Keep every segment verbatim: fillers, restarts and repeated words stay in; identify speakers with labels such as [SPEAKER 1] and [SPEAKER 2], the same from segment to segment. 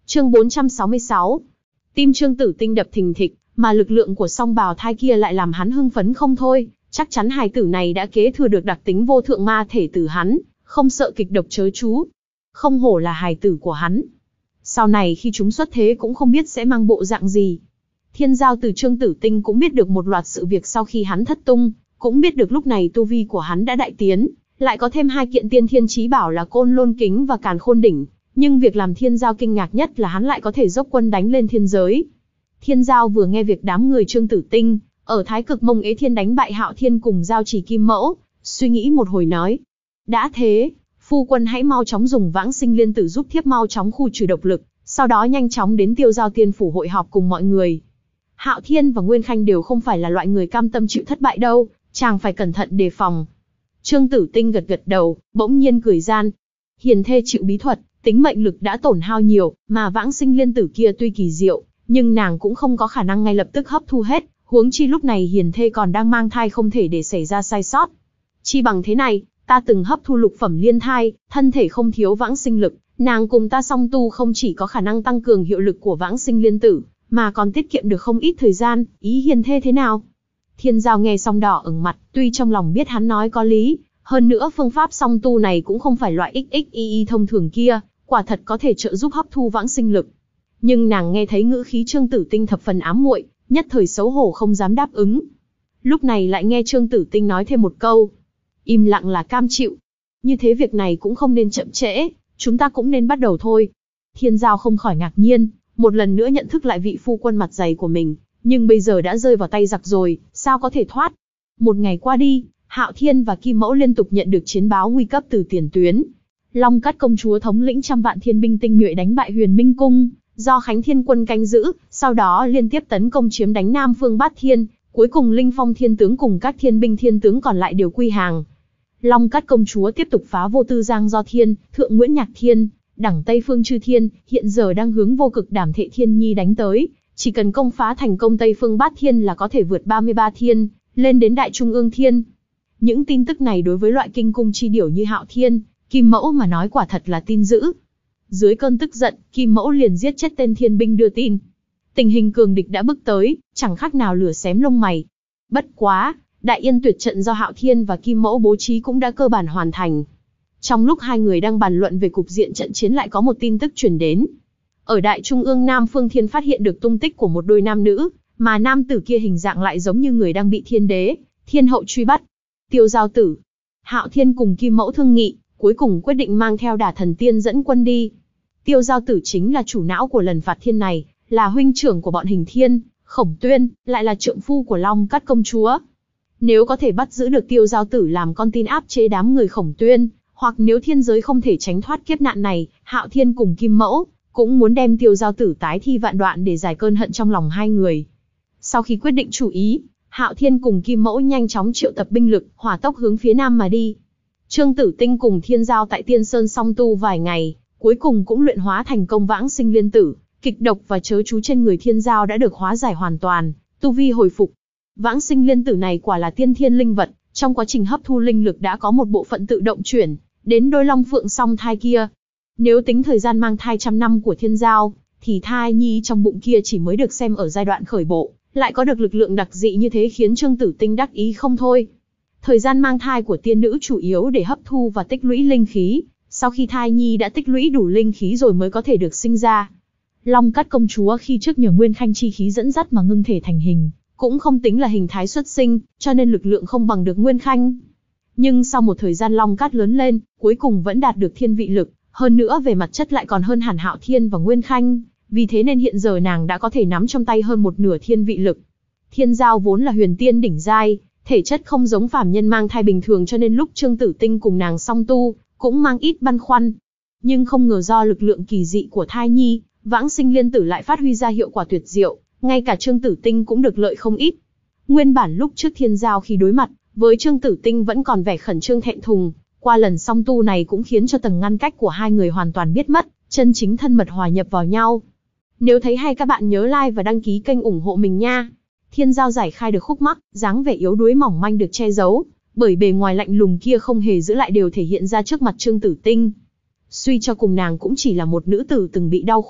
[SPEAKER 1] Chương bốn trăm sáu mươi sáu. Tim Trương Tử Tinh đập thình thịch, mà lực lượng của song bào thai kia lại làm hắn hưng phấn không thôi, chắc chắn hài tử này đã kế thừa được đặc tính vô thượng ma thể từ hắn, không sợ kịch độc chớ chú. Không hổ là hài tử của hắn. Sau này khi chúng xuất thế cũng không biết sẽ mang bộ dạng gì. Thiên Giao từ Trương Tử Tinh cũng biết được một loạt sự việc sau khi hắn thất tung, cũng biết được lúc này tu vi của hắn đã đại tiến, lại có thêm hai kiện tiên thiên chí bảo là Côn Lôn Kính và Càn Khôn Đỉnh, nhưng việc làm Thiên Giao kinh ngạc nhất là hắn lại có thể dốc quân đánh lên thiên giới. Thiên Giao vừa nghe việc đám người Trương Tử Tinh ở Thái Cực Mông Ế Thiên đánh bại Hạo Thiên cùng Giao Chỉ Kim Mẫu, suy nghĩ một hồi nói: đã thế, phu quân hãy mau chóng dùng Vãng Sinh Liên Tử giúp thiếp mau chóng khu trừ độc lực, sau đó nhanh chóng đến Tiêu Giao Tiên phủ hội họp cùng mọi người. Hạo Thiên và Nguyên Khanh đều không phải là loại người cam tâm chịu thất bại đâu, chàng phải cẩn thận đề phòng. Trương Tử Tinh gật gật đầu, bỗng nhiên cười gian. Hiền thê chịu bí thuật, tính mệnh lực đã tổn hao nhiều, mà Vãng Sinh Liên Tử kia tuy kỳ diệu, nhưng nàng cũng không có khả năng ngay lập tức hấp thu hết, huống chi lúc này hiền thê còn đang mang thai không thể để xảy ra sai sót. Chi bằng thế này, ta từng hấp thu lục phẩm liên thai, thân thể không thiếu vãng sinh lực, nàng cùng ta song tu không chỉ có khả năng tăng cường hiệu lực của Vãng Sinh Liên Tử, mà còn tiết kiệm được không ít thời gian, ý hiền thê thế nào? Thiên Giao nghe xong đỏ ửng mặt, tuy trong lòng biết hắn nói có lý, hơn nữa phương pháp song tu này cũng không phải loại ích ích y y thông thường kia, quả thật có thể trợ giúp hấp thu vãng sinh lực. Nhưng nàng nghe thấy ngữ khí Trương Tử Tinh thập phần ám muội, nhất thời xấu hổ không dám đáp ứng. Lúc này lại nghe Trương Tử Tinh nói thêm một câu: im lặng là cam chịu. Như thế việc này cũng không nên chậm trễ, chúng ta cũng nên bắt đầu thôi. Thiên Giao không khỏi ngạc nhiên, một lần nữa nhận thức lại vị phu quân mặt dày của mình, nhưng bây giờ đã rơi vào tay giặc rồi, sao có thể thoát. Một ngày qua đi, Hạo Thiên và Kim Mẫu liên tục nhận được chiến báo nguy cấp từ tiền tuyến. Long Cát công chúa thống lĩnh trăm vạn thiên binh tinh nhuệ đánh bại Huyền Minh cung, do Khánh Thiên quân canh giữ, sau đó liên tiếp tấn công chiếm đánh Nam Phương Bát Thiên, cuối cùng Linh Phong thiên tướng cùng các thiên binh thiên tướng còn lại đều quy hàng. Long Cát công chúa tiếp tục phá Vô Tư Giang Do Thiên, Thượng Nguyễn Nhạc Thiên, đẳng Tây Phương Chư Thiên, hiện giờ đang hướng Vô Cực Đàm Thệ Thiên Nhi đánh tới, chỉ cần công phá thành công Tây Phương Bát Thiên là có thể vượt ba mươi ba thiên, lên đến Đại Trung Ương Thiên. Những tin tức này đối với loại kinh cung chi điểu như Hạo Thiên, Kim Mẫu mà nói quả thật là tin dữ. Dưới cơn tức giận, Kim Mẫu liền giết chết tên thiên binh đưa tin. Tình hình cường địch đã bước tới, chẳng khác nào lửa xém lông mày. Bất quá, Đại Yên tuyệt trận do Hạo Thiên và Kim Mẫu bố trí cũng đã cơ bản hoàn thành. Trong lúc hai người đang bàn luận về cục diện trận chiến lại có một tin tức truyền đến. Ở Đại Trung Ương Nam Phương Thiên phát hiện được tung tích của một đôi nam nữ, mà nam tử kia hình dạng lại giống như người đang bị Thiên Đế, Thiên Hậu truy bắt. Tiêu Giao Tử, Hạo Thiên cùng Kim Mẫu thương nghị, cuối cùng quyết định mang theo Đả Thần Tiên dẫn quân đi. Tiêu Giao Tử chính là chủ não của lần phạt thiên này, là huynh trưởng của bọn Hình Thiên, Khổng Tuyên, lại là trượng phu của Long Cát công chúa. Nếu có thể bắt giữ được Tiêu Giao Tử làm con tin áp chế đám người Khổng Tuyên, hoặc nếu thiên giới không thể tránh thoát kiếp nạn này, Hạo Thiên cùng Kim Mẫu cũng muốn đem Tiêu Giao Tử tái thi vạn đoạn để giải cơn hận trong lòng hai người. Sau khi quyết định chủ ý, Hạo Thiên cùng Kim Mẫu nhanh chóng triệu tập binh lực, hỏa tốc hướng phía nam mà đi. Trương Tử Tinh cùng Thiên Giao tại Tiên Sơn song tu vài ngày, cuối cùng cũng luyện hóa thành công Vãng Sinh Liên Tử, kịch độc và chớ chú trên người Thiên Giao đã được hóa giải hoàn toàn, tu vi hồi phục. Vãng Sinh Liên Tử này quả là tiên thiên linh vật, trong quá trình hấp thu linh lực đã có một bộ phận tự động chuyển đến đôi long phượng song thai kia. Nếu tính thời gian mang thai trăm năm của Thiên Giao, thì thai nhi trong bụng kia chỉ mới được xem ở giai đoạn khởi bộ, lại có được lực lượng đặc dị như thế khiến Trương Tử Tinh đắc ý không thôi. Thời gian mang thai của tiên nữ chủ yếu để hấp thu và tích lũy linh khí, sau khi thai nhi đã tích lũy đủ linh khí rồi mới có thể được sinh ra. Long Cát công chúa khi trước nhờ Nguyên Khanh chi khí dẫn dắt mà ngưng thể thành hình, cũng không tính là hình thái xuất sinh, cho nên lực lượng không bằng được Nguyên Khanh. Nhưng sau một thời gian Long Cát lớn lên, cuối cùng vẫn đạt được thiên vị lực, hơn nữa về mặt chất lại còn hơn hẳn Hạo Thiên và Nguyên Khanh, vì thế nên hiện giờ nàng đã có thể nắm trong tay hơn một nửa thiên vị lực. Thiên Giao vốn là huyền tiên đỉnh giai, thể chất không giống phàm nhân mang thai bình thường cho nên lúc Trương Tử Tinh cùng nàng song tu, cũng mang ít băn khoăn. Nhưng không ngờ do lực lượng kỳ dị của thai nhi, Vãng Sinh Liên Tử lại phát huy ra hiệu quả tuyệt diệu, ngay cả Trương Tử Tinh cũng được lợi không ít. Nguyên bản lúc trước Thiên Giao khi đối mặt với Trương Tử Tinh vẫn còn vẻ khẩn trương thẹn thùng, qua lần song tu này cũng khiến cho tầng ngăn cách của hai người hoàn toàn biết mất, chân chính thân mật hòa nhập vào nhau. Nếu thấy hay các bạn nhớ like và đăng ký kênh ủng hộ mình nha. Thiên Giao giải khai được khúc mắc, dáng vẻ yếu đuối mỏng manh được che giấu, bởi bề ngoài lạnh lùng kia không hề giữ lại đều thể hiện ra trước mặt Trương Tử Tinh. Suy cho cùng nàng cũng chỉ là một nữ tử từng bị đau khổ,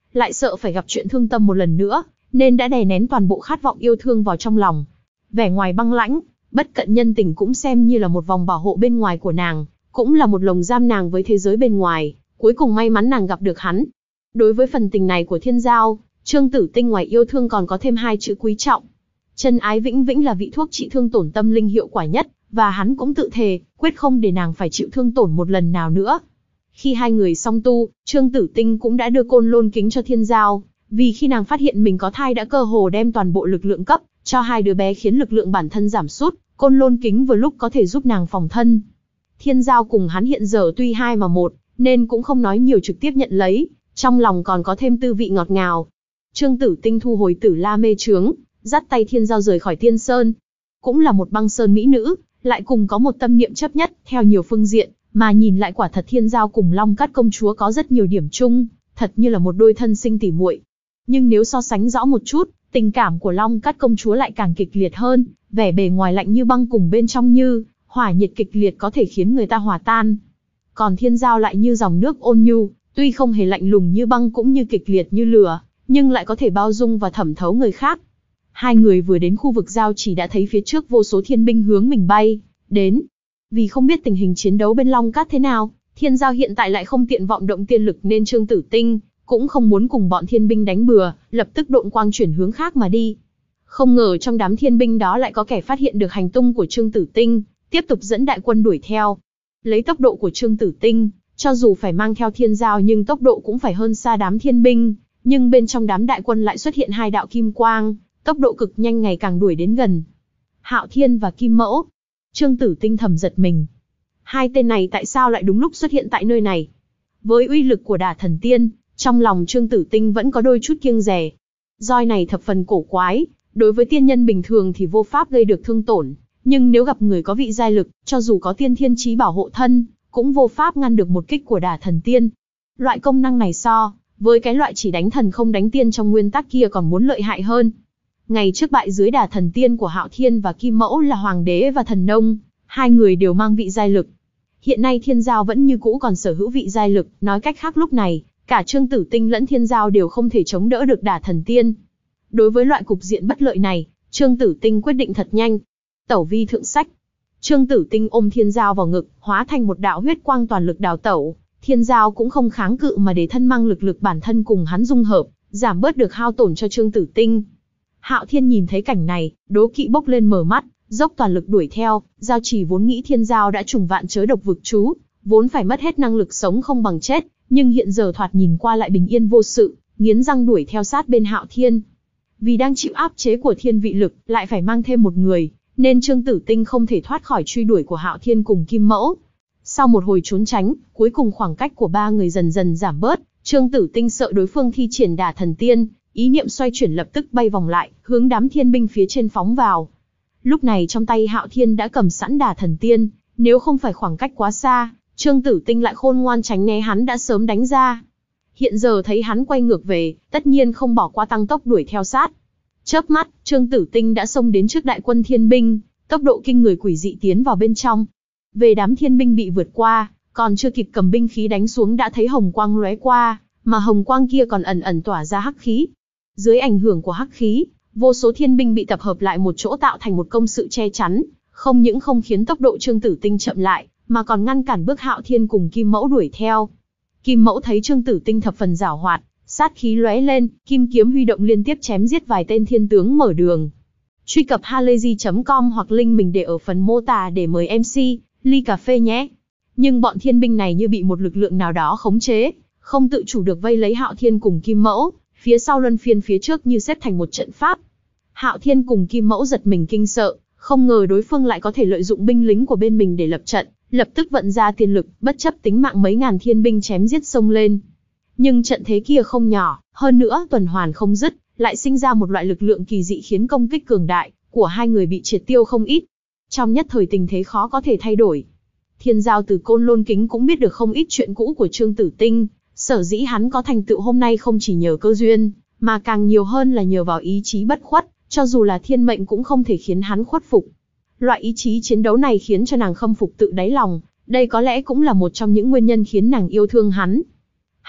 [SPEAKER 1] lại sợ phải gặp chuyện thương tâm một lần nữa, nên đã đè nén toàn bộ khát vọng yêu thương vào trong lòng. Vẻ ngoài băng lãnh, bất cận nhân tình cũng xem như là một vòng bảo hộ bên ngoài của nàng, cũng là một lồng giam nàng với thế giới bên ngoài. Cuối cùng may mắn nàng gặp được hắn. Đối với phần tình này của Thiên Giao, Trương Tử Tinh ngoài yêu thương còn có thêm hai chữ quý trọng. Chân ái vĩnh vĩnh là vị thuốc trị thương tổn tâm linh hiệu quả nhất, và hắn cũng tự thề, quyết không để nàng phải chịu thương tổn một lần nào nữa. Khi hai người song tu, Trương Tử Tinh cũng đã đưa côn lôn kính cho Thiên Giao, vì khi nàng phát hiện mình có thai đã cơ hồ đem toàn bộ lực lượng cấp cho hai đứa bé, khiến lực lượng bản thân giảm sút. Côn lôn kính vừa lúc có thể giúp nàng phòng thân. Thiên Giao cùng hắn hiện giờ tuy hai mà một, nên cũng không nói nhiều, trực tiếp nhận lấy, trong lòng còn có thêm tư vị ngọt ngào. Trương Tử Tinh thu hồi Tử La mê trướng, dắt tay Thiên Giao rời khỏi Tiên Sơn. Cũng là một băng sơn mỹ nữ, lại cùng có một tâm niệm chấp nhất, theo nhiều phương diện, mà nhìn lại quả thật Thiên Giao cùng Long Cát công chúa có rất nhiều điểm chung, thật như là một đôi thân sinh tỉ muội. Nhưng nếu so sánh rõ một chút, tình cảm của Long Cát công chúa lại càng kịch liệt hơn, vẻ bề ngoài lạnh như băng cùng bên trong như hỏa nhiệt kịch liệt có thể khiến người ta hòa tan. Còn Thiên Giao lại như dòng nước ôn nhu, tuy không hề lạnh lùng như băng cũng như kịch liệt như lửa, nhưng lại có thể bao dung và thẩm thấu người khác. Hai người vừa đến khu vực giao chỉ đã thấy phía trước vô số thiên binh hướng mình bay đến. Vì không biết tình hình chiến đấu bên Long Cát thế nào, Thiên Giao hiện tại lại không tiện vọng động tiên lực, nên Trương Tử Tinh cũng không muốn cùng bọn thiên binh đánh bừa, lập tức độn quang chuyển hướng khác mà đi. Không ngờ trong đám thiên binh đó lại có kẻ phát hiện được hành tung của Trương Tử Tinh, tiếp tục dẫn đại quân đuổi theo. Lấy tốc độ của Trương Tử Tinh, cho dù phải mang theo Thiên Giao nhưng tốc độ cũng phải hơn xa đám thiên binh, nhưng bên trong đám đại quân lại xuất hiện hai đạo kim quang, tốc độ cực nhanh, ngày càng đuổi đến gần. Hạo Thiên và Kim Mẫu. Trương Tử Tinh thầm giật mình. Hai tên này tại sao lại đúng lúc xuất hiện tại nơi này? Với uy lực của Đả Thần Tiên, trong lòng Trương Tử Tinh vẫn có đôi chút kiêng dè. Roi này thập phần cổ quái, đối với tiên nhân bình thường thì vô pháp gây được thương tổn, nhưng nếu gặp người có vị giai lực, cho dù có tiên thiên chí bảo hộ thân, cũng vô pháp ngăn được một kích của Đả Thần Tiên. Loại công năng này so với cái loại chỉ đánh thần không đánh tiên trong nguyên tắc kia còn muốn lợi hại hơn. Ngày trước bại dưới Đả Thần Tiên của Hạo Thiên và Kim Mẫu là Hoàng đế và Thần Nông, hai người đều mang vị giai lực. Hiện nay Thiên Giao vẫn như cũ còn sở hữu vị giai lực, nói cách khác lúc này, cả Trương Tử Tinh lẫn Thiên Giao đều không thể chống đỡ được Đả Thần Tiên. Đối với loại cục diện bất lợi này, Trương Tử Tinh quyết định thật nhanh. Tẩu vi thượng sách. Trương Tử Tinh ôm Thiên Giao vào ngực, hóa thành một đạo huyết quang toàn lực đào tẩu. Thiên Giao cũng không kháng cự mà để thân mang lực lực bản thân cùng hắn dung hợp, giảm bớt được hao tổn cho Trương Tử Tinh. Hạo Thiên nhìn thấy cảnh này, đố kỵ bốc lên mở mắt, dốc toàn lực đuổi theo. Giao Chỉ vốn nghĩ Thiên Giao đã trùng vạn chớ độc vực chú, vốn phải mất hết năng lực sống không bằng chết, nhưng hiện giờ thoạt nhìn qua lại bình yên vô sự, nghiến răng đuổi theo sát bên Hạo Thiên. Vì đang chịu áp chế của thiên vị lực, lại phải mang thêm một người, nên Trương Tử Tinh không thể thoát khỏi truy đuổi của Hạo Thiên cùng Kim Mẫu. Sau một hồi trốn tránh, cuối cùng khoảng cách của ba người dần dần giảm bớt. Trương Tử Tinh sợ đối phương thi triển Đả Thần Tiên, ý niệm xoay chuyển lập tức bay vòng lại, hướng đám thiên binh phía trên phóng vào. Lúc này trong tay Hạo Thiên đã cầm sẵn Đả Thần Tiên, nếu không phải khoảng cách quá xa, Trương Tử Tinh lại khôn ngoan tránh né, hắn đã sớm đánh ra. Hiện giờ thấy hắn quay ngược về, tất nhiên không bỏ qua, tăng tốc đuổi theo sát. Chớp mắt, Trương Tử Tinh đã xông đến trước đại quân thiên binh, tốc độ kinh người quỷ dị tiến vào bên trong. Về đám thiên binh bị vượt qua, còn chưa kịp cầm binh khí đánh xuống đã thấy hồng quang lóe qua, mà hồng quang kia còn ẩn ẩn tỏa ra hắc khí. Dưới ảnh hưởng của hắc khí, vô số thiên binh bị tập hợp lại một chỗ tạo thành một công sự che chắn, không những không khiến tốc độ Trương Tử Tinh chậm lại, mà còn ngăn cản bước Hạo Thiên cùng Kim Mẫu đuổi theo. Kim Mẫu thấy Trương Tử Tinh thập phần giảo hoạt, sát khí lóe lên, kim kiếm huy động liên tiếp chém giết vài tên thiên tướng mở đường. Truy cập halayzi chấm com hoặc link mình để ở phần mô tả để mời em xê, ly cà phê nhé. Nhưng bọn thiên binh này như bị một lực lượng nào đó khống chế, không tự chủ được vây lấy Hạo Thiên cùng Kim Mẫu, phía sau luân phiên phía trước như xếp thành một trận pháp. Hạo Thiên cùng Kim Mẫu giật mình kinh sợ, không ngờ đối phương lại có thể lợi dụng binh lính của bên mình để lập trận, lập tức vận ra tiên lực, bất chấp tính mạng mấy ngàn thiên binh chém giết xông lên. Nhưng trận thế kia không nhỏ, hơn nữa tuần hoàn không dứt, lại sinh ra một loại lực lượng kỳ dị khiến công kích cường đại của hai người bị triệt tiêu không ít. Trong nhất thời tình thế khó có thể thay đổi. Thiên Giao từ Côn Lôn Kính cũng biết được không ít chuyện cũ của Trương Tử Tinh, sở dĩ hắn có thành tựu hôm nay không chỉ nhờ cơ duyên, mà càng nhiều hơn là nhờ vào ý chí bất khuất, cho dù là thiên mệnh cũng không thể khiến hắn khuất phục. Loại ý chí chiến đấu này khiến cho nàng khâm phục tự đáy lòng, đây có lẽ cũng là một trong những nguyên nhân khiến nàng yêu thương hắn.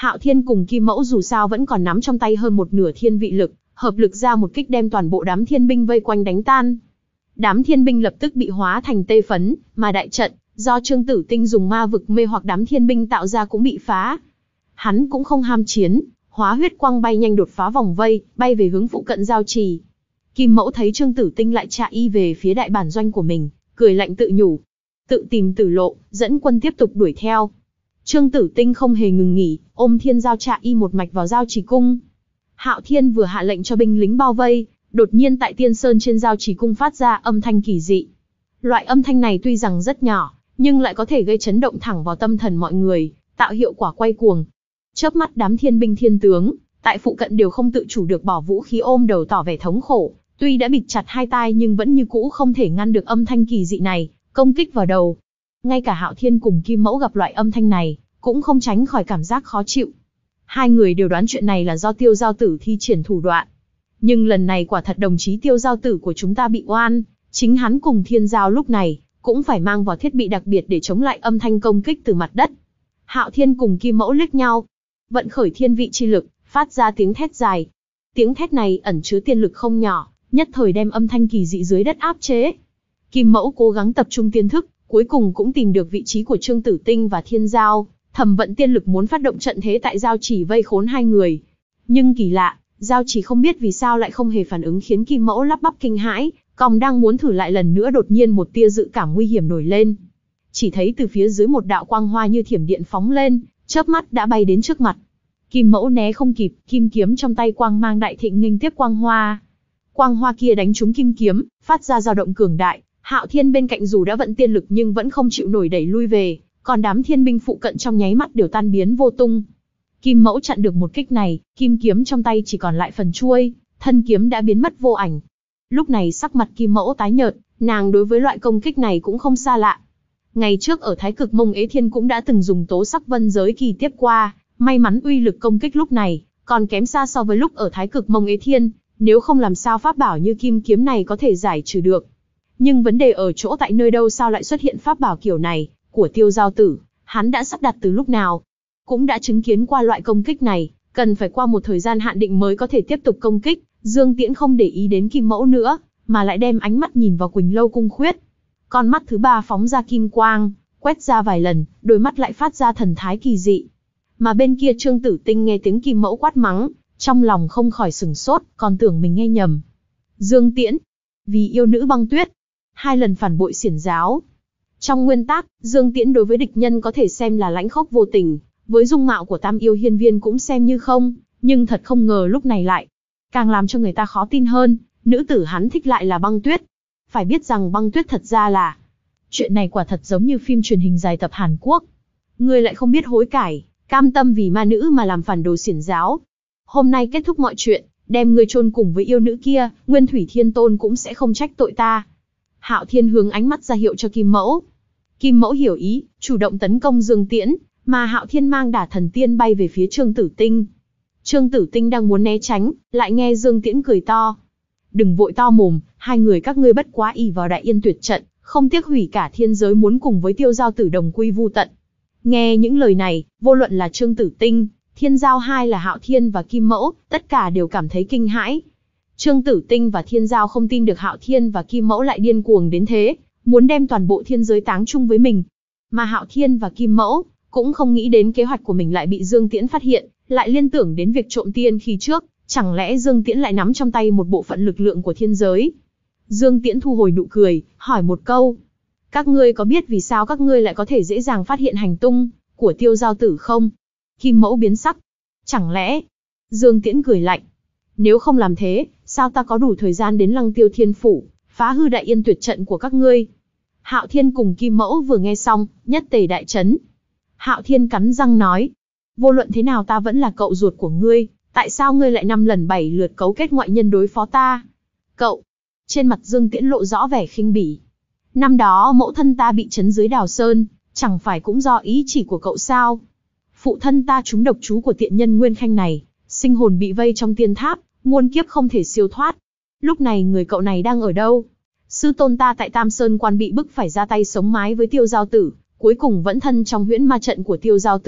[SPEAKER 1] Hạo Thiên cùng Kim Mẫu dù sao vẫn còn nắm trong tay hơn một nửa thiên vị lực, hợp lực ra một kích đem toàn bộ đám thiên binh vây quanh đánh tan. Đám thiên binh lập tức bị hóa thành tê phấn, mà đại trận do Trương Tử Tinh dùng ma vực mê hoặc đám thiên binh tạo ra cũng bị phá. Hắn cũng không ham chiến, hóa huyết quang bay nhanh đột phá vòng vây, bay về hướng phụ cận giao trì. Kim Mẫu thấy Trương Tử Tinh lại chạy y về phía đại bản doanh của mình, cười lạnh tự nhủ, tự tìm tử lộ, dẫn quân tiếp tục đuổi theo. Trương Tử Tinh không hề ngừng nghỉ, ôm thiên giao chạy y một mạch vào giao trì cung. Hạo Thiên vừa hạ lệnh cho binh lính bao vây, đột nhiên tại Tiên Sơn trên giao trì cung phát ra âm thanh kỳ dị. Loại âm thanh này tuy rằng rất nhỏ, nhưng lại có thể gây chấn động thẳng vào tâm thần mọi người, tạo hiệu quả quay cuồng. Chớp mắt đám thiên binh thiên tướng tại phụ cận đều không tự chủ được bỏ vũ khí ôm đầu tỏ vẻ thống khổ, tuy đã bịt chặt hai tai nhưng vẫn như cũ không thể ngăn được âm thanh kỳ dị này công kích vào đầu. Ngay cả Hạo Thiên cùng Kim Mẫu gặp loại âm thanh này, cũng không tránh khỏi cảm giác khó chịu. Hai người đều đoán chuyện này là do Tiêu Giao Tử thi triển thủ đoạn. Nhưng lần này quả thật đồng chí Tiêu Giao Tử của chúng ta bị oan, chính hắn cùng Thiên Giao lúc này cũng phải mang vào thiết bị đặc biệt để chống lại âm thanh công kích từ mặt đất. Hạo Thiên cùng Kim Mẫu liếc nhau, vận khởi thiên vị chi lực, phát ra tiếng thét dài. Tiếng thét này ẩn chứa tiên lực không nhỏ, nhất thời đem âm thanh kỳ dị dưới đất áp chế. Kim Mẫu cố gắng tập trung tiên thức, cuối cùng cũng tìm được vị trí của Trương Tử Tinh và Thiên Giao, thẩm vận tiên lực muốn phát động trận thế tại giao chỉ vây khốn hai người. Nhưng kỳ lạ, giao chỉ không biết vì sao lại không hề phản ứng, khiến Kim Mẫu lắp bắp kinh hãi, còng đang muốn thử lại lần nữa đột nhiên một tia dự cảm nguy hiểm nổi lên. Chỉ thấy từ phía dưới một đạo quang hoa như thiểm điện phóng lên, chớp mắt đã bay đến trước mặt. Kim Mẫu né không kịp, kim kiếm trong tay quang mang đại thịnh nghênh tiếp quang hoa. Quang hoa kia đánh trúng kim kiếm, phát ra dao động cường đại. Hạo Thiên bên cạnh dù đã vận tiên lực nhưng vẫn không chịu nổi đẩy lui về, còn đám thiên binh phụ cận trong nháy mắt đều tan biến vô tung. Kim Mẫu chặn được một kích này, kim kiếm trong tay chỉ còn lại phần chuôi, thân kiếm đã biến mất vô ảnh. Lúc này sắc mặt Kim Mẫu tái nhợt, nàng đối với loại công kích này cũng không xa lạ. Ngày trước ở Thái Cực Mông Ế Thiên cũng đã từng dùng tố sắc vân giới kỳ tiếp qua, may mắn uy lực công kích lúc này còn kém xa so với lúc ở Thái Cực Mông Ế Thiên, nếu không làm sao pháp bảo như kim kiếm này có thể giải trừ được. Nhưng vấn đề ở chỗ tại nơi đâu sao lại xuất hiện pháp bảo kiểu này của Tiêu Giao Tử, hắn đã sắp đặt từ lúc nào? Cũng đã chứng kiến qua loại công kích này, cần phải qua một thời gian hạn định mới có thể tiếp tục công kích. Dương Tiễn không để ý đến Kim Mẫu nữa, mà lại đem ánh mắt nhìn vào Quỳnh Lâu cung khuyết. Con mắt thứ ba phóng ra kim quang, quét ra vài lần, đôi mắt lại phát ra thần thái kỳ dị. Mà bên kia Trương Tử Tinh nghe tiếng Kim Mẫu quát mắng, trong lòng không khỏi sửng sốt, còn tưởng mình nghe nhầm. Dương Tiễn, vì yêu nữ băng tuyết, hai lần phản bội xiển giáo. Trong nguyên tắc, Dương Tiễn đối với địch nhân có thể xem là lãnh khốc vô tình, với dung mạo của Tam Yêu Hiên Viên cũng xem như không, nhưng thật không ngờ lúc này lại càng làm cho người ta khó tin hơn, nữ tử hắn thích lại là băng tuyết. Phải biết rằng băng tuyết thật ra là... Chuyện này quả thật giống như phim truyền hình dài tập Hàn Quốc. Ngươi lại không biết hối cải, cam tâm vì ma nữ mà làm phản đồ xiển giáo. Hôm nay kết thúc mọi chuyện, đem ngươi chôn cùng với yêu nữ kia, Nguyên Thủy Thiên Tôn cũng sẽ không trách tội ta. Hạo Thiên hướng ánh mắt ra hiệu cho Kim Mẫu. Kim Mẫu hiểu ý, chủ động tấn công Dương Tiễn, mà Hạo Thiên mang Đả Thần Tiên bay về phía Trương Tử Tinh. Trương Tử Tinh đang muốn né tránh, lại nghe Dương Tiễn cười to. Đừng vội to mồm, hai người các ngươi bất quá ỷ vào Đại Yên Tuyệt trận, không tiếc hủy cả thiên giới muốn cùng với Tiêu Giao Tử đồng quy vu tận. Nghe những lời này, vô luận là Trương Tử Tinh, Thiên Giao hay là Hạo Thiên và Kim Mẫu, tất cả đều cảm thấy kinh hãi. Trương Tử Tinh và Thiên Giao không tin được Hạo Thiên và Kim Mẫu lại điên cuồng đến thế, muốn đem toàn bộ thiên giới táng chung với mình. Mà Hạo Thiên và Kim Mẫu cũng không nghĩ đến kế hoạch của mình lại bị Dương Tiễn phát hiện, lại liên tưởng đến việc trộm tiên khi trước, chẳng lẽ Dương Tiễn lại nắm trong tay một bộ phận lực lượng của thiên giới? Dương Tiễn thu hồi nụ cười, hỏi một câu. Các ngươi có biết vì sao các ngươi lại có thể dễ dàng phát hiện hành tung của Tiêu Giao Tử không? Kim Mẫu biến sắc. Chẳng lẽ... Dương Tiễn cười lạnh. Nếu không làm thế, sao ta có đủ thời gian đến Lăng Tiêu Thiên Phủ, phá hư Đại Yên Tuyệt trận của các ngươi? Hạo Thiên cùng Kim Mẫu vừa nghe xong, nhất tề đại chấn. Hạo Thiên cắn răng nói. Vô luận thế nào ta vẫn là cậu ruột của ngươi, tại sao ngươi lại năm lần bảy lượt cấu kết ngoại nhân đối phó ta? Cậu! Trên mặt Dương Tiễn lộ rõ vẻ khinh bỉ. Năm đó mẫu thân ta bị trấn dưới Đào Sơn, chẳng phải cũng do ý chỉ của cậu sao? Phụ thân ta trúng độc chú của tiện nhân Nguyên Khanh này, sinh hồn bị vây trong tiên tháp, muôn kiếp không thể siêu thoát. Lúc này người cậu này đang ở đâu? Sư tôn ta tại Tam Sơn Quan bị bức phải ra tay sống mái với Tiêu Giao Tử, cuối cùng vẫn thân trong huyễn ma trận của Tiêu Giao Tử,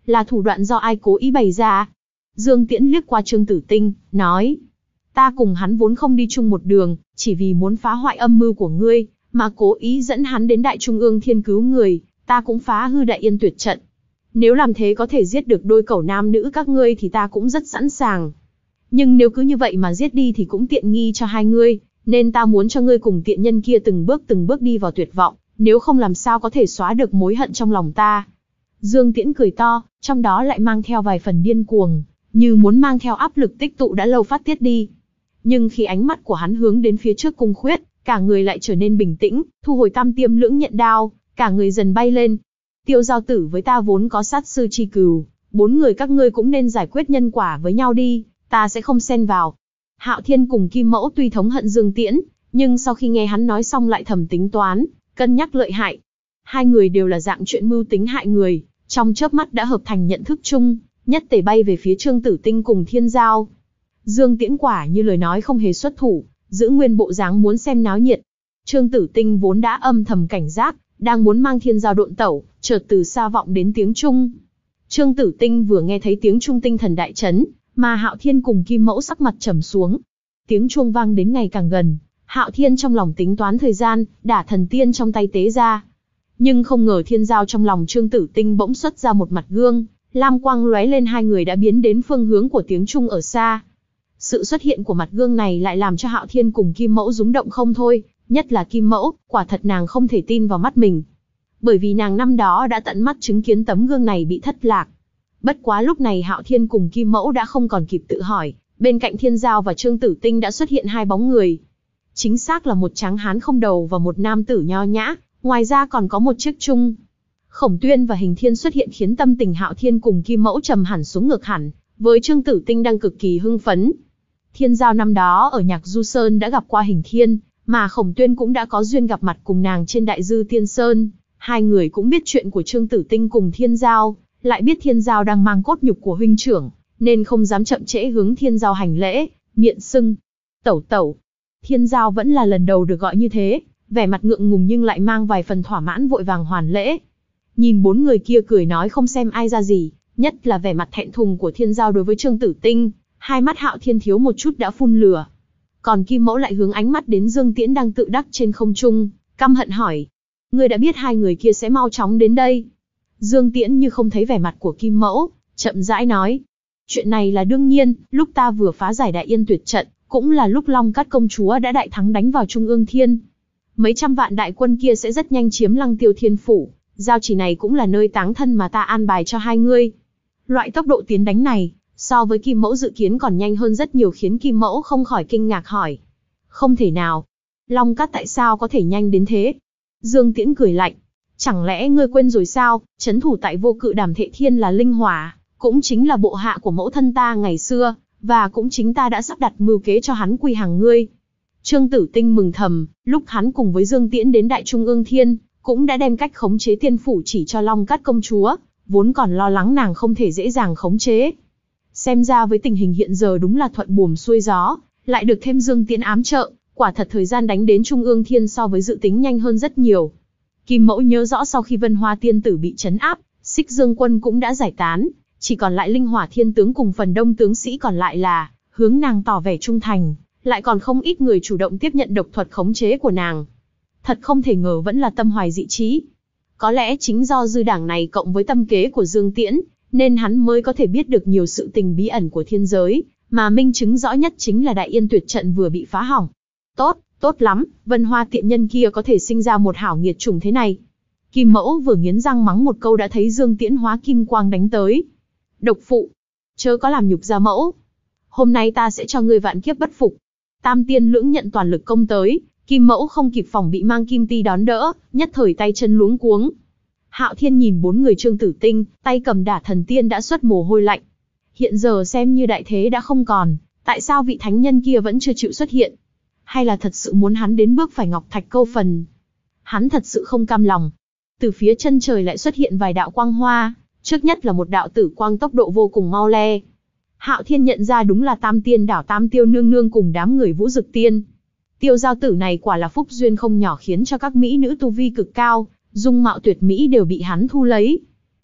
[SPEAKER 1] là thủ đoạn do ai cố ý bày ra? Dương Tiễn liếc qua Trương Tử Tinh, nói, ta cùng hắn vốn không đi chung một đường, chỉ vì muốn phá hoại âm mưu của ngươi, mà cố ý dẫn hắn đến Đại Trung ương Thiên cứu người, ta cũng phá hư Đại Yên Tuyệt trận. Nếu làm thế có thể giết được đôi cẩu nam nữ các ngươi thì ta cũng rất sẵn sàng. Nhưng nếu cứ như vậy mà giết đi thì cũng tiện nghi cho hai ngươi, nên ta muốn cho ngươi cùng tiện nhân kia từng bước từng bước đi vào tuyệt vọng, nếu không làm sao có thể xóa được mối hận trong lòng ta. Dương Tiễn cười to, trong đó lại mang theo vài phần điên cuồng, như muốn mang theo áp lực tích tụ đã lâu phát tiết đi. Nhưng khi ánh mắt của hắn hướng đến phía trước cung khuyết, cả người lại trở nên bình tĩnh, thu hồi tam tiêm lưỡng nhận đao, cả người dần bay lên. Tiêu giao tử với ta vốn có sát sư chi cừu, bốn người các ngươi cũng nên giải quyết nhân quả với nhau đi, ta sẽ không xen vào. Hạo Thiên cùng Kim Mẫu tuy thống hận Dương Tiễn, nhưng sau khi nghe hắn nói xong lại thầm tính toán, cân nhắc lợi hại. Hai người đều là dạng chuyện mưu tính hại người, trong chớp mắt đã hợp thành nhận thức chung, nhất tề bay về phía Trương Tử Tinh cùng Thiên Giao. Dương Tiễn quả như lời nói không hề xuất thủ, giữ nguyên bộ dáng muốn xem náo nhiệt. Trương Tử Tinh vốn đã âm thầm cảnh giác, đang muốn mang Thiên Giao độn tẩu, chợt từ xa vọng đến tiếng Trung. Trương Tử Tinh vừa nghe thấy tiếng Trung tinh thần đại chấn, mà Hạo Thiên cùng Kim Mẫu sắc mặt trầm xuống. Tiếng chuông vang đến ngày càng gần, Hạo Thiên trong lòng tính toán thời gian, đả thần tiên trong tay tế ra. Nhưng không ngờ Thiên Giao trong lòng Trương Tử Tinh bỗng xuất ra một mặt gương, lam quang lóe lên, hai người đã biến đến phương hướng của tiếng Trung ở xa. Sự xuất hiện của mặt gương này lại làm cho Hạo Thiên cùng Kim Mẫu rúng động không thôi, nhất là Kim Mẫu, quả thật nàng không thể tin vào mắt mình. Bởi vì nàng năm đó đã tận mắt chứng kiến tấm gương này bị thất lạc. Bất quá lúc này Hạo Thiên cùng Kim Mẫu đã không còn kịp tự hỏi, bên cạnh Thiên Giao và Trương Tử Tinh đã xuất hiện hai bóng người. Chính xác là một tráng hán không đầu và một nam tử nho nhã, ngoài ra còn có một chiếc chung. Khổng Tuyên và Hình Thiên xuất hiện khiến tâm tình Hạo Thiên cùng Kim Mẫu trầm hẳn xuống ngược hẳn, với Trương Tử Tinh đang cực kỳ hưng phấn. Thiên Giao năm đó ở Nhạc Du Sơn đã gặp qua Hình Thiên, mà Khổng Tuyên cũng đã có duyên gặp mặt cùng nàng trên Đại Dư Tiên Sơn. Hai người cũng biết chuyện của Trương Tử Tinh cùng Thiên Giao, lại biết Thiên Giao đang mang cốt nhục của huynh trưởng, nên không dám chậm trễ hướng Thiên Giao hành lễ, miệng sưng. Tẩu tẩu. Thiên Giao vẫn là lần đầu được gọi như thế, vẻ mặt ngượng ngùng nhưng lại mang vài phần thỏa mãn vội vàng hoàn lễ. Nhìn bốn người kia cười nói không xem ai ra gì, nhất là vẻ mặt thẹn thùng của Thiên Giao đối với Trương Tử Tinh, hai mắt Hạo Thiên thiếu một chút đã phun lửa. Còn Kim Mẫu lại hướng ánh mắt đến Dương Tiễn đang tự đắc trên không trung, căm hận hỏi: ngươi đã biết hai người kia sẽ mau chóng đến đây? Dương Tiễn như không thấy vẻ mặt của Kim Mẫu, chậm rãi nói: chuyện này là đương nhiên, lúc ta vừa phá giải Đại Yên Tuyệt trận, cũng là lúc Long Cát công chúa đã đại thắng đánh vào Trung ương Thiên. Mấy trăm vạn đại quân kia sẽ rất nhanh chiếm Lăng Tiêu Thiên phủ, giao chỉ này cũng là nơi táng thân mà ta an bài cho hai ngươi. Loại tốc độ tiến đánh này, so với Kim Mẫu dự kiến còn nhanh hơn rất nhiều, khiến Kim Mẫu không khỏi kinh ngạc hỏi: không thể nào, Long Cát tại sao có thể nhanh đến thế? Dương Tiễn cười lạnh: chẳng lẽ ngươi quên rồi sao, trấn thủ tại Vô Cự Đàm Thệ Thiên là linh hỏa, cũng chính là bộ hạ của mẫu thân ta ngày xưa, và cũng chính ta đã sắp đặt mưu kế cho hắn quy hàng ngươi. Trương Tử Tinh mừng thầm, lúc hắn cùng với Dương Tiễn đến Đại Trung ương Thiên, cũng đã đem cách khống chế tiên phủ chỉ cho Long Cát công chúa, vốn còn lo lắng nàng không thể dễ dàng khống chế. Xem ra với tình hình hiện giờ đúng là thuận buồm xuôi gió, lại được thêm Dương Tiễn ám trợ, quả thật thời gian đánh đến Trung ương Thiên so với dự tính nhanh hơn rất nhiều. Kim Mẫu nhớ rõ sau khi Vân Hoa tiên tử bị trấn áp, Xích Dương quân cũng đã giải tán, chỉ còn lại Linh Hỏa Thiên tướng cùng phần đông tướng sĩ còn lại là hướng nàng tỏ vẻ trung thành, lại còn không ít người chủ động tiếp nhận độc thuật khống chế của nàng. Thật không thể ngờ vẫn là tâm hoài dị trí. Có lẽ chính do dư đảng này cộng với tâm kế của Dương Tiễn, nên hắn mới có thể biết được nhiều sự tình bí ẩn của thiên giới, mà minh chứng rõ nhất chính là Đại Yên Tuyệt trận vừa bị phá hỏng. Tốt, tốt lắm, Vân Hoa tiện nhân kia có thể sinh ra một hảo nghiệt chủng thế này. Kim Mẫu vừa nghiến răng mắng một câu đã thấy Dương Tiễn hóa kim quang đánh tới. Độc phụ, chớ có làm nhục gia mẫu. Hôm nay ta sẽ cho ngươi vạn kiếp bất phục. Tam tiên lưỡng nhận toàn lực công tới, Kim Mẫu không kịp phòng bị mang kim ti đón đỡ, nhất thời tay chân luống cuống. Hạo Thiên nhìn bốn người Trương Tử Tinh, tay cầm đả thần tiên đã xuất mồ hôi lạnh. Hiện giờ xem như đại thế đã không còn, tại sao vị thánh nhân kia vẫn chưa chịu xuất hiện? Hay là thật sự muốn hắn đến bước phải ngọc thạch câu phần? Hắn thật sự không cam lòng. Từ phía chân trời lại xuất hiện vài đạo quang hoa, trước nhất là một đạo tử quang tốc độ vô cùng mau le. Hạo Thiên nhận ra đúng là Tam Tiên đảo Tam Tiêu nương nương cùng đám người Vũ Dực Tiên. Tiêu giao tử này quả là phúc duyên không nhỏ, khiến cho các mỹ nữ tu vi cực cao, dung mạo tuyệt mỹ đều bị hắn thu lấy.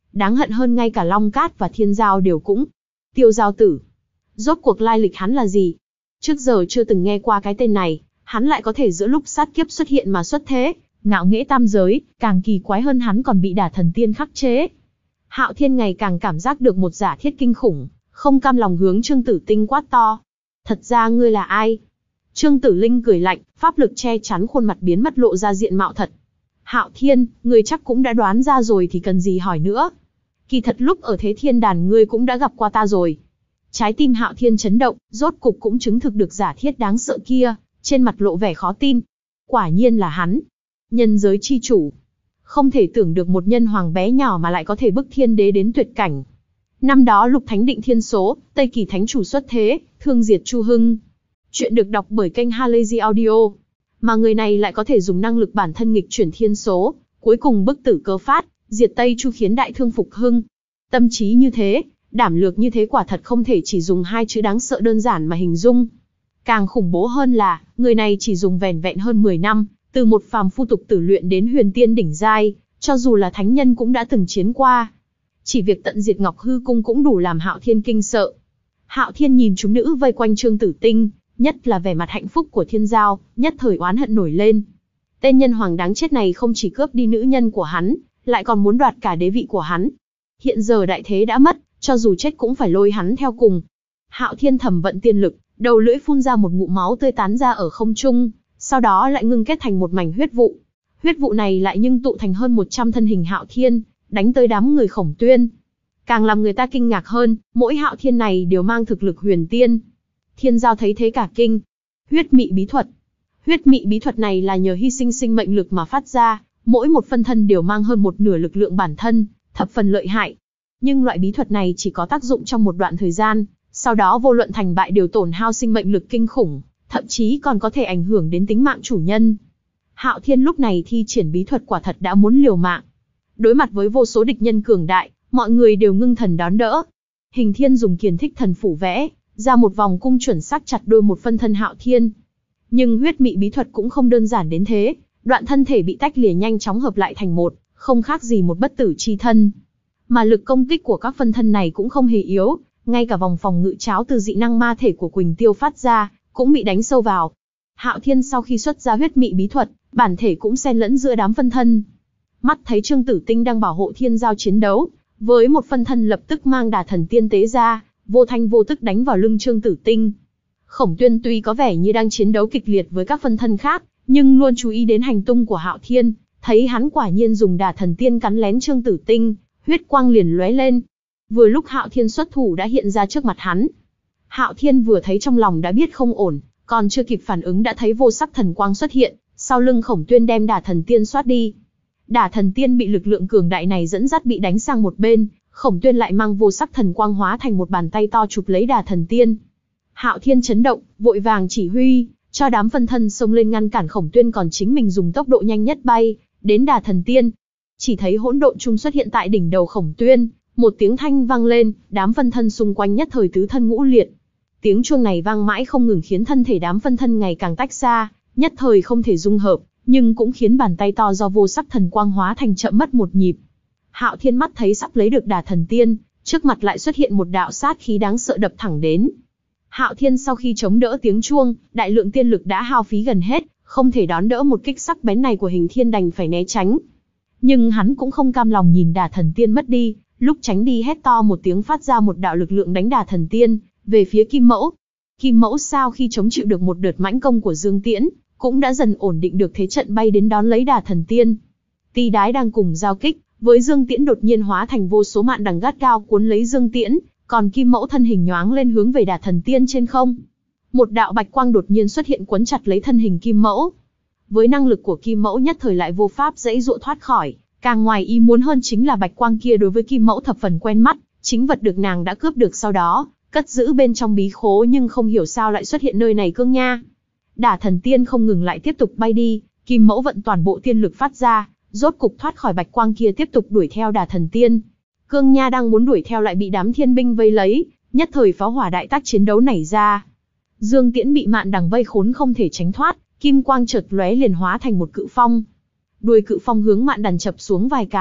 [SPEAKER 1] đáng hận hơn ngay cả Long Cát và Thiên Giao đều cũng. Tiêu Giao Tử. Rốt cuộc lai lịch hắn là gì? Trước giờ chưa từng nghe qua cái tên này, hắn lại có thể giữa lúc sát kiếp xuất hiện mà xuất thế, ngạo nghễ tam giới, càng kỳ quái hơn hắn còn bị Đả Thần Tiên khắc chế. Hạo Thiên ngày càng cảm giác được một giả thiết kinh khủng, không cam lòng hướng Trương Tử Tinh quát to. Thật ra ngươi là ai? Trương Tử Linh cười lạnh, pháp lực che chắn khuôn mặt biến mất lộ ra diện mạo thật. Hạo Thiên, ngươi chắc cũng đã đoán ra rồi thì cần gì hỏi nữa. Kỳ thật lúc ở Thế Thiên Đàn ngươi cũng đã gặp qua ta rồi. Trái tim Hạo Thiên chấn động, rốt cục cũng chứng thực được giả thiết đáng sợ kia, trên mặt lộ vẻ khó tin. Quả nhiên là hắn. Nhân giới chi chủ. Không thể tưởng được một nhân hoàng bé nhỏ mà lại có thể bức thiên đế đến tuyệt cảnh. Năm đó Lục Thánh định thiên số, Tây Kỳ Thánh chủ xuất thế, thương diệt Chu Hưng. Chuyện được đọc bởi kênh Halazy Audio. Mà người này lại có thể dùng năng lực bản thân nghịch chuyển thiên số, cuối cùng bức tử cơ phát, diệt Tây Chu khiến đại thương phục hưng. Tâm trí như thế, đảm lược như thế quả thật không thể chỉ dùng hai chữ đáng sợ đơn giản mà hình dung. Càng khủng bố hơn là, người này chỉ dùng vẻn vẹn hơn mười năm, từ một phàm phu tục tử luyện đến huyền tiên đỉnh giai, cho dù là thánh nhân cũng đã từng chiến qua. Chỉ việc tận diệt Ngọc Hư Cung cũng đủ làm Hạo Thiên kinh sợ. Hạo Thiên nhìn chúng nữ vây quanh Trương Tử Tinh, nhất là vẻ mặt hạnh phúc của Thiên Giao, nhất thời oán hận nổi lên. Tên nhân hoàng đáng chết này không chỉ cướp đi nữ nhân của hắn, lại còn muốn đoạt cả đế vị của hắn. Hiện giờ đại thế đã mất, cho dù chết cũng phải lôi hắn theo cùng. Hạo Thiên thầm vận tiên lực, đầu lưỡi phun ra một ngụm máu tươi tán ra ở không trung, sau đó lại ngưng kết thành một mảnh huyết vụ. Huyết vụ này lại nhưng tụ thành hơn một trăm thân hình Hạo Thiên, đánh tới đám người Khổng Tuyên. Càng làm người ta kinh ngạc hơn, mỗi Hạo Thiên này đều mang thực lực huyền tiên. Thiên Giao thấy thế cả kinh. Huyết mị bí thuật. Huyết mị bí thuật này là nhờ hy sinh sinh mệnh lực mà phát ra, mỗi một phân thân đều mang hơn một nửa lực lượng bản thân, thập phần lợi hại. Nhưng loại bí thuật này chỉ có tác dụng trong một đoạn thời gian, sau đó vô luận thành bại đều tổn hao sinh mệnh lực kinh khủng, thậm chí còn có thể ảnh hưởng đến tính mạng chủ nhân. Hạo Thiên lúc này thi triển bí thuật quả thật đã muốn liều mạng. Đối mặt với vô số địch nhân cường đại, mọi người đều ngưng thần đón đỡ. Hình Thiên dùng Kiền Thích Thần Phủ vẽ ra một vòng cung chuẩn xác chặt đôi một phân thân Hạo Thiên. Nhưng huyết mị bí thuật cũng không đơn giản đến thế, đoạn thân thể bị tách lìa nhanh chóng hợp lại thành một, không khác gì một bất tử chi thân. Mà lực công kích của các phân thân này cũng không hề yếu, ngay cả vòng phòng ngự cháo từ dị năng ma thể của Quỳnh Tiêu phát ra, cũng bị đánh sâu vào. Hạo Thiên sau khi xuất ra huyết mị bí thuật, bản thể cũng xen lẫn giữa đám phân thân. Mắt thấy Trương Tử Tinh đang bảo hộ Thiên Giao chiến đấu, với một phân thân lập tức mang Đả Thần Tiên tế ra, vô thanh vô tức đánh vào lưng Trương Tử Tinh. Khổng Tuyên tuy có vẻ như đang chiến đấu kịch liệt với các phân thân khác, nhưng luôn chú ý đến hành tung của Hạo Thiên, thấy hắn quả nhiên dùng Đả Thần Tiên cắn lén Trương Tử Tinh, huyết quang liền lóe lên. Vừa lúc Hạo Thiên xuất thủ đã hiện ra trước mặt hắn. Hạo Thiên vừa thấy trong lòng đã biết không ổn, còn chưa kịp phản ứng đã thấy vô sắc thần quang xuất hiện, sau lưng Khổng Tuyên đem Đả Thần Tiên xoát đi. Đả Thần Tiên bị lực lượng cường đại này dẫn dắt bị đánh sang một bên, Khổng Tuyên lại mang vô sắc thần quang hóa thành một bàn tay to chụp lấy Đả Thần Tiên. Hạo Thiên chấn động, vội vàng chỉ huy, cho đám phân thân xông lên ngăn cản Khổng Tuyên, còn chính mình dùng tốc độ nhanh nhất bay đến Đả Thần Tiên. Chỉ thấy hỗn độn chung xuất hiện tại đỉnh đầu Khổng Tuyên, một tiếng thanh vang lên, đám phân thân xung quanh nhất thời tứ thân ngũ liệt. Tiếng chuông này vang mãi không ngừng khiến thân thể đám phân thân ngày càng tách xa, nhất thời không thể dung hợp, nhưng cũng khiến bàn tay to do vô sắc thần quang hóa thành chậm mất một nhịp. Hạo Thiên mắt thấy sắp lấy được Đả Thần Tiên, trước mặt lại xuất hiện một đạo sát khí đáng sợ đập thẳng đến. Hạo Thiên sau khi chống đỡ tiếng chuông, đại lượng tiên lực đã hao phí gần hết, không thể đón đỡ một kích sắc bén này của Hình Thiên, đành phải né tránh. Nhưng hắn cũng không cam lòng nhìn Đả Thần Tiên mất đi, lúc tránh đi hét to một tiếng phát ra một đạo lực lượng đánh Đả Thần Tiên về phía Kim Mẫu. Kim Mẫu sau khi chống chịu được một đợt mãnh công của Dương Tiễn, cũng đã dần ổn định được thế trận, bay đến đón lấy Đả Thần Tiên. Ti Đái đang cùng giao kích với Dương Tiễn đột nhiên hóa thành vô số mạn đằng gắt gao cuốn lấy Dương Tiễn, còn Kim Mẫu thân hình nhoáng lên hướng về Đả Thần Tiên trên không. Một đạo bạch quang đột nhiên xuất hiện quấn chặt lấy thân hình Kim Mẫu. Với năng lực của Kim Mẫu nhất thời lại vô pháp dãy dụa thoát khỏi, càng ngoài ý muốn hơn chính là bạch quang kia đối với Kim Mẫu thập phần quen mắt, chính vật được nàng đã cướp được sau đó cất giữ bên trong bí khố, nhưng không hiểu sao lại xuất hiện nơi này cương nha. Đả Thần Tiên không ngừng lại tiếp tục bay đi, Kim Mẫu vận toàn bộ tiên lực phát ra, rốt cục thoát khỏi bạch quang kia tiếp tục đuổi theo Đả Thần Tiên. Cương nha đang muốn đuổi theo lại bị đám thiên binh vây lấy, nhất thời pháo hỏa đại tác chiến đấu nảy ra. Dương Tiễn bị mạn đằng vây khốn không thể tránh thoát, kim quang chợt lóe liền hóa thành một cự phong. Đuôi cự phong hướng mạn đằng chập xuống vài cái,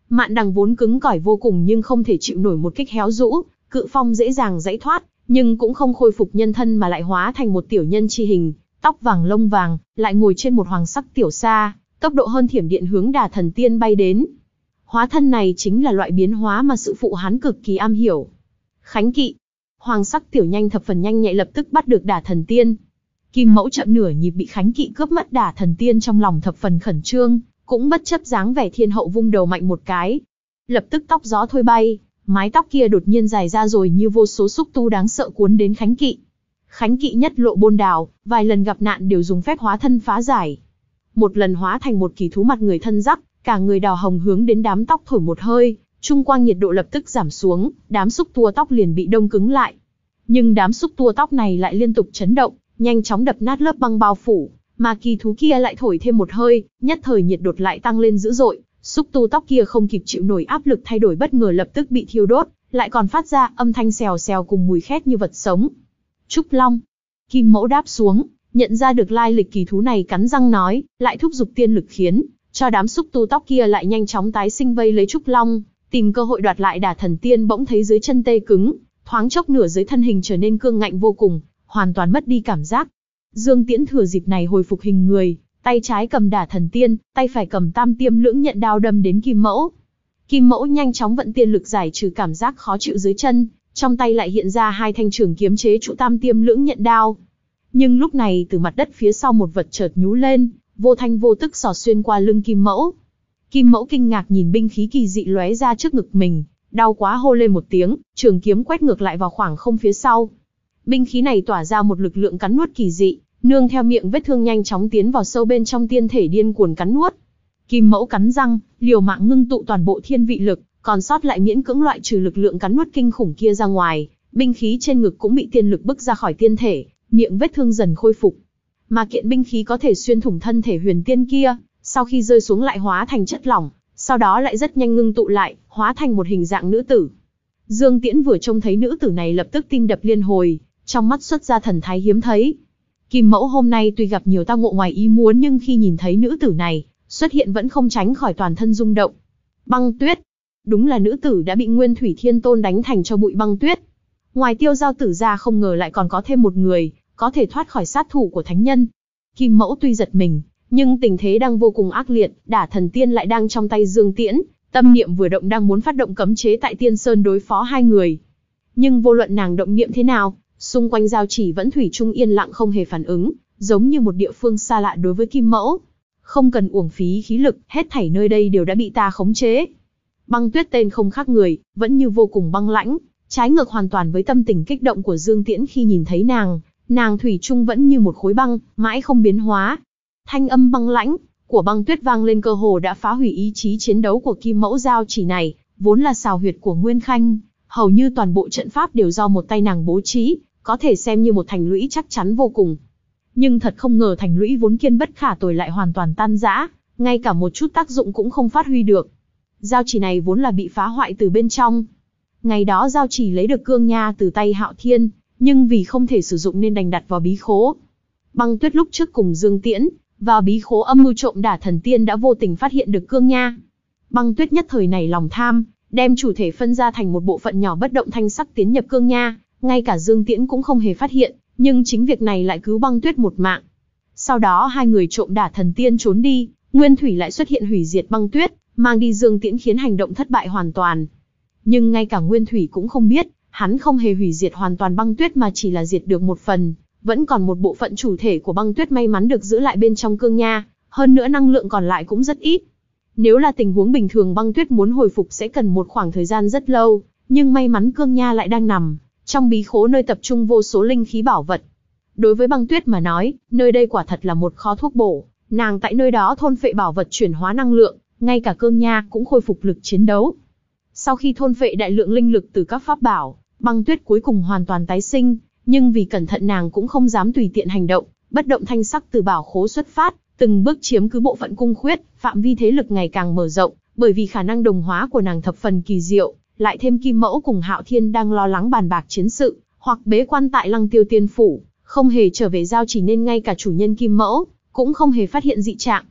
[SPEAKER 1] Mạn đằng vốn cứng cỏi vô cùng nhưng không thể chịu nổi một kích héo rũ, Cự Phong dễ dàng giãy thoát, nhưng cũng không khôi phục nhân thân mà lại hóa thành một tiểu nhân chi hình, tóc vàng lông vàng, lại ngồi trên một hoàng sắc tiểu sa, tốc độ hơn thiểm điện hướng Đả Thần Tiên bay đến. Hóa thân này chính là loại biến hóa mà sư phụ hắn cực kỳ am hiểu. Khánh kỵ. Hoàng sắc tiểu nhanh thập phần nhanh nhạy lập tức bắt được Đả Thần Tiên. Kim Mẫu chậm nửa nhịp bị Khánh kỵ cướp mất Đả Thần Tiên, trong lòng thập phần khẩn trương, cũng bất chấp dáng vẻ thiên hậu vung đầu mạnh một cái. Lập tức tóc gió thôi bay, mái tóc kia đột nhiên dài ra rồi như vô số xúc tu đáng sợ cuốn đến Khánh kỵ. Khánh kỵ nhất lộ bôn đào, vài lần gặp nạn đều dùng phép hóa thân phá giải. Một lần hóa thành một kỳ thú mặt người thân rắc, cả người đào hồng hướng đến đám tóc thổi một hơi, trung quang nhiệt độ lập tức giảm xuống, đám xúc tua tóc liền bị đông cứng lại. Nhưng đám xúc tua tóc này lại liên tục chấn động, nhanh chóng đập nát lớp băng bao phủ, mà kỳ thú kia lại thổi thêm một hơi, nhất thời nhiệt độ lại tăng lên dữ dội, xúc tu tóc kia không kịp chịu nổi áp lực thay đổi bất ngờ lập tức bị thiêu đốt, lại còn phát ra âm thanh xèo xèo cùng mùi khét như vật sống. Trúc Long. Kim Mẫu đáp xuống, nhận ra được lai lịch kỳ thú này, cắn răng nói, lại thúc giục tiên lực khiến cho đám xúc tu tóc kia lại nhanh chóng tái sinh vây lấy Trúc Long, tìm cơ hội đoạt lại Đả Thần Tiên. Bỗng thấy dưới chân tê cứng, thoáng chốc nửa dưới thân hình trở nên cương ngạnh vô cùng, hoàn toàn mất đi cảm giác. Dương Tiễn thừa dịp này hồi phục hình người, tay trái cầm Đả Thần Tiên, tay phải cầm Tam Tiêm Lưỡng Nhận Đao đâm đến Kim Mẫu. Kim Mẫu nhanh chóng vận tiên lực giải trừ cảm giác khó chịu dưới chân, trong tay lại hiện ra hai thanh trường kiếm chế trụ Tam Tiêm Lưỡng Nhận Đao. Nhưng lúc này từ mặt đất phía sau một vật chợt nhú lên, vô thanh vô tức xỏ xuyên qua lưng Kim Mẫu. Kim Mẫu kinh ngạc nhìn binh khí kỳ dị lóe ra trước ngực mình, đau quá hô lên một tiếng, trường kiếm quét ngược lại vào khoảng không phía sau. Binh khí này tỏa ra một lực lượng cắn nuốt kỳ dị, nương theo miệng vết thương nhanh chóng tiến vào sâu bên trong tiên thể điên cuồng cắn nuốt. Kim Mẫu cắn răng, liều mạng ngưng tụ toàn bộ thiên vị lực, còn sót lại miễn cưỡng loại trừ lực lượng cắn nuốt kinh khủng kia ra ngoài, binh khí trên ngực cũng bị tiên lực bức ra khỏi tiên thể, miệng vết thương dần khôi phục. Mà kiện binh khí có thể xuyên thủng thân thể huyền tiên kia, sau khi rơi xuống lại hóa thành chất lỏng, sau đó lại rất nhanh ngưng tụ lại, hóa thành một hình dạng nữ tử. Dương Tiễn vừa trông thấy nữ tử này lập tức tim đập liên hồi, trong mắt xuất ra thần thái hiếm thấy. Kim Mẫu hôm nay tuy gặp nhiều tao ngộ ngoài ý muốn nhưng khi nhìn thấy nữ tử này xuất hiện vẫn không tránh khỏi toàn thân rung động. Băng Tuyết, đúng là nữ tử đã bị Nguyên Thủy Thiên Tôn đánh thành cho bụi Băng Tuyết. Ngoài Tiêu Giao Tử ra không ngờ lại còn có thêm một người có thể thoát khỏi sát thủ của thánh nhân. Kim Mẫu tuy giật mình, nhưng tình thế đang vô cùng ác liệt, Đả Thần Tiên lại đang trong tay Dương Tiễn, tâm niệm vừa động đang muốn phát động cấm chế tại Tiên Sơn đối phó hai người. Nhưng vô luận nàng động niệm thế nào, xung quanh giao chỉ vẫn thủy chung yên lặng không hề phản ứng, giống như một địa phương xa lạ đối với Kim Mẫu. Không cần uổng phí khí lực, hết thảy nơi đây đều đã bị ta khống chế. Băng Tuyết tên không khác người, vẫn như vô cùng băng lãnh, trái ngược hoàn toàn với tâm tình kích động của Dương Tiễn khi nhìn thấy nàng, nàng thủy chung vẫn như một khối băng, mãi không biến hóa. Thanh âm băng lãnh của Băng Tuyết vang lên cơ hồ đã phá hủy ý chí chiến đấu của Kim Mẫu. Giao chỉ này vốn là xào huyệt của Nguyên Khanh, hầu như toàn bộ trận pháp đều do một tay nàng bố trí, có thể xem như một thành lũy chắc chắn vô cùng. Nhưng thật không ngờ thành lũy vốn kiên bất khả tồi lại hoàn toàn tan rã, ngay cả một chút tác dụng cũng không phát huy được. Giao chỉ này vốn là bị phá hoại từ bên trong. Ngày đó giao chỉ lấy được cương nha từ tay Hạo Thiên, nhưng vì không thể sử dụng nên đành đặt vào bí khố. Băng Tuyết lúc trước cùng Dương Tiễn vào bí khố âm mưu trộm Đả Thần Tiên đã vô tình phát hiện được cương nha. Băng Tuyết nhất thời này lòng tham, đem chủ thể phân ra thành một bộ phận nhỏ bất động thanh sắc tiến nhập cương nha, ngay cả Dương Tiễn cũng không hề phát hiện, nhưng chính việc này lại cứu Băng Tuyết một mạng. Sau đó hai người trộm Đả Thần Tiên trốn đi, Nguyên Thủy lại xuất hiện hủy diệt Băng Tuyết, mang đi Dương Tiễn khiến hành động thất bại hoàn toàn. Nhưng ngay cả Nguyên Thủy cũng không biết, hắn không hề hủy diệt hoàn toàn Băng Tuyết mà chỉ là diệt được một phần, vẫn còn một bộ phận chủ thể của Băng Tuyết may mắn được giữ lại bên trong cương nha, hơn nữa năng lượng còn lại cũng rất ít. Nếu là tình huống bình thường Băng Tuyết muốn hồi phục sẽ cần một khoảng thời gian rất lâu, nhưng may mắn cương nha lại đang nằm trong bí khố nơi tập trung vô số linh khí bảo vật. Đối với Băng Tuyết mà nói, nơi đây quả thật là một kho thuốc bổ, nàng tại nơi đó thôn phệ bảo vật chuyển hóa năng lượng, ngay cả cương nha cũng khôi phục lực chiến đấu. Sau khi thôn phệ đại lượng linh lực từ các pháp bảo, Băng Tuyết cuối cùng hoàn toàn tái sinh, nhưng vì cẩn thận nàng cũng không dám tùy tiện hành động, bất động thanh sắc từ bảo khố xuất phát, từng bước chiếm cứ bộ phận cung khuyết, phạm vi thế lực ngày càng mở rộng, bởi vì khả năng đồng hóa của nàng thập phần kỳ diệu, lại thêm Kim Mẫu cùng Hạo Thiên đang lo lắng bàn bạc chiến sự, hoặc bế quan tại Lăng Tiêu Tiên phủ, không hề trở về giao chỉ nên ngay cả chủ nhân Kim Mẫu cũng không hề phát hiện dị trạng.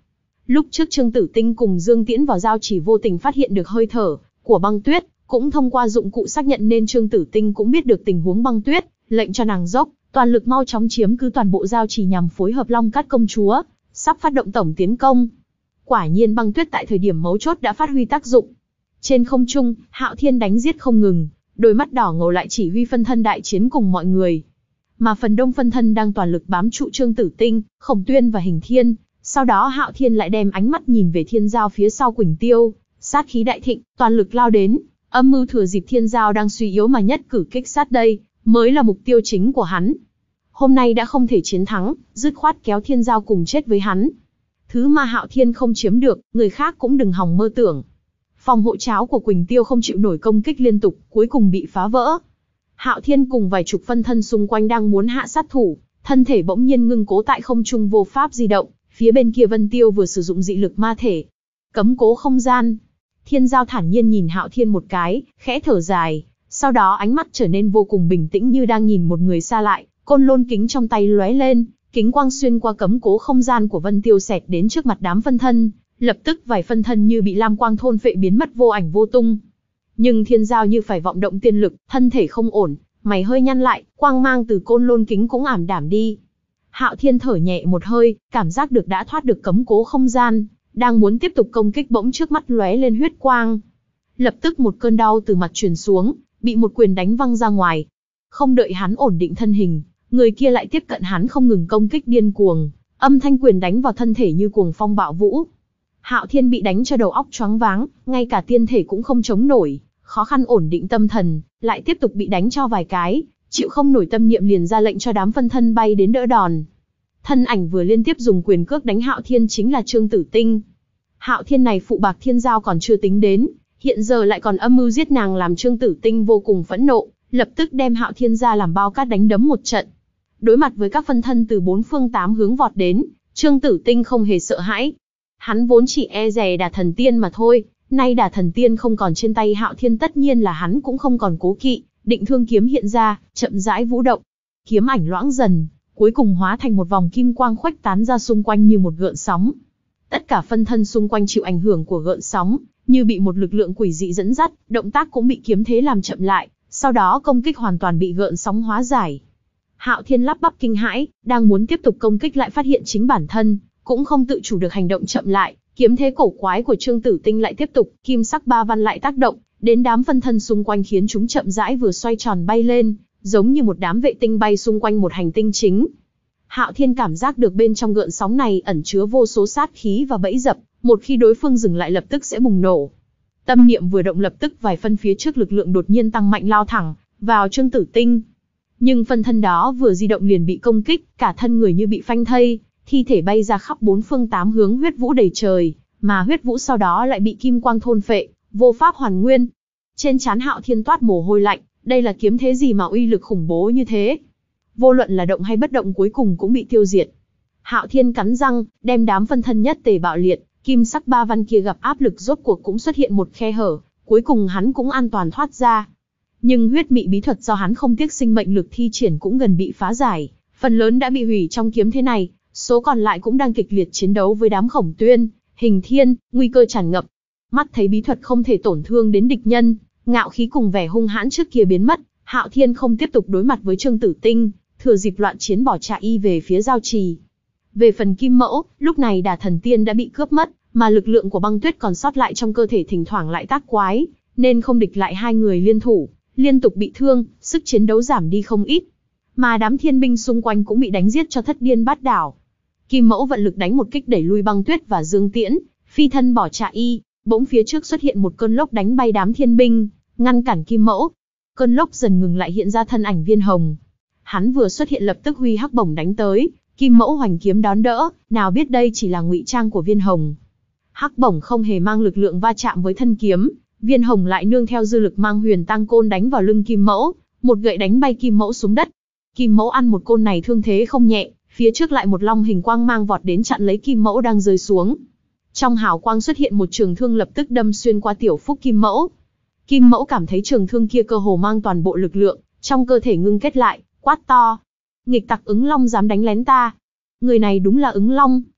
[SPEAKER 1] Lúc trước Trương Tử Tinh cùng Dương Tiễn vào giao chỉ vô tình phát hiện được hơi thở của băng tuyết, cũng thông qua dụng cụ xác nhận nên Trương Tử Tinh cũng biết được tình huống băng tuyết, lệnh cho nàng dốc toàn lực mau chóng chiếm cứ toàn bộ giao chỉ nhằm phối hợp Long Cát công chúa, sắp phát động tổng tiến công. Quả nhiên băng tuyết tại thời điểm mấu chốt đã phát huy tác dụng. Trên không trung, Hạo Thiên đánh giết không ngừng, đôi mắt đỏ ngầu lại chỉ huy phân thân đại chiến cùng mọi người. Mà phần đông phân thân đang toàn lực bám trụ Trương Tử Tinh, Khổng Tuyên và Hình Thiên. Sau đó Hạo Thiên lại đem ánh mắt nhìn về Thiên Giao phía sau Quỳnh Tiêu, sát khí đại thịnh, toàn lực lao đến. Âm mưu thừa dịp Thiên Giao đang suy yếu mà nhất cử kích sát đây, mới là mục tiêu chính của hắn. Hôm nay đã không thể chiến thắng, dứt khoát kéo Thiên Giao cùng chết với hắn. Thứ mà Hạo Thiên không chiếm được, người khác cũng đừng hòng mơ tưởng. Phòng hộ cháo của Quỳnh Tiêu không chịu nổi công kích liên tục, cuối cùng bị phá vỡ. Hạo Thiên cùng vài chục phân thân xung quanh đang muốn hạ sát thủ, thân thể bỗng nhiên ngưng cố tại không trung vô pháp di động. Phía bên kia Vân Tiêu vừa sử dụng dị lực ma thể, cấm cố không gian. Thiên Giao thản nhiên nhìn Hạo Thiên một cái, khẽ thở dài, sau đó ánh mắt trở nên vô cùng bình tĩnh như đang nhìn một người xa lại. Côn lôn kính trong tay lóe lên, kính quang xuyên qua cấm cố không gian của Vân Tiêu xẹt đến trước mặt đám phân thân, lập tức vài phân thân như bị lam quang thôn phệ biến mất vô ảnh vô tung. Nhưng Thiên Giao như phải vọng động tiên lực, thân thể không ổn, mày hơi nhăn lại, quang mang từ côn lôn kính cũng ảm đạm đi. Hạo Thiên thở nhẹ một hơi, cảm giác được đã thoát được cấm cố không gian, đang muốn tiếp tục công kích bỗng trước mắt lóe lên huyết quang. Lập tức một cơn đau từ mặt truyền xuống, bị một quyền đánh văng ra ngoài. Không đợi hắn ổn định thân hình, người kia lại tiếp cận hắn không ngừng công kích điên cuồng, âm thanh quyền đánh vào thân thể như cuồng phong bạo vũ. Hạo Thiên bị đánh cho đầu óc choáng váng, ngay cả tiên thể cũng không chống nổi, khó khăn ổn định tâm thần, lại tiếp tục bị đánh cho vài cái, chịu không nổi tâm niệm liền ra lệnh cho đám phân thân bay đến đỡ đòn. Thân ảnh vừa liên tiếp dùng quyền cước đánh Hạo Thiên chính là Trương Tử Tinh. Hạo Thiên này phụ bạc Thiên Giao còn chưa tính đến, hiện giờ lại còn âm mưu giết nàng làm Trương Tử Tinh vô cùng phẫn nộ, lập tức đem Hạo Thiên ra làm bao cát đánh đấm một trận. Đối mặt với các phân thân từ bốn phương tám hướng vọt đến, Trương Tử Tinh không hề sợ hãi. Hắn vốn chỉ e dè Đả Thần Tiên mà thôi, nay Đả Thần Tiên không còn trên tay Hạo Thiên tất nhiên là hắn cũng không còn cố kỵ, định thương kiếm hiện ra, chậm rãi vũ động. Kiếm ảnh loãng dần, cuối cùng hóa thành một vòng kim quang khuếch tán ra xung quanh như một gợn sóng. Tất cả phân thân xung quanh chịu ảnh hưởng của gợn sóng, như bị một lực lượng quỷ dị dẫn dắt, động tác cũng bị kiếm thế làm chậm lại, sau đó công kích hoàn toàn bị gợn sóng hóa giải. Hạo Thiên lắp bắp kinh hãi, đang muốn tiếp tục công kích lại phát hiện chính bản thân cũng không tự chủ được hành động chậm lại, kiếm thế cổ quái của Trương Tử Tinh lại tiếp tục, kim sắc ba văn lại tác động đến đám phân thân xung quanh khiến chúng chậm rãi vừa xoay tròn bay lên, giống như một đám vệ tinh bay xung quanh một hành tinh chính. Hạo Thiên cảm giác được bên trong gợn sóng này ẩn chứa vô số sát khí và bẫy dập, một khi đối phương dừng lại lập tức sẽ bùng nổ. Tâm niệm vừa động lập tức vài phân phía trước lực lượng đột nhiên tăng mạnh lao thẳng vào Trương Tử Tinh. Nhưng phân thân đó vừa di động liền bị công kích, cả thân người như bị phanh thây, thi thể bay ra khắp bốn phương tám hướng, huyết vũ đầy trời, mà huyết vũ sau đó lại bị kim quang thôn phệ, vô pháp hoàn nguyên. Trên trán Hạo Thiên toát mồ hôi lạnh, đây là kiếm thế gì mà uy lực khủng bố như thế? Vô luận là động hay bất động cuối cùng cũng bị tiêu diệt. Hạo Thiên cắn răng, đem đám phân thân nhất tề bạo liệt, kim sắc ba văn kia gặp áp lực rốt cuộc cũng xuất hiện một khe hở, cuối cùng hắn cũng an toàn thoát ra. Nhưng huyết mị bí thuật do hắn không tiếc sinh mệnh lực thi triển cũng gần bị phá giải, phần lớn đã bị hủy trong kiếm thế này, số còn lại cũng đang kịch liệt chiến đấu với đám Khổng Tuyên, Hình Thiên, nguy cơ tràn ngập. Mắt thấy bí thuật không thể tổn thương đến địch nhân, ngạo khí cùng vẻ hung hãn trước kia biến mất, Hạo Thiên không tiếp tục đối mặt với Trương Tử Tinh, thừa dịp loạn chiến bỏ chạy y về phía giao trì. Về phần Kim Mẫu, lúc này Đả Thần Tiên đã bị cướp mất, mà lực lượng của băng tuyết còn sót lại trong cơ thể thỉnh thoảng lại tác quái, nên không địch lại hai người liên thủ, liên tục bị thương, sức chiến đấu giảm đi không ít. Mà đám thiên binh xung quanh cũng bị đánh giết cho thất điên bát đảo. Kim Mẫu vận lực đánh một kích đẩy lui băng tuyết và Dương Tiễn, phi thân bỏ chạy y, bỗng phía trước xuất hiện một cơn lốc đánh bay đám thiên binh, ngăn cản Kim Mẫu. Cơn lốc dần ngừng lại, hiện ra thân ảnh Viên Hồng. Hắn vừa xuất hiện lập tức huy hắc bổng đánh tới, Kim Mẫu hoành kiếm đón đỡ, nào biết đây chỉ là ngụy trang của Viên Hồng. Hắc bổng không hề mang lực lượng va chạm với thân kiếm, Viên Hồng lại nương theo dư lực mang Huyền Tang côn đánh vào lưng Kim Mẫu, một gậy đánh bay Kim Mẫu xuống đất. Kim Mẫu ăn một côn này thương thế không nhẹ, phía trước lại một long hình quang mang vọt đến chặn lấy Kim Mẫu đang rơi xuống. Trong hào quang xuất hiện một trường thương lập tức đâm xuyên qua tiểu phúc Kim Mẫu. Kim Mẫu cảm thấy trường thương kia cơ hồ mang toàn bộ lực lượng, trong cơ thể ngưng kết lại, quát to: nghịch tặc Ứng Long dám đánh lén ta! Người này đúng là Ứng Long,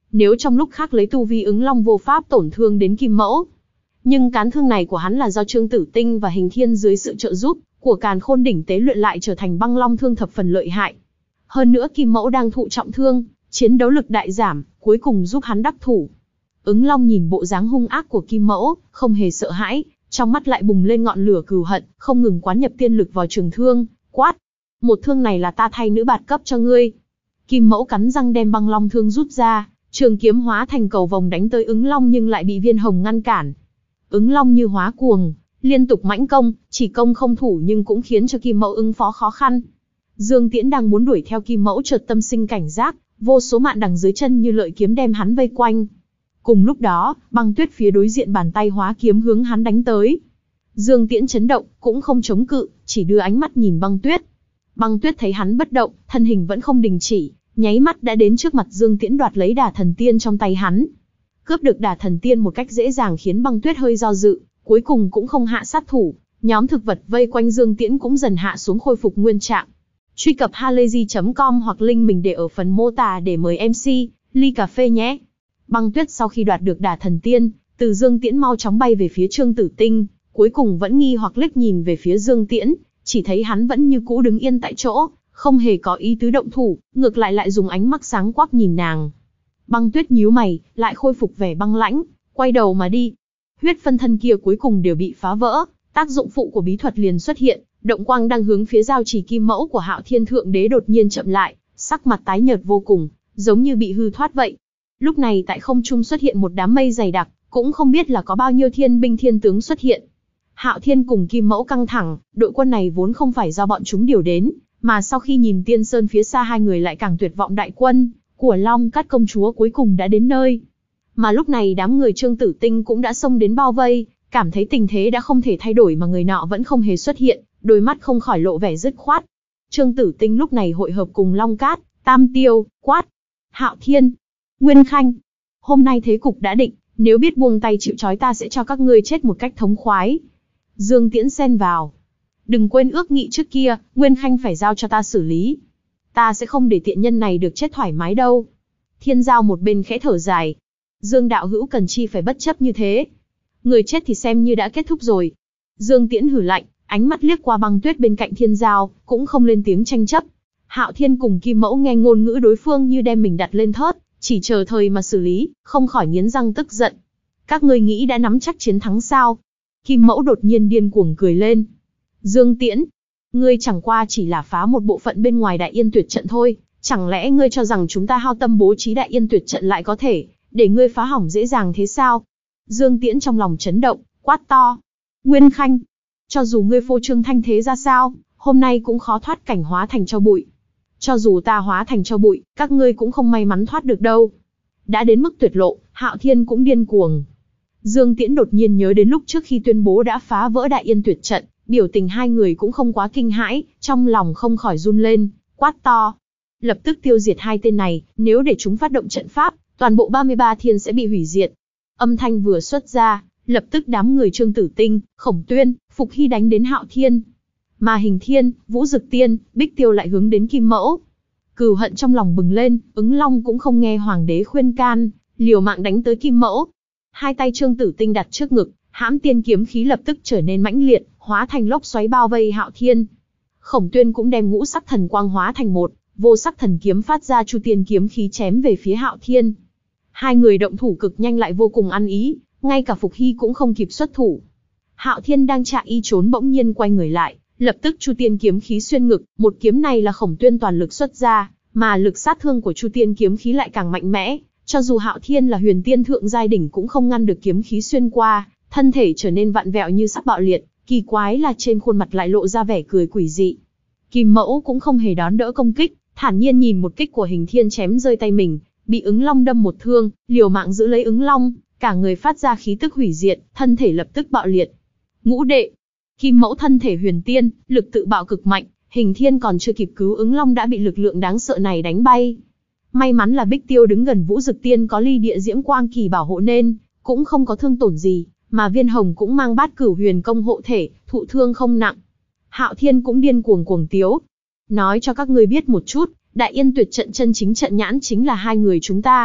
[SPEAKER 1] nếu trong lúc khác lấy tu vi Ứng Long vô pháp tổn thương đến Kim Mẫu. Nhưng cán thương này của hắn là do Trương Tử Tinh và Hình Thiên dưới sự trợ giúp của Càn Khôn đỉnh tế luyện lại trở thành băng long thương thập phần lợi hại. Hơn nữa Kim Mẫu đang thụ trọng thương, chiến đấu lực đại giảm, cuối cùng giúp hắn đắc thủ. Ứng Long nhìn bộ dáng hung ác của Kim Mẫu, không hề sợ hãi, trong mắt lại bùng lên ngọn lửa cừu hận, không ngừng quán nhập tiên lực vào trường thương, quát: "Một thương này là ta thay nữ bạt cấp cho ngươi." Kim Mẫu cắn răng đem băng long thương rút ra, trường kiếm hóa thành cầu vồng đánh tới Ứng Long nhưng lại bị Viên Hồng ngăn cản. Ứng Long như hóa cuồng, liên tục mãnh công, chỉ công không thủ nhưng cũng khiến cho Kim Mẫu ứng phó khó khăn. Dương Tiễn đang muốn đuổi theo Kim Mẫu chợt tâm sinh cảnh giác, vô số mạn đằng dưới chân như lợi kiếm đem hắn vây quanh. Cùng lúc đó, Băng Tuyết phía đối diện bàn tay hóa kiếm hướng hắn đánh tới. Dương Tiễn chấn động, cũng không chống cự, chỉ đưa ánh mắt nhìn Băng Tuyết. Băng Tuyết thấy hắn bất động, thân hình vẫn không đình chỉ, nháy mắt đã đến trước mặt Dương Tiễn đoạt lấy Đả Thần Tiên trong tay hắn. Cướp được Đả Thần Tiên một cách dễ dàng khiến Băng Tuyết hơi do dự, cuối cùng cũng không hạ sát thủ. Nhóm thực vật vây quanh Dương Tiễn cũng dần hạ xuống khôi phục nguyên trạng. Truy cập halayzi chấm com hoặc link mình để ở phần mô tả để mời em xê, ly cà phê nhé. Băng Tuyết sau khi đoạt được Đả Thần Tiên, từ Dương Tiễn mau chóng bay về phía Trương Tử Tinh, cuối cùng vẫn nghi hoặc liếc nhìn về phía Dương Tiễn, chỉ thấy hắn vẫn như cũ đứng yên tại chỗ, không hề có ý tứ động thủ, ngược lại lại dùng ánh mắt sáng quắc nhìn nàng. Băng Tuyết nhíu mày, lại khôi phục vẻ băng lãnh, quay đầu mà đi. Huyết phân thân kia cuối cùng đều bị phá vỡ, tác dụng phụ của bí thuật liền xuất hiện, động quang đang hướng phía giao chỉ Kim Mẫu của Hạo Thiên Thượng Đế đột nhiên chậm lại, sắc mặt tái nhợt vô cùng, giống như bị hư thoát vậy. Lúc này tại không trung xuất hiện một đám mây dày đặc, cũng không biết là có bao nhiêu thiên binh thiên tướng xuất hiện. Hạo Thiên cùng Kim Mẫu căng thẳng, đội quân này vốn không phải do bọn chúng điều đến, mà sau khi nhìn Tiên Sơn phía xa hai người lại càng tuyệt vọng đại quân của Long Cát công chúa cuối cùng đã đến nơi. Mà lúc này đám người Trương Tử Tinh cũng đã xông đến bao vây, cảm thấy tình thế đã không thể thay đổi mà người nọ vẫn không hề xuất hiện, đôi mắt không khỏi lộ vẻ dứt khoát. Trương Tử Tinh lúc này hội hợp cùng Long Cát, Tam Tiêu, quát: Hạo Thiên, Nguyên Khanh, hôm nay thế cục đã định, nếu biết buông tay chịu trói ta sẽ cho các ngươi chết một cách thống khoái. Dương Tiễn xen vào: Đừng quên ước nghị trước kia, Nguyên Khanh phải giao cho ta xử lý. Ta sẽ không để tiện nhân này được chết thoải mái đâu. Thiên Giao một bên khẽ thở dài: Dương đạo hữu cần chi phải bất chấp như thế. Người chết thì xem như đã kết thúc rồi. Dương Tiễn hử lạnh, ánh mắt liếc qua Băng Tuyết bên cạnh Thiên Giao, cũng không lên tiếng tranh chấp. Hạo Thiên cùng Kim Mẫu nghe ngôn ngữ đối phương như đem mình đặt lên thớt, chỉ chờ thời mà xử lý, không khỏi nghiến răng tức giận. Các ngươi nghĩ đã nắm chắc chiến thắng sao? Kim Mẫu đột nhiên điên cuồng cười lên. Dương Tiễn, ngươi chẳng qua chỉ là phá một bộ phận bên ngoài Đại Yên Tuyệt trận thôi, chẳng lẽ ngươi cho rằng chúng ta hao tâm bố trí Đại Yên Tuyệt trận lại có thể để ngươi phá hỏng dễ dàng thế sao? Dương Tiễn trong lòng chấn động, quát to: Nguyên Khanh, cho dù ngươi phô trương thanh thế ra sao, hôm nay cũng khó thoát cảnh hóa thành tro bụi. Cho dù ta hóa thành tro bụi, các ngươi cũng không may mắn thoát được đâu. Đã đến mức tuyệt lộ, Hạo Thiên cũng điên cuồng. Dương Tiễn đột nhiên nhớ đến lúc trước khi tuyên bố đã phá vỡ Đại Yên Tuyệt trận, biểu tình hai người cũng không quá kinh hãi, trong lòng không khỏi run lên, quát to: lập tức tiêu diệt hai tên này, nếu để chúng phát động trận pháp, toàn bộ ba mươi ba thiên sẽ bị hủy diệt. Âm thanh vừa xuất ra, lập tức đám người Trương Tử Tinh, Khổng Tuyên, Phục Hy đánh đến Hạo Thiên. Mà Hình Thiên, Vũ Dực Tiên, Bích Tiêu lại hướng đến Kim Mẫu. Cừu hận trong lòng bừng lên, Ứng Long cũng không nghe hoàng đế khuyên can, liều mạng đánh tới Kim Mẫu. Hai tay Trương Tử Tinh đặt trước ngực, hãm tiên kiếm khí lập tức trở nên mãnh liệt, hóa thành lốc xoáy bao vây Hạo Thiên. Khổng Tuyên cũng đem ngũ sắc thần quang hóa thành một, vô sắc thần kiếm phát ra chu tiên kiếm khí chém về phía Hạo Thiên. Hai người động thủ cực nhanh lại vô cùng ăn ý, ngay cả Phục Hy cũng không kịp xuất thủ. Hạo Thiên đang chạy y trốn bỗng nhiên quay người lại, lập tức chu tiên kiếm khí xuyên ngực, một kiếm này là Khổng Tuyên toàn lực xuất ra, mà lực sát thương của chu tiên kiếm khí lại càng mạnh mẽ, cho dù Hạo Thiên là huyền tiên thượng giai đỉnh cũng không ngăn được kiếm khí xuyên qua, thân thể trở nên vặn vẹo như sắp bạo liệt, kỳ quái là trên khuôn mặt lại lộ ra vẻ cười quỷ dị. Kim Mẫu cũng không hề đón đỡ công kích, thản nhiên nhìn một kích của Hình Thiên chém rơi tay mình, bị Ứng Long đâm một thương, liều mạng giữ lấy Ứng Long, cả người phát ra khí tức hủy diệt, thân thể lập tức bạo liệt. Ngũ đệ, Kim Mẫu thân thể huyền tiên, lực tự bạo cực mạnh, Hình Thiên còn chưa kịp cứu Ứng Long đã bị lực lượng đáng sợ này đánh bay. May mắn là Bích Tiêu đứng gần Vũ Dực Tiên có ly địa diễm quang kỳ bảo hộ nên cũng không có thương tổn gì, mà Viên Hồng cũng mang Bát Cửu Huyền công hộ thể, thụ thương không nặng. Hạo Thiên cũng điên cuồng cuồng tiếu. Nói cho các ngươi biết một chút, Đại Yên Tuyệt trận chân chính trận nhãn chính là hai người chúng ta,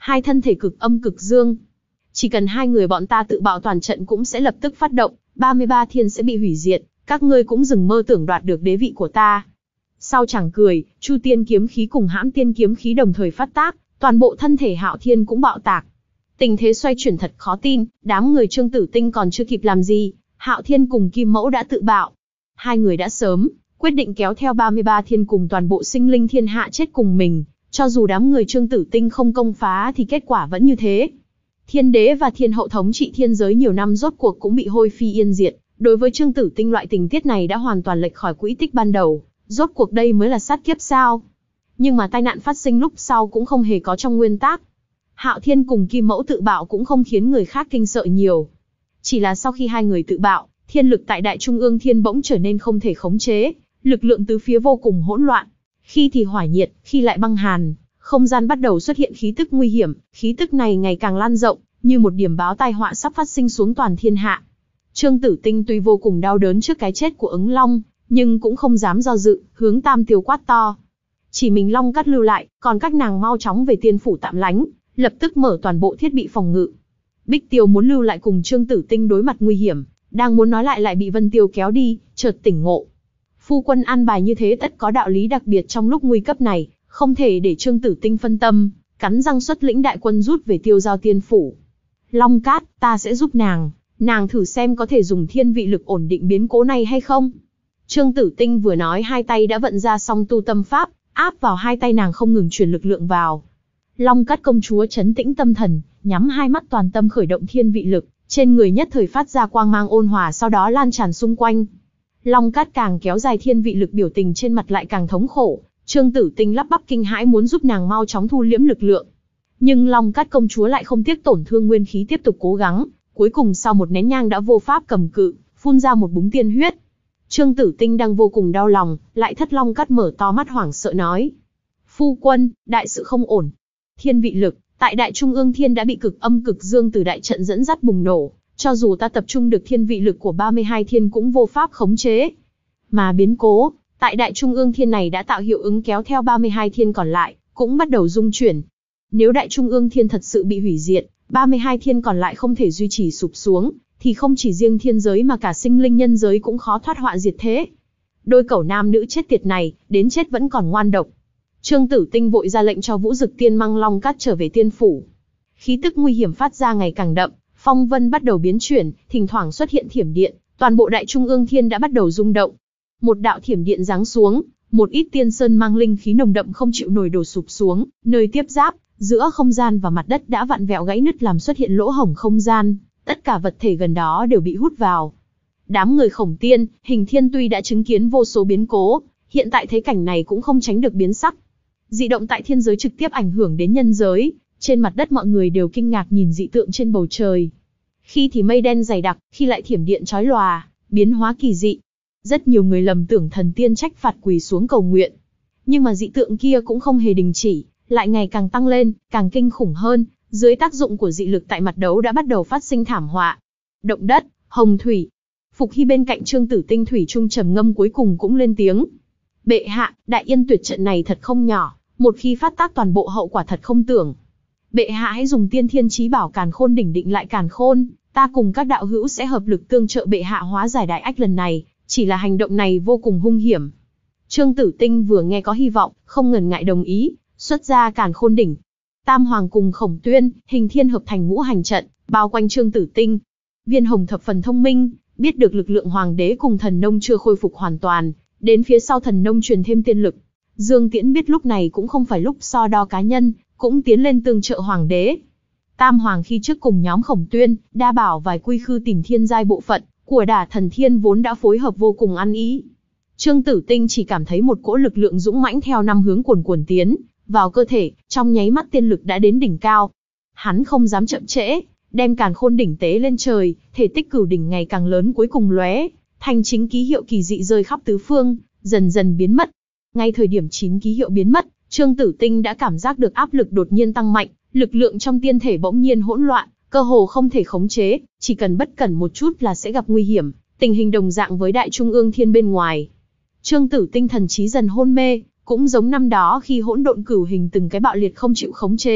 [SPEAKER 1] hai thân thể cực âm cực dương. Chỉ cần hai người bọn ta tự bạo toàn trận cũng sẽ lập tức phát động, ba mươi ba thiên sẽ bị hủy diệt, các ngươi cũng đừng mơ tưởng đoạt được đế vị của ta. Sau chàng cười, Chu Tiên kiếm khí cùng Hãm Tiên kiếm khí đồng thời phát tác, toàn bộ thân thể Hạo Thiên cũng bạo tạc. Tình thế xoay chuyển thật khó tin, đám người Trương Tử Tinh còn chưa kịp làm gì, Hạo Thiên cùng Kim Mẫu đã tự bạo. Hai người đã sớm quyết định kéo theo ba mươi ba thiên cùng toàn bộ sinh linh thiên hạ chết cùng mình, cho dù đám người Trương Tử Tinh không công phá thì kết quả vẫn như thế. Thiên đế và thiên hậu thống trị thiên giới nhiều năm rốt cuộc cũng bị hôi phi yên diệt, đối với Trương Tử Tinh loại tình tiết này đã hoàn toàn lệch khỏi quỹ tích ban đầu, rốt cuộc đây mới là sát kiếp sao? Nhưng mà tai nạn phát sinh lúc sau cũng không hề có trong nguyên tắc. Hạo Thiên cùng Kim Mẫu tự bạo cũng không khiến người khác kinh sợ nhiều. Chỉ là sau khi hai người tự bạo, thiên lực tại Đại Trung ương Thiên bỗng trở nên không thể khống chế, lực lượng tứ phía vô cùng hỗn loạn. Khi thì hỏa nhiệt, khi lại băng hàn, không gian bắt đầu xuất hiện khí tức nguy hiểm, khí tức này ngày càng lan rộng, như một điểm báo tai họa sắp phát sinh xuống toàn thiên hạ. Trương Tử Tinh tuy vô cùng đau đớn trước cái chết của ứng long, nhưng cũng không dám do dự, hướng Tam Tiêu quát to. Chỉ mình Long Cát lưu lại, còn các nàng mau chóng về tiên phủ tạm lánh, lập tức mở toàn bộ thiết bị phòng ngự. Bích Tiêu muốn lưu lại cùng Trương Tử Tinh đối mặt nguy hiểm, đang muốn nói lại lại bị Vân Tiêu kéo đi, chợt tỉnh ngộ. Phu quân an bài như thế tất có đạo lý đặc biệt trong lúc nguy cấp này, không thể để Trương Tử Tinh phân tâm, cắn răng xuất lĩnh đại quân rút về Tiêu Giao tiên phủ. Long Cát, ta sẽ giúp nàng, nàng thử xem có thể dùng thiên vị lực ổn định biến cố này hay không. Trương Tử Tinh vừa nói hai tay đã vận ra song tu tâm pháp, áp vào hai tay nàng không ngừng truyền lực lượng vào. Long Cát công chúa trấn tĩnh tâm thần, nhắm hai mắt toàn tâm khởi động thiên vị lực, trên người nhất thời phát ra quang mang ôn hòa sau đó lan tràn xung quanh. Long Cát càng kéo dài thiên vị lực biểu tình trên mặt lại càng thống khổ, Trương Tử Tinh lắp bắp kinh hãi muốn giúp nàng mau chóng thu liễm lực lượng. Nhưng Long Cát công chúa lại không tiếc tổn thương nguyên khí tiếp tục cố gắng, cuối cùng sau một nén nhang đã vô pháp cầm cự, phun ra một búng tiên huyết. Trương Tử Tinh đang vô cùng đau lòng, lại thất Long Cát mở to mắt hoảng sợ nói: "Phu quân, đại sự không ổn." Thiên vị lực tại Đại Trung ương Thiên đã bị cực âm cực dương từ đại trận dẫn dắt bùng nổ, cho dù ta tập trung được thiên vị lực của ba mươi hai thiên cũng vô pháp khống chế. Mà biến cố tại Đại Trung ương Thiên này đã tạo hiệu ứng kéo theo ba mươi hai thiên còn lại cũng bắt đầu rung chuyển. Nếu Đại Trung ương Thiên thật sự bị hủy diệt, ba mươi hai thiên còn lại không thể duy trì sụp xuống, thì không chỉ riêng thiên giới mà cả sinh linh nhân giới cũng khó thoát họa diệt thế. Đôi cẩu nam nữ chết tiệt này, đến chết vẫn còn ngoan độc. Trương Tử Tinh vội ra lệnh cho Vũ Dực Tiên mang Long Cát trở về tiên phủ. Khí tức nguy hiểm phát ra ngày càng đậm, phong vân bắt đầu biến chuyển, thỉnh thoảng xuất hiện thiểm điện, toàn bộ Đại Trung ương Thiên đã bắt đầu rung động. Một đạo thiểm điện giáng xuống, một ít tiên sơn mang linh khí nồng đậm không chịu nổi đổ sụp xuống, nơi tiếp giáp giữa không gian và mặt đất đã vặn vẹo gãy nứt làm xuất hiện lỗ hổng không gian, tất cả vật thể gần đó đều bị hút vào. Đám người Khổng Tiên, Hình Thiên tuy đã chứng kiến vô số biến cố, hiện tại thấy cảnh này cũng không tránh được biến sắc. Dị động tại thiên giới trực tiếp ảnh hưởng đến nhân giới, trên mặt đất mọi người đều kinh ngạc nhìn dị tượng trên bầu trời. Khi thì mây đen dày đặc, khi lại thiểm điện chói lòa, biến hóa kỳ dị. Rất nhiều người lầm tưởng thần tiên trách phạt quỳ xuống cầu nguyện. Nhưng mà dị tượng kia cũng không hề đình chỉ, lại ngày càng tăng lên, càng kinh khủng hơn, dưới tác dụng của dị lực tại mặt đấu đã bắt đầu phát sinh thảm họa. Động đất, hồng thủy. Phục Hy bên cạnh Trương Tử Tinh thủy trung trầm ngâm cuối cùng cũng lên tiếng. Bệ hạ, Đại Yên Tuyệt trận này thật không nhỏ, một khi phát tác toàn bộ hậu quả thật không tưởng. Bệ hạ hãy dùng tiên thiên chí bảo Càn Khôn đỉnh định lại Càn Khôn, ta cùng các đạo hữu sẽ hợp lực tương trợ bệ hạ hóa giải đại ách lần này, chỉ là hành động này vô cùng hung hiểm. Trương Tử Tinh vừa nghe có hy vọng, không ngần ngại đồng ý, xuất ra Càn Khôn đỉnh. Tam Hoàng cùng Khổng Tuyên, Hình Thiên hợp thành ngũ hành trận, bao quanh Trương Tử Tinh. Viên Hồng thập phần thông minh, biết được lực lượng Hoàng đế cùng Thần Nông chưa khôi phục hoàn toàn, đến phía sau Thần Nông truyền thêm tiên lực. Dương Tiễn biết lúc này cũng không phải lúc so đo cá nhân, cũng tiến lên tương trợ Hoàng đế. Tam Hoàng khi trước cùng nhóm Khổng Tuyên, Đa Bảo vài quy khư tìm thiên giai bộ phận của Đả Thần Thiên vốn đã phối hợp vô cùng ăn ý. Trương Tử Tinh chỉ cảm thấy một cỗ lực lượng dũng mãnh theo năm hướng cuồn cuộn tiến vào cơ thể, trong nháy mắt tiên lực đã đến đỉnh cao. Hắn không dám chậm trễ, đem Càn Khôn đỉnh tế lên trời, thể tích cửu đỉnh ngày càng lớn cuối cùng lóe thành chính ký hiệu kỳ dị rơi khắp tứ phương, dần dần biến mất. Ngay thời điểm chín ký hiệu biến mất, Trương Tử Tinh đã cảm giác được áp lực đột nhiên tăng mạnh, lực lượng trong tiên thể bỗng nhiên hỗn loạn, cơ hồ không thể khống chế, chỉ cần bất cẩn một chút là sẽ gặp nguy hiểm, tình hình đồng dạng với Đại Trung ương Thiên bên ngoài. Trương Tử Tinh thần trí dần hôn mê, cũng giống năm đó khi hỗn độn cửu hình từng cái bạo liệt không chịu khống chế,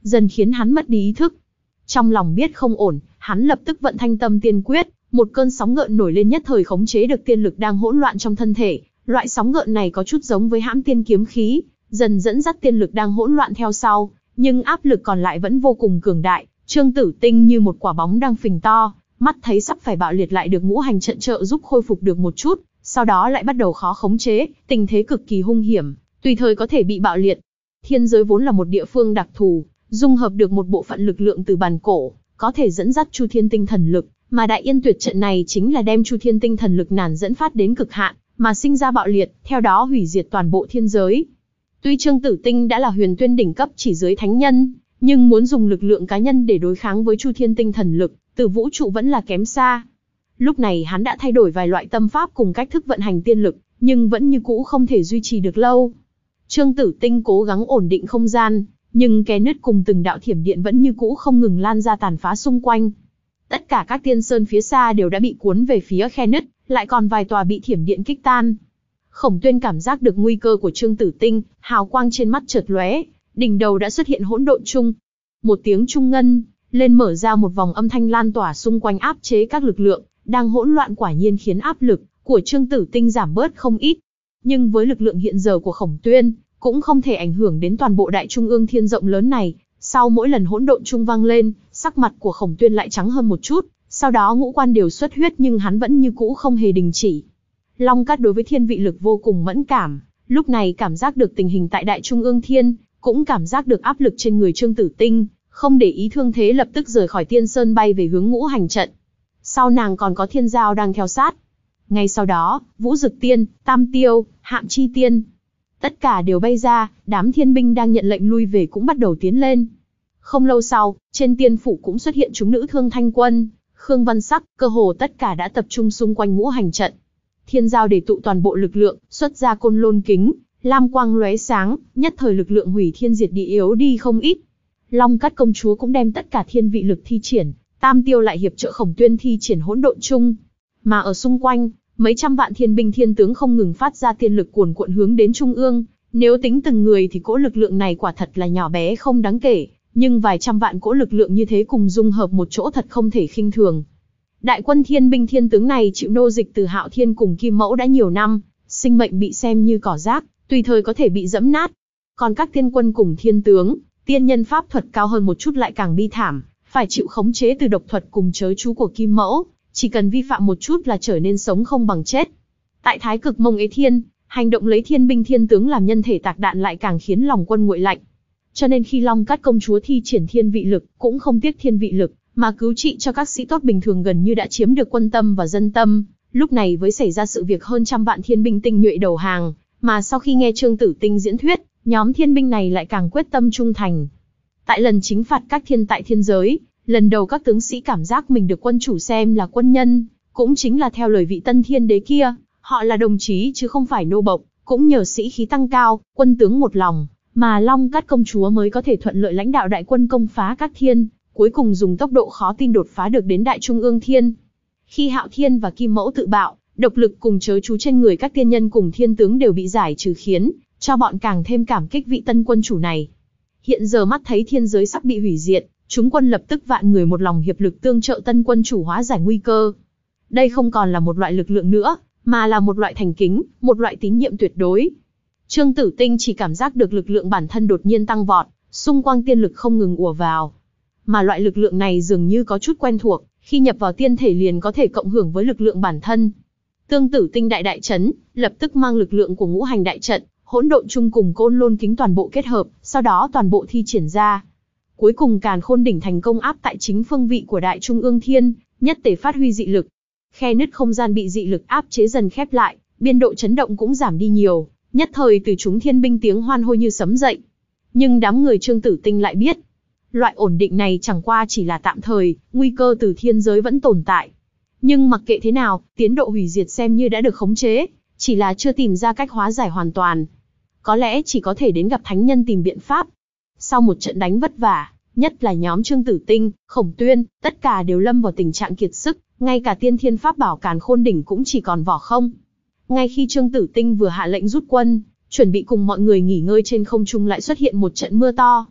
[SPEAKER 1] dần khiến hắn mất đi ý thức. Trong lòng biết không ổn, hắn lập tức vận Thanh Tâm Tiên Quyết, một cơn sóng gợn nổi lên nhất thời khống chế được tiên lực đang hỗn loạn trong thân thể. Loại sóng gợn này có chút giống với hãm tiên kiếm khí, dần dẫn dắt tiên lực đang hỗn loạn theo sau, nhưng áp lực còn lại vẫn vô cùng cường đại. Trương Tử Tinh như một quả bóng đang phình to, mắt thấy sắp phải bạo liệt lại được ngũ hành trận trợ giúp khôi phục được một chút, sau đó lại bắt đầu khó khống chế, tình thế cực kỳ hung hiểm, tùy thời có thể bị bạo liệt. Thiên giới vốn là một địa phương đặc thù, dung hợp được một bộ phận lực lượng từ bàn cổ, có thể dẫn dắt Chu Thiên Tinh Thần Lực, mà Đại Yên Tuyệt trận này chính là đem Chu Thiên Tinh Thần Lực nản dẫn phát đến cực hạn, mà sinh ra bạo liệt, theo đó hủy diệt toàn bộ thiên giới. Tuy Trương Tử Tinh đã là huyền tuyên đỉnh cấp chỉ dưới thánh nhân, nhưng muốn dùng lực lượng cá nhân để đối kháng với Chu Thiên Tinh Thần Lực, từ vũ trụ vẫn là kém xa. Lúc này hắn đã thay đổi vài loại tâm pháp cùng cách thức vận hành tiên lực, nhưng vẫn như cũ không thể duy trì được lâu. Trương Tử Tinh cố gắng ổn định không gian, nhưng kẽ nứt cùng từng đạo thiểm điện vẫn như cũ không ngừng lan ra tàn phá xung quanh. Tất cả các tiên sơn phía xa đều đã bị cuốn về phía khe nứt, lại còn vài tòa bị thiểm điện kích tan. Khổng Tuyên cảm giác được nguy cơ của Trương Tử Tinh, hào quang trên mắt chợt lóe, đỉnh đầu đã xuất hiện hỗn độn chung. Một tiếng trung ngân lên mở ra một vòng âm thanh lan tỏa xung quanh áp chế các lực lượng đang hỗn loạn, quả nhiên khiến áp lực của Trương Tử Tinh giảm bớt không ít. Nhưng với lực lượng hiện giờ của Khổng Tuyên, cũng không thể ảnh hưởng đến toàn bộ đại trung ương thiên rộng lớn này. Sau mỗi lần hỗn độn chung vang lên, sắc mặt của Khổng Tuyên lại trắng hơn một chút, sau đó ngũ quan đều xuất huyết nhưng hắn vẫn như cũ không hề đình chỉ. Long Cát đối với thiên vị lực vô cùng mẫn cảm, lúc này cảm giác được tình hình tại đại trung ương thiên, cũng cảm giác được áp lực trên người Trương Tử Tinh, không để ý thương thế lập tức rời khỏi tiên sơn bay về hướng ngũ hành trận. Sau nàng còn có Thiên Giao đang theo sát. Ngay sau đó, Vũ Dực Tiên, Tam Tiêu, Hạm Chi Tiên, tất cả đều bay ra, đám thiên binh đang nhận lệnh lui về cũng bắt đầu tiến lên. Không lâu sau, trên tiên phủ cũng xuất hiện chúng nữ Thương Thanh Quân, Khương Văn Sắc, cơ hồ tất cả đã tập trung xung quanh ngũ hành trận. Thiên Giao để tụ toàn bộ lực lượng, xuất ra côn lôn kính, lam quang lóe sáng, nhất thời lực lượng hủy thiên diệt địa yếu đi không ít. Long Cát công chúa cũng đem tất cả thiên vị lực thi triển, Tam Tiêu lại hiệp trợ Khổng Tuyên thi triển hỗn độn chung. Mà ở xung quanh, mấy trăm vạn thiên binh thiên tướng không ngừng phát ra tiên lực cuồn cuộn hướng đến trung ương. Nếu tính từng người thì cỗ lực lượng này quả thật là nhỏ bé không đáng kể, nhưng vài trăm vạn cỗ lực lượng như thế cùng dung hợp một chỗ thật không thể khinh thường. Đại quân thiên binh thiên tướng này chịu nô dịch từ Hạo Thiên cùng Kim Mẫu đã nhiều năm, sinh mệnh bị xem như cỏ rác, tùy thời có thể bị dẫm nát. Còn các tiên quân cùng thiên tướng, tiên nhân pháp thuật cao hơn một chút lại càng bi thảm, phải chịu khống chế từ độc thuật cùng chớ chú của Kim Mẫu, chỉ cần vi phạm một chút là trở nên sống không bằng chết. Tại Thái Cực Mông Ế Thiên, hành động lấy thiên binh thiên tướng làm nhân thể tạc đạn lại càng khiến lòng quân nguội lạnh. Cho nên khi Long Cát công chúa thi triển thiên vị lực, cũng không tiếc thiên vị lực, mà cứu trị cho các sĩ tốt bình thường gần như đã chiếm được quân tâm và dân tâm. Lúc này với xảy ra sự việc hơn trăm vạn thiên binh tinh nhuệ đầu hàng, mà sau khi nghe Trương Tử Tinh diễn thuyết, nhóm thiên binh này lại càng quyết tâm trung thành. Tại lần chính phạt các thiên tại thiên giới, lần đầu các tướng sĩ cảm giác mình được quân chủ xem là quân nhân, cũng chính là theo lời vị Tân Thiên Đế kia, họ là đồng chí chứ không phải nô bộc, cũng nhờ sĩ khí tăng cao, quân tướng một lòng, mà Long Cát công chúa mới có thể thuận lợi lãnh đạo đại quân công phá các thiên, cuối cùng dùng tốc độ khó tin đột phá được đến đại trung ương thiên. Khi Hạo Thiên và Kim Mẫu tự bạo, độc lực cùng chớ chú trên người các tiên nhân cùng thiên tướng đều bị giải trừ, khiến cho bọn càng thêm cảm kích vị tân quân chủ này. Hiện giờ mắt thấy thiên giới sắp bị hủy diệt, chúng quân lập tức vạn người một lòng hiệp lực tương trợ tân quân chủ hóa giải nguy cơ. Đây không còn là một loại lực lượng nữa, mà là một loại thành kính, một loại tín nhiệm tuyệt đối. Trương Tử Tinh chỉ cảm giác được lực lượng bản thân đột nhiên tăng vọt, xung quanh tiên lực không ngừng ùa vào. Mà loại lực lượng này dường như có chút quen thuộc, khi nhập vào tiên thể liền có thể cộng hưởng với lực lượng bản thân. Tương Tử Tinh đại đại chấn, lập tức mang lực lượng của ngũ hành đại trận, hỗn độn chung cùng côn lôn kính toàn bộ kết hợp, sau đó toàn bộ thi triển ra. Cuối cùng Càn Khôn đỉnh thành công áp tại chính phương vị của đại trung ương thiên, nhất tề phát huy dị lực. Khe nứt không gian bị dị lực áp chế dần khép lại, biên độ chấn động cũng giảm đi nhiều, nhất thời từ chúng thiên binh tiếng hoan hô như sấm dậy. Nhưng đám người Trương Tử Tinh lại biết, loại ổn định này chẳng qua chỉ là tạm thời, nguy cơ từ thiên giới vẫn tồn tại. Nhưng mặc kệ thế nào, tiến độ hủy diệt xem như đã được khống chế, chỉ là chưa tìm ra cách hóa giải hoàn toàn. Có lẽ chỉ có thể đến gặp thánh nhân tìm biện pháp. Sau một trận đánh vất vả, nhất là nhóm Trương Tử Tinh, Khổng Tuyên, tất cả đều lâm vào tình trạng kiệt sức, ngay cả tiên thiên pháp bảo Càn Khôn đỉnh cũng chỉ còn vỏ không. Ngay khi Trương Tử Tinh vừa hạ lệnh rút quân, chuẩn bị cùng mọi người nghỉ ngơi trên không trung lại xuất hiện một trận mưa to.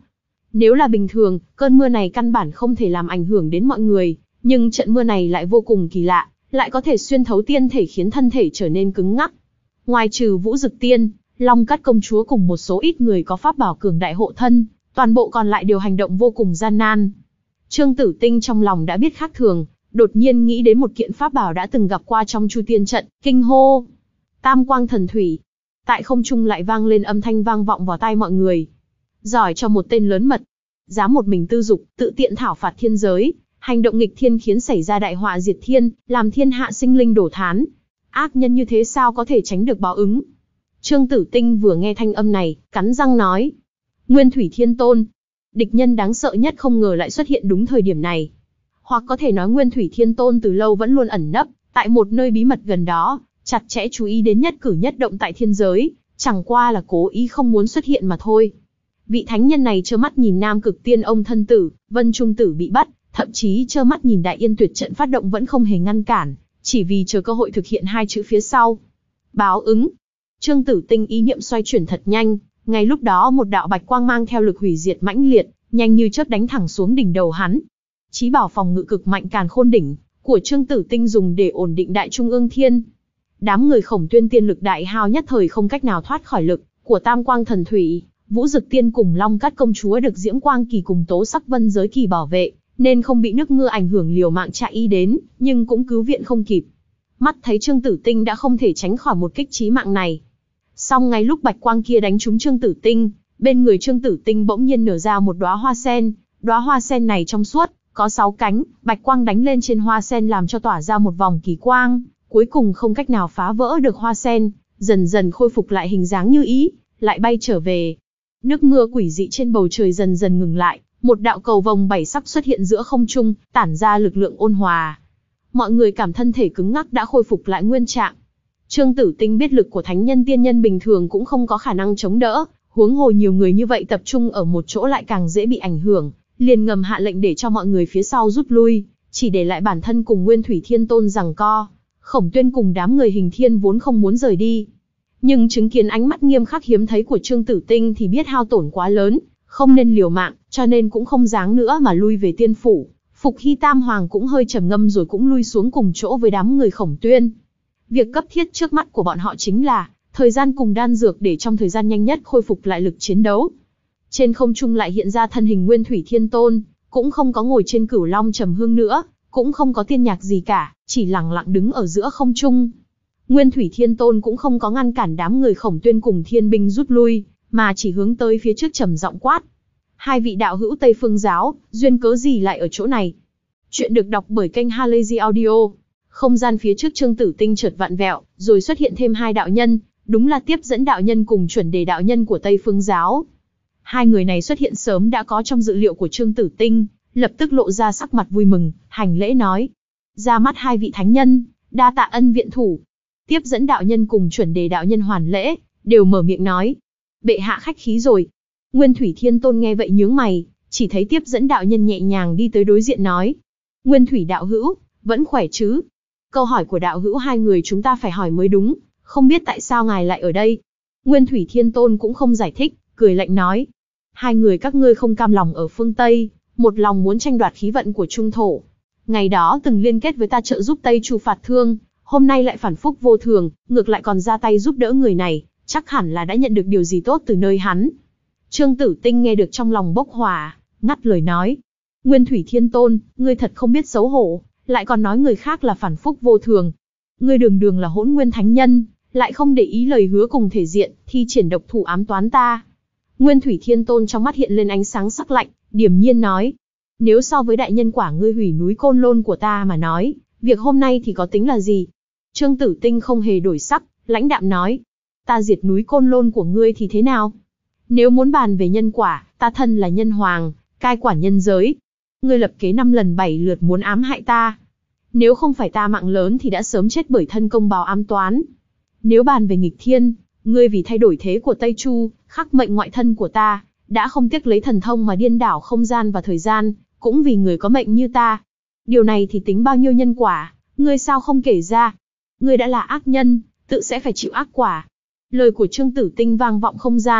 [SPEAKER 1] Nếu là bình thường, cơn mưa này căn bản không thể làm ảnh hưởng đến mọi người, nhưng trận mưa này lại vô cùng kỳ lạ, lại có thể xuyên thấu tiên thể khiến thân thể trở nên cứng ngắc. Ngoài trừ Vũ Dực Tiên, Long Cát công chúa cùng một số ít người có pháp bảo cường đại hộ thân, toàn bộ còn lại đều hành động vô cùng gian nan. Trương Tử Tinh trong lòng đã biết khác thường, đột nhiên nghĩ đến một kiện pháp bảo đã từng gặp qua trong Chu Tiên trận, kinh hô: Tam Quang Thần Thủy. Tại không trung lại vang lên âm thanh vang vọng vào tai mọi người. Giỏi cho một tên lớn mật, dám một mình tư dục, tự tiện thảo phạt thiên giới, hành động nghịch thiên khiến xảy ra đại họa diệt thiên, làm thiên hạ sinh linh đổ thán. Ác nhân như thế sao có thể tránh được báo ứng? Trương Tử Tinh vừa nghe thanh âm này, cắn răng nói: Nguyên Thủy Thiên Tôn. Địch nhân đáng sợ nhất không ngờ lại xuất hiện đúng thời điểm này. Hoặc có thể nói Nguyên Thủy Thiên Tôn từ lâu vẫn luôn ẩn nấp, tại một nơi bí mật gần đó, chặt chẽ chú ý đến nhất cử nhất động tại thiên giới, chẳng qua là cố ý không muốn xuất hiện mà thôi. Vị thánh nhân này trơ mắt nhìn Nam Cực Tiên ông thân tử, Vân Trung Tử bị bắt, thậm chí trơ mắt nhìn Đại Yên Tuyệt trận phát động vẫn không hề ngăn cản, chỉ vì chờ cơ hội thực hiện hai chữ phía sau. Báo ứng. Trương Tử Tinh ý niệm xoay chuyển thật nhanh, ngay lúc đó một đạo bạch quang mang theo lực hủy diệt mãnh liệt, nhanh như chớp đánh thẳng xuống đỉnh đầu hắn. Chí bảo phòng ngự cực mạnh Càn Khôn đỉnh của Trương Tử Tinh dùng để ổn định Đại Trung Ương Thiên. Đám người Khổng Tuyên tiên lực đại hao nhất thời không cách nào thoát khỏi lực của Tam Quang Thần Thủy. Vũ Dực Tiên cùng Long Cát công chúa được Diễm Quang Kỳ cùng Tố Sắc Vân giới kỳ bảo vệ, nên không bị nước mưa ảnh hưởng, liều mạng chạy y đến, nhưng cũng cứu viện không kịp. Mắt thấy Trương Tử Tinh đã không thể tránh khỏi một kích chí mạng này. Song ngay lúc bạch quang kia đánh trúng Trương Tử Tinh, bên người Trương Tử Tinh bỗng nhiên nở ra một đóa hoa sen. Đóa hoa sen này trong suốt, có sáu cánh, bạch quang đánh lên trên hoa sen làm cho tỏa ra một vòng kỳ quang, cuối cùng không cách nào phá vỡ được hoa sen, dần dần khôi phục lại hình dáng như ý, lại bay trở về. Nước mưa quỷ dị trên bầu trời dần dần ngừng lại, một đạo cầu vồng bảy sắc xuất hiện giữa không trung, tản ra lực lượng ôn hòa. Mọi người cảm thân thể cứng ngắc đã khôi phục lại nguyên trạng. Trương Tử Tinh biết lực của thánh nhân tiên nhân bình thường cũng không có khả năng chống đỡ, huống hồ nhiều người như vậy tập trung ở một chỗ lại càng dễ bị ảnh hưởng, liền ngầm hạ lệnh để cho mọi người phía sau rút lui, chỉ để lại bản thân cùng Nguyên Thủy Thiên Tôn giằng co. Khổng Tuyên cùng đám người Hình Thiên vốn không muốn rời đi, nhưng chứng kiến ánh mắt nghiêm khắc hiếm thấy của Trương Tử Tinh thì biết hao tổn quá lớn, không nên liều mạng, cho nên cũng không dáng nữa mà lui về tiên phủ. Phục Hy Tam Hoàng cũng hơi trầm ngâm rồi cũng lui xuống cùng chỗ với đám người Khổng Tuyên. Việc cấp thiết trước mắt của bọn họ chính là thời gian cùng đan dược để trong thời gian nhanh nhất khôi phục lại lực chiến đấu. Trên không trung lại hiện ra thân hình Nguyên Thủy Thiên Tôn, cũng không có ngồi trên cửu long trầm hương nữa, cũng không có tiên nhạc gì cả, chỉ lặng lặng đứng ở giữa không trung. Nguyên Thủy Thiên Tôn cũng không có ngăn cản đám người Khổng Tuyên cùng thiên binh rút lui, mà chỉ hướng tới phía trước trầm giọng quát: Hai vị đạo hữu Tây Phương giáo, duyên cớ gì lại ở chỗ này? Chuyện được đọc bởi kênh Halazy Audio. Không gian phía trước Trương Tử Tinh chợt vặn vẹo, rồi xuất hiện thêm hai đạo nhân, đúng là Tiếp Dẫn đạo nhân cùng Chuẩn Đề đạo nhân của Tây Phương giáo. Hai người này xuất hiện sớm đã có trong dự liệu của Trương Tử Tinh, lập tức lộ ra sắc mặt vui mừng, hành lễ nói: Ra mắt hai vị thánh nhân, đa tạ ân viện thủ. Tiếp Dẫn đạo nhân cùng Chuẩn Đề đạo nhân hoàn lễ, đều mở miệng nói: Bệ hạ khách khí rồi. Nguyên Thủy Thiên Tôn nghe vậy nhướng mày, chỉ thấy Tiếp Dẫn đạo nhân nhẹ nhàng đi tới đối diện nói: Nguyên Thủy đạo hữu, vẫn khỏe chứ? Câu hỏi của đạo hữu hai người chúng ta phải hỏi mới đúng, không biết tại sao ngài lại ở đây? Nguyên Thủy Thiên Tôn cũng không giải thích, cười lạnh nói: Hai người các ngươi không cam lòng ở phương Tây, một lòng muốn tranh đoạt khí vận của Trung thổ. Ngày đó từng liên kết với ta trợ giúp Tây Chu phạt thương, hôm nay lại phản phúc vô thường, ngược lại còn ra tay giúp đỡ người này, chắc hẳn là đã nhận được điều gì tốt từ nơi hắn. Trương Tử Tinh nghe được trong lòng bốc hỏa, ngắt lời nói: Nguyên Thủy Thiên Tôn, ngươi thật không biết xấu hổ, lại còn nói người khác là phản phúc vô thường. Ngươi đường đường là Hỗn Nguyên Thánh Nhân, lại không để ý lời hứa cùng thể diện, thi triển độc thủ ám toán ta. Nguyên Thủy Thiên Tôn trong mắt hiện lên ánh sáng sắc lạnh, điềm nhiên nói: Nếu so với đại nhân quả ngươi hủy núi Côn Lôn của ta mà nói, việc hôm nay thì có tính là gì? Trương Tử Tinh không hề đổi sắc, lãnh đạm nói: Ta diệt núi Côn Lôn của ngươi thì thế nào? Nếu muốn bàn về nhân quả, ta thân là nhân hoàng, cai quản nhân giới. Ngươi lập kế năm lần bảy lượt muốn ám hại ta. Nếu không phải ta mạng lớn thì đã sớm chết bởi thân công báo ám toán. Nếu bàn về nghịch thiên, ngươi vì thay đổi thế của Tây Chu, khắc mệnh ngoại thân của ta, đã không tiếc lấy thần thông mà điên đảo không gian và thời gian, cũng vì người có mệnh như ta. Điều này thì tính bao nhiêu nhân quả, ngươi sao không kể ra? Ngươi đã là ác nhân, tự sẽ phải chịu ác quả. Lời của Trương Tử Tinh vang vọng không gian,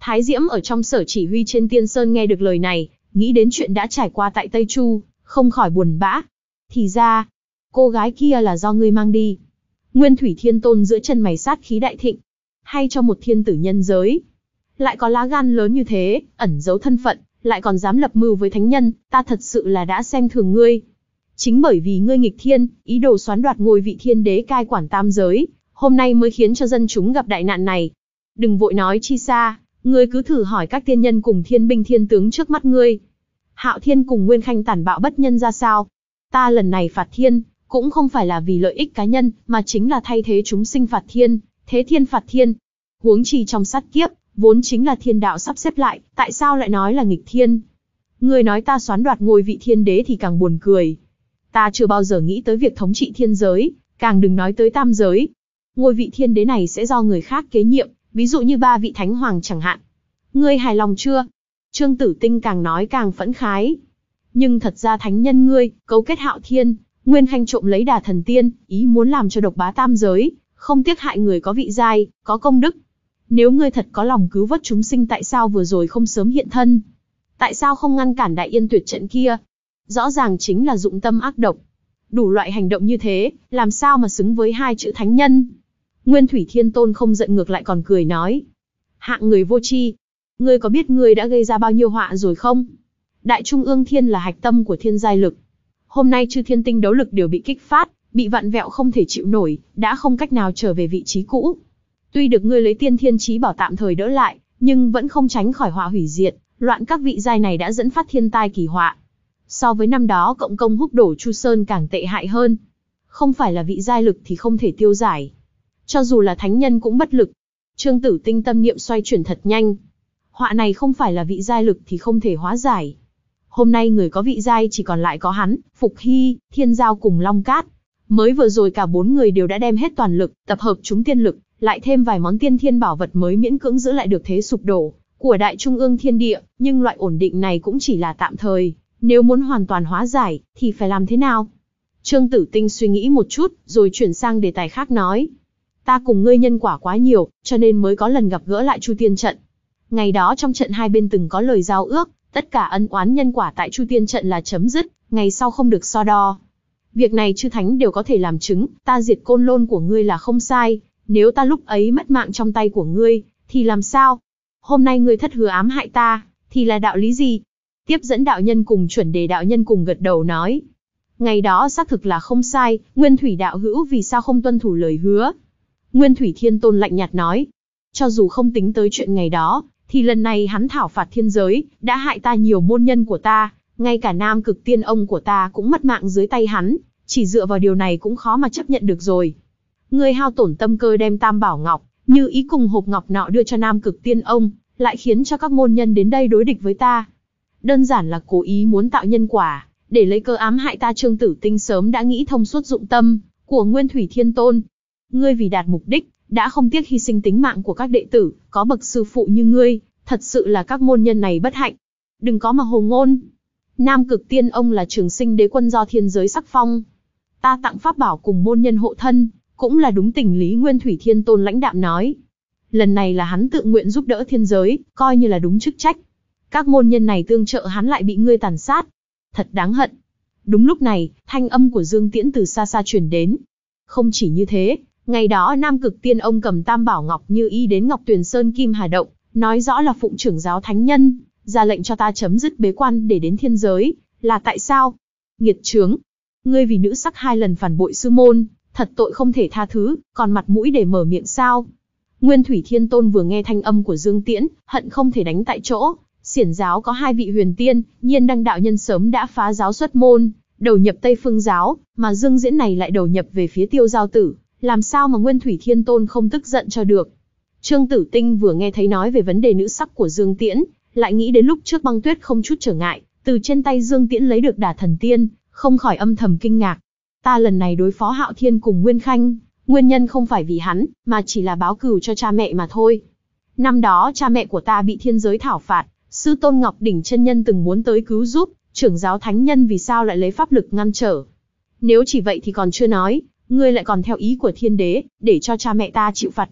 [SPEAKER 1] Thái Diễm ở trong sở chỉ huy trên Tiên Sơn nghe được lời này, nghĩ đến chuyện đã trải qua tại Tây Chu, không khỏi buồn bã. Thì ra, cô gái kia là do ngươi mang đi. Nguyên Thủy Thiên Tôn giữa chân mày sát khí đại thịnh. Hay cho một thiên tử nhân giới, lại có lá gan lớn như thế, ẩn giấu thân phận, lại còn dám lập mưu với thánh nhân, ta thật sự là đã xem thường ngươi. Chính bởi vì ngươi nghịch thiên, ý đồ xoán đoạt ngôi vị thiên đế cai quản tam giới, hôm nay mới khiến cho dân chúng gặp đại nạn này. Đừng vội nói chi xa, ngươi cứ thử hỏi các tiên nhân cùng thiên binh thiên tướng trước mắt ngươi. Hạo Thiên cùng Nguyên Khanh tàn bạo bất nhân ra sao? Ta lần này phạt thiên, cũng không phải là vì lợi ích cá nhân, mà chính là thay thế chúng sinh phạt thiên, thế thiên phạt thiên. Huống chi trong sát kiếp, vốn chính là thiên đạo sắp xếp lại, tại sao lại nói là nghịch thiên? Ngươi nói ta xoán đoạt ngôi vị thiên đế thì càng buồn cười. Ta chưa bao giờ nghĩ tới việc thống trị thiên giới, càng đừng nói tới tam giới. Ngôi vị thiên đế này sẽ do người khác kế nhiệm, ví dụ như ba vị thánh hoàng chẳng hạn. Ngươi hài lòng chưa? Trương Tử Tinh càng nói càng phẫn khái. Nhưng thật ra thánh nhân ngươi, cấu kết Hạo Thiên, Nguyên Khanh trộm lấy Đà Thần Tiên, ý muốn làm cho độc bá tam giới, không tiếc hại người có vị giai, có công đức. Nếu ngươi thật có lòng cứu vớt chúng sinh, tại sao vừa rồi không sớm hiện thân? Tại sao không ngăn cản Đại Yên Tuyệt trận kia? Rõ ràng chính là dụng tâm ác độc. Đủ loại hành động như thế, làm sao mà xứng với hai chữ thánh nhân? Nguyên Thủy Thiên Tôn không giận ngược lại còn cười nói. Hạng người vô tri, ngươi có biết ngươi đã gây ra bao nhiêu họa rồi không? Đại Trung Ương Thiên là hạch tâm của thiên giai lực. Hôm nay chư thiên tinh đấu lực đều bị kích phát, bị vặn vẹo không thể chịu nổi, đã không cách nào trở về vị trí cũ. Tuy được ngươi lấy tiên thiên chí bảo tạm thời đỡ lại, nhưng vẫn không tránh khỏi họa hủy diệt, loạn các vị giai này đã dẫn phát thiên tai kỳ họa. So với năm đó cộng công húc đổ Chu Sơn càng tệ hại hơn. Không phải là vị giai lực thì không thể tiêu giải. Cho dù là thánh nhân cũng bất lực. Trương Tử Tinh tâm niệm xoay chuyển thật nhanh. Họa này không phải là vị giai lực thì không thể hóa giải. Hôm nay người có vị giai chỉ còn lại có hắn, Phục Hy, Thiên Giao cùng Long Cát. Mới vừa rồi cả bốn người đều đã đem hết toàn lực, tập hợp chúng tiên lực, lại thêm vài món tiên thiên bảo vật mới miễn cưỡng giữ lại được thế sụp đổ của Đại Trung Ương Thiên Địa, nhưng loại ổn định này cũng chỉ là tạm thời. Nếu muốn hoàn toàn hóa giải, thì phải làm thế nào? Trương Tử Tinh suy nghĩ một chút, rồi chuyển sang đề tài khác nói. Ta cùng ngươi nhân quả quá nhiều, cho nên mới có lần gặp gỡ lại Chu Tiên Trận. Ngày đó trong trận hai bên từng có lời giao ước, tất cả ân oán nhân quả tại Chu Tiên Trận là chấm dứt, ngày sau không được so đo. Việc này chư thánh đều có thể làm chứng, ta diệt côn lôn của ngươi là không sai, nếu ta lúc ấy mất mạng trong tay của ngươi, thì làm sao? Hôm nay ngươi thất hứa ám hại ta, thì là đạo lý gì? Tiếp dẫn đạo nhân cùng chuẩn đề đạo nhân cùng gật đầu nói. Ngày đó xác thực là không sai, Nguyên Thủy đạo hữu vì sao không tuân thủ lời hứa? Nguyên Thủy Thiên Tôn lạnh nhạt nói. Cho dù không tính tới chuyện ngày đó, thì lần này hắn thảo phạt thiên giới, đã hại ta nhiều môn nhân của ta, ngay cả Nam Cực Tiên ông của ta cũng mất mạng dưới tay hắn, chỉ dựa vào điều này cũng khó mà chấp nhận được rồi. Ngươi hao tổn tâm cơ đem Tam Bảo Ngọc, như ý cùng hộp ngọc nọ đưa cho Nam Cực Tiên ông, lại khiến cho các môn nhân đến đây đối địch với ta. Đơn giản là cố ý muốn tạo nhân quả, để lấy cơ ám hại ta. Trương Tử Tinh sớm đã nghĩ thông suốt dụng tâm của Nguyên Thủy Thiên Tôn. Ngươi vì đạt mục đích, đã không tiếc hy sinh tính mạng của các đệ tử, có bậc sư phụ như ngươi, thật sự là các môn nhân này bất hạnh. Đừng có mà hồ ngôn. Nam Cực Tiên ông là trường sinh đế quân do thiên giới sắc phong. Ta tặng pháp bảo cùng môn nhân hộ thân, cũng là đúng tình lý. Nguyên Thủy Thiên Tôn lãnh đạm nói. Lần này là hắn tự nguyện giúp đỡ thiên giới, coi như là đúng chức trách. Các môn nhân này tương trợ hắn lại bị ngươi tàn sát. Thật đáng hận. Đúng lúc này, thanh âm của Dương Tiễn từ xa xa truyền đến. Không chỉ như thế, ngày đó Nam Cực Tiên ông cầm Tam Bảo Ngọc như ý đến Ngọc Tuyền Sơn Kim Hà Động, nói rõ là phụng trưởng giáo thánh nhân, ra lệnh cho ta chấm dứt bế quan để đến thiên giới, là tại sao? Nghiệt chướng! Ngươi vì nữ sắc hai lần phản bội sư môn, thật tội không thể tha thứ, còn mặt mũi để mở miệng sao? Nguyên Thủy Thiên Tôn vừa nghe thanh âm của Dương Tiễn, hận không thể đánh tại chỗ. Xiển giáo có hai vị huyền tiên, Nhiên Đăng đạo nhân sớm đã phá giáo xuất môn, đầu nhập Tây Phương giáo, mà Dương Diễn này lại đầu nhập về phía Tiêu Giao Tử, làm sao mà Nguyên Thủy Thiên Tôn không tức giận cho được? Trương Tử Tinh vừa nghe thấy nói về vấn đề nữ sắc của Dương Tiễn, lại nghĩ đến lúc trước Băng Tuyết không chút trở ngại, từ trên tay Dương Tiễn lấy được Đả Thần Tiên, không khỏi âm thầm kinh ngạc. Ta lần này đối phó Hạo Thiên cùng Nguyên Khanh, nguyên nhân không phải vì hắn, mà chỉ là báo cừu cho cha mẹ mà thôi. Năm đó cha mẹ của ta bị thiên giới thảo phạt, Sư Tôn Ngọc Đỉnh chân nhân từng muốn tới cứu giúp, trưởng giáo thánh nhân vì sao lại lấy pháp lực ngăn trở? Nếu chỉ vậy thì còn chưa nói, ngươi lại còn theo ý của thiên đế, để cho cha mẹ ta chịu phạt nặng,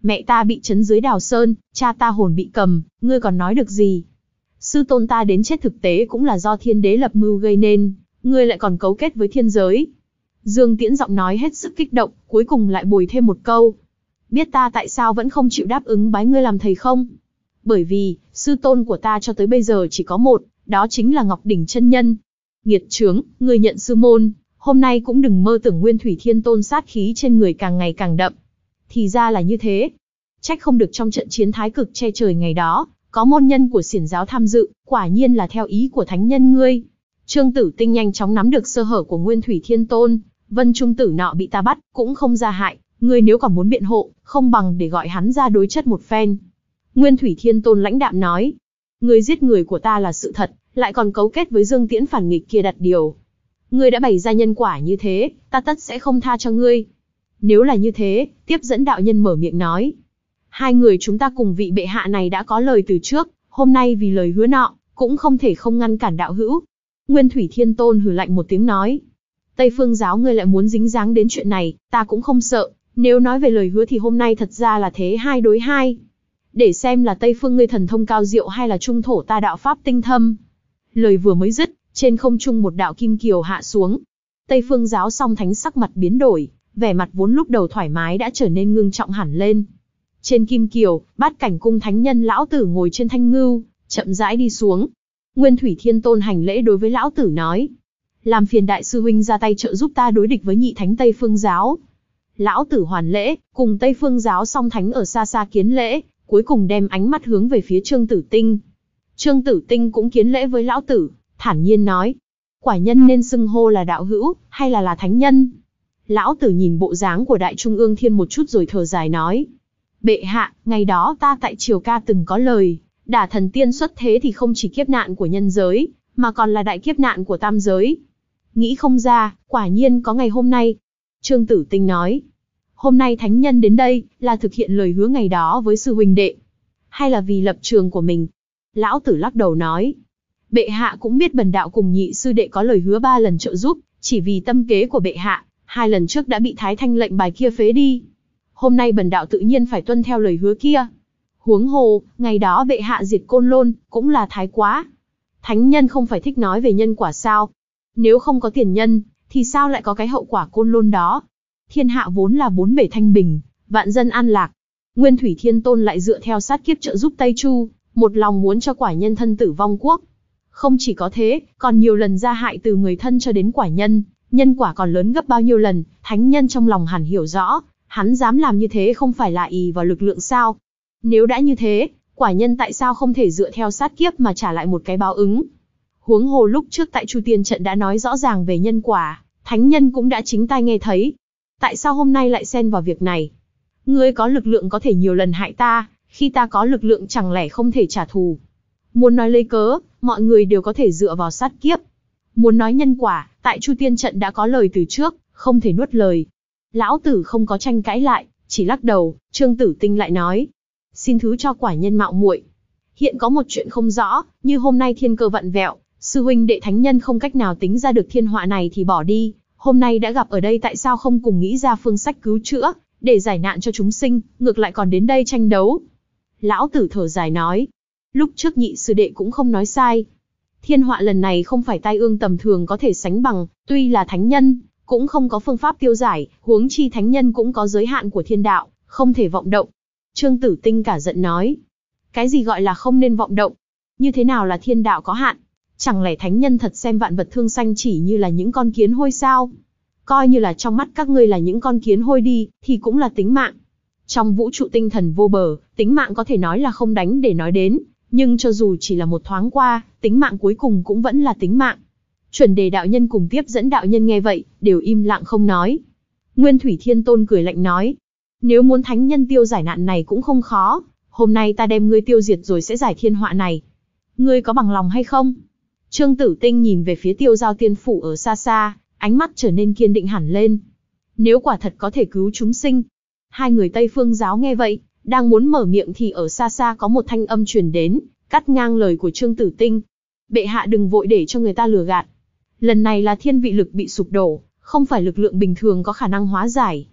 [SPEAKER 1] Mẹ ta bị trấn dưới Đào Sơn, cha ta hồn bị cầm, ngươi còn nói được gì? Sư tôn ta đến chết thực tế cũng là do thiên đế lập mưu gây nên, ngươi lại còn cấu kết với thiên giới. Dương Tiễn giọng nói hết sức kích động, cuối cùng lại bồi thêm một câu. Biết ta tại sao vẫn không chịu đáp ứng bái ngươi làm thầy không? Bởi vì, sư tôn của ta cho tới bây giờ chỉ có một, đó chính là Ngọc Đỉnh chân nhân. Nghiệt chướng, ngươi nhận sư môn, hôm nay cũng đừng mơ tưởng Nguyên Thủy Thiên Tôn sát khí trên người càng ngày càng đậm. Thì ra là như thế. Trách không được trong trận chiến thái cực che trời ngày đó, có môn nhân của xiển giáo tham dự, quả nhiên là theo ý của thánh nhân ngươi. Trương Tử Tinh nhanh chóng nắm được sơ hở của Nguyên Thủy Thiên Tôn, Vân Trung tử nọ bị ta bắt, cũng không ra hại, ngươi nếu còn muốn biện hộ, không bằng để gọi hắn ra đối chất một phen. Nguyên Thủy Thiên Tôn lãnh đạm nói, ngươi giết người của ta là sự thật, lại còn cấu kết với Dương Tiễn phản nghịch kia đặt điều. Ngươi đã bày ra nhân quả như thế, ta tất sẽ không tha cho ngươi. Nếu là như thế, tiếp dẫn đạo nhân mở miệng nói. Hai người chúng ta cùng vị bệ hạ này đã có lời từ trước, hôm nay vì lời hứa nọ, cũng không thể không ngăn cản đạo hữu. Nguyên Thủy Thiên Tôn hừ lạnh một tiếng nói. Tây Phương giáo ngươi lại muốn dính dáng đến chuyện này, ta cũng không sợ, nếu nói về lời hứa thì hôm nay thật ra là thế hai đối hai. Để xem là Tây Phương ngươi thần thông cao diệu hay là trung thổ ta đạo pháp tinh thâm. Lời vừa mới dứt, trên không trung một đạo kim kiều hạ xuống. Tây Phương giáo song thánh sắc mặt biến đổi, vẻ mặt vốn lúc đầu thoải mái đã trở nên ngưng trọng hẳn lên. Trên kim kiều, Bát Cảnh cung thánh nhân lão tử ngồi trên thanh ngưu, chậm rãi đi xuống. Nguyên Thủy Thiên Tôn hành lễ đối với lão tử nói. Làm phiền đại sư huynh ra tay trợ giúp ta đối địch với nhị thánh Tây Phương giáo. Lão tử hoàn lễ, cùng Tây Phương giáo song thánh ở xa xa kiến lễ, cuối cùng đem ánh mắt hướng về phía Trương Tử Tinh. Trương Tử Tinh cũng kiến lễ với lão tử, thản nhiên nói. Quả nhân nên xưng hô là đạo hữu, hay là là thánh nhân? Lão tử nhìn bộ dáng của Đại Trung ương Thiên một chút rồi thở dài nói. Bệ hạ, ngày đó ta tại Triều Ca từng có lời, đả thần tiên xuất thế thì không chỉ kiếp nạn của nhân giới, mà còn là đại kiếp nạn của tam giới. Nghĩ không ra, quả nhiên có ngày hôm nay. Trương Tử Tinh nói. Hôm nay thánh nhân đến đây, là thực hiện lời hứa ngày đó với sư huynh đệ, hay là vì lập trường của mình? Lão tử lắc đầu nói. Bệ hạ cũng biết bần đạo cùng nhị sư đệ có lời hứa ba lần trợ giúp, chỉ vì tâm kế của bệ hạ, hai lần trước đã bị Thái Thanh lệnh bài kia phế đi. Hôm nay bần đạo tự nhiên phải tuân theo lời hứa kia. Huống hồ, ngày đó bệ hạ diệt Côn Lôn, cũng là thái quá. Thánh nhân không phải thích nói về nhân quả sao? Nếu không có tiền nhân, thì sao lại có cái hậu quả Côn Lôn đó? Thiên hạ vốn là bốn bể thanh bình, vạn dân an lạc. Nguyên Thủy Thiên Tôn lại dựa theo sát kiếp trợ giúp Tây Chu, một lòng muốn cho quả nhân thân tử vong quốc. Không chỉ có thế, còn nhiều lần ra hại từ người thân cho đến quả nhân, nhân quả còn lớn gấp bao nhiêu lần, thánh nhân trong lòng hẳn hiểu rõ, hắn dám làm như thế không phải là ỷ vào lực lượng sao? Nếu đã như thế, quả nhân tại sao không thể dựa theo sát kiếp mà trả lại một cái báo ứng? Huống hồ lúc trước tại Chu Tiên trận đã nói rõ ràng về nhân quả, thánh nhân cũng đã chính tai nghe thấy. Tại sao hôm nay lại xen vào việc này? Ngươi có lực lượng có thể nhiều lần hại ta, khi ta có lực lượng chẳng lẽ không thể trả thù? Muốn nói lấy cớ, mọi người đều có thể dựa vào sát kiếp. Muốn nói nhân quả, tại Chu Tiên trận đã có lời từ trước, không thể nuốt lời. Lão tử không có tranh cãi lại, chỉ lắc đầu. Trương Tử Tinh lại nói. Xin thứ cho quả nhân mạo muội. Hiện có một chuyện không rõ, như hôm nay thiên cơ vặn vẹo, sư huynh đệ thánh nhân không cách nào tính ra được thiên họa này thì bỏ đi. Hôm nay đã gặp ở đây tại sao không cùng nghĩ ra phương sách cứu chữa, để giải nạn cho chúng sinh, ngược lại còn đến đây tranh đấu? Lão tử thở dài nói. Lúc trước nhị sư đệ cũng không nói sai. Thiên họa lần này không phải tai ương tầm thường có thể sánh bằng, tuy là thánh nhân, cũng không có phương pháp tiêu giải, huống chi thánh nhân cũng có giới hạn của thiên đạo, không thể vọng động. Trương Tử Tinh cả giận nói. Cái gì gọi là không nên vọng động? Như thế nào là thiên đạo có hạn? Chẳng lẽ thánh nhân thật xem vạn vật thương sanh chỉ như là những con kiến hôi sao? Coi như là trong mắt các ngươi là những con kiến hôi đi, thì cũng là tính mạng. Trong vũ trụ tinh thần vô bờ, tính mạng có thể nói là không đánh để nói đến, nhưng cho dù chỉ là một thoáng qua, tính mạng cuối cùng cũng vẫn là tính mạng. Chuẩn Đề đạo nhân cùng tiếp dẫn đạo nhân nghe vậy, đều im lặng không nói. Nguyên Thủy Thiên Tôn cười lạnh nói. Nếu muốn thánh nhân tiêu giải nạn này cũng không khó, hôm nay ta đem ngươi tiêu diệt rồi sẽ giải thiên họa này. Ngươi có bằng lòng hay không? Trương Tử Tinh nhìn về phía Tiêu Giao Tiên Phủ ở xa xa, ánh mắt trở nên kiên định hẳn lên. Nếu quả thật có thể cứu chúng sinh. Hai người Tây Phương giáo nghe vậy, đang muốn mở miệng thì ở xa xa có một thanh âm truyền đến, cắt ngang lời của Trương Tử Tinh. Bệ hạ đừng vội để cho người ta lừa gạt. Lần này là thiên vị lực bị sụp đổ, không phải lực lượng bình thường có khả năng hóa giải.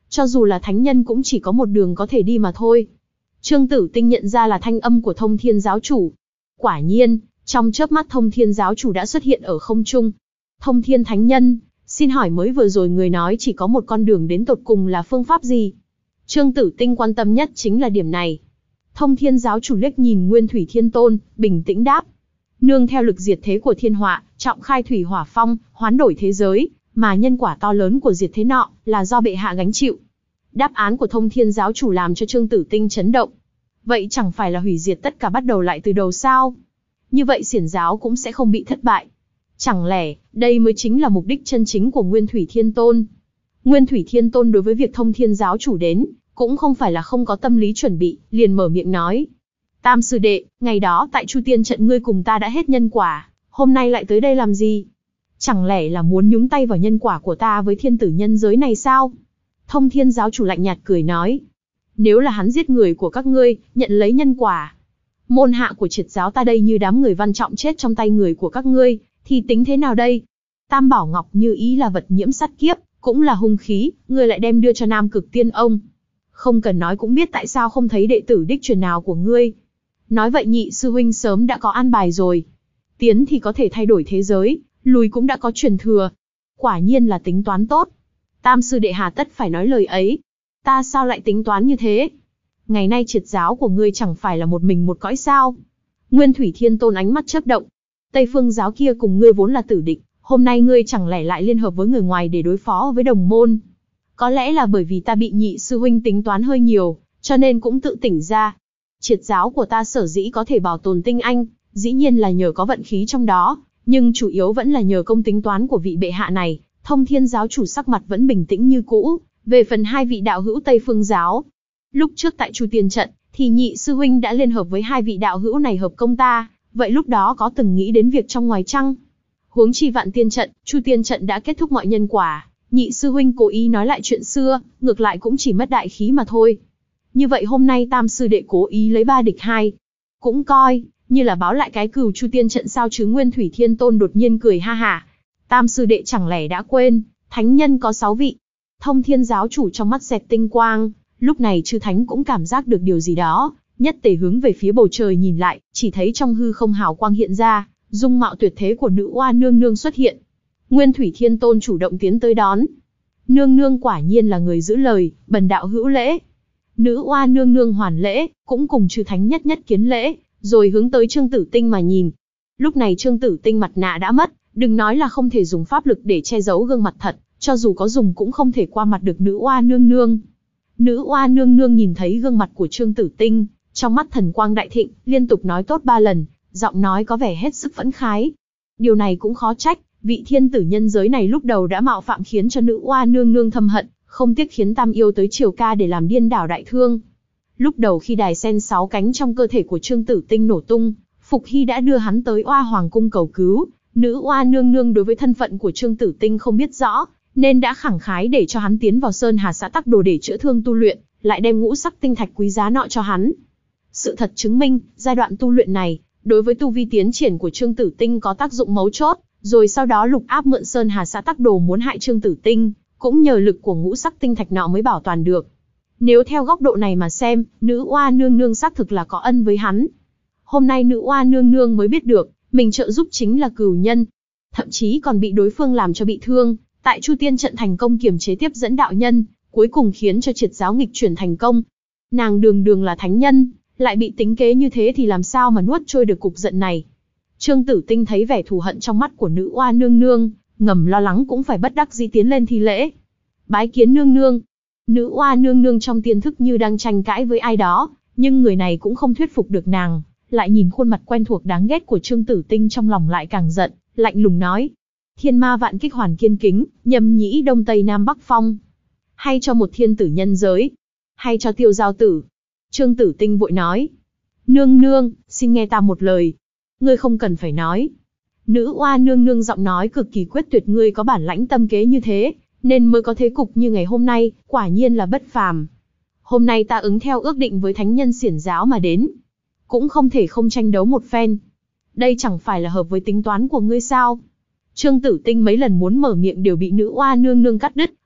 [SPEAKER 1] Cho dù là thánh nhân cũng chỉ có một đường có thể đi mà thôi. Trương Tử Tinh nhận ra là thanh âm của Thông Thiên giáo chủ. Quả nhiên, trong chớp mắt Thông Thiên giáo chủ đã xuất hiện ở không trung. Thông Thiên thánh nhân, xin hỏi mới vừa rồi người nói chỉ có một con đường đến tột cùng là phương pháp gì? Trương Tử Tinh quan tâm nhất chính là điểm này. Thông Thiên giáo chủ liếc nhìn Nguyên Thủy Thiên Tôn, bình tĩnh đáp. Nương theo lực diệt thế của thiên họa, trọng khai thủy hỏa phong, hoán đổi thế giới, mà nhân quả to lớn của diệt thế nọ, là do bệ hạ gánh chịu. Đáp án của Thông Thiên giáo chủ làm cho Trương Tử Tinh chấn động. Vậy chẳng phải là hủy diệt tất cả bắt đầu lại từ đầu sao? Như vậy xiển giáo cũng sẽ không bị thất bại. Chẳng lẽ, đây mới chính là mục đích chân chính của Nguyên Thủy Thiên Tôn? Nguyên Thủy Thiên Tôn đối với việc Thông Thiên giáo chủ đến, cũng không phải là không có tâm lý chuẩn bị, liền mở miệng nói. Tam sư đệ, ngày đó tại Chu Tiên trận ngươi cùng ta đã hết nhân quả, hôm nay lại tới đây làm gì? Chẳng lẽ là muốn nhúng tay vào nhân quả của ta với thiên tử nhân giới này sao? Thông Thiên giáo chủ lạnh nhạt cười nói. Nếu là hắn giết người của các ngươi, nhận lấy nhân quả. Môn hạ của triệt giáo ta đây như đám người văn trọng chết trong tay người của các ngươi, thì tính thế nào đây? Tam Bảo Ngọc Như Ý là vật nhiễm sát kiếp, cũng là hung khí, ngươi lại đem đưa cho Nam Cực Tiên ông. Không cần nói cũng biết tại sao không thấy đệ tử đích truyền nào của ngươi. Nói vậy nhị sư huynh sớm đã có an bài rồi. Tiến thì có thể thay đổi thế giới, lùi cũng đã có truyền thừa. Quả nhiên là tính toán tốt. Tam sư đệ hà tất phải nói lời ấy. Ta sao lại tính toán như thế? Ngày nay triệt giáo của ngươi chẳng phải là một mình một cõi sao? Nguyên Thủy Thiên Tôn ánh mắt chớp động. Tây Phương giáo kia cùng ngươi vốn là tử địch, hôm nay ngươi chẳng lẽ lại liên hợp với người ngoài để đối phó với đồng môn? Có lẽ là bởi vì ta bị nhị sư huynh tính toán hơi nhiều, cho nên cũng tự tỉnh ra. Triệt giáo của ta sở dĩ có thể bảo tồn tinh anh, dĩ nhiên là nhờ có vận khí trong đó, nhưng chủ yếu vẫn là nhờ công tính toán của vị bệ hạ này. Thông Thiên giáo chủ sắc mặt vẫn bình tĩnh như cũ. Về phần hai vị đạo hữu Tây Phương giáo, lúc trước tại Chu Tiên trận, thì nhị sư huynh đã liên hợp với hai vị đạo hữu này hợp công ta, vậy lúc đó có từng nghĩ đến việc trong ngoài chăng? Huống chi Vạn Tiên trận, Chu Tiên trận đã kết thúc mọi nhân quả, nhị sư huynh cố ý nói lại chuyện xưa, ngược lại cũng chỉ mất đại khí mà thôi. Như vậy hôm nay Tam sư đệ cố ý lấy ba địch hai, cũng coi như là báo lại cái cừu Chu Tiên trận sao chứ? Nguyên Thủy Thiên Tôn đột nhiên cười ha hả. Tam sư đệ chẳng lẽ đã quên, thánh nhân có sáu vị? Thông Thiên giáo chủ trong mắt xẹt tinh quang, lúc này chư thánh cũng cảm giác được điều gì đó, nhất tề hướng về phía bầu trời nhìn lại, chỉ thấy trong hư không hào quang hiện ra, dung mạo tuyệt thế của nữ oa nương nương xuất hiện. Nguyên Thủy Thiên Tôn chủ động tiến tới đón. Nương nương quả nhiên là người giữ lời, bần đạo hữu lễ. Nữ oa nương nương hoàn lễ, cũng cùng chư thánh nhất nhất kiến lễ, rồi hướng tới Trương Tử Tinh mà nhìn. Lúc này Trương Tử Tinh mặt nạ đã mất, đừng nói là không thể dùng pháp lực để che giấu gương mặt thật, cho dù có dùng cũng không thể qua mặt được nữ oa nương nương. Nữ oa nương nương nhìn thấy gương mặt của Trương Tử Tinh, trong mắt thần quang đại thịnh, liên tục nói tốt ba lần, giọng nói có vẻ hết sức phẫn khái. Điều này cũng khó trách, vị thiên tử nhân giới này lúc đầu đã mạo phạm khiến cho nữ oa nương nương thâm hận, không tiếc khiến Tam yêu tới triều ca để làm điên đảo đại thương. Lúc đầu khi đài sen sáu cánh trong cơ thể của Trương Tử Tinh nổ tung, Phục Hy đã đưa hắn tới Oa Hoàng cung cầu cứu. Nữ oa nương nương đối với thân phận của Trương Tử Tinh không biết rõ, nên đã khẳng khái để cho hắn tiến vào Sơn Hà xã Tắc Đồ để chữa thương tu luyện, lại đem ngũ sắc tinh thạch quý giá nọ cho hắn. Sự thật chứng minh, giai đoạn tu luyện này, đối với tu vi tiến triển của Trương Tử Tinh có tác dụng mấu chốt, rồi sau đó Lục Áp mượn Sơn Hà xã Tắc Đồ muốn hại Trương Tử Tinh, cũng nhờ lực của ngũ sắc tinh thạch nọ mới bảo toàn được. Nếu theo góc độ này mà xem, nữ oa nương nương xác thực là có ân với hắn. Hôm nay nữ oa nương nương mới biết được, mình trợ giúp chính là cừu nhân, thậm chí còn bị đối phương làm cho bị thương. Tại Chu Tiên trận thành công kiềm chế tiếp dẫn đạo nhân, cuối cùng khiến cho triệt giáo nghịch chuyển thành công. Nàng đường đường là thánh nhân, lại bị tính kế như thế thì làm sao mà nuốt trôi được cục giận này. Trương Tử Tinh thấy vẻ thù hận trong mắt của nữ oa nương nương, ngầm lo lắng cũng phải bất đắc dĩ tiến lên thi lễ. Bái kiến nương nương. Nữ oa nương nương trong tiên thức như đang tranh cãi với ai đó, nhưng người này cũng không thuyết phục được nàng, lại nhìn khuôn mặt quen thuộc đáng ghét của Trương Tử Tinh trong lòng lại càng giận, lạnh lùng nói. Thiên ma vạn kích hoàn kiên kính, nhâm nhĩ đông tây nam bắc phong. Hay cho một thiên tử nhân giới, hay cho tiêu giao tử. Trương Tử Tinh vội nói. Nương nương, xin nghe ta một lời. Ngươi không cần phải nói. Nữ oa nương nương giọng nói cực kỳ quyết tuyệt, ngươi có bản lãnh tâm kế như thế, nên mới có thế cục như ngày hôm nay, quả nhiên là bất phàm. Hôm nay ta ứng theo ước định với thánh nhân xiển giáo mà đến, cũng không thể không tranh đấu một phen. Đây chẳng phải là hợp với tính toán của ngươi sao? Trương Tử Tinh mấy lần muốn mở miệng đều bị nữ oa nương nương cắt đứt,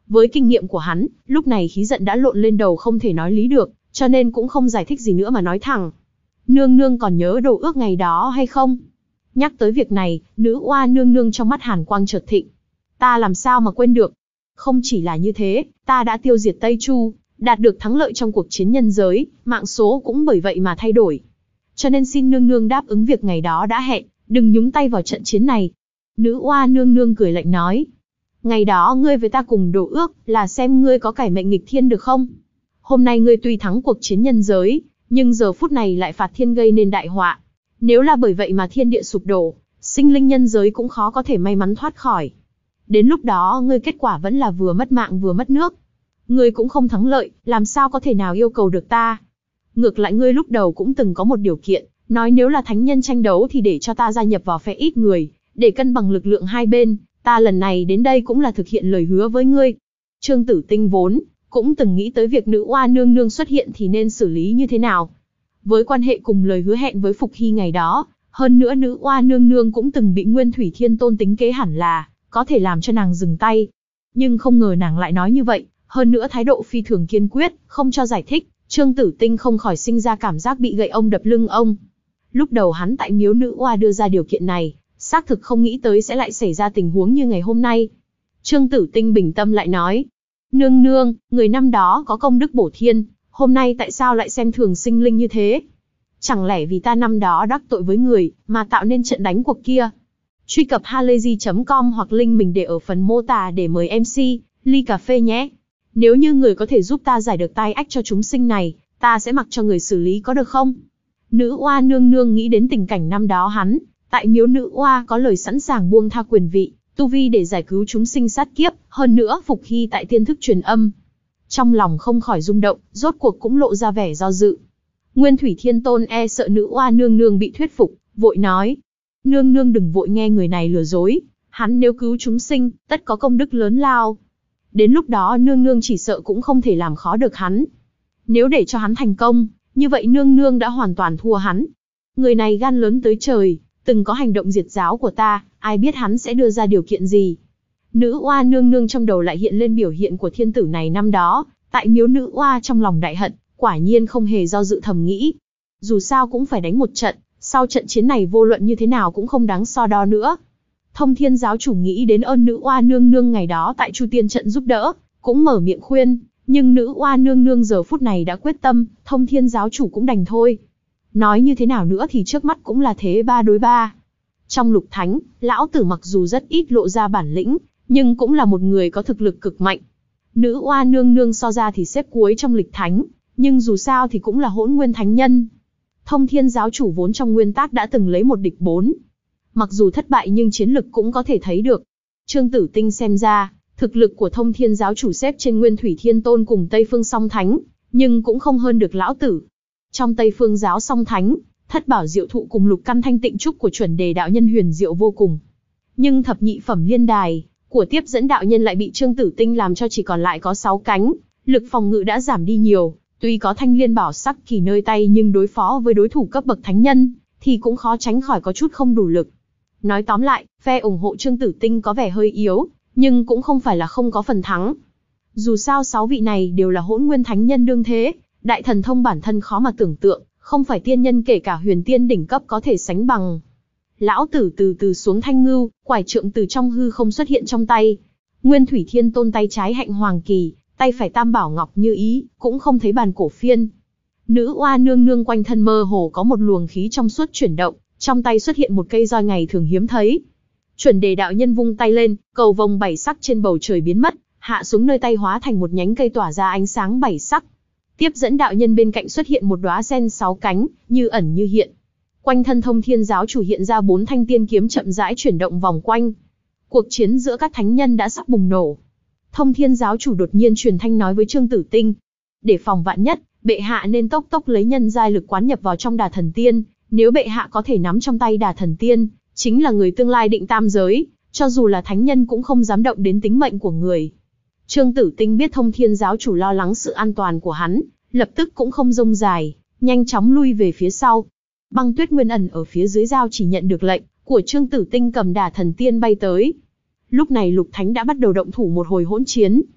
[SPEAKER 1] Với kinh nghiệm của hắn, lúc này khí giận đã lộn lên đầu không thể nói lý được, cho nên cũng không giải thích gì nữa mà nói thẳng. Nương nương còn nhớ đồ ước ngày đó hay không? Nhắc tới việc này, nữ oa nương nương trong mắt hàn quang chợt thịnh. Ta làm sao mà quên được? Không chỉ là như thế, ta đã tiêu diệt Tây Chu, đạt được thắng lợi trong cuộc chiến nhân giới, mạng số cũng bởi vậy mà thay đổi. Cho nên xin nương nương đáp ứng việc ngày đó đã hẹn, đừng nhúng tay vào trận chiến này. Nữ oa nương nương cười lạnh nói. Ngày đó ngươi với ta cùng đồ ước, là xem ngươi có cải mệnh nghịch thiên được không? Hôm nay ngươi tuy thắng cuộc chiến nhân giới, nhưng giờ phút này lại phạt thiên gây nên đại họa. Nếu là bởi vậy mà thiên địa sụp đổ, sinh linh nhân giới cũng khó có thể may mắn thoát khỏi. Đến lúc đó ngươi kết quả vẫn là vừa mất mạng vừa mất nước. Ngươi cũng không thắng lợi, làm sao có thể nào yêu cầu được ta? Ngược lại ngươi lúc đầu cũng từng có một điều kiện, nói nếu là thánh nhân tranh đấu thì để cho ta gia nhập vào phe ít người, để cân bằng lực lượng hai bên. Ta lần này đến đây cũng là thực hiện lời hứa với ngươi. Trương Tử Tinh vốn cũng từng nghĩ tới việc nữ oa nương nương xuất hiện thì nên xử lý như thế nào. Với quan hệ cùng lời hứa hẹn với Phục Hy ngày đó, hơn nữa nữ oa nương nương cũng từng bị Nguyên Thủy Thiên Tôn tính kế hẳn là có thể làm cho nàng dừng tay. Nhưng không ngờ nàng lại nói như vậy, hơn nữa thái độ phi thường kiên quyết, không cho giải thích. Trương Tử Tinh không khỏi sinh ra cảm giác bị gậy ông đập lưng ông. Lúc đầu hắn tại miếu nữ oa đưa ra điều kiện này, xác thực không nghĩ tới sẽ lại xảy ra tình huống như ngày hôm nay. Trương Tử Tinh bình tâm lại nói, nương nương, người năm đó có công đức bổ thiên, hôm nay tại sao lại xem thường sinh linh như thế? Chẳng lẽ vì ta năm đó đắc tội với người, mà tạo nên trận đánh cuộc kia? Truy cập halayzi chấm com hoặc link mình để ở phần mô tả để mời em xê, ly cà phê nhé. Nếu như người có thể giúp ta giải được tai ách cho chúng sinh này, ta sẽ mặc cho người xử lý có được không? Nữ oa nương nương nghĩ đến tình cảnh năm đó hắn, tại miếu nữ oa có lời sẵn sàng buông tha quyền vị, tu vi để giải cứu chúng sinh sát kiếp, hơn nữa Phục Hy tại tiên thức truyền âm. Trong lòng không khỏi rung động, rốt cuộc cũng lộ ra vẻ do dự. Nguyên Thủy Thiên Tôn e sợ nữ oa nương nương bị thuyết phục, vội nói. Nương nương đừng vội nghe người này lừa dối, hắn nếu cứu chúng sinh, tất có công đức lớn lao. Đến lúc đó nương nương chỉ sợ cũng không thể làm khó được hắn. Nếu để cho hắn thành công, như vậy nương nương đã hoàn toàn thua hắn. Người này gan lớn tới trời, từng có hành động diệt giáo của ta, ai biết hắn sẽ đưa ra điều kiện gì. Nữ oa nương nương trong đầu lại hiện lên biểu hiện của thiên tử này năm đó, tại miếu nữ oa trong lòng đại hận, quả nhiên không hề do dự thầm nghĩ. Dù sao cũng phải đánh một trận, sau trận chiến này vô luận như thế nào cũng không đáng so đo nữa. Thông Thiên giáo chủ nghĩ đến ơn nữ oa nương nương ngày đó tại Chu Tiên trận giúp đỡ, cũng mở miệng khuyên, nhưng nữ oa nương nương giờ phút này đã quyết tâm, Thông Thiên giáo chủ cũng đành thôi. Nói như thế nào nữa thì trước mắt cũng là thế ba đối ba. Trong lục thánh, lão tử mặc dù rất ít lộ ra bản lĩnh, nhưng cũng là một người có thực lực cực mạnh. Nữ oa nương nương so ra thì xếp cuối trong lịch thánh, nhưng dù sao thì cũng là hỗn nguyên thánh nhân. Thông Thiên giáo chủ vốn trong nguyên tắc đã từng lấy một địch bốn. Mặc dù thất bại nhưng chiến lực cũng có thể thấy được. Trương Tử Tinh xem ra, thực lực của Thông Thiên giáo chủ xếp trên Nguyên Thủy Thiên Tôn cùng Tây Phương Song Thánh, nhưng cũng không hơn được lão tử. Trong Tây Phương giáo Song Thánh, Thất Bảo Diệu Thụ cùng Lục Căn Thanh Tịnh Trúc của chuẩn đề đạo nhân huyền diệu vô cùng. Nhưng thập nhị phẩm liên đài của tiếp dẫn đạo nhân lại bị Trương Tử Tinh làm cho chỉ còn lại có sáu cánh, lực phòng ngự đã giảm đi nhiều. Tuy có thanh liên bảo sắc kỳ nơi tay nhưng đối phó với đối thủ cấp bậc thánh nhân, thì cũng khó tránh khỏi có chút không đủ lực. Nói tóm lại, phe ủng hộ Trương Tử Tinh có vẻ hơi yếu, nhưng cũng không phải là không có phần thắng. Dù sao sáu vị này đều là hỗn nguyên thánh nhân đương thế, đại thần thông bản thân khó mà tưởng tượng, không phải tiên nhân kể cả huyền tiên đỉnh cấp có thể sánh bằng. Lão tử từ từ xuống thanh ngưu, quải trượng từ trong hư không xuất hiện trong tay. Nguyên Thủy Thiên Tôn tay trái hạnh hoàng kỳ, tay phải tam bảo ngọc như ý, cũng không thấy bàn cổ phiên. Nữ oa nương nương quanh thân mơ hồ có một luồng khí trong suốt chuyển động, trong tay xuất hiện một cây roi ngày thường hiếm thấy. Chuẩn đề đạo nhân vung tay lên, cầu vồng bảy sắc trên bầu trời biến mất, hạ xuống nơi tay hóa thành một nhánh cây tỏa ra ánh sáng bảy sắc. Tiếp dẫn đạo nhân bên cạnh xuất hiện một đóa sen sáu cánh, như ẩn như hiện. Quanh thân Thông Thiên giáo chủ hiện ra bốn thanh tiên kiếm chậm rãi chuyển động vòng quanh. Cuộc chiến giữa các thánh nhân đã sắp bùng nổ. Thông Thiên giáo chủ đột nhiên truyền thanh nói với Trương Tử Tinh, để phòng vạn nhất, bệ hạ nên tốc tốc lấy nhân giai lực quán nhập vào trong Đà Thần Tiên. Nếu bệ hạ có thể nắm trong tay Đà Thần Tiên, chính là người tương lai định tam giới, cho dù là thánh nhân cũng không dám động đến tính mệnh của người. Trương Tử Tinh biết Thông Thiên giáo chủ lo lắng sự an toàn của hắn, lập tức cũng không rông dài, nhanh chóng lui về phía sau. Băng Tuyết Nguyên ẩn ở phía dưới giao chỉ nhận được lệnh của Trương Tử Tinh cầm Đà Thần Tiên bay tới. Lúc này Lục Thánh đã bắt đầu động thủ một hồi hỗn chiến.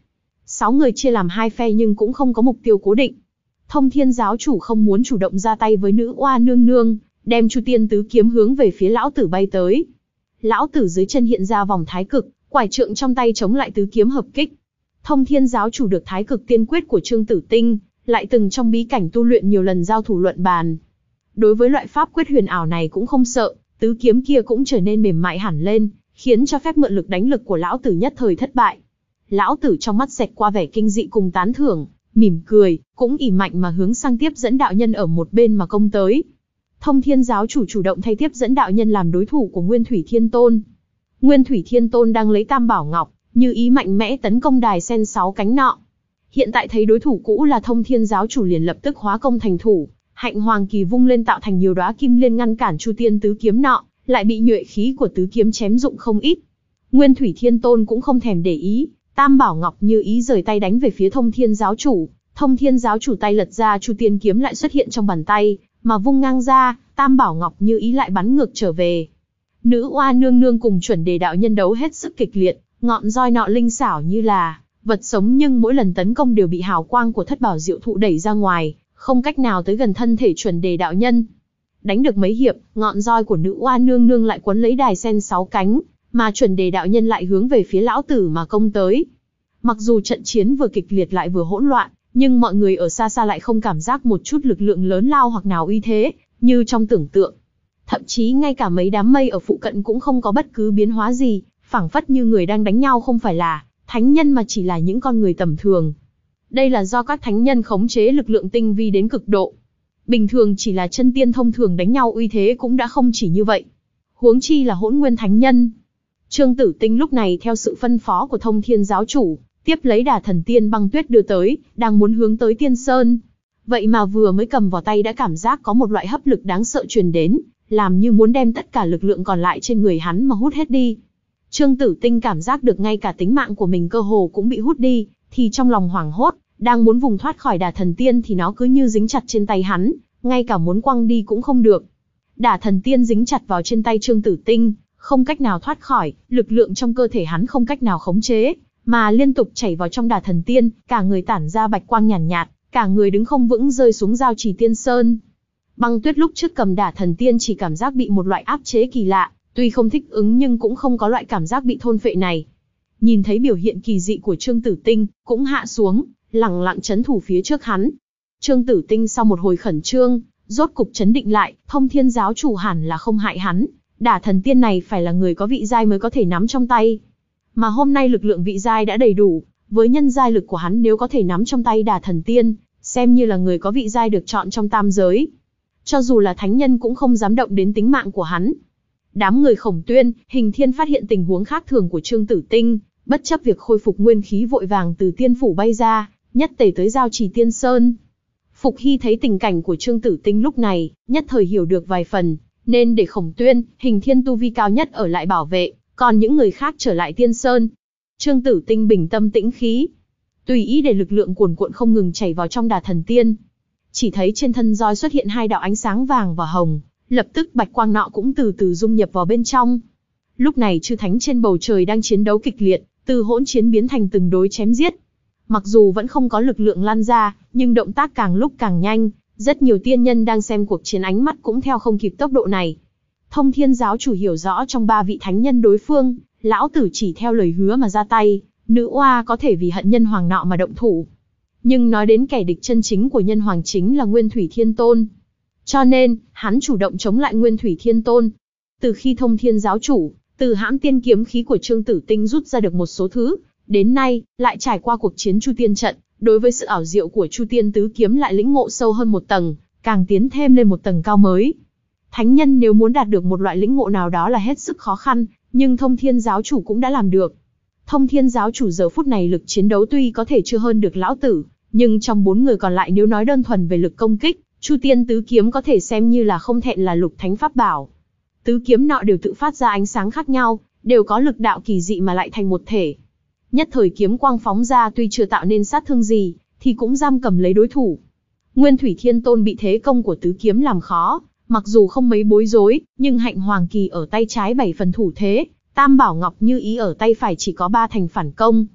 [SPEAKER 1] Sáu người chia làm hai phe nhưng cũng không có mục tiêu cố định. Thông Thiên giáo chủ không muốn chủ động ra tay với nữ oa nương nương, đem Chu Tiên tứ kiếm hướng về phía lão tử bay tới. Lão tử dưới chân hiện ra vòng thái cực, quải trượng trong tay chống lại tứ kiếm hợp kích. Thông Thiên giáo chủ được thái cực tiên quyết của Trương Tử Tinh, lại từng trong bí cảnh tu luyện nhiều lần giao thủ luận bàn. Đối với loại pháp quyết huyền ảo này cũng không sợ, tứ kiếm kia cũng trở nên mềm mại hẳn lên, khiến cho phép mượn lực đánh lực của lão tử nhất thời thất bại. Lão tử trong mắt xẹt qua vẻ kinh dị cùng tán thưởng, mỉm cười, cũng ỉ mạnh mà hướng sang tiếp dẫn đạo nhân ở một bên mà công tới. Thông Thiên giáo chủ chủ động thay tiếp dẫn đạo nhân làm đối thủ của Nguyên Thủy Thiên Tôn. Nguyên Thủy Thiên Tôn đang lấy Tam Bảo Ngọc, như ý mạnh mẽ tấn công đài sen sáu cánh nọ. Hiện tại thấy đối thủ cũ là Thông Thiên giáo chủ liền lập tức hóa công thành thủ, hạnh hoàng kỳ vung lên tạo thành nhiều đóa kim liên ngăn cản Chu Tiên tứ kiếm nọ, lại bị nhuệ khí của tứ kiếm chém dụng không ít. Nguyên Thủy Thiên Tôn cũng không thèm để ý, Tam Bảo Ngọc như ý rời tay đánh về phía Thông Thiên giáo chủ. Thông Thiên giáo chủ tay lật ra, Chu Tiên kiếm lại xuất hiện trong bàn tay, mà vung ngang ra, Tam Bảo Ngọc như ý lại bắn ngược trở về. Nữ oa nương nương cùng Chuẩn Đề đạo nhân đấu hết sức kịch liệt, ngọn roi nọ linh xảo như là vật sống, nhưng mỗi lần tấn công đều bị hào quang của Thất Bảo Diệu Thụ đẩy ra ngoài, không cách nào tới gần thân thể Chuẩn Đề đạo nhân. Đánh được mấy hiệp, ngọn roi của nữ oa nương nương lại quấn lấy đài sen sáu cánh, mà Chuẩn Đề đạo nhân lại hướng về phía lão tử mà công tới. Mặc dù trận chiến vừa kịch liệt lại vừa hỗn loạn, nhưng mọi người ở xa xa lại không cảm giác một chút lực lượng lớn lao hoặc nào uy thế, như trong tưởng tượng. Thậm chí ngay cả mấy đám mây ở phụ cận cũng không có bất cứ biến hóa gì, phảng phất như người đang đánh nhau không phải là thánh nhân mà chỉ là những con người tầm thường. Đây là do các thánh nhân khống chế lực lượng tinh vi đến cực độ. Bình thường chỉ là chân tiên thông thường đánh nhau uy thế cũng đã không chỉ như vậy. Huống chi là hỗn nguyên thánh nhân. Trương Tử Tinh lúc này theo sự phân phó của Thông Thiên giáo chủ, tiếp lấy Đả Thần Tiên băng tuyết đưa tới, đang muốn hướng tới Tiên Sơn. Vậy mà vừa mới cầm vào tay đã cảm giác có một loại hấp lực đáng sợ truyền đến, làm như muốn đem tất cả lực lượng còn lại trên người hắn mà hút hết đi. Trương Tử Tinh cảm giác được ngay cả tính mạng của mình cơ hồ cũng bị hút đi, thì trong lòng hoảng hốt, đang muốn vùng thoát khỏi Đả Thần Tiên thì nó cứ như dính chặt trên tay hắn, ngay cả muốn quăng đi cũng không được. Đả Thần Tiên dính chặt vào trên tay Trương Tử Tinh, không cách nào thoát khỏi, lực lượng trong cơ thể hắn không cách nào khống chế, mà liên tục chảy vào trong Đả Thần Tiên, cả người tản ra bạch quang nhàn nhạt, nhạt, cả người đứng không vững rơi xuống giao trì Tiên Sơn. Băng Tuyết lúc trước cầm Đả Thần Tiên chỉ cảm giác bị một loại áp chế kỳ lạ, tuy không thích ứng nhưng cũng không có loại cảm giác bị thôn phệ này. Nhìn thấy biểu hiện kỳ dị của Trương Tử Tinh, cũng hạ xuống, lẳng lặng chấn thủ phía trước hắn. Trương Tử Tinh sau một hồi khẩn trương, rốt cục chấn định lại, Thông Thiên giáo chủ hẳn là không hại hắn, Đả Thần Tiên này phải là người có vị giai mới có thể nắm trong tay. Mà hôm nay lực lượng vị giai đã đầy đủ, với nhân giai lực của hắn nếu có thể nắm trong tay Đả Thần Tiên, xem như là người có vị giai được chọn trong tam giới. Cho dù là thánh nhân cũng không dám động đến tính mạng của hắn. Đám người Khổng Tuyên, Hình Thiên phát hiện tình huống khác thường của Trương Tử Tinh, bất chấp việc khôi phục nguyên khí vội vàng từ tiên phủ bay ra, nhất tề tới giao trì Tiên Sơn. Phục Hy thấy tình cảnh của Trương Tử Tinh lúc này, nhất thời hiểu được vài phần, nên để Khổng Tuyên, Hình Thiên tu vi cao nhất ở lại bảo vệ, còn những người khác trở lại Tiên Sơn. Trương Tử Tinh bình tâm tĩnh khí, tùy ý để lực lượng cuồn cuộn không ngừng chảy vào trong Đả Thần Tiên. Chỉ thấy trên thân roi xuất hiện hai đạo ánh sáng vàng và hồng, lập tức bạch quang nọ cũng từ từ dung nhập vào bên trong. Lúc này chư thánh trên bầu trời đang chiến đấu kịch liệt, từ hỗn chiến biến thành từng đối chém giết. Mặc dù vẫn không có lực lượng lan ra, nhưng động tác càng lúc càng nhanh, rất nhiều tiên nhân đang xem cuộc chiến ánh mắt cũng theo không kịp tốc độ này. Thông Thiên giáo chủ hiểu rõ trong ba vị thánh nhân đối phương, lão tử chỉ theo lời hứa mà ra tay, nữ oa có thể vì hận nhân hoàng nọ mà động thủ. Nhưng nói đến kẻ địch chân chính của nhân hoàng chính là Nguyên Thủy Thiên Tôn. Cho nên, hắn chủ động chống lại Nguyên Thủy Thiên Tôn. Từ khi Thông Thiên giáo chủ, từ hãm tiên kiếm khí của Trương Tử Tinh rút ra được một số thứ, đến nay, lại trải qua cuộc chiến Chu Tiên trận, đối với sự ảo diệu của Chu Tiên tứ kiếm lại lĩnh ngộ sâu hơn một tầng, càng tiến thêm lên một tầng cao mới. Thánh nhân nếu muốn đạt được một loại lĩnh ngộ nào đó là hết sức khó khăn, nhưng Thông Thiên giáo chủ cũng đã làm được. Thông Thiên giáo chủ giờ phút này lực chiến đấu tuy có thể chưa hơn được lão tử, nhưng trong bốn người còn lại nếu nói đơn thuần về lực công kích, Chu Tiên tứ kiếm có thể xem như là không thẹn là lục thánh pháp bảo. Tứ kiếm nọ đều tự phát ra ánh sáng khác nhau, đều có lực đạo kỳ dị mà lại thành một thể. Nhất thời kiếm quang phóng ra tuy chưa tạo nên sát thương gì, thì cũng giam cầm lấy đối thủ. Nguyên Thủy Thiên Tôn bị thế công của tứ kiếm làm khó, mặc dù không mấy bối rối, nhưng hạnh hoàng kỳ ở tay trái bảy phần thủ thế, Tam Bảo Ngọc như ý ở tay phải chỉ có ba thành phản công.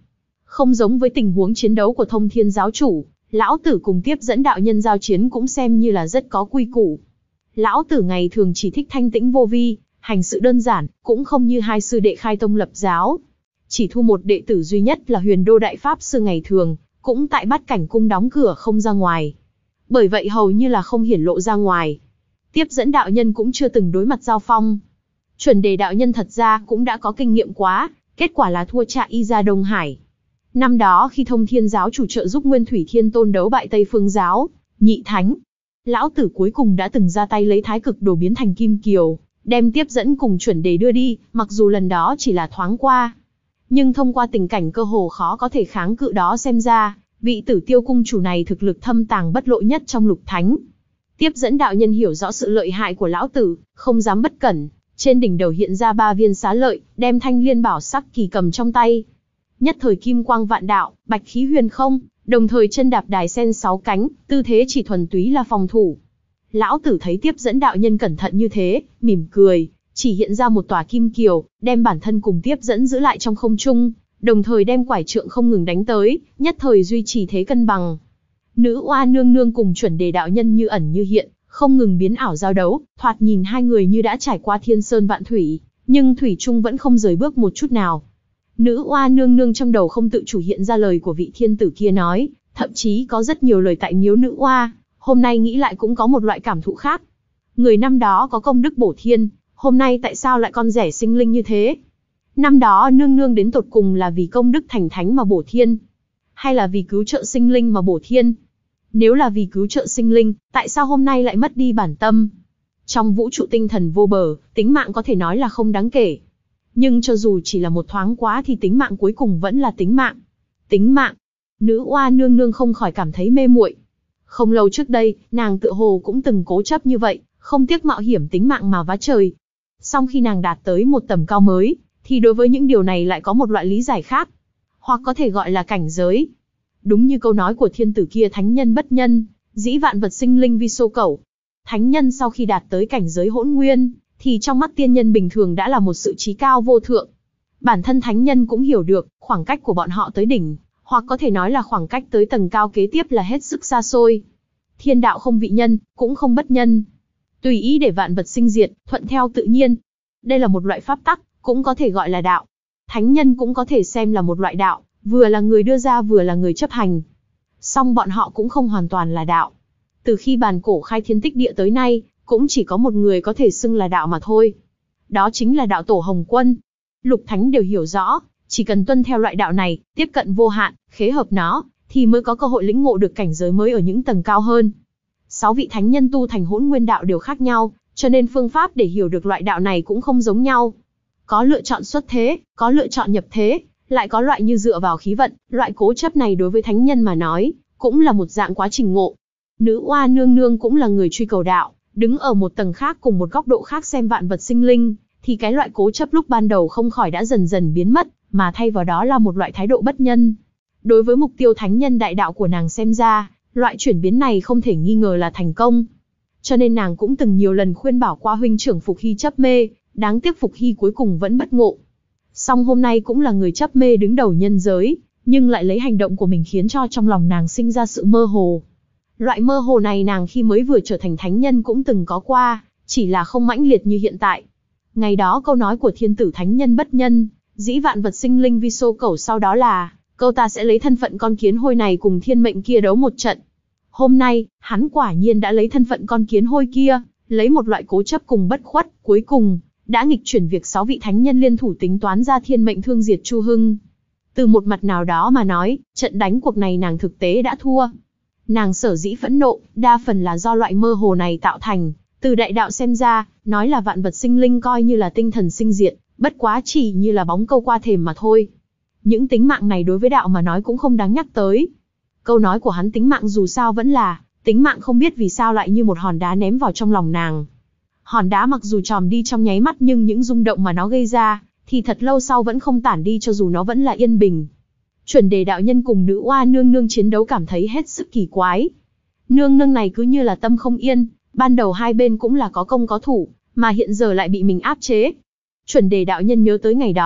[SPEAKER 1] Không giống với tình huống chiến đấu của Thông Thiên giáo chủ, lão tử cùng Tiếp Dẫn đạo nhân giao chiến cũng xem như là rất có quy củ. Lão tử ngày thường chỉ thích thanh tĩnh vô vi, hành sự đơn giản, cũng không như hai sư đệ khai tông lập giáo. Chỉ thu một đệ tử duy nhất là Huyền Đô Đại Pháp Sư ngày thường, cũng tại Bát Cảnh Cung đóng cửa không ra ngoài. Bởi vậy hầu như là không hiển lộ ra ngoài. Tiếp Dẫn đạo nhân cũng chưa từng đối mặt giao phong. Chuẩn Đề đạo nhân thật ra cũng đã có kinh nghiệm quá, kết quả là thua Trạ Y gia Đông Hải. Năm đó khi Thông Thiên giáo chủ trợ giúp Nguyên Thủy Thiên Tôn đấu bại Tây Phương giáo, Nhị Thánh, lão tử cuối cùng đã từng ra tay lấy Thái Cực Đồ biến thành Kim Kiều, đem Tiếp Dẫn cùng Chuẩn Đề đưa đi, mặc dù lần đó chỉ là thoáng qua. Nhưng thông qua tình cảnh cơ hồ khó có thể kháng cự đó xem ra, vị Tử Tiêu cung chủ này thực lực thâm tàng bất lộ nhất trong lục thánh. Tiếp Dẫn đạo nhân hiểu rõ sự lợi hại của lão tử, không dám bất cẩn, trên đỉnh đầu hiện ra ba viên xá lợi, đem thanh liên bảo sắc kỳ cầm trong tay. Nhất thời kim quang vạn đạo, bạch khí huyền không, đồng thời chân đạp đài sen sáu cánh, tư thế chỉ thuần túy là phòng thủ. Lão tử thấy Tiếp Dẫn đạo nhân cẩn thận như thế, mỉm cười, chỉ hiện ra một tòa kim kiều, đem bản thân cùng Tiếp Dẫn giữ lại trong không trung, đồng thời đem quải trượng không ngừng đánh tới, nhất thời duy trì thế cân bằng. Nữ oa nương nương cùng Chuẩn Đề đạo nhân như ẩn như hiện, không ngừng biến ảo giao đấu, thoạt nhìn hai người như đã trải qua thiên sơn vạn thủy, nhưng thủy chung vẫn không rời bước một chút nào. Nữ oa nương nương trong đầu không tự chủ hiện ra lời của vị thiên tử kia nói, thậm chí có rất nhiều lời tại miếu nữ oa, hôm nay nghĩ lại cũng có một loại cảm thụ khác. Người năm đó có công đức bổ thiên, hôm nay tại sao lại con rẻ sinh linh như thế? Năm đó nương nương đến tột cùng là vì công đức thành thánh mà bổ thiên, hay là vì cứu trợ sinh linh mà bổ thiên? Nếu là vì cứu trợ sinh linh, tại sao hôm nay lại mất đi bản tâm? Trong vũ trụ tinh thần vô bờ, tính mạng có thể nói là không đáng kể. Nhưng cho dù chỉ là một thoáng quá thì tính mạng cuối cùng vẫn là tính mạng. Tính mạng. Nữ oa nương nương không khỏi cảm thấy mê muội. Không lâu trước đây, nàng tựa hồ cũng từng cố chấp như vậy, không tiếc mạo hiểm tính mạng mà vá trời. Song khi nàng đạt tới một tầm cao mới, thì đối với những điều này lại có một loại lý giải khác. Hoặc có thể gọi là cảnh giới. Đúng như câu nói của thiên tử kia, thánh nhân bất nhân, dĩ vạn vật sinh linh vi xô cẩu. Thánh nhân sau khi đạt tới cảnh giới hỗn nguyên, thì trong mắt tiên nhân bình thường đã là một sự trí cao vô thượng. Bản thân thánh nhân cũng hiểu được, khoảng cách của bọn họ tới đỉnh, hoặc có thể nói là khoảng cách tới tầng cao kế tiếp là hết sức xa xôi. Thiên đạo không vị nhân, cũng không bất nhân. Tùy ý để vạn vật sinh diệt, thuận theo tự nhiên. Đây là một loại pháp tắc, cũng có thể gọi là đạo. Thánh nhân cũng có thể xem là một loại đạo, vừa là người đưa ra vừa là người chấp hành. Song bọn họ cũng không hoàn toàn là đạo. Từ khi bàn cổ khai thiên tích địa tới nay, cũng chỉ có một người có thể xưng là đạo mà thôi. Đó chính là đạo tổ Hồng Quân. Lục thánh đều hiểu rõ, chỉ cần tuân theo loại đạo này, tiếp cận vô hạn, khế hợp nó, thì mới có cơ hội lĩnh ngộ được cảnh giới mới ở những tầng cao hơn. Sáu vị thánh nhân tu thành hỗn nguyên đạo đều khác nhau, cho nên phương pháp để hiểu được loại đạo này cũng không giống nhau. Có lựa chọn xuất thế, có lựa chọn nhập thế, lại có loại như dựa vào khí vận, loại cố chấp này đối với thánh nhân mà nói, cũng là một dạng quá trình ngộ. Nữ oa nương nương cũng là người truy cầu đạo, đứng ở một tầng khác cùng một góc độ khác xem vạn vật sinh linh, thì cái loại cố chấp lúc ban đầu không khỏi đã dần dần biến mất, mà thay vào đó là một loại thái độ bất nhân. Đối với mục tiêu thánh nhân đại đạo của nàng xem ra, loại chuyển biến này không thể nghi ngờ là thành công. Cho nên nàng cũng từng nhiều lần khuyên bảo qua huynh trưởng Phục Hy chấp mê, đáng tiếc Phục Hy cuối cùng vẫn bất ngộ. Song hôm nay cũng là người chấp mê đứng đầu nhân giới, nhưng lại lấy hành động của mình khiến cho trong lòng nàng sinh ra sự mơ hồ. Loại mơ hồ này nàng khi mới vừa trở thành thánh nhân cũng từng có qua, chỉ là không mãnh liệt như hiện tại. Ngày đó câu nói của thiên tử thánh nhân bất nhân, dĩ vạn vật sinh linh vi xô cẩu, sau đó là, câu ta sẽ lấy thân phận con kiến hôi này cùng thiên mệnh kia đấu một trận. Hôm nay, hắn quả nhiên đã lấy thân phận con kiến hôi kia, lấy một loại cố chấp cùng bất khuất, cuối cùng, đã nghịch chuyển việc sáu vị thánh nhân liên thủ tính toán ra thiên mệnh thương diệt Chu Hưng. Từ một mặt nào đó mà nói, trận đánh cuộc này nàng thực tế đã thua. Nàng sở dĩ phẫn nộ, đa phần là do loại mơ hồ này tạo thành. Từ đại đạo xem ra, nói là vạn vật sinh linh coi như là tinh thần sinh diệt, bất quá chỉ như là bóng câu qua thềm mà thôi. Những tính mạng này đối với đạo mà nói cũng không đáng nhắc tới. Câu nói của hắn tính mạng dù sao vẫn là, tính mạng không biết vì sao lại như một hòn đá ném vào trong lòng nàng. Hòn đá mặc dù tròm đi trong nháy mắt nhưng những rung động mà nó gây ra, thì thật lâu sau vẫn không tản đi cho dù nó vẫn là yên bình. Chuẩn Đề đạo nhân cùng nữ oa nương nương chiến đấu cảm thấy hết sức kỳ quái. Nương nương này cứ như là tâm không yên, ban đầu hai bên cũng là có công có thủ, mà hiện giờ lại bị mình áp chế. Chuẩn Đề đạo nhân nhớ tới ngày đó,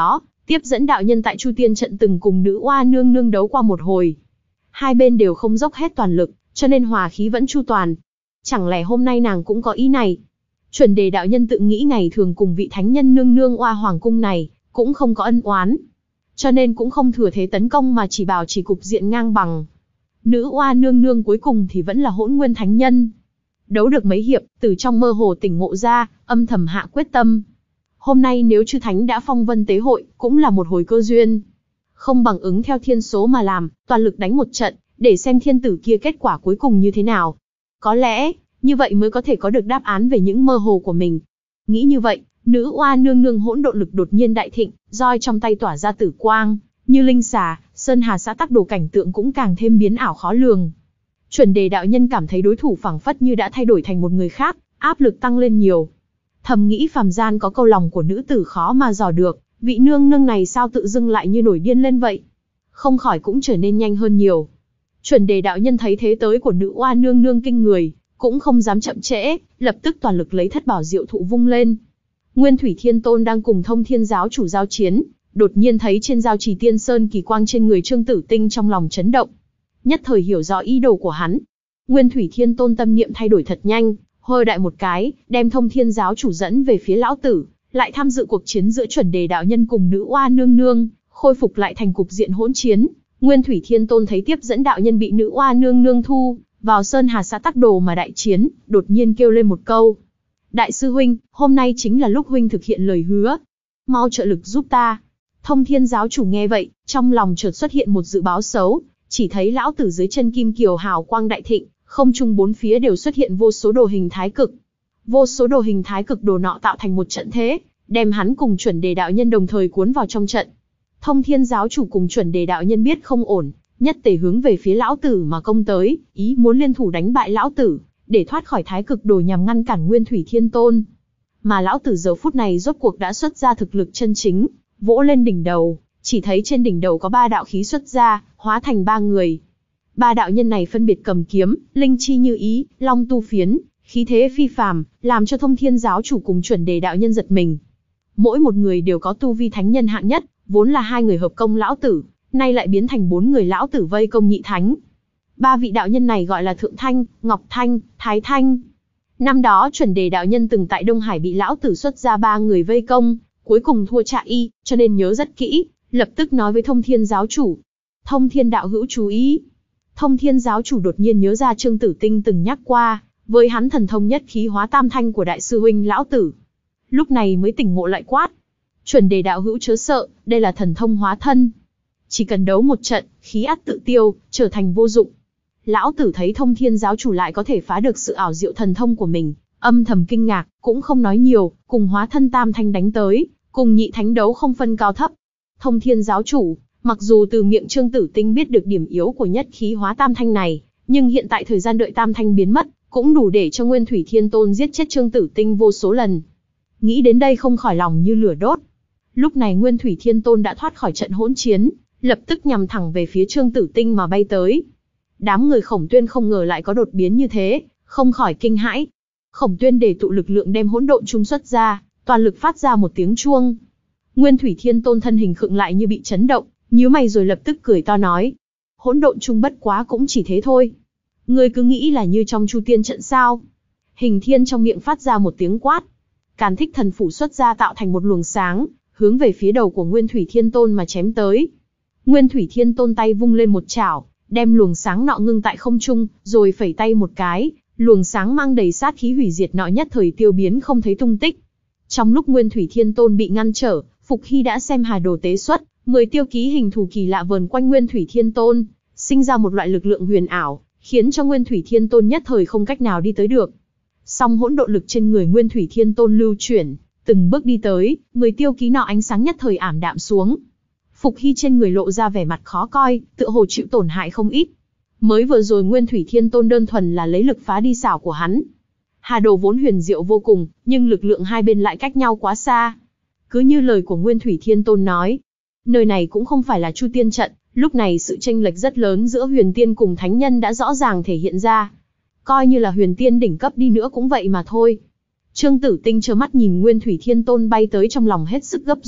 [SPEAKER 1] Tiếp dẫn đạo nhân tại Chu Tiên trận từng cùng nữ oa nương nương đấu qua một hồi. Hai bên đều không dốc hết toàn lực, cho nên hòa khí vẫn chu toàn. Chẳng lẽ hôm nay nàng cũng có ý này? Chuẩn Đề đạo nhân tự nghĩ ngày thường cùng vị thánh nhân nương nương oa hoàng cung này, cũng không có ân oán. Cho nên cũng không thừa thế tấn công mà chỉ bảo chỉ cục diện ngang bằng. Nữ oa nương nương cuối cùng thì vẫn là Hỗn Nguyên thánh nhân. Đấu được mấy hiệp, từ trong mơ hồ tỉnh ngộ ra, âm thầm hạ quyết tâm. Hôm nay nếu chư thánh đã phong vân tế hội, cũng là một hồi cơ duyên. Không bằng ứng theo thiên số mà làm, toàn lực đánh một trận, để xem thiên tử kia kết quả cuối cùng như thế nào. Có lẽ, như vậy mới có thể có được đáp án về những mơ hồ của mình. Nghĩ như vậy, nữ oa nương nương hỗn độn lực đột nhiên đại thịnh, roi trong tay tỏa ra tử quang, như linh xà, sơn hà xã tắc đồ cảnh tượng cũng càng thêm biến ảo khó lường. Chuẩn Đề đạo nhân cảm thấy đối thủ phảng phất như đã thay đổi thành một người khác, áp lực tăng lên nhiều. Thầm nghĩ phàm gian có câu lòng của nữ tử khó mà dò được, vị nương nương này sao tự dưng lại như nổi điên lên vậy? Không khỏi cũng trở nên nhanh hơn nhiều. Chuẩn Đề đạo nhân thấy thế tới của nữ oa nương nương kinh người, cũng không dám chậm trễ, lập tức toàn lực lấy thất bảo diệu thụ vung lên. Nguyên Thủy Thiên Tôn đang cùng Thông Thiên giáo chủ giao chiến, đột nhiên thấy trên giao trì Tiên Sơn kỳ quang trên người Trương Tử Tinh trong lòng chấn động. Nhất thời hiểu rõ ý đồ của hắn. Nguyên Thủy Thiên Tôn tâm niệm thay đổi thật nhanh, hơ đại một cái, đem Thông Thiên giáo chủ dẫn về phía lão tử, lại tham dự cuộc chiến giữa Chuẩn Đề đạo nhân cùng nữ oa nương nương, khôi phục lại thành cục diện hỗn chiến. Nguyên Thủy Thiên Tôn thấy tiếp dẫn đạo nhân bị nữ oa nương nương thu vào Sơn Hà xã tắc đồ mà đại chiến, đột nhiên kêu lên một câu: Đại sư huynh, hôm nay chính là lúc huynh thực hiện lời hứa, mau trợ lực giúp ta. Thông Thiên giáo chủ nghe vậy, trong lòng chợt xuất hiện một dự báo xấu, chỉ thấy lão tử dưới chân kim kiều hào quang đại thịnh, không trung bốn phía đều xuất hiện vô số đồ hình thái cực. Vô số đồ hình thái cực đồ nọ tạo thành một trận thế, đem hắn cùng Chuẩn Đề đạo nhân đồng thời cuốn vào trong trận. Thông Thiên giáo chủ cùng Chuẩn Đề đạo nhân biết không ổn, nhất tề hướng về phía lão tử mà công tới, ý muốn liên thủ đánh bại lão tử, để thoát khỏi thái cực đồ nhằm ngăn cản Nguyên Thủy Thiên Tôn. Mà lão tử giờ phút này rốt cuộc đã xuất ra thực lực chân chính, vỗ lên đỉnh đầu, chỉ thấy trên đỉnh đầu có ba đạo khí xuất ra, hóa thành ba người. Ba đạo nhân này phân biệt cầm kiếm, linh chi như ý, long tu phiến, khí thế phi phàm, làm cho Thông Thiên giáo chủ cùng Chuẩn Đề đạo nhân giật mình. Mỗi một người đều có tu vi thánh nhân hạng nhất, vốn là hai người hợp công lão tử, nay lại biến thành bốn người lão tử vây công nhị thánh. Ba vị đạo nhân này gọi là Thượng Thanh, Ngọc Thanh, Thái Thanh. Năm đó Chuẩn Đề đạo nhân từng tại Đông Hải bị lão tử xuất ra ba người vây công, cuối cùng thua trạ y, cho nên nhớ rất kỹ, lập tức nói với Thông Thiên giáo chủ. Thông Thiên đạo hữu chú ý. Thông Thiên giáo chủ đột nhiên nhớ ra Trương Tử Tinh từng nhắc qua, với hắn thần thông nhất khí hóa tam thanh của đại sư huynh lão tử. Lúc này mới tỉnh ngộ lại quát: Chuẩn Đề đạo hữu chớ sợ, đây là thần thông hóa thân. Chỉ cần đấu một trận, khí ắt tự tiêu, trở thành vô dụng. Lão tử thấy Thông Thiên giáo chủ lại có thể phá được sự ảo diệu thần thông của mình, âm thầm kinh ngạc, cũng không nói nhiều, cùng hóa thân tam thanh đánh tới, cùng nhị thánh đấu không phân cao thấp. Thông Thiên giáo chủ, mặc dù từ miệng Trương Tử Tinh biết được điểm yếu của nhất khí hóa tam thanh này, nhưng hiện tại thời gian đợi tam thanh biến mất, cũng đủ để cho Nguyên Thủy Thiên Tôn giết chết Trương Tử Tinh vô số lần. Nghĩ đến đây không khỏi lòng như lửa đốt. Lúc này Nguyên Thủy Thiên Tôn đã thoát khỏi trận hỗn chiến, lập tức nhằm thẳng về phía Trương Tử Tinh mà bay tới. Đám người Khổng Tuyên không ngờ lại có đột biến như thế, không khỏi kinh hãi. Khổng Tuyên để tụ lực lượng đem hỗn độn trung xuất ra, toàn lực phát ra một tiếng chuông. Nguyên Thủy Thiên Tôn thân hình khựng lại như bị chấn động, nhíu mày rồi lập tức cười to nói: Hỗn độn trung bất quá cũng chỉ thế thôi. Ngươi cứ nghĩ là như trong Chu Tiên trận sao? Hình Thiên trong miệng phát ra một tiếng quát. Càn Thích Thần phủ xuất ra tạo thành một luồng sáng, hướng về phía đầu của Nguyên Thủy Thiên Tôn mà chém tới. Nguyên Thủy Thiên Tôn tay vung lên một chảo, đem luồng sáng nọ ngưng tại không trung, rồi phẩy tay một cái, luồng sáng mang đầy sát khí hủy diệt nọ nhất thời tiêu biến không thấy tung tích. Trong lúc Nguyên Thủy Thiên Tôn bị ngăn trở, Phục Hy đã xem hà đồ tế xuất, mười tiêu ký hình thù kỳ lạ vờn quanh Nguyên Thủy Thiên Tôn, sinh ra một loại lực lượng huyền ảo, khiến cho Nguyên Thủy Thiên Tôn nhất thời không cách nào đi tới được. Song hỗn độn lực trên người Nguyên Thủy Thiên Tôn lưu chuyển, từng bước đi tới, mười tiêu ký nọ ánh sáng nhất thời ảm đạm xuống. Phục Hy trên người lộ ra vẻ mặt khó coi, tựa hồ chịu tổn hại không ít. Mới vừa rồi Nguyên Thủy Thiên Tôn đơn thuần là lấy lực phá đi xảo của hắn. Hà đồ vốn huyền diệu vô cùng, nhưng lực lượng hai bên lại cách nhau quá xa. Cứ như lời của Nguyên Thủy Thiên Tôn nói, nơi này cũng không phải là Chu Tiên trận, lúc này sự chênh lệch rất lớn giữa huyền tiên cùng thánh nhân đã rõ ràng thể hiện ra. Coi như là huyền tiên đỉnh cấp đi nữa cũng vậy mà thôi. Trương Tử Tinh trơ mắt nhìn Nguyên Thủy Thiên Tôn bay tới trong lòng hết sức gấp rút,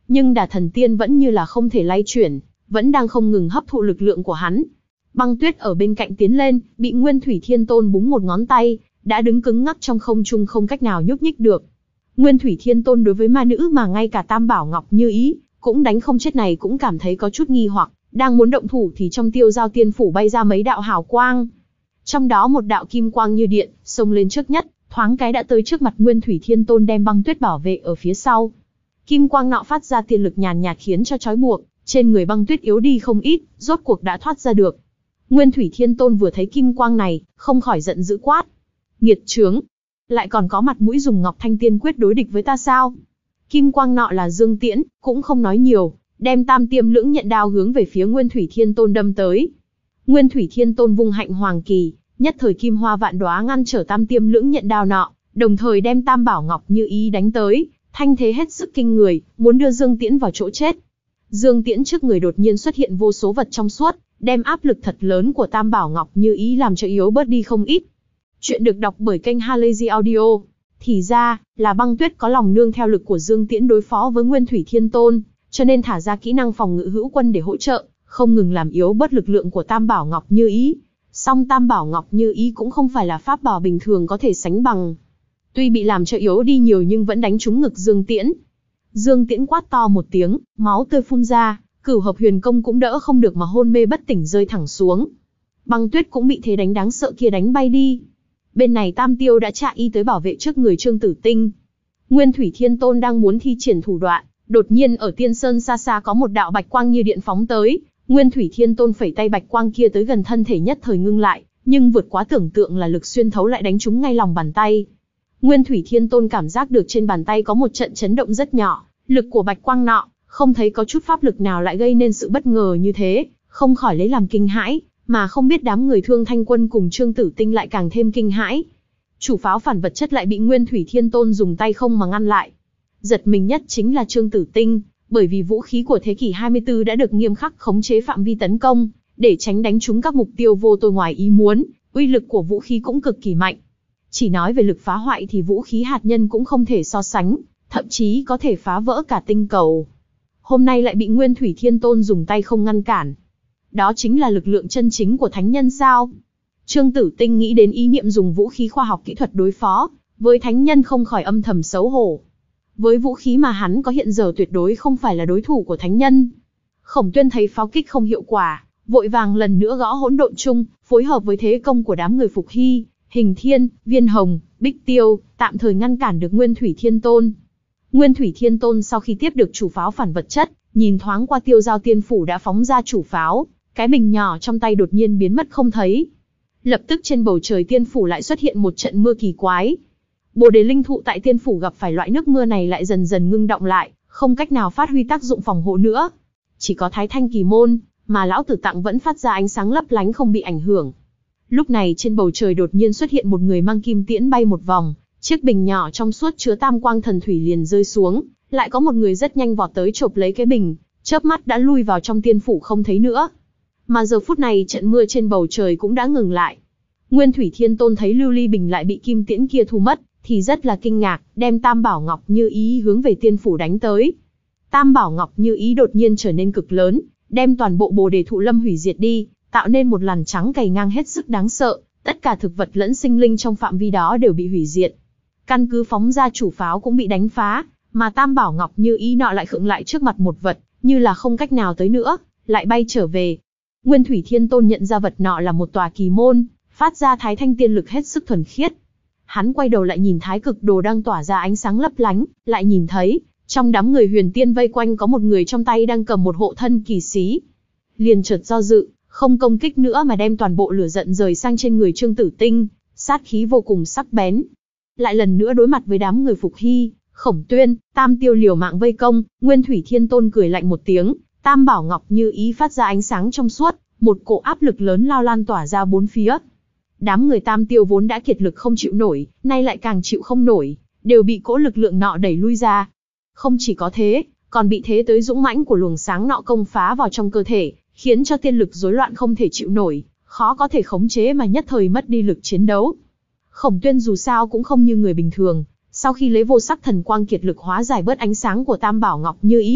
[SPEAKER 1] nhưng Đả Thần Tiên vẫn như là không thể lay chuyển, vẫn đang không ngừng hấp thụ lực lượng của hắn. Băng Tuyết ở bên cạnh tiến lên, bị Nguyên Thủy Thiên Tôn búng một ngón tay, đã đứng cứng ngắc trong không trung không cách nào nhúc nhích được. Nguyên Thủy Thiên Tôn đối với ma nữ mà ngay cả Tam Bảo Ngọc Như Ý cũng đánh không chết này cũng cảm thấy có chút nghi hoặc, đang muốn động thủ thì trong Tiêu Giao Tiên Phủ bay ra mấy đạo hào quang. Trong đó một đạo kim quang như điện, xông lên trước nhất, thoáng cái đã tới trước mặt Nguyên Thủy Thiên Tôn đem Băng Tuyết bảo vệ ở phía sau. Kim quang nọ phát ra tiên lực nhàn nhạt khiến cho trói buộc trên người Băng Tuyết yếu đi không ít, rốt cuộc đã thoát ra được. Nguyên Thủy Thiên Tôn vừa thấy kim quang này, không khỏi giận dữ quát: nghiệt chướng, lại còn có mặt mũi dùng Ngọc Thanh Tiên Quyết đối địch với ta sao? Kim quang nọ là Dương Tiễn, cũng không nói nhiều, đem Tam Tiêm Lưỡng Nhận Đao hướng về phía Nguyên Thủy Thiên Tôn đâm tới. Nguyên Thủy Thiên Tôn vung Hạnh Hoàng Kỳ, nhất thời kim hoa vạn đóa ngăn trở Tam Tiêm Lưỡng Nhận Đao nọ, đồng thời đem Tam Bảo Ngọc Như Ý đánh tới, thanh thế hết sức kinh người, muốn đưa Dương Tiễn vào chỗ chết. Dương Tiễn trước người đột nhiên xuất hiện vô số vật trong suốt, đem áp lực thật lớn của Tam Bảo Ngọc Như Ý làm cho yếu bớt đi không ít. Chuyện được đọc bởi kênh Halazy Audio. Thì ra, là Băng Tuyết có lòng nương theo lực của Dương Tiễn đối phó với Nguyên Thủy Thiên Tôn, cho nên thả ra kỹ năng phòng ngự hữu quân để hỗ trợ, không ngừng làm yếu bớt lực lượng của Tam Bảo Ngọc Như Ý. Song Tam Bảo Ngọc Như Ý cũng không phải là pháp bảo bình thường có thể sánh bằng. Tuy bị làm cho yếu đi nhiều nhưng vẫn đánh trúng ngực Dương Tiễn. Dương Tiễn quát to một tiếng, máu tươi phun ra, Cửu Hợp Huyền Công cũng đỡ không được mà hôn mê bất tỉnh rơi thẳng xuống. Băng Tuyết cũng bị thế đánh đáng sợ kia đánh bay đi. Bên này Tam Tiêu đã chạy y tới bảo vệ trước người Trương Tử Tinh. Nguyên Thủy Thiên Tôn đang muốn thi triển thủ đoạn, đột nhiên ở Tiên Sơn xa xa có một đạo bạch quang như điện phóng tới. Nguyên Thủy Thiên Tôn phẩy tay bạch quang kia tới gần thân thể nhất thời ngưng lại, nhưng vượt quá tưởng tượng là lực xuyên thấu lại đánh trúng ngay lòng bàn tay. Nguyên Thủy Thiên Tôn cảm giác được trên bàn tay có một trận chấn động rất nhỏ, lực của bạch quang nọ, không thấy có chút pháp lực nào lại gây nên sự bất ngờ như thế, không khỏi lấy làm kinh hãi, mà không biết đám người Thương Thanh Quân cùng Trương Tử Tinh lại càng thêm kinh hãi. Chủ pháo phản vật chất lại bị Nguyên Thủy Thiên Tôn dùng tay không mà ngăn lại. Giật mình nhất chính là Trương Tử Tinh, bởi vì vũ khí của thế kỷ hai mươi tư đã được nghiêm khắc khống chế phạm vi tấn công, để tránh đánh trúng các mục tiêu vô tội ngoài ý muốn, uy lực của vũ khí cũng cực kỳ mạnh. Chỉ nói về lực phá hoại thì vũ khí hạt nhân cũng không thể so sánh, thậm chí có thể phá vỡ cả tinh cầu. Hôm nay lại bị Nguyên Thủy Thiên Tôn dùng tay không ngăn cản. Đó chính là lực lượng chân chính của thánh nhân sao? Trương Tử Tinh nghĩ đến ý niệm dùng vũ khí khoa học kỹ thuật đối phó với thánh nhân không khỏi âm thầm xấu hổ. Với vũ khí mà hắn có hiện giờ tuyệt đối không phải là đối thủ của thánh nhân. Khổng Tuyên thấy pháo kích không hiệu quả, vội vàng lần nữa gõ hỗn độn chung, phối hợp với thế công của đám người Phục Hy, Hình Thiên, Viên Hồng, Bích Tiêu, tạm thời ngăn cản được Nguyên Thủy Thiên Tôn. Nguyên Thủy Thiên Tôn sau khi tiếp được chủ pháo phản vật chất, nhìn thoáng qua Tiêu Giao Tiên Phủ đã phóng ra chủ pháo, cái bình nhỏ trong tay đột nhiên biến mất không thấy. Lập tức trên bầu trời Tiên Phủ lại xuất hiện một trận mưa kỳ quái. Bồ đề linh thụ tại Tiên Phủ gặp phải loại nước mưa này lại dần dần ngưng động lại, không cách nào phát huy tác dụng phòng hộ nữa. Chỉ có Thái Thanh Kỳ Môn, mà lão tử tặng vẫn phát ra ánh sáng lấp lánh không bị ảnh hưởng. Lúc này trên bầu trời đột nhiên xuất hiện một người mang kim tiễn bay một vòng, chiếc bình nhỏ trong suốt chứa tam quang thần thủy liền rơi xuống, lại có một người rất nhanh vọt tới chộp lấy cái bình, chớp mắt đã lui vào trong Tiên Phủ không thấy nữa. Mà giờ phút này trận mưa trên bầu trời cũng đã ngừng lại. Nguyên Thủy Thiên Tôn thấy lưu ly bình lại bị kim tiễn kia thu mất, thì rất là kinh ngạc, đem Tam Bảo Ngọc Như Ý hướng về Tiên Phủ đánh tới. Tam Bảo Ngọc Như Ý đột nhiên trở nên cực lớn, đem toàn bộ Bồ Đề Thụ Lâm hủy diệt đi, tạo nên một làn trắng cày ngang hết sức đáng sợ, tất cả thực vật lẫn sinh linh trong phạm vi đó đều bị hủy diệt. Căn cứ phóng ra chủ pháo cũng bị đánh phá, mà Tam Bảo Ngọc Như Ý nọ lại khựng lại trước mặt một vật, như là không cách nào tới nữa, lại bay trở về. Nguyên Thủy Thiên Tôn nhận ra vật nọ là một tòa kỳ môn, phát ra Thái Thanh tiên lực hết sức thuần khiết. Hắn quay đầu lại nhìn Thái Cực Đồ đang tỏa ra ánh sáng lấp lánh, lại nhìn thấy, trong đám người huyền tiên vây quanh có một người trong tay đang cầm một hộ thân kỳ xí. Liền chợt do dự, không công kích nữa mà đem toàn bộ lửa giận rời sang trên người Trương Tử Tinh, sát khí vô cùng sắc bén. Lại lần nữa đối mặt với đám người Phục Hy, Khổng Tuyên, Tam Tiêu liều mạng vây công, Nguyên Thủy Thiên Tôn cười lạnh một tiếng, Tam Bảo Ngọc Như Ý phát ra ánh sáng trong suốt, một cỗ áp lực lớn lao lan tỏa ra bốn phía. Đám người Tam Tiêu vốn đã kiệt lực không chịu nổi, nay lại càng chịu không nổi, đều bị cỗ lực lượng nọ đẩy lui ra. Không chỉ có thế, còn bị thế tới dũng mãnh của luồng sáng nọ công phá vào trong cơ thể, khiến cho tiên lực rối loạn không thể chịu nổi, khó có thể khống chế mà nhất thời mất đi lực chiến đấu. Khổng Tuyên dù sao cũng không như người bình thường, sau khi lấy vô sắc thần quang kiệt lực hóa giải bớt ánh sáng của Tam Bảo Ngọc Như Ý,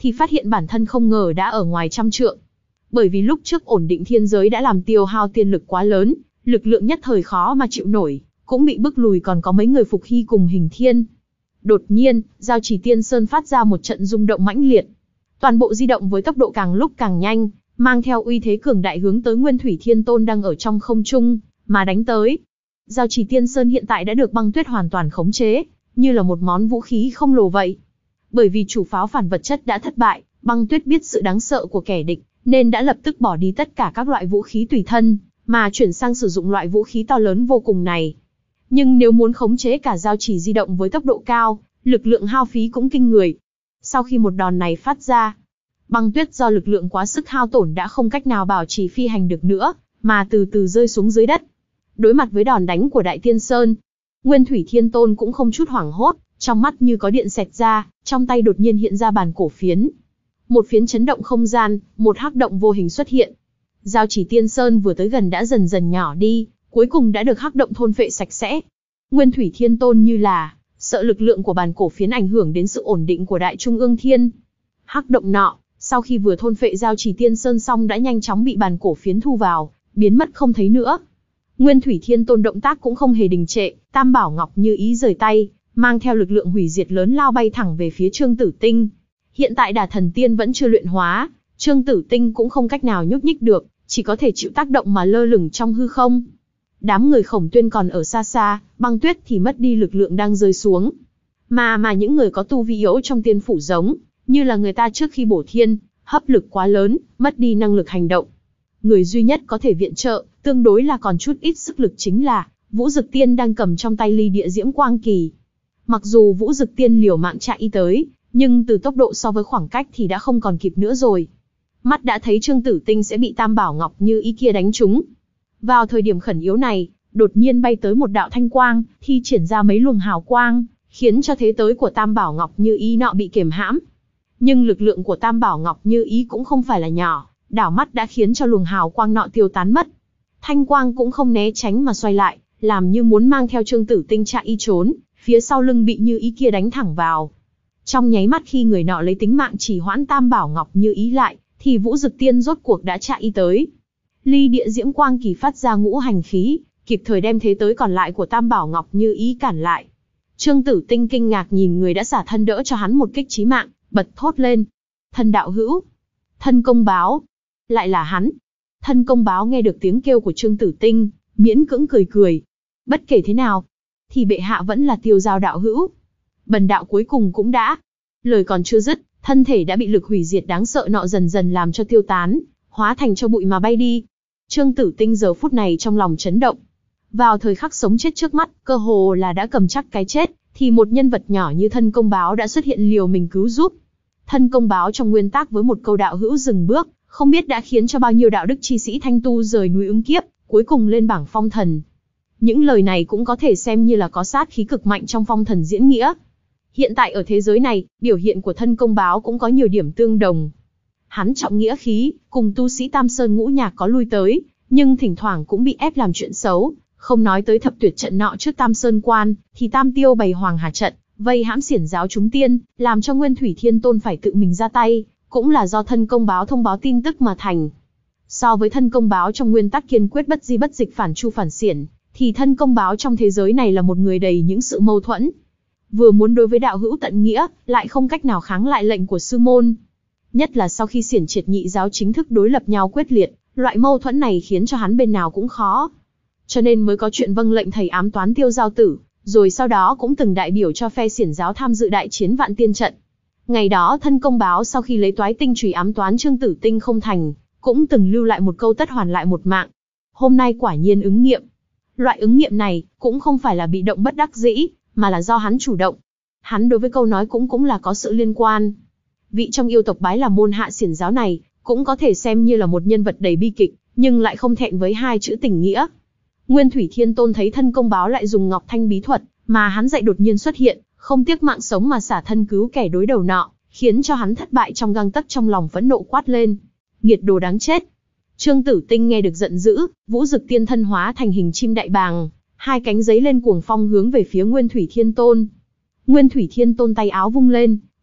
[SPEAKER 1] thì phát hiện bản thân không ngờ đã ở ngoài trăm trượng. Bởi vì lúc trước ổn định thiên giới đã làm tiêu hao tiên lực quá lớn, lực lượng nhất thời khó mà chịu nổi, cũng bị bức lùi, còn có mấy người Phục Hy cùng Hình Thiên. Đột nhiên, Giao Chỉ Tiên Sơn phát ra một trận rung động mãnh liệt. Toàn bộ di động với tốc độ càng lúc càng nhanh, mang theo uy thế cường đại hướng tới Nguyên Thủy Thiên Tôn đang ở trong không trung mà đánh tới. Giao Chỉ Tiên Sơn hiện tại đã được băng tuyết hoàn toàn khống chế, như là một món vũ khí không lồ vậy. Bởi vì chủ pháo phản vật chất đã thất bại, băng tuyết biết sự đáng sợ của kẻ địch, nên đã lập tức bỏ đi tất cả các loại vũ khí tùy thân, mà chuyển sang sử dụng loại vũ khí to lớn vô cùng này. Nhưng nếu muốn khống chế cả giao chỉ di động với tốc độ cao, lực lượng hao phí cũng kinh người. Sau khi một đòn này phát ra, băng tuyết do lực lượng quá sức hao tổn đã không cách nào bảo trì phi hành được nữa, mà từ từ rơi xuống dưới đất. Đối mặt với đòn đánh của Đại Tiên Sơn, Nguyên Thủy Thiên Tôn cũng không chút hoảng hốt, trong mắt như có điện xẹt ra, trong tay đột nhiên hiện ra bàn cổ phiến. Một phiến chấn động không gian, một hắc động vô hình xuất hiện. Giao Chỉ Tiên Sơn vừa tới gần đã dần dần nhỏ đi, cuối cùng đã được hắc động thôn phệ sạch sẽ. Nguyên Thủy Thiên Tôn như là sợ lực lượng của bàn cổ phiến ảnh hưởng đến sự ổn định của Đại Trung Ương Thiên. Hắc động nọ, sau khi vừa thôn phệ Giao Chỉ Tiên Sơn xong đã nhanh chóng bị bàn cổ phiến thu vào, biến mất không thấy nữa. Nguyên Thủy Thiên Tôn động tác cũng không hề đình trệ, Tam Bảo Ngọc Như Ý rời tay, mang theo lực lượng hủy diệt lớn lao bay thẳng về phía Trương Tử Tinh. Hiện tại Đả Thần Tiên vẫn chưa luyện hóa, Trương Tử Tinh cũng không cách nào nhúc nhích được, chỉ có thể chịu tác động mà lơ lửng trong hư không. Đám người Khổng Tuyên còn ở xa xa, băng tuyết thì mất đi lực lượng đang rơi xuống. Mà mà những người có tu vi yếu trong tiên phủ giống, như là người ta trước khi bổ thiên, hấp lực quá lớn, mất đi năng lực hành động. Người duy nhất có thể viện trợ, tương đối là còn chút ít sức lực chính là Vũ Dực Tiên đang cầm trong tay ly địa diễm quang kỳ. Mặc dù Vũ Dực Tiên liều mạng chạy tới, nhưng từ tốc độ so với khoảng cách thì đã không còn kịp nữa rồi. Mắt đã thấy Trương Tử Tinh sẽ bị Tam Bảo Ngọc Như Ý kia đánh trúng. Vào thời điểm khẩn yếu này, đột nhiên bay tới một đạo thanh quang, thi triển ra mấy luồng hào quang, khiến cho thế tới của Tam Bảo Ngọc Như Ý nọ bị kiềm hãm. Nhưng lực lượng của Tam Bảo Ngọc Như Ý cũng không phải là nhỏ, đảo mắt đã khiến cho luồng hào quang nọ tiêu tán mất. Thanh quang cũng không né tránh mà xoay lại, làm như muốn mang theo Trương Tử Tinh chạy y trốn, phía sau lưng bị Như Ý kia đánh thẳng vào. Trong nháy mắt khi người nọ lấy tính mạng chỉ hoãn Tam Bảo Ngọc Như Ý lại, thì Vũ Dực Tiên rốt cuộc đã chạy y tới. Ly địa diễm quang kỳ phát ra ngũ hành khí, kịp thời đem thế tới còn lại của Tam Bảo Ngọc Như Ý cản lại. Trương Tử Tinh kinh ngạc nhìn người đã xả thân đỡ cho hắn một kích chí mạng, bật thốt lên: "Thân đạo hữu, Thân Công Báo." Lại là hắn. Thân Công Báo nghe được tiếng kêu của Trương Tử Tinh, miễn cưỡng cười cười. Bất kể thế nào, thì bệ hạ vẫn là Tiêu Giao đạo hữu. Bần đạo cuối cùng cũng đã. Lời còn chưa dứt, thân thể đã bị lực hủy diệt đáng sợ nọ dần dần làm cho tiêu tán, hóa thành cho bụi mà bay đi. Trương Tử Tinh giờ phút này trong lòng chấn động. Vào thời khắc sống chết trước mắt, cơ hồ là đã cầm chắc cái chết, thì một nhân vật nhỏ như Thân Công Báo đã xuất hiện liều mình cứu giúp. Thân Công Báo trong nguyên tắc với một câu đạo hữu dừng bước, không biết đã khiến cho bao nhiêu đạo đức chi sĩ thanh tu rời núi ứng kiếp, cuối cùng lên bảng phong thần. Những lời này cũng có thể xem như là có sát khí cực mạnh trong phong thần diễn nghĩa. Hiện tại ở thế giới này, biểu hiện của Thân Công Báo cũng có nhiều điểm tương đồng. Hắn trọng nghĩa khí, cùng tu sĩ Tam Sơn Ngũ Nhạc có lui tới, nhưng thỉnh thoảng cũng bị ép làm chuyện xấu. Không nói tới thập tuyệt trận nọ trước Tam Sơn Quan, thì Tam Tiêu bày Hoàng Hà trận, vây hãm xiển giáo chúng tiên, làm cho Nguyên Thủy Thiên Tôn phải tự mình ra tay, cũng là do Thân Công Báo thông báo tin tức mà thành. So với Thân Công Báo trong nguyên tắc kiên quyết bất di bất dịch phản chu phản xiển, thì Thân Công Báo trong thế giới này là một người đầy những sự mâu thuẫn. Vừa muốn đối với đạo hữu tận nghĩa, lại không cách nào kháng lại lệnh của sư môn. Nhất là sau khi xiển triệt nhị giáo chính thức đối lập nhau quyết liệt, loại mâu thuẫn này khiến cho hắn bên nào cũng khó. Cho nên mới có chuyện vâng lệnh thầy ám toán Tiêu Giao tử, rồi sau đó cũng từng đại biểu cho phe xiển giáo tham dự đại chiến Vạn Tiên trận. Ngày đó Thân Công Báo sau khi lấy toái tinh chùy ám toán Trương Tử Tinh không thành, cũng từng lưu lại một câu tất hoàn lại một mạng. Hôm nay quả nhiên ứng nghiệm. Loại ứng nghiệm này cũng không phải là bị động bất đắc dĩ, mà là do hắn chủ động. Hắn đối với câu nói cũng cũng là có sự liên quan. Vị trong yêu tộc bái là môn hạ xiển giáo này, cũng có thể xem như là một nhân vật đầy bi kịch, nhưng lại không thẹn với hai chữ tình nghĩa. Nguyên Thủy Thiên Tôn thấy Thân Công Báo lại dùng Ngọc Thanh bí thuật, mà hắn dạy đột nhiên xuất hiện, không tiếc mạng sống mà xả thân cứu kẻ đối đầu nọ, khiến cho hắn thất bại trong gang tấc, trong lòng phẫn nộ quát lên: "Nghiệt đồ đáng chết!" Trương Tử Tinh nghe được giận dữ, Vũ Dực Tiên thân hóa thành hình chim đại bàng, hai cánh giấy lên cuồng phong hướng về phía Nguyên Thủy Thiên Tôn. Nguyên Thủy Thiên Tôn tay áo vung lên,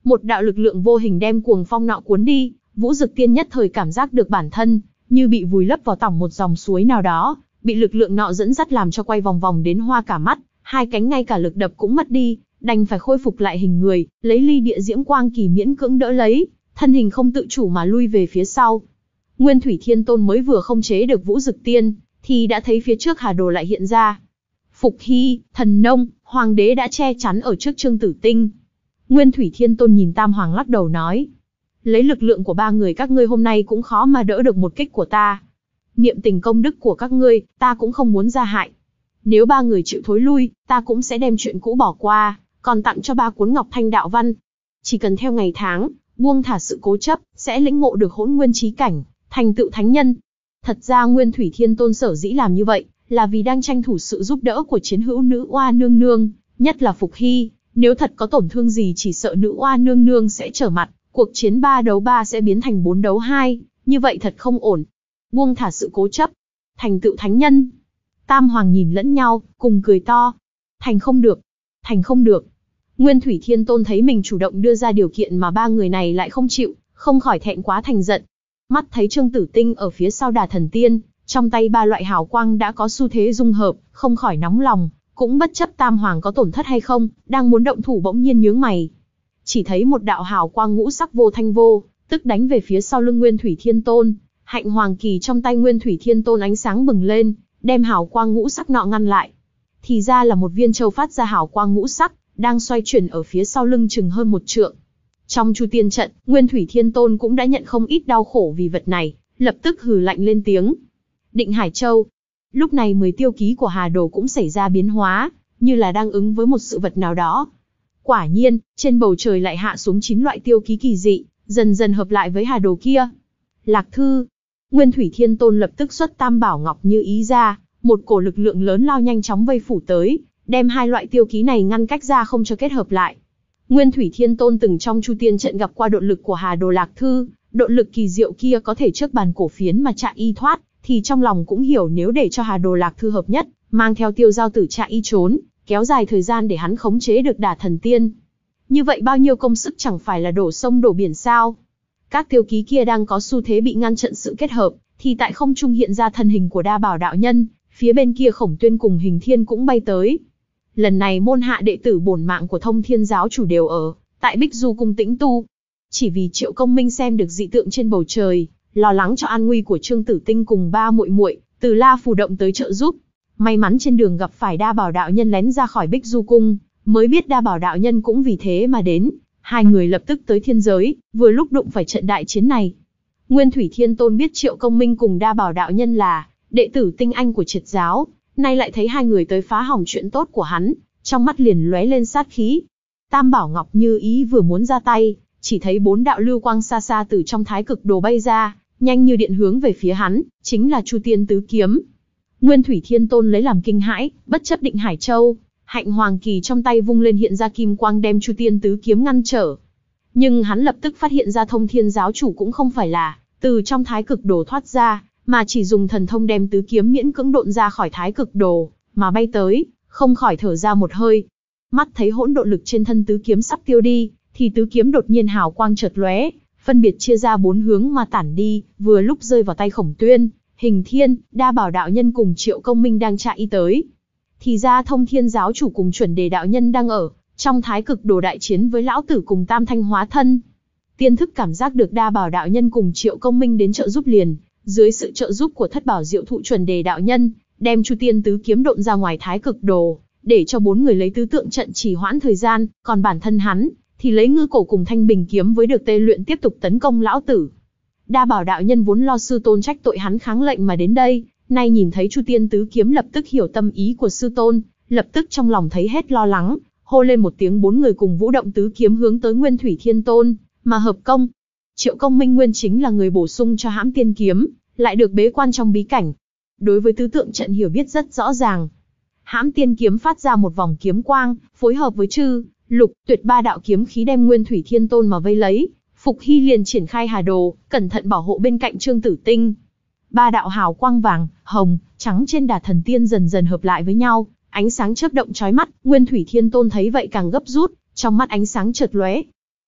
[SPEAKER 1] Một đạo lực lượng vô hình đem cuồng phong nọ cuốn đi, Vũ Dực Tiên nhất thời cảm giác được bản thân như bị vùi lấp vào tỏng một dòng suối nào đó, bị lực lượng nọ dẫn dắt làm cho quay vòng vòng đến hoa cả mắt, hai cánh ngay cả lực đập cũng mất đi, đành phải khôi phục lại hình người, lấy ly địa diễm quang kỳ miễn cưỡng đỡ lấy, thân hình không tự chủ mà lui về phía sau. Nguyên Thủy Thiên Tôn mới vừa không chế được Vũ Dực Tiên, thì đã thấy phía trước Hà Đồ lại hiện ra. Phục Hy, Thần Nông, Hoàng đế đã che chắn ở trước Trương Tử Tinh. Nguyên Thủy Thiên Tôn nhìn Tam Hoàng lắc đầu nói, lấy lực lượng của ba người các ngươi hôm nay cũng khó mà đỡ được một kích của ta. Niệm tình công đức của các ngươi, ta cũng không muốn ra hại. Nếu ba người chịu thối lui, ta cũng sẽ đem chuyện cũ bỏ qua, còn tặng cho ba cuốn Ngọc Thanh Đạo Văn. Chỉ cần theo ngày tháng, buông thả sự cố chấp, sẽ lĩnh ngộ được hỗn nguyên chí cảnh, thành tựu thánh nhân. Thật ra Nguyên Thủy Thiên Tôn sở dĩ làm như vậy, là vì đang tranh thủ sự giúp đỡ của chiến hữu nữ oa nương nương, nhất là Phục Hy. Nếu thật có tổn thương gì chỉ sợ nữ oa nương nương sẽ trở mặt, cuộc chiến ba đấu ba sẽ biến thành bốn đấu hai, như vậy thật không ổn. Buông thả sự cố chấp, thành tựu thánh nhân. Tam Hoàng nhìn lẫn nhau, cùng cười to. Thành không được, thành không được. Nguyên Thủy Thiên Tôn thấy mình chủ động đưa ra điều kiện mà ba người này lại không chịu, không khỏi thẹn quá thành giận. Mắt thấy Trương Tử Tinh ở phía sau Đà Thần Tiên, trong tay ba loại hào quang đã có xu thế dung hợp, không khỏi nóng lòng, cũng bất chấp Tam Hoàng có tổn thất hay không, đang muốn động thủ bỗng nhiên nhướng mày. Chỉ thấy một đạo hào quang ngũ sắc vô thanh vô, tức đánh về phía sau lưng Nguyên Thủy Thiên Tôn. Hạnh Hoàng Kỳ trong tay Nguyên Thủy Thiên Tôn ánh sáng bừng lên, đem hào quang ngũ sắc nọ ngăn lại. Thì ra là một viên châu phát ra hào quang ngũ sắc, đang xoay chuyển ở phía sau lưng chừng hơn một trượng. Trong Chu Tiên trận, Nguyên Thủy Thiên Tôn cũng đã nhận không ít đau khổ vì vật này, lập tức hừ lạnh lên tiếng. Định Hải Châu. Lúc này mười tiêu ký của Hà Đồ cũng xảy ra biến hóa, như là đang ứng với một sự vật nào đó. Quả nhiên, trên bầu trời lại hạ xuống chín loại tiêu ký kỳ dị, dần dần hợp lại với Hà Đồ kia. Lạc Thư. Nguyên Thủy Thiên Tôn lập tức xuất Tam Bảo Ngọc Như Ý ra, một cổ lực lượng lớn lao nhanh chóng vây phủ tới, đem hai loại tiêu ký này ngăn cách ra không cho kết hợp lại. Nguyên Thủy Thiên Tôn từng trong Chu Tiên trận gặp qua độn lực của Hà Đồ Lạc Thư, độn lực kỳ diệu kia có thể trước bàn cổ phiến mà chạy y thoát, thì trong lòng cũng hiểu nếu để cho Hà Đồ Lạc Thư hợp nhất, mang theo Tiêu Giao Tử chạy y trốn, kéo dài thời gian để hắn khống chế được Đả Thần Tiên. Như vậy bao nhiêu công sức chẳng phải là đổ sông đổ biển sao? Các tiêu ký kia đang có xu thế bị ngăn chặn sự kết hợp, thì tại không trung hiện ra thân hình của Đa Bảo đạo nhân, phía bên kia Khổng Tuyên cùng Hình Thiên cũng bay tới. Lần này môn hạ đệ tử bổn mạng của Thông Thiên giáo chủ đều ở tại Bích Du cung tĩnh tu. Chỉ vì Triệu Công Minh xem được dị tượng trên bầu trời, lo lắng cho an nguy của Trương Tử Tinh cùng ba muội muội, Từ La phù động tới trợ giúp. May mắn trên đường gặp phải Đa Bảo đạo nhân lén ra khỏi Bích Du cung, mới biết Đa Bảo đạo nhân cũng vì thế mà đến. Hai người lập tức tới thiên giới, vừa lúc đụng phải trận đại chiến này. Nguyên Thủy Thiên Tôn biết Triệu Công Minh cùng Đa Bảo đạo nhân là đệ tử tinh anh của Triệt giáo, nay lại thấy hai người tới phá hỏng chuyện tốt của hắn, trong mắt liền lóe lên sát khí. Tam Bảo Ngọc Như Ý vừa muốn ra tay, chỉ thấy bốn đạo lưu quang xa xa từ trong Thái Cực Đồ bay ra, nhanh như điện hướng về phía hắn, chính là Chu Tiên Tứ Kiếm. Nguyên Thủy Thiên Tôn lấy làm kinh hãi, bất chấp Định Hải Châu, Hạnh Hoàng Kỳ trong tay vung lên hiện ra kim quang đem Chu Tiên Tứ Kiếm ngăn trở. Nhưng hắn lập tức phát hiện ra Thông Thiên giáo chủ cũng không phải là từ trong Thái Cực Đồ thoát ra, mà chỉ dùng thần thông đem tứ kiếm miễn cưỡng độn ra khỏi Thái Cực Đồ, mà bay tới, không khỏi thở ra một hơi. Mắt thấy hỗn độn lực trên thân tứ kiếm sắp tiêu đi, thì tứ kiếm đột nhiên hào quang chợt lóe, phân biệt chia ra bốn hướng mà tản đi, vừa lúc rơi vào tay Khổng Tuyên, Hình Thiên, Đa Bảo đạo nhân cùng Triệu Công Minh đang chạy tới. Thì ra Thông Thiên giáo chủ cùng Chuẩn Đề đạo nhân đang ở trong Thái Cực Đồ đại chiến với lão tử cùng Tam Thanh hóa thân. Tiên thức cảm giác được Đa Bảo đạo nhân cùng Triệu Công Minh đến trợ giúp liền, dưới sự trợ giúp của Thất Bảo Diệu Thụ Chuẩn Đề đạo nhân, đem Chu Tiên Tứ Kiếm độn ra ngoài Thái Cực Đồ, để cho bốn người lấy tứ tượng trận trì hoãn thời gian, còn bản thân hắn thì lấy ngư cổ cùng Thanh Bình kiếm với được tê luyện tiếp tục tấn công lão tử. Đa Bảo đạo nhân vốn lo sư tôn trách tội hắn kháng lệnh mà đến đây, nay nhìn thấy Chu Tiên Tứ Kiếm lập tức hiểu tâm ý của sư tôn, lập tức trong lòng thấy hết lo lắng, hô lên một tiếng, bốn người cùng vũ động tứ kiếm hướng tới Nguyên Thủy Thiên Tôn mà hợp công. Triệu Công Minh nguyên chính là người bổ sung cho Hãm Tiên kiếm, lại được bế quan trong bí cảnh. Đối với tứ tượng trận hiểu biết rất rõ ràng. Hãm Tiên kiếm phát ra một vòng kiếm quang, phối hợp với Chư, Lục, Tuyệt ba đạo kiếm khí đem Nguyên Thủy Thiên Tôn mà vây lấy. Phục Hy liền triển khai Hà Đồ, cẩn thận bảo hộ bên cạnh Trương Tử Tinh. Ba đạo hào quang vàng, hồng, trắng trên Đà Thần Tiên dần dần hợp lại với nhau, ánh sáng chớp động chói mắt. Nguyên Thủy Thiên Tôn thấy vậy càng gấp rút, trong mắt ánh sáng chợt lóe.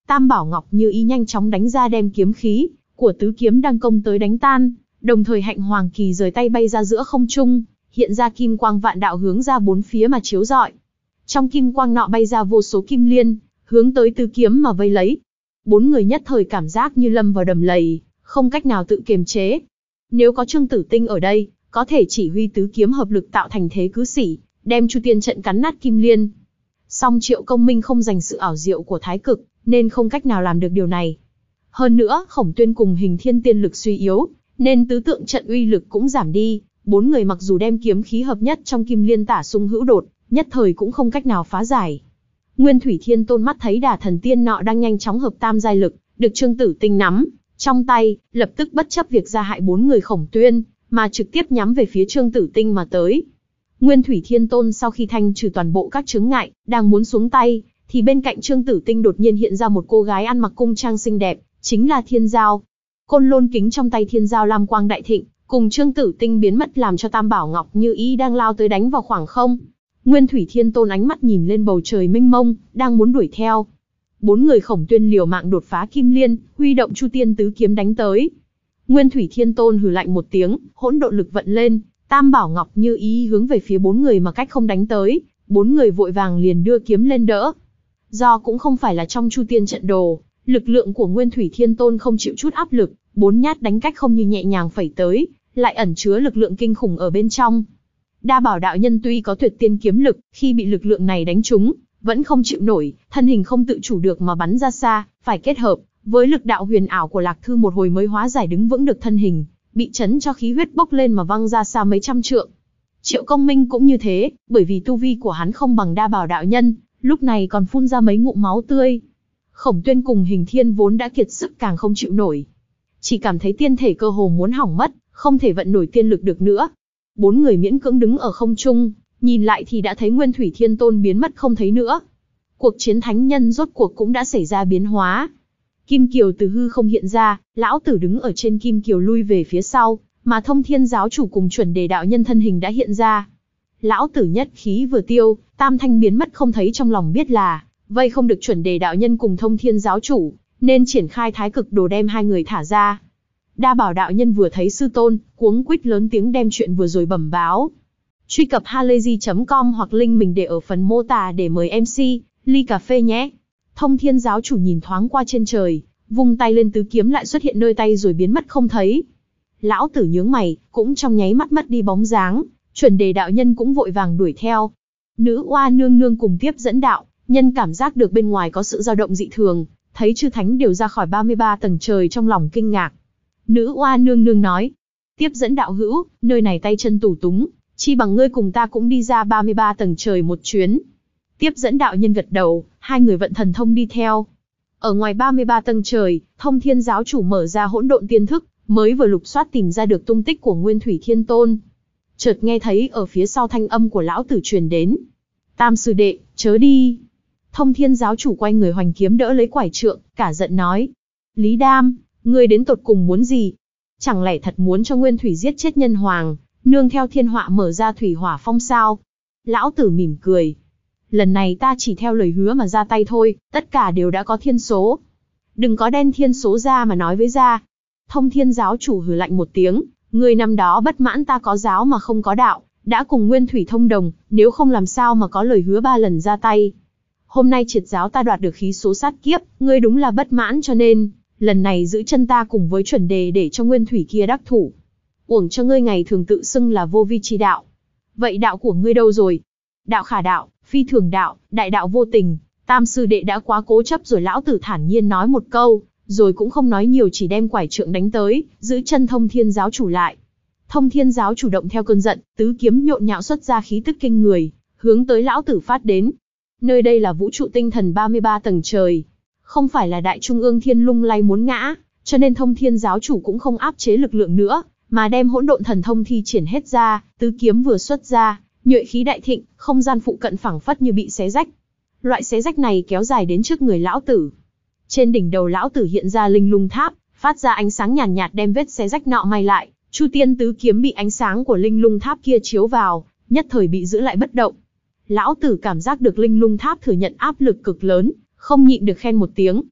[SPEAKER 1] Tam Bảo Ngọc Như Ý nhanh chóng đánh ra đem kiếm khí của tứ kiếm đang công tới đánh tan, đồng thời Hạnh Hoàng Kỳ rời tay bay ra giữa không trung, hiện ra kim quang vạn đạo hướng ra bốn phía mà chiếu rọi. Trong kim quang nọ bay ra vô số kim liên, hướng tới tứ kiếm mà vây lấy. Bốn người nhất thời cảm giác như lâm vào đầm lầy, không cách nào tự kiềm chế. Nếu có Trương Tử Tinh ở đây, có thể chỉ huy tứ kiếm hợp lực tạo thành thế cứ xỉ, đem Chu Tiên trận cắn nát kim liên. Song Triệu Công Minh không dành sự ảo diệu của thái cực, nên không cách nào làm được điều này. Hơn nữa, Khổng Tuyên cùng Hình Thiên tiên lực suy yếu, nên tứ tượng trận uy lực cũng giảm đi. Bốn người mặc dù đem kiếm khí hợp nhất trong kim liên tả xung hữu đột, nhất thời cũng không cách nào phá giải. Nguyên Thủy Thiên Tôn mắt thấy Đả Thần Tiên nọ đang nhanh chóng hợp tam giai lực, được Trương Tử Tinh nắm trong tay, lập tức bất chấp việc gia hại bốn người Khổng Tuyên, mà trực tiếp nhắm về phía Trương Tử Tinh mà tới. Nguyên Thủy Thiên Tôn sau khi thanh trừ toàn bộ các chướng ngại, đang muốn xuống tay, thì bên cạnh Trương Tử Tinh đột nhiên hiện ra một cô gái ăn mặc cung trang xinh đẹp, chính là Thiên Giao. Côn lôn kính trong tay Thiên Giao lam quang đại thịnh, cùng Trương Tử Tinh biến mất làm cho Tam Bảo Ngọc Như Ý đang lao tới đánh vào khoảng không. Nguyên Thủy Thiên Tôn ánh mắt nhìn lên bầu trời mênh mông, đang muốn đuổi theo. Bốn người Khổng Tuyên liều mạng đột phá kim liên, huy động Chu Tiên tứ kiếm đánh tới. Nguyên Thủy Thiên Tôn hừ lạnh một tiếng, hỗn độn lực vận lên, Tam Bảo Ngọc Như Ý hướng về phía bốn người mà cách không đánh tới, bốn người vội vàng liền đưa kiếm lên đỡ. Do cũng không phải là trong Chu Tiên trận đồ, lực lượng của Nguyên Thủy Thiên Tôn không chịu chút áp lực, bốn nhát đánh cách không như nhẹ nhàng phẩy tới, lại ẩn chứa lực lượng kinh khủng ở bên trong. Đa Bảo đạo nhân tuy có tuyệt tiên kiếm lực, khi bị lực lượng này đánh trúng, vẫn không chịu nổi, thân hình không tự chủ được mà bắn ra xa, phải kết hợp với lực đạo huyền ảo của Lạc Thư một hồi mới hóa giải đứng vững được thân hình, bị chấn cho khí huyết bốc lên mà văng ra xa mấy trăm trượng. Triệu Công Minh cũng như thế, bởi vì tu vi của hắn không bằng Đa Bảo đạo nhân, lúc này còn phun ra mấy ngụm máu tươi. Khổng Tuyên cùng Hình Thiên vốn đã kiệt sức càng không chịu nổi, chỉ cảm thấy tiên thể cơ hồ muốn hỏng mất, không thể vận nổi tiên lực được nữa. Bốn người miễn cưỡng đứng ở không trung, nhìn lại thì đã thấy Nguyên Thủy Thiên Tôn biến mất không thấy nữa. Cuộc chiến thánh nhân rốt cuộc cũng đã xảy ra biến hóa. Kim Kiều từ hư không hiện ra, lão tử đứng ở trên Kim Kiều lui về phía sau, mà Thông Thiên giáo chủ cùng Chuẩn Đề đạo nhân thân hình đã hiện ra. Lão tử nhất khí vừa tiêu, tam thanh biến mất không thấy, trong lòng biết là vây không được Chuẩn Đề đạo nhân cùng Thông Thiên giáo chủ, nên triển khai thái cực đồ đem hai người thả ra. Đa Bảo đạo nhân vừa thấy sư tôn, cuống quýt lớn tiếng đem chuyện vừa rồi bẩm báo. Truy cập halayzi chấm com hoặc link mình để ở phần mô tả để mời em xê, ly cà phê nhé. Thông Thiên giáo chủ nhìn thoáng qua trên trời, vung tay lên tứ kiếm lại xuất hiện nơi tay rồi biến mất không thấy. Lão tử nhướng mày, cũng trong nháy mắt mất đi bóng dáng, Chuẩn Đề đạo nhân cũng vội vàng đuổi theo. Nữ oa nương nương cùng tiếp dẫn đạo nhân cảm giác được bên ngoài có sự dao động dị thường, thấy chư thánh đều ra khỏi ba mươi ba tầng trời trong lòng kinh ngạc. Nữ oa nương nương nói, tiếp dẫn đạo hữu, nơi này tay chân tù túng, chi bằng ngươi cùng ta cũng đi ra ba mươi ba tầng trời một chuyến. Tiếp dẫn đạo nhân gật đầu, hai người vận thần thông đi theo. Ở ngoài ba mươi ba tầng trời, Thông Thiên giáo chủ mở ra hỗn độn tiên thức, mới vừa lục soát tìm ra được tung tích của Nguyên Thủy Thiên Tôn. Chợt nghe thấy ở phía sau thanh âm của lão tử truyền đến. Tam sư đệ, chớ đi. Thông Thiên giáo chủ quay người hoành kiếm đỡ lấy quải trượng, cả giận nói. Lý Đam, ngươi đến tột cùng muốn gì? Chẳng lẽ thật muốn cho Nguyên Thủy giết chết nhân hoàng, nương theo thiên họa mở ra thủy hỏa phong sao? Lão tử mỉm cười. Lần này ta chỉ theo lời hứa mà ra tay thôi, tất cả đều đã có thiên số. Đừng có đen thiên số ra mà nói với ra. Thông Thiên giáo chủ hừ lạnh một tiếng, người năm đó bất mãn ta có giáo mà không có đạo, đã cùng Nguyên Thủy thông đồng, nếu không làm sao mà có lời hứa ba lần ra tay. Hôm nay triệt giáo ta đoạt được khí số sát kiếp, ngươi đúng là bất mãn cho nên, lần này giữ chân ta cùng với Chuẩn Đề để cho Nguyên Thủy kia đắc thủ. Uổng cho ngươi ngày thường tự xưng là vô vi chi đạo. Vậy đạo của ngươi đâu rồi? Đạo khả đạo, phi thường đạo, đại đạo vô tình, tam sư đệ đã quá cố chấp rồi. Lão tử thản nhiên nói một câu, rồi cũng không nói nhiều, chỉ đem quải trượng đánh tới, giữ chân Thông Thiên giáo chủ lại. Thông Thiên giáo chủ động theo cơn giận, tứ kiếm nhộn nhạo xuất ra khí tức kinh người, hướng tới lão tử phát đến. Nơi đây là vũ trụ tinh thần ba mươi ba tầng trời, không phải là đại trung ương thiên lung lay muốn ngã, cho nên Thông Thiên giáo chủ cũng không áp chế lực lượng nữa, mà đem hỗn độn thần thông thi triển hết ra, tứ kiếm vừa xuất ra, nhuệ khí đại thịnh, không gian phụ cận phẳng phất như bị xé rách. Loại xé rách này kéo dài đến trước người lão tử. Trên đỉnh đầu lão tử hiện ra linh lung tháp, phát ra ánh sáng nhàn nhạt, nhạt đem vết xé rách nọ may lại. Chu Tiên tứ kiếm bị ánh sáng của linh lung tháp kia chiếu vào, nhất thời bị giữ lại bất động. Lão tử cảm giác được linh lung tháp thừa nhận áp lực cực lớn, không nhịn được khen một tiếng.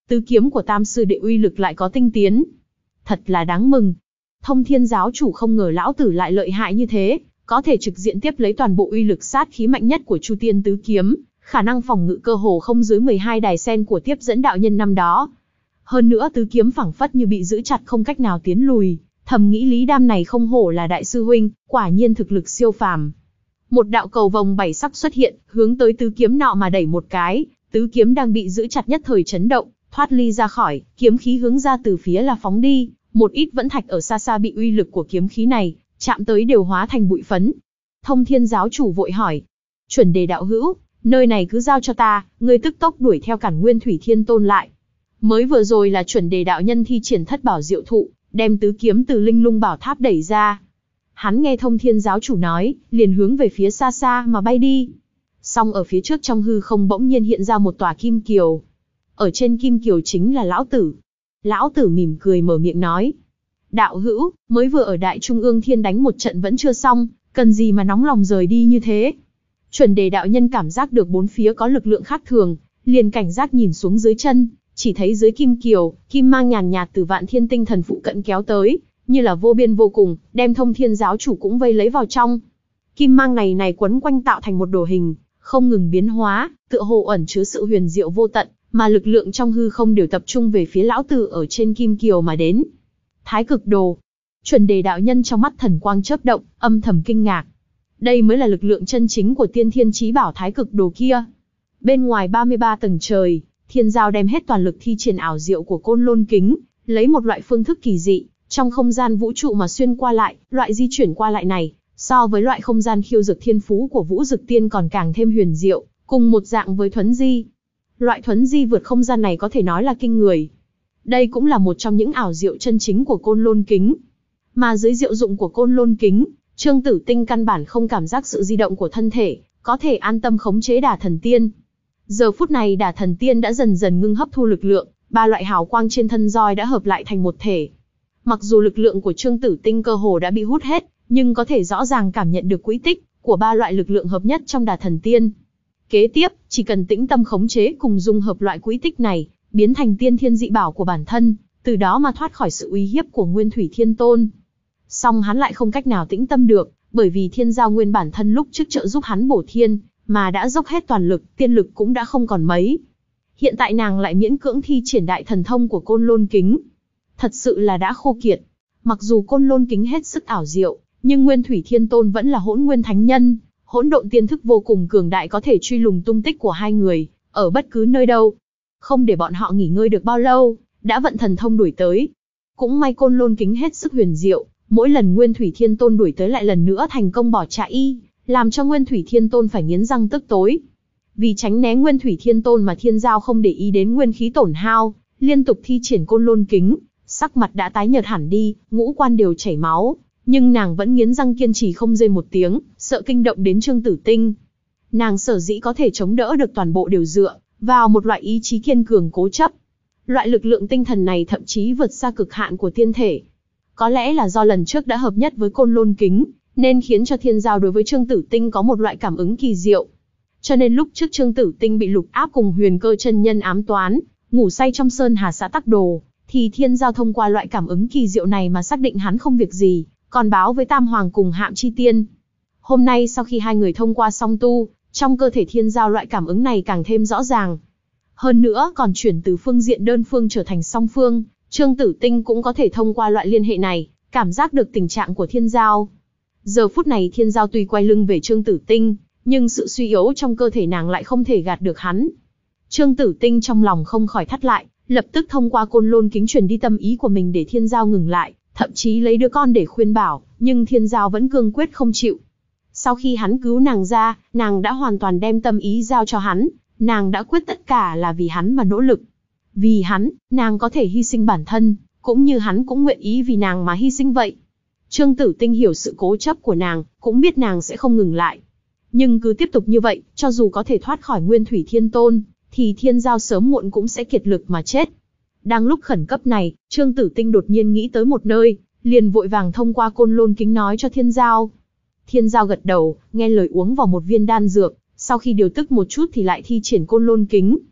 [SPEAKER 1] Tứ kiếm của Tam sư đệ uy lực lại có tinh tiến. Thật là đáng mừng. Thông Thiên giáo chủ không ngờ lão tử lại lợi hại như thế, có thể trực diện tiếp lấy toàn bộ uy lực sát khí mạnh nhất của Chu Tiên tứ kiếm, khả năng phòng ngự cơ hồ không dưới mười hai đài sen của tiếp dẫn đạo nhân năm đó. Hơn nữa tứ kiếm phảng phất như bị giữ chặt không cách nào tiến lùi, thầm nghĩ Lý Đam này không hổ là đại sư huynh, quả nhiên thực lực siêu phàm. Một đạo cầu vồng bảy sắc xuất hiện, hướng tới tứ kiếm nọ mà đẩy một cái, tứ kiếm đang bị giữ chặt nhất thời chấn động, thoát ly ra khỏi, kiếm khí hướng ra từ phía là phóng đi, một ít vẫn thạch ở xa xa bị uy lực của kiếm khí này chạm tới đều hóa thành bụi phấn. Thông Thiên giáo chủ vội hỏi, Chuẩn Đề đạo hữu, nơi này cứ giao cho ta, ngươi tức tốc đuổi theo cản Nguyên Thủy Thiên Tôn lại. Mới vừa rồi là Chuẩn Đề đạo nhân thi triển thất bảo diệu thụ, đem tứ kiếm từ Linh Lung Bảo Tháp đẩy ra. Hắn nghe Thông Thiên giáo chủ nói, liền hướng về phía xa xa mà bay đi. Song ở phía trước trong hư không bỗng nhiên hiện ra một tòa kim kiều. Ở trên kim kiều chính là lão tử. Lão tử mỉm cười mở miệng nói, đạo hữu, mới vừa ở Đại Trung ương Thiên đánh một trận vẫn chưa xong, cần gì mà nóng lòng rời đi như thế. Chuẩn Đề đạo nhân cảm giác được bốn phía có lực lượng khác thường, liền cảnh giác nhìn xuống dưới chân, chỉ thấy dưới kim kiều, kim mang nhàn nhạt từ Vạn Thiên Tinh Thần phụ cận kéo tới, như là vô biên vô cùng, đem Thông Thiên giáo chủ cũng vây lấy vào trong. Kim mang này này quấn quanh tạo thành một đồ hình, không ngừng biến hóa, tựa hồ ẩn chứa sự huyền diệu vô tận, mà lực lượng trong hư không đều tập trung về phía lão tử ở trên kim kiều mà đến. Thái cực đồ. Chuẩn Đề đạo nhân trong mắt thần quang chớp động, âm thầm kinh ngạc. Đây mới là lực lượng chân chính của tiên thiên chí bảo thái cực đồ kia. Bên ngoài ba mươi ba tầng trời, Thiên Giao đem hết toàn lực thi triển ảo diệu của Côn Lôn kính, lấy một loại phương thức kỳ dị, trong không gian vũ trụ mà xuyên qua lại, loại di chuyển qua lại này, so với loại không gian khiêu dược thiên phú của Vũ Dực Tiên còn càng thêm huyền diệu, cùng một dạng với thuấn di. Loại thuấn di vượt không gian này có thể nói là kinh người. Đây cũng là một trong những ảo diệu chân chính của Côn Lôn kính. Mà dưới diệu dụng của Côn Lôn kính, Trương Tử Tinh căn bản không cảm giác sự di động của thân thể, có thể an tâm khống chế Đả Thần Tiên. Giờ phút này Đả Thần Tiên đã dần dần ngưng hấp thu lực lượng, ba loại hào quang trên thân roi đã hợp lại thành một thể. Mặc dù lực lượng của Trương Tử Tinh cơ hồ đã bị hút hết, nhưng có thể rõ ràng cảm nhận được quỹ tích của ba loại lực lượng hợp nhất trong Đả Thần Tiên. Kế tiếp, chỉ cần tĩnh tâm khống chế cùng dung hợp loại quỹ tích này, biến thành tiên thiên dị bảo của bản thân, từ đó mà thoát khỏi sự uy hiếp của Nguyên Thủy Thiên Tôn. Song hắn lại không cách nào tĩnh tâm được, bởi vì Thiên Giao nguyên bản thân lúc trước trợ giúp hắn bổ thiên, mà đã dốc hết toàn lực, tiên lực cũng đã không còn mấy. Hiện tại nàng lại miễn cưỡng thi triển đại thần thông của Côn Lôn kính. Thật sự là đã khô kiệt. Mặc dù Côn Lôn kính hết sức ảo diệu, nhưng Nguyên Thủy Thiên Tôn vẫn là Hỗn Nguyên Thánh Nhân, hỗn độn tiên thức vô cùng cường đại có thể truy lùng tung tích của hai người, ở bất cứ nơi đâu. Không để bọn họ nghỉ ngơi được bao lâu, đã vận thần thông đuổi tới. Cũng may Côn Lôn kính hết sức huyền diệu, mỗi lần Nguyên Thủy Thiên Tôn đuổi tới lại lần nữa thành công bỏ chạy, làm cho Nguyên Thủy Thiên Tôn phải nghiến răng tức tối. Vì tránh né Nguyên Thủy Thiên Tôn mà Thiên Giao không để ý đến nguyên khí tổn hao, liên tục thi triển Côn Lôn kính, sắc mặt đã tái nhợt hẳn đi, ngũ quan đều chảy máu, nhưng nàng vẫn nghiến răng kiên trì không rên một tiếng, sợ kinh động đến Trương Tử Tinh. Nàng sở dĩ có thể chống đỡ được toàn bộ đều dựa vào một loại ý chí kiên cường cố chấp. Loại lực lượng tinh thần này thậm chí vượt xa cực hạn của tiên thể. Có lẽ là do lần trước đã hợp nhất với Côn Lôn kính, nên khiến cho Thiên Giao đối với Trương Tử Tinh có một loại cảm ứng kỳ diệu. Cho nên lúc trước Trương Tử Tinh bị Lục Áp cùng Huyền Cơ chân nhân ám toán, ngủ say trong Sơn Hà xã Tắc Đồ, thì Thiên Giao thông qua loại cảm ứng kỳ diệu này mà xác định hắn không việc gì, còn báo với Tam Hoàng cùng Hạm Chi Tiên. Hôm nay sau khi hai người thông qua song tu, trong cơ thể Thiên Giao loại cảm ứng này càng thêm rõ ràng. Hơn nữa còn chuyển từ phương diện đơn phương trở thành song phương, Trương Tử Tinh cũng có thể thông qua loại liên hệ này, cảm giác được tình trạng của Thiên Giao. Giờ phút này Thiên Giao tuy quay lưng về Trương Tử Tinh, nhưng sự suy yếu trong cơ thể nàng lại không thể gạt được hắn. Trương Tử Tinh trong lòng không khỏi thắt lại, lập tức thông qua Côn Lôn kính truyền đi tâm ý của mình để Thiên Giao ngừng lại, thậm chí lấy đứa con để khuyên bảo, nhưng Thiên Giao vẫn cương quyết không chịu. Sau khi hắn cứu nàng ra, nàng đã hoàn toàn đem tâm ý giao cho hắn, nàng đã quyết tất cả là vì hắn mà nỗ lực. Vì hắn, nàng có thể hy sinh bản thân, cũng như hắn cũng nguyện ý vì nàng mà hy sinh vậy. Trương Tử Tinh hiểu sự cố chấp của nàng, cũng biết nàng sẽ không ngừng lại. Nhưng cứ tiếp tục như vậy, cho dù có thể thoát khỏi Nguyên Thủy Thiên Tôn, thì Thiên Giao sớm muộn cũng sẽ kiệt lực mà chết. Đang lúc khẩn cấp này, Trương Tử Tinh đột nhiên nghĩ tới một nơi, liền vội vàng thông qua Côn Lôn kính nói cho Thiên Giao. Thiên Giao gật đầu, nghe lời uống vào một viên đan dược, sau khi điều tức một chút thì lại thi triển Côn Lôn kính.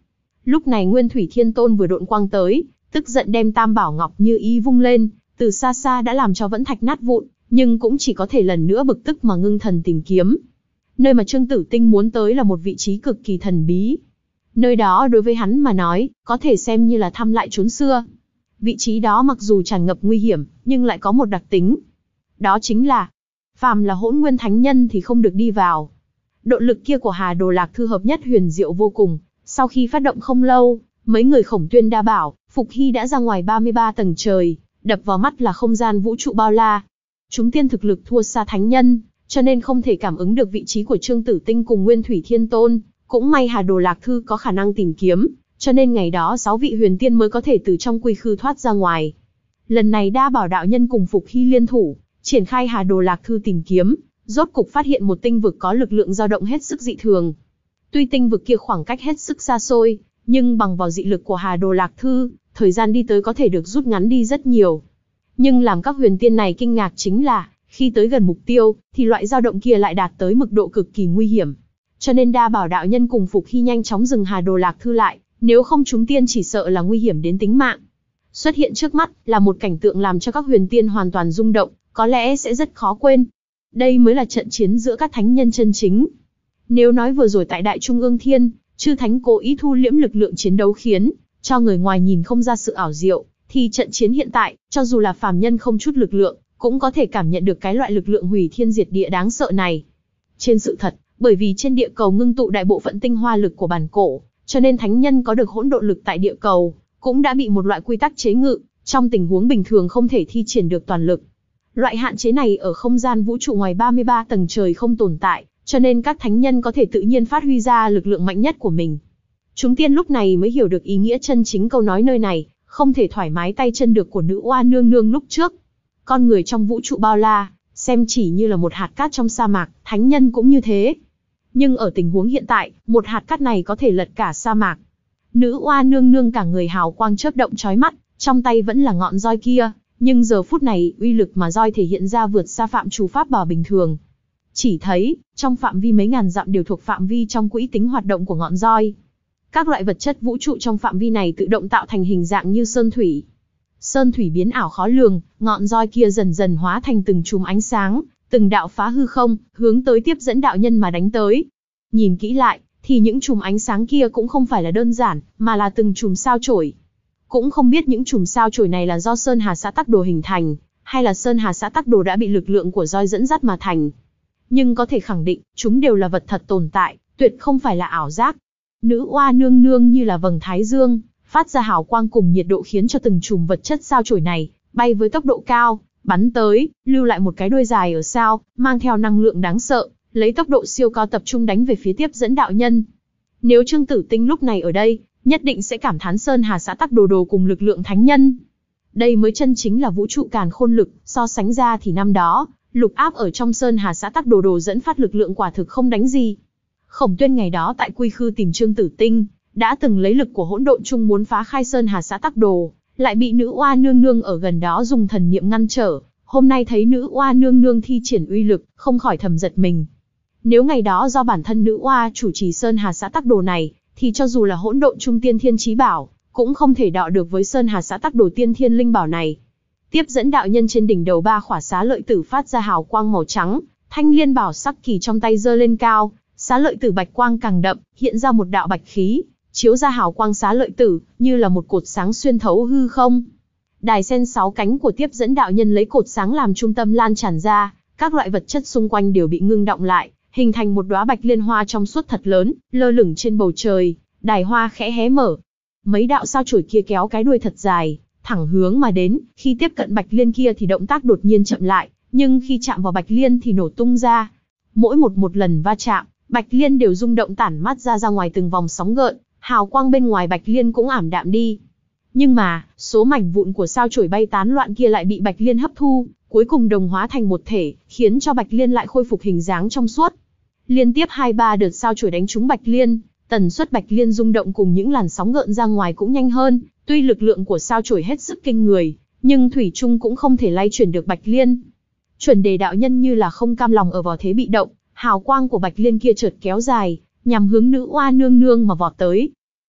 [SPEAKER 1] Lúc này Nguyên Thủy Thiên Tôn vừa độn quang tới, tức giận đem Tam Bảo Ngọc Như Ý vung lên, từ xa xa đã làm cho vẫn thạch nát vụn, nhưng cũng chỉ có thể lần nữa bực tức mà ngưng thần tìm kiếm. Nơi mà Trương Tử Tinh muốn tới là một vị trí cực kỳ thần bí. Nơi đó đối với hắn mà nói, có thể xem như là thăm lại chốn xưa. Vị trí đó mặc dù tràn ngập nguy hiểm, nhưng lại có một đặc tính. Đó chính là, phàm là hỗn nguyên thánh nhân thì không được đi vào. Độ lực kia của Hà Đồ Lạc Thư hợp nhất huyền diệu vô cùng. Sau khi phát động không lâu, mấy người Khổng Tuyên Đa Bảo, Phục Hy đã ra ngoài ba mươi ba tầng trời, đập vào mắt là không gian vũ trụ bao la. Chúng tiên thực lực thua xa thánh nhân, cho nên không thể cảm ứng được vị trí của Trương Tử Tinh cùng Nguyên Thủy Thiên Tôn. Cũng may Hà Đồ Lạc Thư có khả năng tìm kiếm, cho nên ngày đó sáu vị huyền tiên mới có thể từ trong quy khư thoát ra ngoài. Lần này Đa Bảo đạo nhân cùng Phục Hy liên thủ, triển khai Hà Đồ Lạc Thư tìm kiếm, rốt cục phát hiện một tinh vực có lực lượng dao động hết sức dị thường. Tuy tinh vực kia khoảng cách hết sức xa xôi, nhưng bằng vào dị lực của Hà Đồ Lạc Thư, thời gian đi tới có thể được rút ngắn đi rất nhiều. Nhưng làm các huyền tiên này kinh ngạc chính là, khi tới gần mục tiêu, thì loại dao động kia lại đạt tới mức độ cực kỳ nguy hiểm. Cho nên Đa Bảo đạo nhân cùng Phục Hy nhanh chóng dừng Hà Đồ Lạc Thư lại, nếu không chúng tiên chỉ sợ là nguy hiểm đến tính mạng. Xuất hiện trước mắt là một cảnh tượng làm cho các huyền tiên hoàn toàn rung động, có lẽ sẽ rất khó quên. Đây mới là trận chiến giữa các thánh nhân chân chính. Nếu nói vừa rồi tại Đại Trung Ương Thiên, chư thánh cố ý thu liễm lực lượng chiến đấu khiến cho người ngoài nhìn không ra sự ảo diệu, thì trận chiến hiện tại, cho dù là phàm nhân không chút lực lượng, cũng có thể cảm nhận được cái loại lực lượng hủy thiên diệt địa đáng sợ này. Trên sự thật, bởi vì trên địa cầu ngưng tụ đại bộ phận tinh hoa lực của bản cổ, cho nên thánh nhân có được hỗn độn lực tại địa cầu, cũng đã bị một loại quy tắc chế ngự, trong tình huống bình thường không thể thi triển được toàn lực. Loại hạn chế này ở không gian vũ trụ ngoài ba mươi ba tầng trời không tồn tại, cho nên các thánh nhân có thể tự nhiên phát huy ra lực lượng mạnh nhất của mình. Chúng tiên lúc này mới hiểu được ý nghĩa chân chính câu nói nơi này, không thể thoải mái tay chân được của nữ oa nương nương lúc trước. Con người trong vũ trụ bao la, xem chỉ như là một hạt cát trong sa mạc, thánh nhân cũng như thế. Nhưng ở tình huống hiện tại, một hạt cát này có thể lật cả sa mạc. Nữ oa nương nương cả người hào quang chớp động chói mắt, trong tay vẫn là ngọn roi kia, nhưng giờ phút này uy lực mà roi thể hiện ra vượt xa phạm trù pháp bảo bình thường. Chỉ thấy, trong phạm vi mấy ngàn dặm đều thuộc phạm vi trong quỹ tính hoạt động của ngọn roi. Các loại vật chất vũ trụ trong phạm vi này tự động tạo thành hình dạng như sơn thủy. Sơn thủy biến ảo khó lường, ngọn roi kia dần dần hóa thành từng chùm ánh sáng, từng đạo phá hư không, hướng tới tiếp dẫn đạo nhân mà đánh tới. Nhìn kỹ lại, thì những chùm ánh sáng kia cũng không phải là đơn giản, mà là từng chùm sao chổi. Cũng không biết những chùm sao chổi này là do Sơn Hà Xã Tắc Đồ hình thành, hay là Sơn Hà Xã Tắc Đồ đã bị lực lượng của roi dẫn dắt mà thành. Nhưng có thể khẳng định, chúng đều là vật thật tồn tại, tuyệt không phải là ảo giác. Nữ oa nương nương như là vầng thái dương, phát ra hào quang cùng nhiệt độ khiến cho từng chùm vật chất sao chổi này bay với tốc độ cao, bắn tới, lưu lại một cái đuôi dài ở sao, mang theo năng lượng đáng sợ, lấy tốc độ siêu cao tập trung đánh về phía tiếp dẫn đạo nhân. Nếu Trương Tử Tinh lúc này ở đây, nhất định sẽ cảm thán Sơn Hà Xã Tắc Đồ Đồ cùng lực lượng thánh nhân. Đây mới chân chính là vũ trụ càn khôn lực, so sánh ra thì năm đó, lục áp ở trong Sơn Hà Xã Tắc Đồ Đồ dẫn phát lực lượng quả thực không đánh gì. Khổng Tuyên ngày đó tại quy khư tìm Trương Tử Tinh, đã từng lấy lực của hỗn độn chung muốn phá khai Sơn Hà Xã Tắc Đồ, lại bị nữ oa nương nương ở gần đó dùng thần niệm ngăn trở. Hôm nay thấy nữ oa nương nương thi triển uy lực, không khỏi thầm giật mình. Nếu ngày đó do bản thân nữ oa chủ trì Sơn Hà Xã Tắc Đồ này, thì cho dù là hỗn độn trung tiên thiên chí bảo, cũng không thể đọ được với Sơn Hà Xã Tắc Đồ tiên thiên linh bảo này. Tiếp dẫn đạo nhân trên đỉnh đầu ba khỏa xá lợi tử phát ra hào quang màu trắng, thanh liên bảo sắc kỳ trong tay giơ lên cao, xá lợi tử bạch quang càng đậm, hiện ra một đạo bạch khí, chiếu ra hào quang xá lợi tử, như là một cột sáng xuyên thấu hư không. Đài sen sáu cánh của tiếp dẫn đạo nhân lấy cột sáng làm trung tâm lan tràn ra, các loại vật chất xung quanh đều bị ngưng động lại, hình thành một đóa bạch liên hoa trong suốt thật lớn, lơ lửng trên bầu trời. Đài hoa khẽ hé mở, mấy đạo sao chổi kia kéo cái đuôi thật dài, thẳng hướng mà đến. Khi tiếp cận bạch liên kia thì động tác đột nhiên chậm lại, nhưng khi chạm vào bạch liên thì nổ tung ra. Mỗi một một lần va chạm, bạch liên đều rung động tản mát ra ra ngoài từng vòng sóng gợn, hào quang bên ngoài bạch liên cũng ảm đạm đi. Nhưng mà, số mảnh vụn của sao chổi bay tán loạn kia lại bị bạch liên hấp thu, cuối cùng đồng hóa thành một thể, khiến cho bạch liên lại khôi phục hình dáng trong suốt. Liên tiếp hai ba đợt sao chổi đánh trúng bạch liên, tần suất bạch liên rung động cùng những làn sóng gợn ra ngoài cũng nhanh hơn. Tuy lực lượng của sao chổi hết sức kinh người, nhưng thủy chung cũng không thể lay chuyển được bạch liên. Chuẩn đề đạo nhân như là không cam lòng ở vào thế bị động, hào quang của bạch liên kia chợt kéo dài, nhằm hướng nữ oa nương nương mà vọt tới.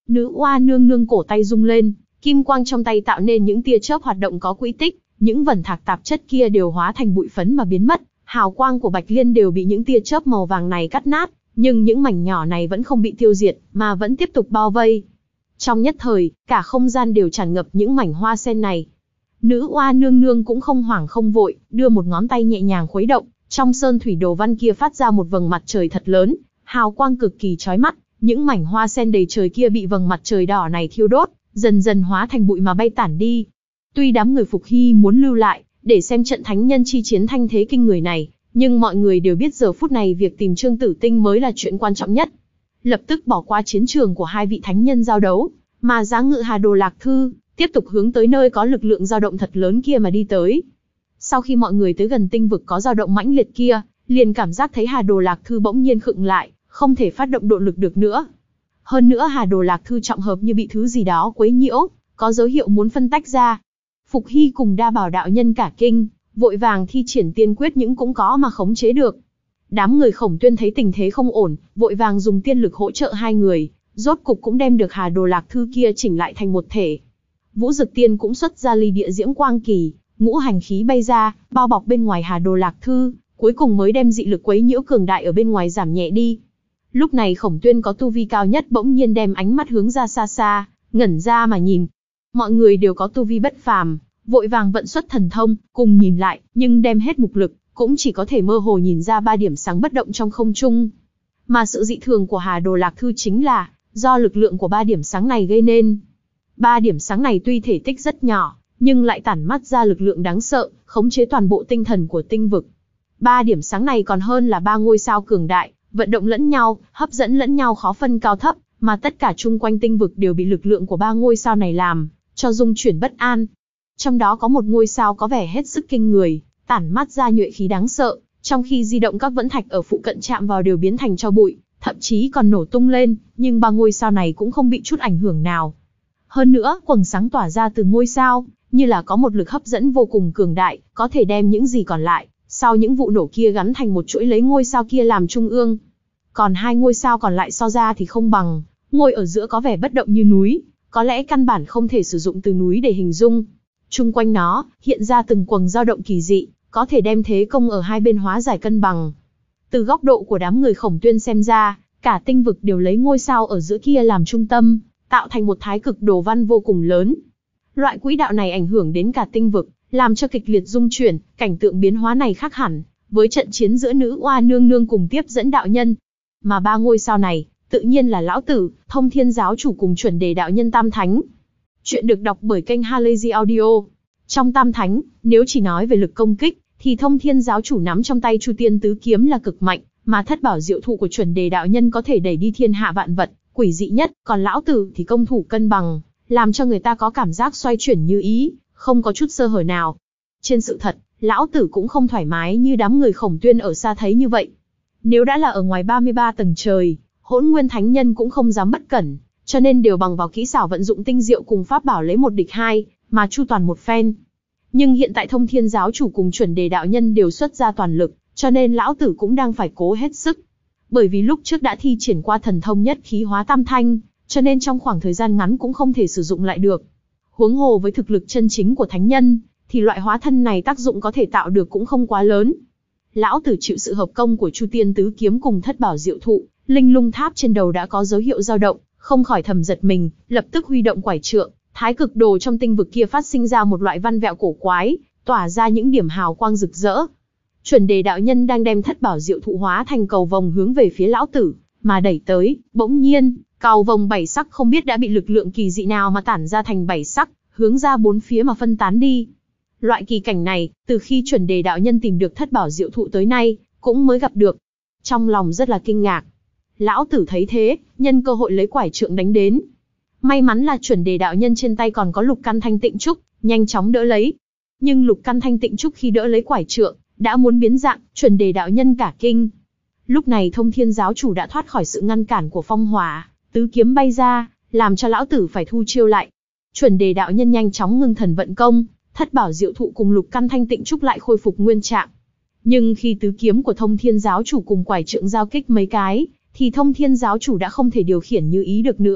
[SPEAKER 1] Nữ oa nương nương cổ tay rung lên, kim quang trong tay tạo nên những tia chớp hoạt động có quỹ tích, những vẩn thạc tạp chất kia đều hóa thành bụi phấn mà biến mất, hào quang của Bạch Liên đều bị những tia chớp màu vàng này cắt nát, nhưng những mảnh nhỏ này vẫn không bị tiêu diệt, mà vẫn tiếp tục bao vây. Trong nhất thời, cả không gian đều tràn ngập những mảnh hoa sen này. Nữ oa nương nương cũng không hoảng không vội, đưa một ngón tay nhẹ nhàng khuấy động, trong sơn thủy đồ văn kia phát ra một vầng mặt trời thật lớn, hào quang cực kỳ chói mắt, những mảnh hoa sen đầy trời kia bị vầng mặt trời đỏ này thiêu đốt, dần dần hóa thành bụi mà bay tản đi. Tuy đám người Phục Hy muốn lưu lại, để xem trận thánh nhân chi chiến thanh thế kinh người này, nhưng mọi người đều biết giờ phút này việc tìm Trương Tử Tinh mới là chuyện quan trọng nhất. Lập tức bỏ qua chiến trường của hai vị thánh nhân giao đấu, mà giá ngự Hà Đồ Lạc Thư, tiếp tục hướng tới nơi có lực lượng dao động thật lớn kia mà đi tới. Sau khi mọi người tới gần tinh vực có dao động mãnh liệt kia, liền cảm giác thấy Hà Đồ Lạc Thư bỗng nhiên khựng lại, không thể phát động độ lực được nữa. Hơn nữa Hà Đồ Lạc Thư trọng hợp như bị thứ gì đó quấy nhiễu, có dấu hiệu muốn phân tách ra. Phục Hy cùng Đa Bảo đạo nhân cả kinh, vội vàng thi triển tiên quyết những cũng có mà khống chế được. Đám người Khổng Tuyên thấy tình thế không ổn, vội vàng dùng tiên lực hỗ trợ hai người, rốt cục cũng đem được Hà Đồ Lạc Thư kia chỉnh lại thành một thể. Vũ Dực Tiên cũng xuất ra ly địa diễm quang kỳ, ngũ hành khí bay ra, bao bọc bên ngoài Hà Đồ Lạc Thư, cuối cùng mới đem dị lực quấy nhiễu cường đại ở bên ngoài giảm nhẹ đi. Lúc này Khổng Tuyên có tu vi cao nhất bỗng nhiên đem ánh mắt hướng ra xa xa, ngẩn ra mà nhìn. Mọi người đều có tu vi bất phàm, vội vàng vận xuất thần thông, cùng nhìn lại, nhưng đem hết mục lực, cũng chỉ có thể mơ hồ nhìn ra ba điểm sáng bất động trong không trung. Mà sự dị thường của Hà Đồ Lạc Thư chính là, do lực lượng của ba điểm sáng này gây nên. Ba điểm sáng này tuy thể tích rất nhỏ, nhưng lại tản mát ra lực lượng đáng sợ, khống chế toàn bộ tinh thần của tinh vực. Ba điểm sáng này còn hơn là ba ngôi sao cường đại, vận động lẫn nhau, hấp dẫn lẫn nhau khó phân cao thấp, mà tất cả chung quanh tinh vực đều bị lực lượng của ba ngôi sao này làm cho rung chuyển bất an. Trong đó có một ngôi sao có vẻ hết sức kinh người, tản mát ra nhuệ khí đáng sợ, trong khi di động các vẫn thạch ở phụ cận chạm vào đều biến thành tro bụi, thậm chí còn nổ tung lên, nhưng ba ngôi sao này cũng không bị chút ảnh hưởng nào. Hơn nữa, quầng sáng tỏa ra từ ngôi sao, như là có một lực hấp dẫn vô cùng cường đại, có thể đem những gì còn lại sau những vụ nổ kia gắn thành một chuỗi lấy ngôi sao kia làm trung ương. Còn hai ngôi sao còn lại so ra thì không bằng, ngôi ở giữa có vẻ bất động như núi, có lẽ căn bản không thể sử dụng từ núi để hình dung. Chung quanh nó, hiện ra từng quầng dao động kỳ dị, có thể đem thế công ở hai bên hóa giải cân bằng. Từ góc độ của đám người Khổng Tuyên xem ra, cả tinh vực đều lấy ngôi sao ở giữa kia làm trung tâm, tạo thành một thái cực đồ văn vô cùng lớn. Loại quỹ đạo này ảnh hưởng đến cả tinh vực, làm cho kịch liệt rung chuyển, cảnh tượng biến hóa này khác hẳn với trận chiến giữa nữ oa nương nương cùng tiếp dẫn đạo nhân. Mà ba ngôi sao này, tự nhiên là lão tử, Thông Thiên giáo chủ cùng chuẩn đề đạo nhân Tam Thánh. Chuyện được đọc bởi kênh Halazy Audio. Trong Tam Thánh, nếu chỉ nói về lực công kích, thì Thông Thiên giáo chủ nắm trong tay Chu Tiên Tứ Kiếm là cực mạnh, mà Thất Bảo Diệu Thụ của chuẩn đề đạo nhân có thể đẩy đi thiên hạ vạn vật, quỷ dị nhất, còn lão tử thì công thủ cân bằng, làm cho người ta có cảm giác xoay chuyển như ý, không có chút sơ hở nào. Trên sự thật, lão tử cũng không thoải mái như đám người Khổng Tuyên ở xa thấy như vậy. Nếu đã là ở ngoài ba mươi ba tầng trời, Hỗn Nguyên Thánh Nhân cũng không dám bất cẩn, cho nên đều bằng vào kỹ xảo vận dụng tinh diệu cùng pháp bảo lấy một địch hai, mà chu toàn một phen. Nhưng hiện tại Thông Thiên giáo chủ cùng chuẩn đề đạo nhân đều xuất ra toàn lực, cho nên lão tử cũng đang phải cố hết sức. Bởi vì lúc trước đã thi triển qua thần thông nhất khí hóa tam thanh, cho nên trong khoảng thời gian ngắn cũng không thể sử dụng lại được. Huống hồ với thực lực chân chính của thánh nhân, thì loại hóa thân này tác dụng có thể tạo được cũng không quá lớn. Lão tử chịu sự hợp công của Chu Tiên Tứ Kiếm cùng Thất Bảo Diệu Thụ, linh lung tháp trên đầu đã có dấu hiệu dao động, không khỏi thầm giật mình, lập tức huy động quải trượng, thái cực đồ trong tinh vực kia phát sinh ra một loại văn vẹo cổ quái, tỏa ra những điểm hào quang rực rỡ. Chuẩn đề đạo nhân đang đem Thất Bảo Diệu Thụ hóa thành cầu vồng hướng về phía lão tử, mà đẩy tới, bỗng nhiên, cầu vồng bảy sắc không biết đã bị lực lượng kỳ dị nào mà tản ra thành bảy sắc, hướng ra bốn phía mà phân tán đi. Loại kỳ cảnh này, từ khi chuẩn đề đạo nhân tìm được Thất Bảo Diệu Thụ tới nay, cũng mới gặp được. Trong lòng rất là kinh ngạc. Lão tử thấy thế, nhân cơ hội lấy quải trượng đánh đến. May mắn là chuẩn đề đạo nhân trên tay còn có lục căn thanh tịnh trúc, nhanh chóng đỡ lấy. Nhưng lục căn thanh tịnh trúc khi đỡ lấy quải trượng, đã muốn biến dạng, chuẩn đề đạo nhân cả kinh. Lúc này Thông Thiên giáo chủ đã thoát khỏi sự ngăn cản của phong hỏa, tứ kiếm bay ra, làm cho lão tử phải thu chiêu lại. Chuẩn đề đạo nhân nhanh chóng ngưng thần vận công, Thất Bảo Diệu Thụ cùng lục căn thanh tịnh trúc lại khôi phục nguyên trạng. Nhưng khi tứ kiếm của Thông Thiên giáo chủ cùng quải trượng giao kích mấy cái, thì Thông Thiên giáo chủ đã không thể điều khiển như ý được nữa,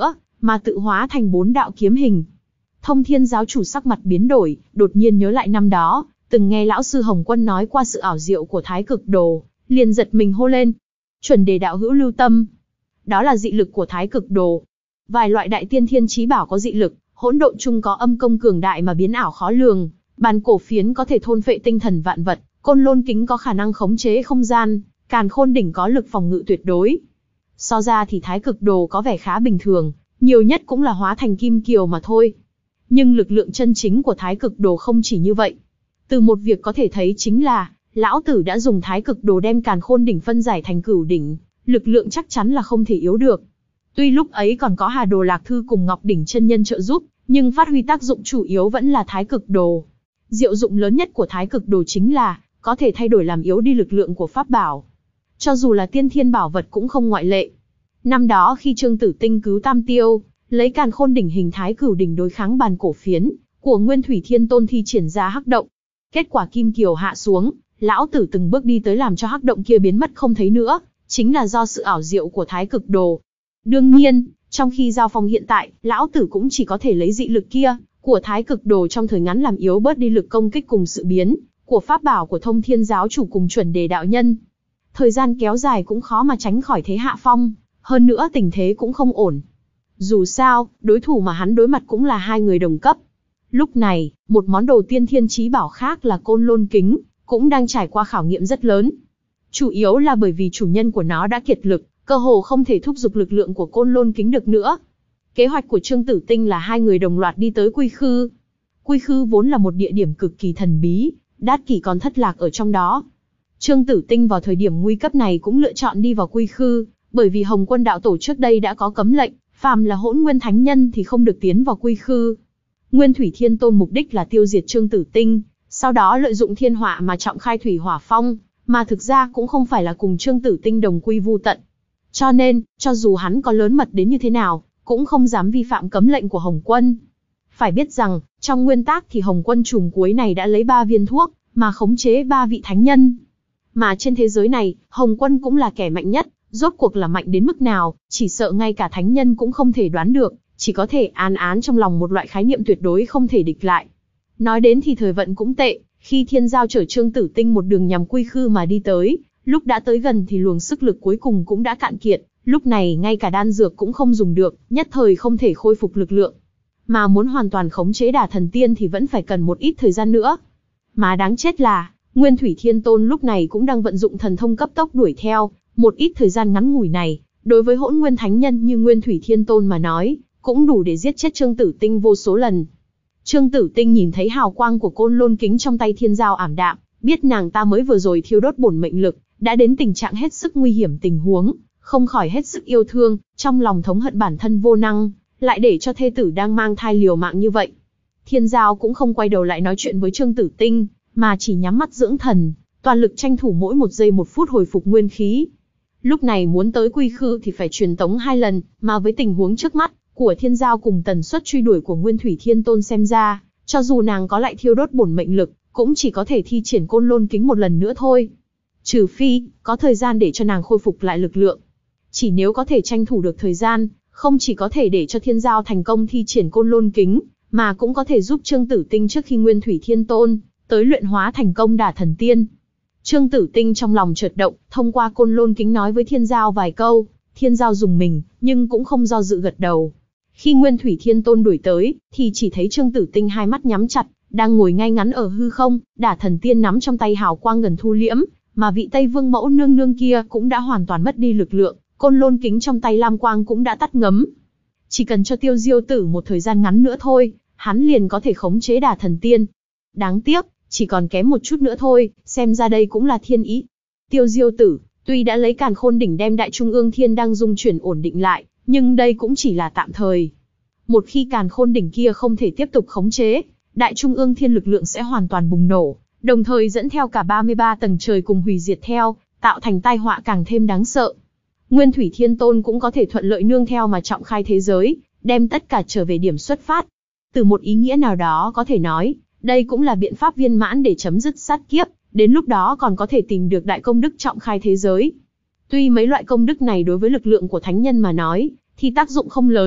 [SPEAKER 1] mà tự hóa thành bốn đạo kiếm hình. Thông Thiên giáo chủ sắc mặt biến đổi, đột nhiên nhớ lại năm đó, từng nghe lão sư Hồng Quân nói qua sự ảo diệu của Thái Cực Đồ, liền giật mình hô lên. Chuẩn đề đạo hữu lưu tâm. Đó là dị lực của Thái Cực Đồ. Vài loại đại tiên thiên chí bảo có dị lực, hỗn độn chung có âm công cường đại mà biến ảo khó lường, bàn cổ phiến có thể thôn phệ tinh thần vạn vật, côn lôn kính có khả năng khống chế không gian, càn khôn đỉnh có lực phòng ngự tuyệt đối. So ra thì Thái Cực Đồ có vẻ khá bình thường, nhiều nhất cũng là hóa thành kim kiều mà thôi. Nhưng lực lượng chân chính của Thái Cực Đồ không chỉ như vậy. Từ một việc có thể thấy chính là, lão tử đã dùng Thái Cực Đồ đem càn khôn đỉnh phân giải thành cửu đỉnh, lực lượng chắc chắn là không thể yếu được. Tuy lúc ấy còn có Hà Đồ Lạc Thư cùng Ngọc Đỉnh chân nhân trợ giúp, nhưng phát huy tác dụng chủ yếu vẫn là Thái Cực Đồ. Diệu dụng lớn nhất của Thái Cực Đồ chính là, có thể thay đổi làm yếu đi lực lượng của pháp bảo. Cho dù là tiên thiên bảo vật cũng không ngoại lệ. Năm đó khi Trương Tử Tinh cứu Tam Tiêu, lấy càn khôn đỉnh hình thái cửu đỉnh đối kháng bàn cổ phiến của Nguyên Thủy Thiên Tôn thi triển ra hắc động. Kết quả kim kiều hạ xuống, lão tử từng bước đi tới làm cho hắc động kia biến mất không thấy nữa, chính là do sự ảo diệu của Thái Cực Đồ. Đương nhiên, trong khi giao phong hiện tại, lão tử cũng chỉ có thể lấy dị lực kia của Thái Cực Đồ trong thời ngắn làm yếu bớt đi lực công kích cùng sự biến của pháp bảo của Thông Thiên giáo chủ cùng Chuẩn Đề đạo nhân. Thời gian kéo dài cũng khó mà tránh khỏi thế hạ phong, hơn nữa tình thế cũng không ổn. Dù sao, đối thủ mà hắn đối mặt cũng là hai người đồng cấp. Lúc này, một món đồ tiên thiên chí bảo khác là côn lôn kính, cũng đang trải qua khảo nghiệm rất lớn. Chủ yếu là bởi vì chủ nhân của nó đã kiệt lực, cơ hồ không thể thúc giục lực lượng của côn lôn kính được nữa. Kế hoạch của Trương Tử Tinh là hai người đồng loạt đi tới Quy Khư. Quy Khư vốn là một địa điểm cực kỳ thần bí, Đát Kỷ còn thất lạc ở trong đó. Trương Tử Tinh vào thời điểm nguy cấp này cũng lựa chọn đi vào Quy Khư, bởi vì Hồng Quân đạo tổ trước đây đã có cấm lệnh, phàm là hỗn nguyên thánh nhân thì không được tiến vào Quy Khư. Nguyên Thủy Thiên Tôn mục đích là tiêu diệt Trương Tử Tinh, sau đó lợi dụng thiên họa mà trọng khai thủy hỏa phong, mà thực ra cũng không phải là cùng Trương Tử Tinh đồng quy vu tận. Cho nên, cho dù hắn có lớn mật đến như thế nào, cũng không dám vi phạm cấm lệnh của Hồng Quân. Phải biết rằng, trong nguyên tắc thì Hồng Quân trùm cuối này đã lấy ba viên thuốc, mà khống chế ba vị thánh nhân. Mà trên thế giới này, Hồng Quân cũng là kẻ mạnh nhất, rốt cuộc là mạnh đến mức nào, chỉ sợ ngay cả thánh nhân cũng không thể đoán được, chỉ có thể án án trong lòng một loại khái niệm tuyệt đối không thể địch lại. Nói đến thì thời vận cũng tệ, khi Thiên Giao chở Trương Tử Tinh một đường nhằm Quy Khư mà đi tới, lúc đã tới gần thì luồng sức lực cuối cùng cũng đã cạn kiệt, lúc này ngay cả đan dược cũng không dùng được, nhất thời không thể khôi phục lực lượng. Mà muốn hoàn toàn khống chế Đả Thần Tiên thì vẫn phải cần một ít thời gian nữa. Mà đáng chết là, Nguyên Thủy Thiên Tôn lúc này cũng đang vận dụng thần thông cấp tốc đuổi theo, một ít thời gian ngắn ngủi này, đối với hỗn nguyên thánh nhân như Nguyên Thủy Thiên Tôn mà nói, cũng đủ để giết chết Trương Tử Tinh vô số lần. Trương Tử Tinh nhìn thấy hào quang của côn lôn kính trong tay Thiên Giao ảm đạm, biết nàng ta mới vừa rồi thiêu đốt bổn mệnh lực, đã đến tình trạng hết sức nguy hiểm tình huống, không khỏi hết sức yêu thương, trong lòng thống hận bản thân vô năng, lại để cho thê tử đang mang thai liều mạng như vậy. Thiên Giao cũng không quay đầu lại nói chuyện với Trương Tử Tinh, mà chỉ nhắm mắt dưỡng thần, toàn lực tranh thủ mỗi một giây một phút hồi phục nguyên khí. Lúc này muốn tới Quy Khư thì phải truyền tống hai lần, mà với tình huống trước mắt của Thiên Giao cùng tần suất truy đuổi của Nguyên Thủy Thiên Tôn xem ra, cho dù nàng có lại thiêu đốt bổn mệnh lực, cũng chỉ có thể thi triển côn lôn kính một lần nữa thôi. Trừ phi, có thời gian để cho nàng khôi phục lại lực lượng. Chỉ nếu có thể tranh thủ được thời gian, không chỉ có thể để cho Thiên Giao thành công thi triển côn lôn kính, mà cũng có thể giúp Trương Tử Tinh trước khi Nguyên Thủy Thiên Tôn tới luyện hóa thành công Đả Thần Tiên. Trương Tử Tinh trong lòng chợt động, thông qua côn lôn kính nói với Thiên Giao vài câu, Thiên Giao dùng mình, nhưng cũng không do dự gật đầu. Khi Nguyên Thủy Thiên Tôn đuổi tới, thì chỉ thấy Trương Tử Tinh hai mắt nhắm chặt, đang ngồi ngay ngắn ở hư không, Đả Thần Tiên nắm trong tay hào quang gần thu liễm, mà vị Tây Vương mẫu nương nương kia cũng đã hoàn toàn mất đi lực lượng, côn lôn kính trong tay lam quang cũng đã tắt ngấm. Chỉ cần cho Tiêu Diêu Tử một thời gian ngắn nữa thôi, hắn liền có thể khống chế Đả Thần Tiên. Đáng tiếc, chỉ còn kém một chút nữa thôi, xem ra đây cũng là thiên ý. Tiêu Diêu Tử, tuy đã lấy càn khôn đỉnh đem Đại Trung ương Thiên đang dung chuyển ổn định lại, nhưng đây cũng chỉ là tạm thời. Một khi càn khôn đỉnh kia không thể tiếp tục khống chế, Đại Trung ương Thiên lực lượng sẽ hoàn toàn bùng nổ, đồng thời dẫn theo cả ba mươi ba tầng trời cùng hủy diệt theo, tạo thành tai họa càng thêm đáng sợ. Nguyên Thủy Thiên Tôn cũng có thể thuận lợi nương theo mà trọng khai thế giới, đem tất cả trở về điểm xuất phát. Từ một ý nghĩa nào đó có thể nói, đây cũng là biện pháp viên mãn để chấm dứt sát kiếp, đến lúc đó còn có thể tìm được đại công đức trọng khai thế giới. Tuy mấy loại công đức này đối với lực lượng của thánh nhân mà nói, thì tác dụng không lớn,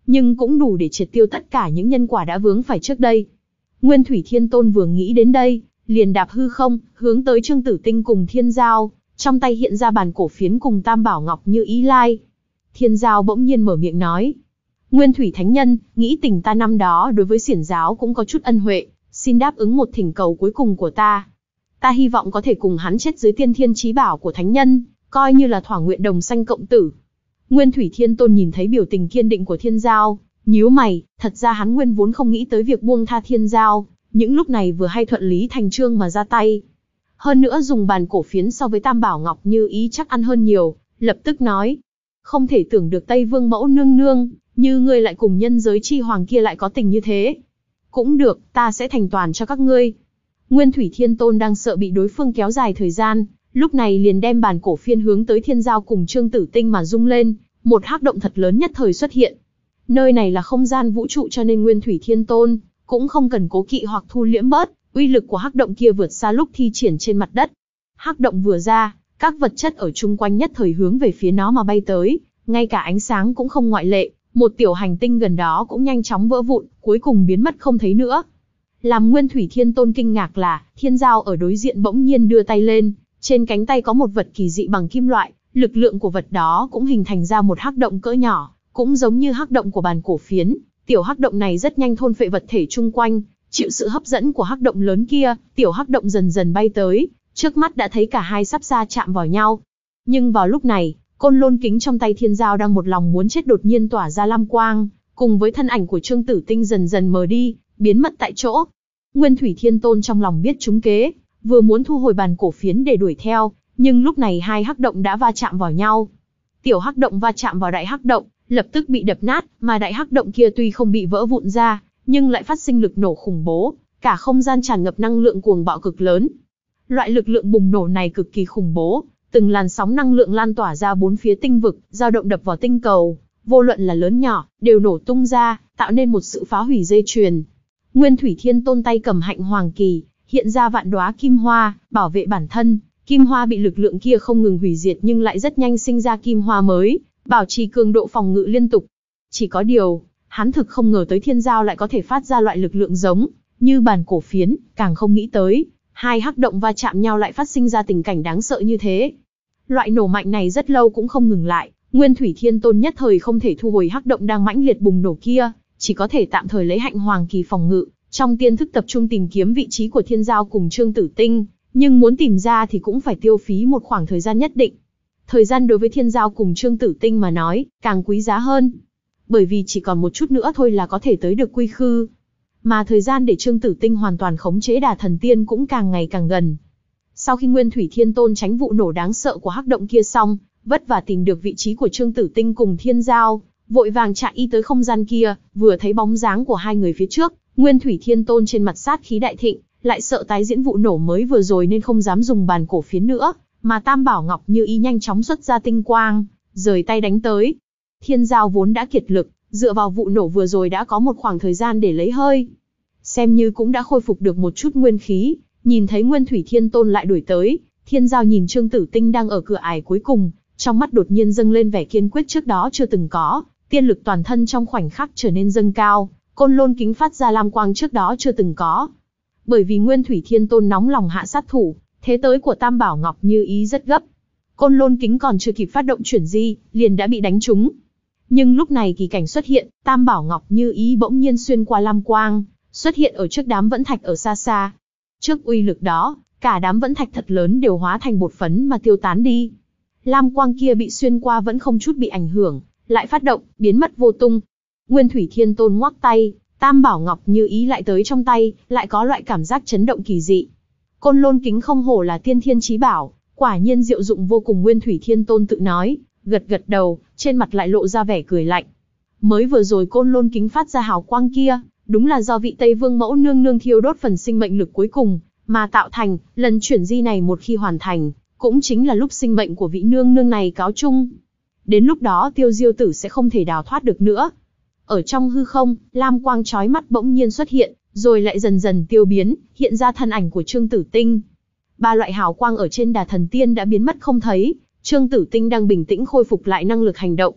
[SPEAKER 1] nhưng cũng đủ để triệt tiêu tất cả những nhân quả đã vướng phải trước đây. Nguyên Thủy Thiên Tôn vừa nghĩ đến đây, liền đạp hư không, hướng tới Trương Tử Tinh cùng Thiên Giao, trong tay hiện ra bàn cổ phiến cùng Tam Bảo Ngọc Như Ý lai. Thiên Giao bỗng nhiên mở miệng nói: Nguyên Thủy Thánh Nhân, nghĩ tình ta năm đó đối với Xiển giáo cũng có chút ân huệ, xin đáp ứng một thỉnh cầu cuối cùng của ta. Ta hy vọng có thể cùng hắn chết dưới tiên thiên chí bảo của Thánh Nhân, coi như là thỏa nguyện đồng sanh cộng tử. Nguyên Thủy Thiên Tôn nhìn thấy biểu tình kiên định của Thiên Giao, nhíu mày, thật ra hắn nguyên vốn không nghĩ tới việc buông tha Thiên Giao, những lúc này vừa hay thuận lý thành chương mà ra tay. Hơn nữa dùng bàn cổ phiến so với Tam Bảo Ngọc Như Ý chắc ăn hơn nhiều, lập tức nói: không thể tưởng được Tây Vương mẫu nương nương, như ngươi lại cùng nhân giới chi hoàng kia lại có tình như thế. Cũng được, ta sẽ thành toàn cho các ngươi. Nguyên Thủy Thiên Tôn đang sợ bị đối phương kéo dài thời gian, lúc này liền đem bàn cổ phiên hướng tới Thiên Giao cùng Trương Tử Tinh mà rung lên, một hắc động thật lớn nhất thời xuất hiện. Nơi này là không gian vũ trụ cho nên Nguyên Thủy Thiên Tôn cũng không cần cố kỵ hoặc thu liễm bớt, uy lực của hắc động kia vượt xa lúc thi triển trên mặt đất. Hắc động vừa ra, các vật chất ở chung quanh nhất thời hướng về phía nó mà bay tới, ngay cả ánh sáng cũng không ngoại lệ, một tiểu hành tinh gần đó cũng nhanh chóng vỡ vụn, cuối cùng biến mất không thấy nữa. Làm Nguyên Thủy Thiên Tôn kinh ngạc là, Thiên Giao ở đối diện bỗng nhiên đưa tay lên, trên cánh tay có một vật kỳ dị bằng kim loại, lực lượng của vật đó cũng hình thành ra một hắc động cỡ nhỏ, cũng giống như hắc động của bàn cổ phiến. Tiểu hắc động này rất nhanh thôn phệ vật thể chung quanh, chịu sự hấp dẫn của hắc động lớn kia, tiểu hắc động dần dần bay tới, trước mắt đã thấy cả hai sắp xa chạm vào nhau. Nhưng vào lúc này, côn lôn kính trong tay Thiên Giao đang một lòng muốn chết đột nhiên tỏa ra lam quang, cùng với thân ảnh của Trương Tử Tinh dần dần mờ đi, biến mất tại chỗ. Nguyên Thủy Thiên Tôn trong lòng biết trúng kế, vừa muốn thu hồi bàn cổ phiến để đuổi theo, nhưng lúc này hai hắc động đã va chạm vào nhau. Tiểu hắc động va chạm vào đại hắc động, lập tức bị đập nát, mà đại hắc động kia tuy không bị vỡ vụn ra, nhưng lại phát sinh lực nổ khủng bố, cả không gian tràn ngập năng lượng cuồng bạo cực lớn. Loại lực lượng bùng nổ này cực kỳ khủng bố, từng làn sóng năng lượng lan tỏa ra bốn phía tinh vực, dao động đập vào tinh cầu, vô luận là lớn nhỏ, đều nổ tung ra, tạo nên một sự phá hủy dây chuyền. Nguyên Thủy Thiên Tôn tay cầm hạnh hoàng kỳ, hiện ra vạn đóa kim hoa, bảo vệ bản thân. Kim hoa bị lực lượng kia không ngừng hủy diệt nhưng lại rất nhanh sinh ra kim hoa mới, bảo trì cường độ phòng ngự liên tục. Chỉ có điều, hắn thực không ngờ tới Thiên Giao lại có thể phát ra loại lực lượng giống như bàn cổ phiến, càng không nghĩ tới, hai hắc động va chạm nhau lại phát sinh ra tình cảnh đáng sợ như thế. Loại nổ mạnh này rất lâu cũng không ngừng lại, Nguyên Thủy Thiên Tôn nhất thời không thể thu hồi hắc động đang mãnh liệt bùng nổ kia, chỉ có thể tạm thời lấy hạnh hoàng kỳ phòng ngự, trong tiên thức tập trung tìm kiếm vị trí của Thiên Giao cùng Trương Tử Tinh, nhưng muốn tìm ra thì cũng phải tiêu phí một khoảng thời gian nhất định. Thời gian đối với Thiên Giao cùng Trương Tử Tinh mà nói, càng quý giá hơn. Bởi vì chỉ còn một chút nữa thôi là có thể tới được Quy Khư. Mà thời gian để Trương Tử Tinh hoàn toàn khống chế Đà Thần Tiên cũng càng ngày càng gần. Sau khi Nguyên Thủy Thiên Tôn tránh vụ nổ đáng sợ của hắc động kia xong, vất vả tìm được vị trí của Trương Tử Tinh cùng Thiên Giao, vội vàng chạy y tới không gian kia, vừa thấy bóng dáng của hai người phía trước, Nguyên Thủy Thiên Tôn trên mặt sát khí đại thịnh, lại sợ tái diễn vụ nổ mới vừa rồi nên không dám dùng bàn cổ phiến nữa, mà Tam Bảo Ngọc Như Ý nhanh chóng xuất ra tinh quang, rời tay đánh tới. Thiên Giao vốn đã kiệt lực, dựa vào vụ nổ vừa rồi đã có một khoảng thời gian để lấy hơi, xem như cũng đã khôi phục được một chút nguyên khí. Nhìn thấy Nguyên Thủy Thiên Tôn lại đuổi tới, Thiên Giao nhìn Trương Tử Tinh đang ở cửa ải cuối cùng, trong mắt đột nhiên dâng lên vẻ kiên quyết trước đó chưa từng có, tiên lực toàn thân trong khoảnh khắc trở nên dâng cao, côn lôn kính phát ra lam quang trước đó chưa từng có. Bởi vì Nguyên Thủy Thiên Tôn nóng lòng hạ sát thủ, thế tới của Tam Bảo Ngọc Như Ý rất gấp. Côn lôn kính còn chưa kịp phát động chuyển di, liền đã bị đánh trúng. Nhưng lúc này kỳ cảnh xuất hiện, Tam Bảo Ngọc Như Ý bỗng nhiên xuyên qua lam quang, xuất hiện ở trước đám vẫn thạch ở xa xa. Trước uy lực đó, cả đám vẫn thạch thật lớn đều hóa thành bột phấn mà tiêu tán đi. Lam quang kia bị xuyên qua vẫn không chút bị ảnh hưởng, lại phát động, biến mất vô tung. Nguyên Thủy Thiên Tôn ngoắc tay, Tam Bảo Ngọc Như Ý lại tới trong tay, lại có loại cảm giác chấn động kỳ dị. Côn lôn kính không hổ là tiên thiên chí bảo, quả nhiên diệu dụng vô cùng, Nguyên Thủy Thiên Tôn tự nói, gật gật đầu, trên mặt lại lộ ra vẻ cười lạnh. Mới vừa rồi côn lôn kính phát ra hào quang kia, đúng là do vị Tây Vương mẫu nương nương thiêu đốt phần sinh mệnh lực cuối cùng, mà tạo thành. Lần chuyển di này một khi hoàn thành, cũng chính là lúc sinh mệnh của vị nương nương này cáo chung. Đến lúc đó Tiêu Diêu Tử sẽ không thể đào thoát được nữa. Ở trong hư không, lam quang chói mắt bỗng nhiên xuất hiện, rồi lại dần dần tiêu biến, hiện ra thân ảnh của Trương Tử Tinh. Ba loại hào quang ở trên Đà Thần Tiên đã biến mất không thấy, Trương Tử Tinh đang bình tĩnh khôi phục lại năng lực hành động.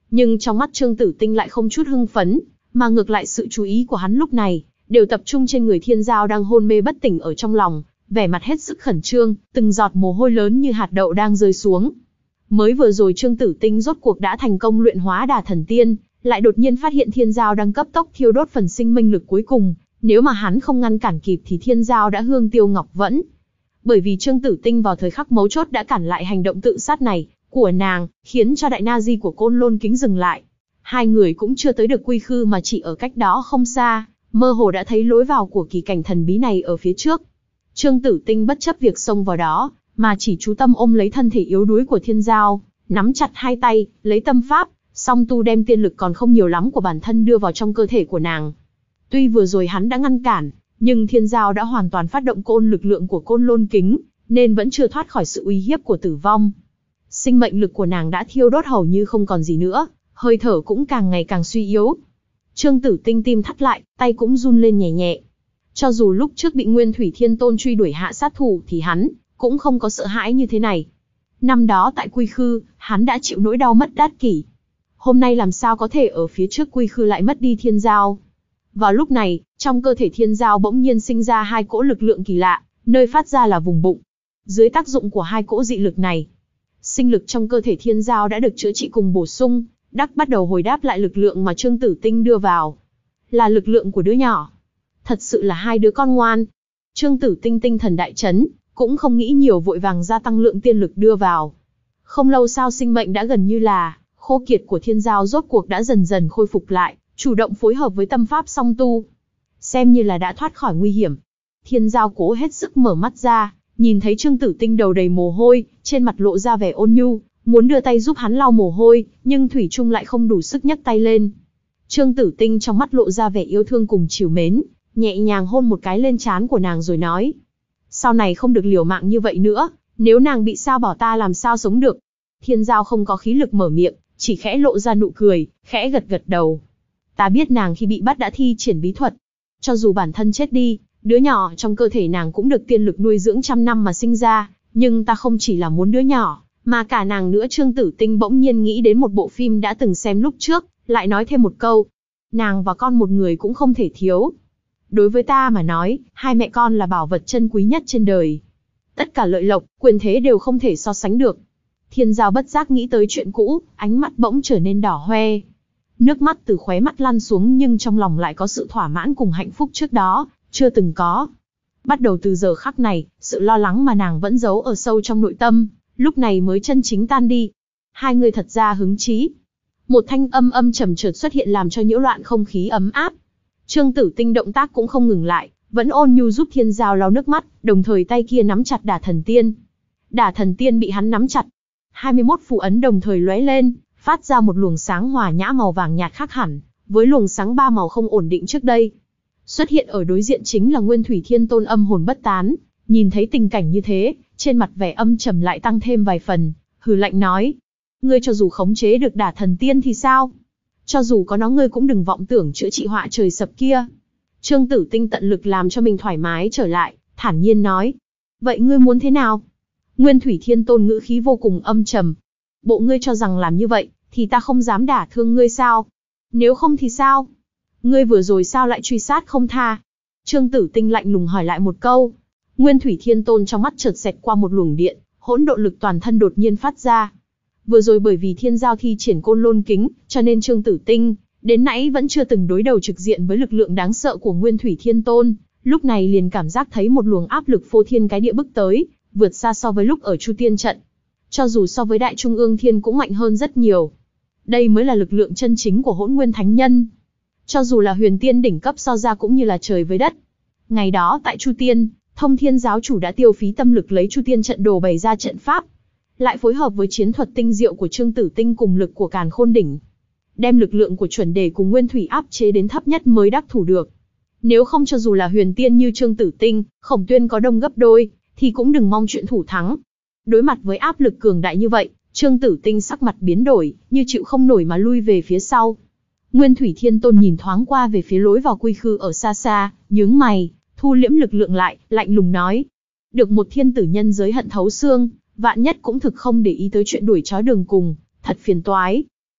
[SPEAKER 1] Nhưng trong mắt Trương Tử Tinh lại không chút hưng phấn, mà ngược lại sự chú ý của hắn lúc này đều tập trung trên người Thiên Giao đang hôn mê bất tỉnh ở trong lòng, vẻ mặt hết sức khẩn trương, từng giọt mồ hôi lớn như hạt đậu đang rơi xuống. Mới vừa rồi Trương Tử Tinh rốt cuộc đã thành công luyện hóa Đả Thần Tiên, lại đột nhiên phát hiện Thiên Giao đang cấp tốc thiêu đốt phần sinh minh lực cuối cùng, nếu mà hắn không ngăn cản kịp thì Thiên Giao đã hương tiêu ngọc vẫn. Bởi vì Trương Tử Tinh vào thời khắc mấu chốt đã cản lại hành động tự sát này của nàng, khiến cho đại na di của Côn Lôn Kính dừng lại. Hai người cũng chưa tới được Quy Khư mà chỉ ở cách đó không xa, mơ hồ đã thấy lối vào của kỳ cảnh thần bí này ở phía trước. Trương Tử Tinh bất chấp việc xông vào đó, mà chỉ chú tâm ôm lấy thân thể yếu đuối của Thiên Giao, nắm chặt hai tay, lấy tâm pháp, song tu đem tiên lực còn không nhiều lắm của bản thân đưa vào trong cơ thể của nàng. Tuy vừa rồi hắn đã ngăn cản, nhưng Thiên Giao đã hoàn toàn phát động côn lực lượng của Côn Lôn Kính, nên vẫn chưa thoát khỏi sự uy hiếp của tử vong. Sinh mệnh lực của nàng đã thiêu đốt hầu như không còn gì nữa, hơi thở cũng càng ngày càng suy yếu. Trương Tử Tinh tim thắt lại, tay cũng run lên nhẹ nhẹ. Cho dù lúc trước bị Nguyên Thủy Thiên Tôn truy đuổi hạ sát thủ thì hắn cũng không có sợ hãi như thế này. Năm đó tại Quy Khư, hắn đã chịu nỗi đau mất đát kỷ. Hôm nay làm sao có thể ở phía trước Quy Khư lại mất đi Thiên Giao. Vào lúc này, trong cơ thể Thiên Giao bỗng nhiên sinh ra hai cỗ lực lượng kỳ lạ, nơi phát ra là vùng bụng. Dưới tác dụng của hai cỗ dị lực này, sinh lực trong cơ thể Thiên Giao đã được chữa trị cùng bổ sung, đắc bắt đầu hồi đáp lại lực lượng mà Trương Tử Tinh đưa vào. Là lực lượng của đứa nhỏ. Thật sự là hai đứa con ngoan. Trương Tử Tinh tinh thần đại chấn, cũng không nghĩ nhiều vội vàng gia tăng lượng tiên lực đưa vào. Không lâu sau sinh mệnh đã gần như là khô kiệt của Thiên Giao rốt cuộc đã dần dần khôi phục lại, chủ động phối hợp với tâm pháp song tu. Xem như là đã thoát khỏi nguy hiểm. Thiên Giao cố hết sức mở mắt ra, nhìn thấy Trương Tử Tinh đầu đầy mồ hôi, trên mặt lộ ra vẻ ôn nhu, muốn đưa tay giúp hắn lau mồ hôi, nhưng thủy chung lại không đủ sức nhấc tay lên. Trương Tử Tinh trong mắt lộ ra vẻ yêu thương cùng trìu mến, nhẹ nhàng hôn một cái lên trán của nàng rồi nói: sau này không được liều mạng như vậy nữa, nếu nàng bị sao bảo ta làm sao sống được. Thiên Giao không có khí lực mở miệng, chỉ khẽ lộ ra nụ cười, khẽ gật gật đầu. Ta biết nàng khi bị bắt đã thi triển bí thuật. Cho dù bản thân chết đi, đứa nhỏ trong cơ thể nàng cũng được tiên lực nuôi dưỡng trăm năm mà sinh ra, nhưng ta không chỉ là muốn đứa nhỏ, mà cả nàng nữa. Trương Tử Tinh bỗng nhiên nghĩ đến một bộ phim đã từng xem lúc trước, lại nói thêm một câu: nàng và con một người cũng không thể thiếu. Đối với ta mà nói, hai mẹ con là bảo vật chân quý nhất trên đời. Tất cả lợi lộc, quyền thế đều không thể so sánh được. Thiên Giao bất giác nghĩ tới chuyện cũ, ánh mắt bỗng trở nên đỏ hoe. Nước mắt từ khóe mắt lăn xuống, nhưng trong lòng lại có sự thỏa mãn cùng hạnh phúc trước đó chưa từng có. Bắt đầu từ giờ khắc này, sự lo lắng mà nàng vẫn giấu ở sâu trong nội tâm, lúc này mới chân chính tan đi. Hai người thật ra hứng chí. Một thanh âm âm trầm chợt xuất hiện làm cho nhiễu loạn không khí ấm áp. Trương Tử Tinh động tác cũng không ngừng lại, vẫn ôn nhu giúp Thiên Giao lau nước mắt, đồng thời tay kia nắm chặt Đả Thần Tiên. Đả Thần Tiên bị hắn nắm chặt, hai mươi mốt phù ấn đồng thời lóe lên, phát ra một luồng sáng hòa nhã màu vàng nhạt khác hẳn với luồng sáng ba màu không ổn định trước đây. Xuất hiện ở đối diện chính là Nguyên Thủy Thiên Tôn âm hồn bất tán, nhìn thấy tình cảnh như thế, trên mặt vẻ âm trầm lại tăng thêm vài phần, hừ lạnh nói: ngươi cho dù khống chế được Đả Thần Tiên thì sao? Cho dù có nó ngươi cũng đừng vọng tưởng chữa trị họa trời sập kia. Trương Tử Tinh tận lực làm cho mình thoải mái trở lại, thản nhiên nói: vậy ngươi muốn thế nào? Nguyên Thủy Thiên Tôn ngữ khí vô cùng âm trầm. Bộ ngươi cho rằng làm như vậy, thì ta không dám đả thương ngươi sao? Nếu không thì sao? Ngươi vừa rồi sao lại truy sát không tha? Trương Tử Tinh lạnh lùng hỏi lại một câu. Nguyên Thủy Thiên Tôn trong mắt chợt xẹt qua một luồng điện, hỗn độn lực toàn thân đột nhiên phát ra. Vừa rồi bởi vì Thiên Giao thi triển Côn Lôn Kính, cho nên Trương Tử Tinh đến nãy vẫn chưa từng đối đầu trực diện với lực lượng đáng sợ của Nguyên Thủy Thiên Tôn, lúc này liền cảm giác thấy một luồng áp lực phô thiên cái địa bức tới, vượt xa so với lúc ở Chu Tiên trận. Cho dù so với Đại Trung Ương Thiên cũng mạnh hơn rất nhiều. Đây mới là lực lượng chân chính của Hỗn Nguyên Thánh Nhân. Cho dù là huyền tiên đỉnh cấp so ra cũng như là trời với đất. Ngày đó tại Chu Tiên, Thông Thiên giáo chủ đã tiêu phí tâm lực lấy Chu Tiên trận đồ bày ra trận pháp, lại phối hợp với chiến thuật tinh diệu của Trương Tử Tinh cùng lực của Càn Khôn đỉnh, đem lực lượng của chuẩn đề cùng Nguyên Thủy áp chế đến thấp nhất mới đắc thủ được. Nếu không cho dù là huyền tiên như Trương Tử Tinh, Khổng Tuyên có đông gấp đôi, thì cũng đừng mong chuyện thủ thắng. Đối mặt với áp lực cường đại như vậy, Trương Tử Tinh sắc mặt biến đổi, như chịu không nổi mà lui về phía sau. Nguyên Thủy Thiên Tôn nhìn thoáng qua về phía lối vào quy khư ở xa xa, nhướng mày, thu liễm lực lượng lại, lạnh lùng nói: được một thiên tử nhân giới hận thấu xương, vạn nhất cũng thực không để ý tới chuyện đuổi chó đường cùng, thật phiền toái.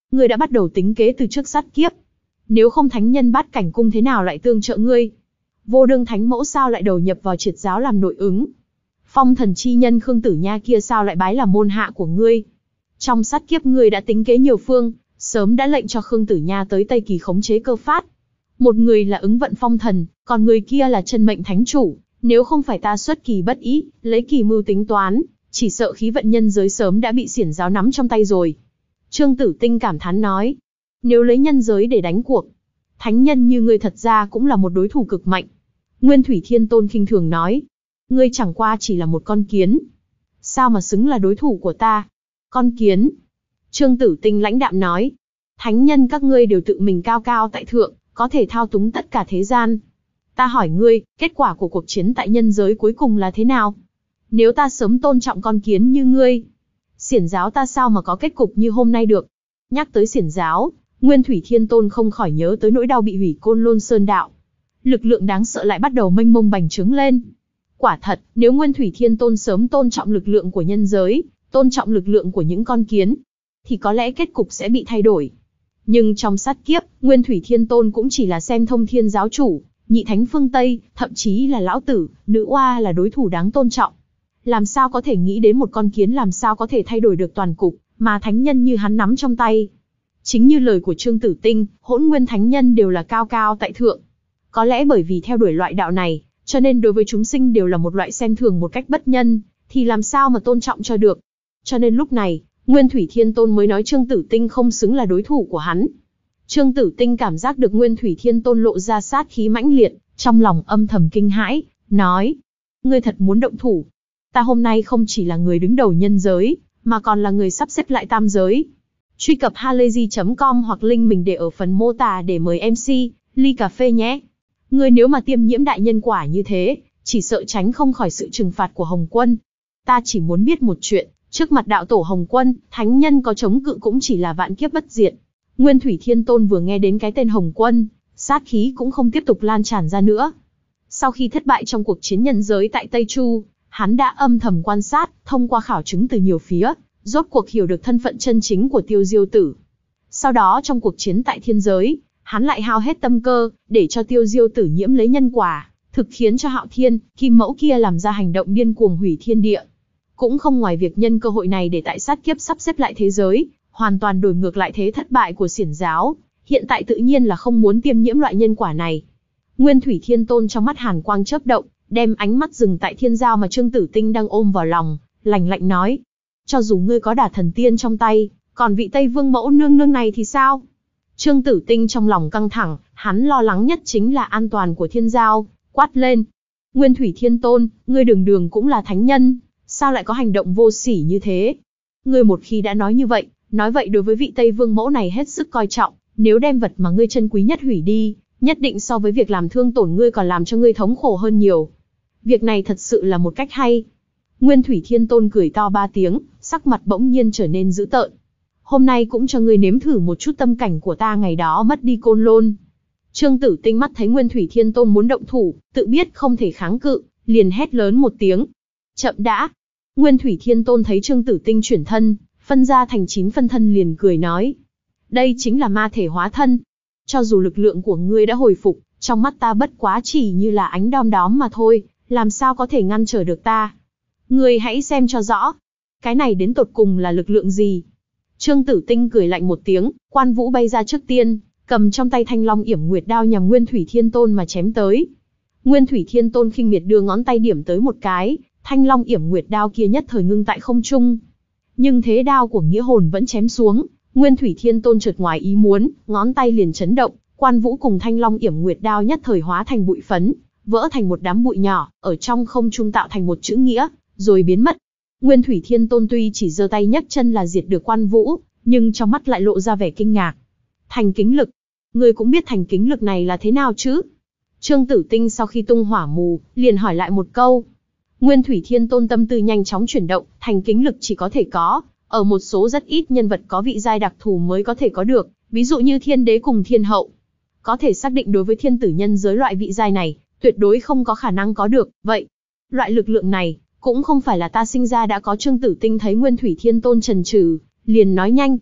[SPEAKER 1] Ngươi đã bắt đầu tính kế từ trước sát kiếp. Nếu không thánh nhân Bát Cảnh cung thế nào lại tương trợ ngươi? Vô đương thánh mẫu sao lại đầu nhập vào triệt giáo làm nội ứng? Phong thần chi nhân Khương Tử Nha kia sao lại bái làm môn hạ của ngươi? Trong sát kiếp ngươi đã tính kế nhiều phương, sớm đã lệnh cho Khương Tử Nha tới Tây Kỳ khống chế cơ phát. Một người là ứng vận phong thần, còn người kia là chân mệnh thánh chủ. Nếu không phải ta xuất kỳ bất ý, lấy kỳ mưu tính toán, chỉ sợ khí vận nhân giới sớm đã bị xiển giáo nắm trong tay rồi. Trương Tử Tinh cảm thán nói, nếu lấy nhân giới để đánh cuộc, thánh nhân như ngươi thật ra cũng là một đối thủ cực mạnh. Nguyên Thủy Thiên Tôn khinh thường nói, ngươi chẳng qua chỉ là một con kiến. Sao mà xứng là đối thủ của ta? Con kiến. Trương Tử Tinh lãnh đạm nói, thánh nhân các ngươi đều tự mình cao cao tại thượng, có thể thao túng tất cả thế gian. Ta hỏi ngươi, kết quả của cuộc chiến tại nhân giới cuối cùng là thế nào? Nếu ta sớm tôn trọng con kiến như ngươi, xiển giáo ta sao mà có kết cục như hôm nay được? Nhắc tới xiển giáo, Nguyên Thủy Thiên Tôn không khỏi nhớ tới nỗi đau bị hủy Côn Lôn Sơn đạo. Lực lượng đáng sợ lại bắt đầu mênh mông bành trướng lên. Quả thật, nếu Nguyên Thủy Thiên Tôn sớm tôn trọng lực lượng của nhân giới, tôn trọng lực lượng của những con kiến, thì có lẽ kết cục sẽ bị thay đổi. Nhưng trong sát kiếp, Nguyên Thủy Thiên Tôn cũng chỉ là xem thông thiên giáo chủ, nhị thánh phương Tây, thậm chí là lão tử, nữ oa là đối thủ đáng tôn trọng. Làm sao có thể nghĩ đến một con kiến làm sao có thể thay đổi được toàn cục, mà thánh nhân như hắn nắm trong tay. Chính như lời của Trương Tử Tinh, hỗn nguyên thánh nhân đều là cao cao tại thượng. Có lẽ bởi vì theo đuổi loại đạo này, cho nên đối với chúng sinh đều là một loại xem thường một cách bất nhân, thì làm sao mà tôn trọng cho được. Cho nên lúc này, Nguyên Thủy Thiên Tôn mới nói Trương Tử Tinh không xứng là đối thủ của hắn. Trương Tử Tinh cảm giác được Nguyên Thủy Thiên Tôn lộ ra sát khí mãnh liệt, trong lòng âm thầm kinh hãi, nói, ngươi thật muốn động thủ. Ta hôm nay không chỉ là người đứng đầu nhân giới, mà còn là người sắp xếp lại tam giới. Truy cập halayzi chấm com hoặc link mình để ở phần mô tả để mời em xê, ly cà phê nhé. Ngươi nếu mà tiêm nhiễm đại nhân quả như thế, chỉ sợ tránh không khỏi sự trừng phạt của Hồng Quân. Ta chỉ muốn biết một chuyện, trước mặt đạo tổ Hồng Quân, thánh nhân có chống cự cũng chỉ là vạn kiếp bất diệt. Nguyên Thủy Thiên Tôn vừa nghe đến cái tên Hồng Quân, sát khí cũng không tiếp tục lan tràn ra nữa. Sau khi thất bại trong cuộc chiến nhân giới tại Tây Chu, hắn đã âm thầm quan sát, thông qua khảo chứng từ nhiều phía, rốt cuộc hiểu được thân phận chân chính của Tiêu Diêu Tử. Sau đó trong cuộc chiến tại thiên giới, hắn lại hao hết tâm cơ, để cho Tiêu Diêu Tử nhiễm lấy nhân quả, thực khiến cho Hạo Thiên, Kim Mẫu kia làm ra hành động điên cuồng hủy thiên địa. Cũng không ngoài việc nhân cơ hội này để tại sát kiếp sắp xếp lại thế giới, hoàn toàn đổi ngược lại thế thất bại của xiển giáo, hiện tại tự nhiên là không muốn tiêm nhiễm loại nhân quả này. Nguyên Thủy Thiên Tôn trong mắt hàn quang chớp động, đem ánh mắt dừng tại thiên giao mà Trương Tử Tinh đang ôm vào lòng, lạnh lạnh nói, cho dù ngươi có đả thần tiên trong tay, còn vị Tây Vương mẫu nương nương này thì sao? Trương Tử Tinh trong lòng căng thẳng, hắn lo lắng nhất chính là an toàn của thiên giao, quát lên, Nguyên Thủy Thiên Tôn, ngươi đường đường cũng là thánh nhân, sao lại có hành động vô sỉ như thế? Ngươi một khi đã nói như vậy, nói vậy đối với vị Tây Vương mẫu này hết sức coi trọng, nếu đem vật mà ngươi chân quý nhất hủy đi, nhất định so với việc làm thương tổn ngươi còn làm cho ngươi thống khổ hơn nhiều. Việc này thật sự là một cách hay. Nguyên Thủy Thiên Tôn cười to ba tiếng, sắc mặt bỗng nhiên trở nên dữ tợn. Hôm nay cũng cho ngươi nếm thử một chút tâm cảnh của ta ngày đó mất đi Côn Lôn. Trương Tử Tinh mắt thấy Nguyên Thủy Thiên Tôn muốn động thủ, tự biết không thể kháng cự, liền hét lớn một tiếng. Chậm đã. Nguyên Thủy Thiên Tôn thấy Trương Tử Tinh chuyển thân, phân ra thành chín phân thân liền cười nói. Đây chính là ma thể hóa thân. Cho dù lực lượng của ngươi đã hồi phục, trong mắt ta bất quá chỉ như là ánh đom đóm mà thôi, làm sao có thể ngăn trở được ta. Ngươi hãy xem cho rõ. Cái này đến tột cùng là lực lượng gì? Trương Tử Tinh cười lạnh một tiếng, Quan Vũ bay ra trước tiên, cầm trong tay Thanh Long Yểm Nguyệt đao nhằm Nguyên Thủy Thiên Tôn mà chém tới. Nguyên Thủy Thiên Tôn khinh miệt đưa ngón tay điểm tới một cái, Thanh Long Yểm Nguyệt đao kia nhất thời ngưng tại không trung. Nhưng thế đao của Nghĩa Hồn vẫn chém xuống, Nguyên Thủy Thiên Tôn chợt ngoài ý muốn, ngón tay liền chấn động, Quan Vũ cùng Thanh Long Yểm Nguyệt đao nhất thời hóa thành bụi phấn, vỡ thành một đám bụi nhỏ, ở trong không trung tạo thành một chữ nghĩa, rồi biến mất. Nguyên Thủy Thiên Tôn tuy chỉ giơ tay nhấc chân là diệt được Quan Vũ, nhưng trong mắt lại lộ ra vẻ kinh ngạc. Thành kính lực, ngươi cũng biết thành kính lực này là thế nào chứ? Trương Tử Tinh sau khi tung hỏa mù, liền hỏi lại một câu. Nguyên Thủy Thiên Tôn tâm tư nhanh chóng chuyển động, thành kính lực chỉ có thể có ở một số rất ít nhân vật có vị giai đặc thù mới có thể có được, ví dụ như Thiên Đế cùng Thiên Hậu. Có thể xác định đối với thiên tử nhân giới loại vị giai này, tuyệt đối không có khả năng có được. Vậy, loại lực lượng này cũng không phải là ta sinh ra đã có. Trương Tử Tinh thấy Nguyên Thủy Thiên Tôn chần chừ, liền nói nhanh.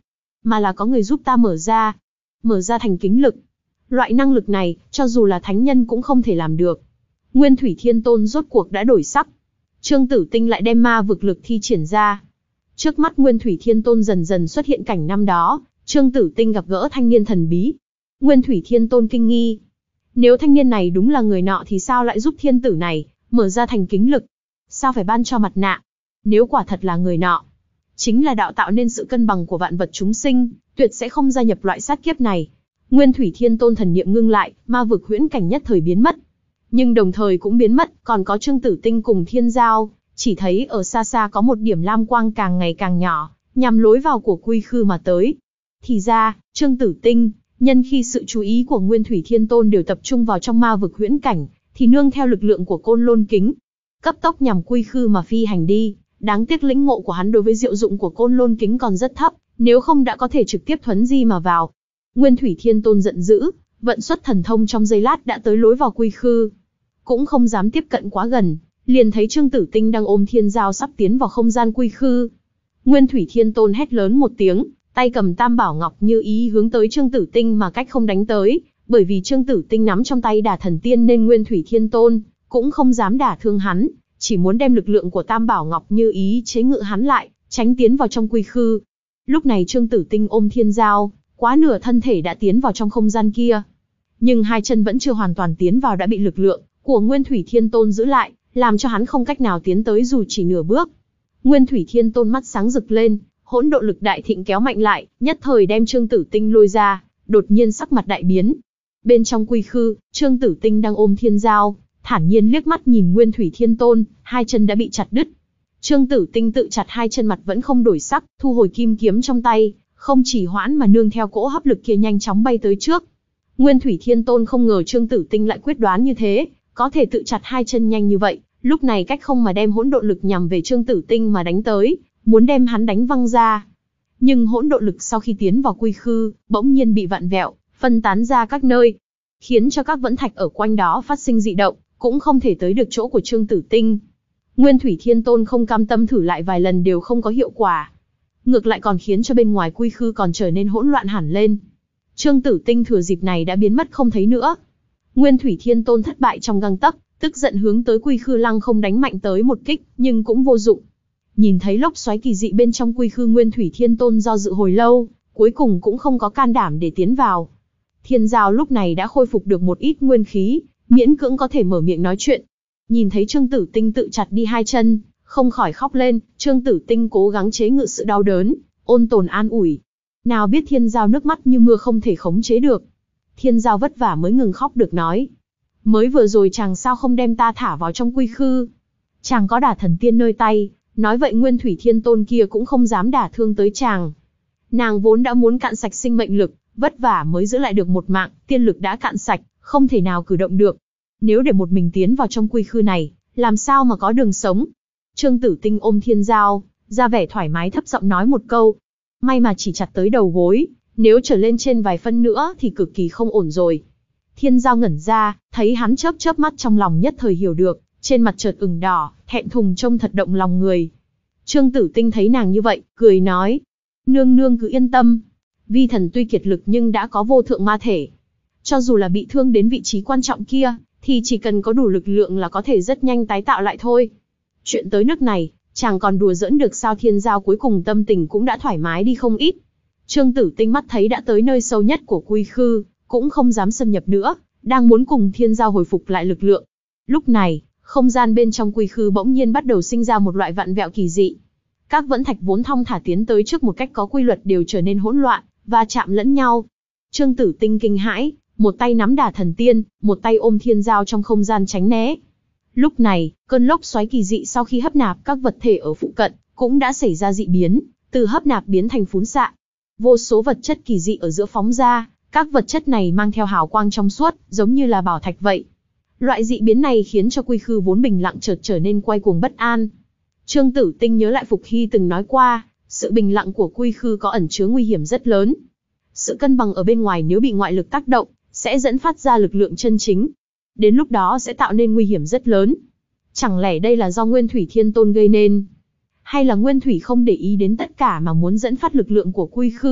[SPEAKER 1] mà là có người giúp ta mở ra. Mở ra thành kính lực. Loại năng lực này, cho dù là thánh nhân cũng không thể làm được. Nguyên Thủy Thiên Tôn rốt cuộc đã đổi sắc. Trương Tử Tinh lại đem ma vực lực thi triển ra. Trước mắt Nguyên Thủy Thiên Tôn dần dần xuất hiện cảnh năm đó, Trương Tử Tinh gặp gỡ thanh niên thần bí. Nguyên Thủy Thiên Tôn kinh nghi. Nếu thanh niên này đúng là người nọ thì sao lại giúp thiên tử này mở ra thành kính lực? Sao phải ban cho mặt nạ? Nếu quả thật là người nọ, chính là đạo tạo nên sự cân bằng của vạn vật chúng sinh, tuyệt sẽ không gia nhập loại sát kiếp này. Nguyên Thủy Thiên Tôn thần niệm ngưng lại, ma vực huyễn cảnh nhất thời biến mất. Nhưng đồng thời cũng biến mất, còn có Trương Tử Tinh cùng Thiên Giao, chỉ thấy ở xa xa có một điểm lam quang càng ngày càng nhỏ, nhằm lối vào của quy khư mà tới. Thì ra, Trương Tử Tinh, nhân khi sự chú ý của Nguyên Thủy Thiên Tôn đều tập trung vào trong ma vực huyễn cảnh, thì nương theo lực lượng của Côn Lôn Kính, cấp tốc nhằm quy khư mà phi hành đi. Đáng tiếc lĩnh ngộ của hắn đối với diệu dụng của Côn Lôn Kính còn rất thấp, nếu không đã có thể trực tiếp thuấn di mà vào. Nguyên Thủy Thiên Tôn giận dữ, vận xuất thần thông trong giây lát đã tới lối vào quy khư. Cũng không dám tiếp cận quá gần, liền thấy Trương Tử Tinh đang ôm Thiên Giao sắp tiến vào không gian quy khư. Nguyên Thủy Thiên Tôn hét lớn một tiếng, tay cầm Tam Bảo Ngọc Như Ý hướng tới Trương Tử Tinh mà cách không đánh tới, bởi vì Trương Tử Tinh nắm trong tay Đả Thần Tiên nên Nguyên Thủy Thiên Tôn cũng không dám đả thương hắn, chỉ muốn đem lực lượng của Tam Bảo Ngọc Như Ý chế ngự hắn lại, tránh tiến vào trong quy khư. Lúc này Trương Tử Tinh ôm Thiên Giao, quá nửa thân thể đã tiến vào trong không gian kia. Nhưng hai chân vẫn chưa hoàn toàn tiến vào đã bị lực lượng của Nguyên Thủy Thiên Tôn giữ lại, làm cho hắn không cách nào tiến tới dù chỉ nửa bước. Nguyên Thủy Thiên Tôn mắt sáng rực lên, hỗn độn lực đại thịnh kéo mạnh lại, nhất thời đem Trương Tử Tinh lôi ra, đột nhiên sắc mặt đại biến. Bên trong quy khư, Trương Tử Tinh đang ôm Thiên Giao, thản nhiên liếc mắt nhìn Nguyên Thủy Thiên Tôn, hai chân đã bị chặt đứt. Trương Tử Tinh tự chặt hai chân mặt vẫn không đổi sắc, thu hồi kim kiếm trong tay, không chỉ hoãn mà nương theo cỗ hấp lực kia nhanh chóng bay tới trước. Nguyên Thủy Thiên Tôn không ngờ Trương Tử Tinh lại quyết đoán như thế, có thể tự chặt hai chân nhanh như vậy, lúc này cách không mà đem hỗn độn lực nhằm về Trương Tử Tinh mà đánh tới, muốn đem hắn đánh văng ra. Nhưng hỗn độn lực sau khi tiến vào quy khư, bỗng nhiên bị vặn vẹo, phân tán ra các nơi, khiến cho các vẫn thạch ở quanh đó phát sinh dị động, cũng không thể tới được chỗ của Trương Tử Tinh. Nguyên Thủy Thiên Tôn không cam tâm thử lại vài lần đều không có hiệu quả, ngược lại còn khiến cho bên ngoài quy khư còn trở nên hỗn loạn hẳn lên. Trương Tử Tinh thừa dịp này đã biến mất không thấy nữa. Nguyên Thủy Thiên Tôn thất bại trong gang tấc, tức giận hướng tới quy khư lăng không đánh mạnh tới một kích, nhưng cũng vô dụng. Nhìn thấy lốc xoáy kỳ dị bên trong quy khư, Nguyên Thủy Thiên Tôn do dự hồi lâu, cuối cùng cũng không có can đảm để tiến vào. Thiên Giao lúc này đã khôi phục được một ít nguyên khí, miễn cưỡng có thể mở miệng nói chuyện. Nhìn thấy Trương Tử Tinh tự chặt đi hai chân, không khỏi khóc lên. Trương Tử Tinh cố gắng chế ngự sự đau đớn, ôn tồn an ủi. Nào biết Thiên Giao nước mắt như mưa không thể khống chế được. Thiên Giao vất vả mới ngừng khóc được nói. Mới vừa rồi chàng sao không đem ta thả vào trong quy khư? Chàng có Đả Thần Tiên nơi tay, nói vậy Nguyên Thủy Thiên Tôn kia cũng không dám đả thương tới chàng. Nàng vốn đã muốn cạn sạch sinh mệnh lực, vất vả mới giữ lại được một mạng, tiên lực đã cạn sạch, không thể nào cử động được. Nếu để một mình tiến vào trong quy khư này, làm sao mà có đường sống? Trương Tử Tinh ôm Thiên Giao, ra vẻ thoải mái thấp giọng nói một câu. May mà chỉ chặt tới đầu gối, nếu trở lên trên vài phân nữa thì cực kỳ không ổn rồi. Thiên Giao ngẩn ra, thấy hắn chớp chớp mắt trong lòng nhất thời hiểu được, trên mặt chợt ửng đỏ, thẹn thùng trông thật động lòng người. Trương Tử Tinh thấy nàng như vậy, cười nói. Nương nương cứ yên tâm. Vi thần tuy kiệt lực nhưng đã có vô thượng ma thể. Cho dù là bị thương đến vị trí quan trọng kia, thì chỉ cần có đủ lực lượng là có thể rất nhanh tái tạo lại thôi. Chuyện tới nước này, chàng còn đùa giỡn được sao? Thiên Giao cuối cùng tâm tình cũng đã thoải mái đi không ít. Trương Tử Tinh mắt thấy đã tới nơi sâu nhất của quy khư, cũng không dám xâm nhập nữa, đang muốn cùng Thiên Giao hồi phục lại lực lượng. Lúc này, không gian bên trong quy khư bỗng nhiên bắt đầu sinh ra một loại vặn vẹo kỳ dị. Các vẫn thạch vốn thong thả tiến tới trước một cách có quy luật đều trở nên hỗn loạn, và chạm lẫn nhau. Trương Tử Tinh kinh hãi, một tay nắm Đả Thần Tiên, một tay ôm Thiên Giao trong không gian tránh né. Lúc này, cơn lốc xoáy kỳ dị sau khi hấp nạp các vật thể ở phụ cận, cũng đã xảy ra dị biến, từ hấp nạp biến thành phún xạ. Vô số vật chất kỳ dị ở giữa phóng ra, các vật chất này mang theo hào quang trong suốt, giống như là bảo thạch vậy. Loại dị biến này khiến cho quy khư vốn bình lặng chợt trở nên quay cuồng bất an. Trương Tử Tinh nhớ lại Phục Hy từng nói qua, sự bình lặng của quy khư có ẩn chứa nguy hiểm rất lớn. Sự cân bằng ở bên ngoài nếu bị ngoại lực tác động, sẽ dẫn phát ra lực lượng chân chính. Đến lúc đó sẽ tạo nên nguy hiểm rất lớn. Chẳng lẽ đây là do Nguyên Thủy Thiên Tôn gây nên? Hay là Nguyên Thủy không để ý đến tất cả mà muốn dẫn phát lực lượng của quy khư,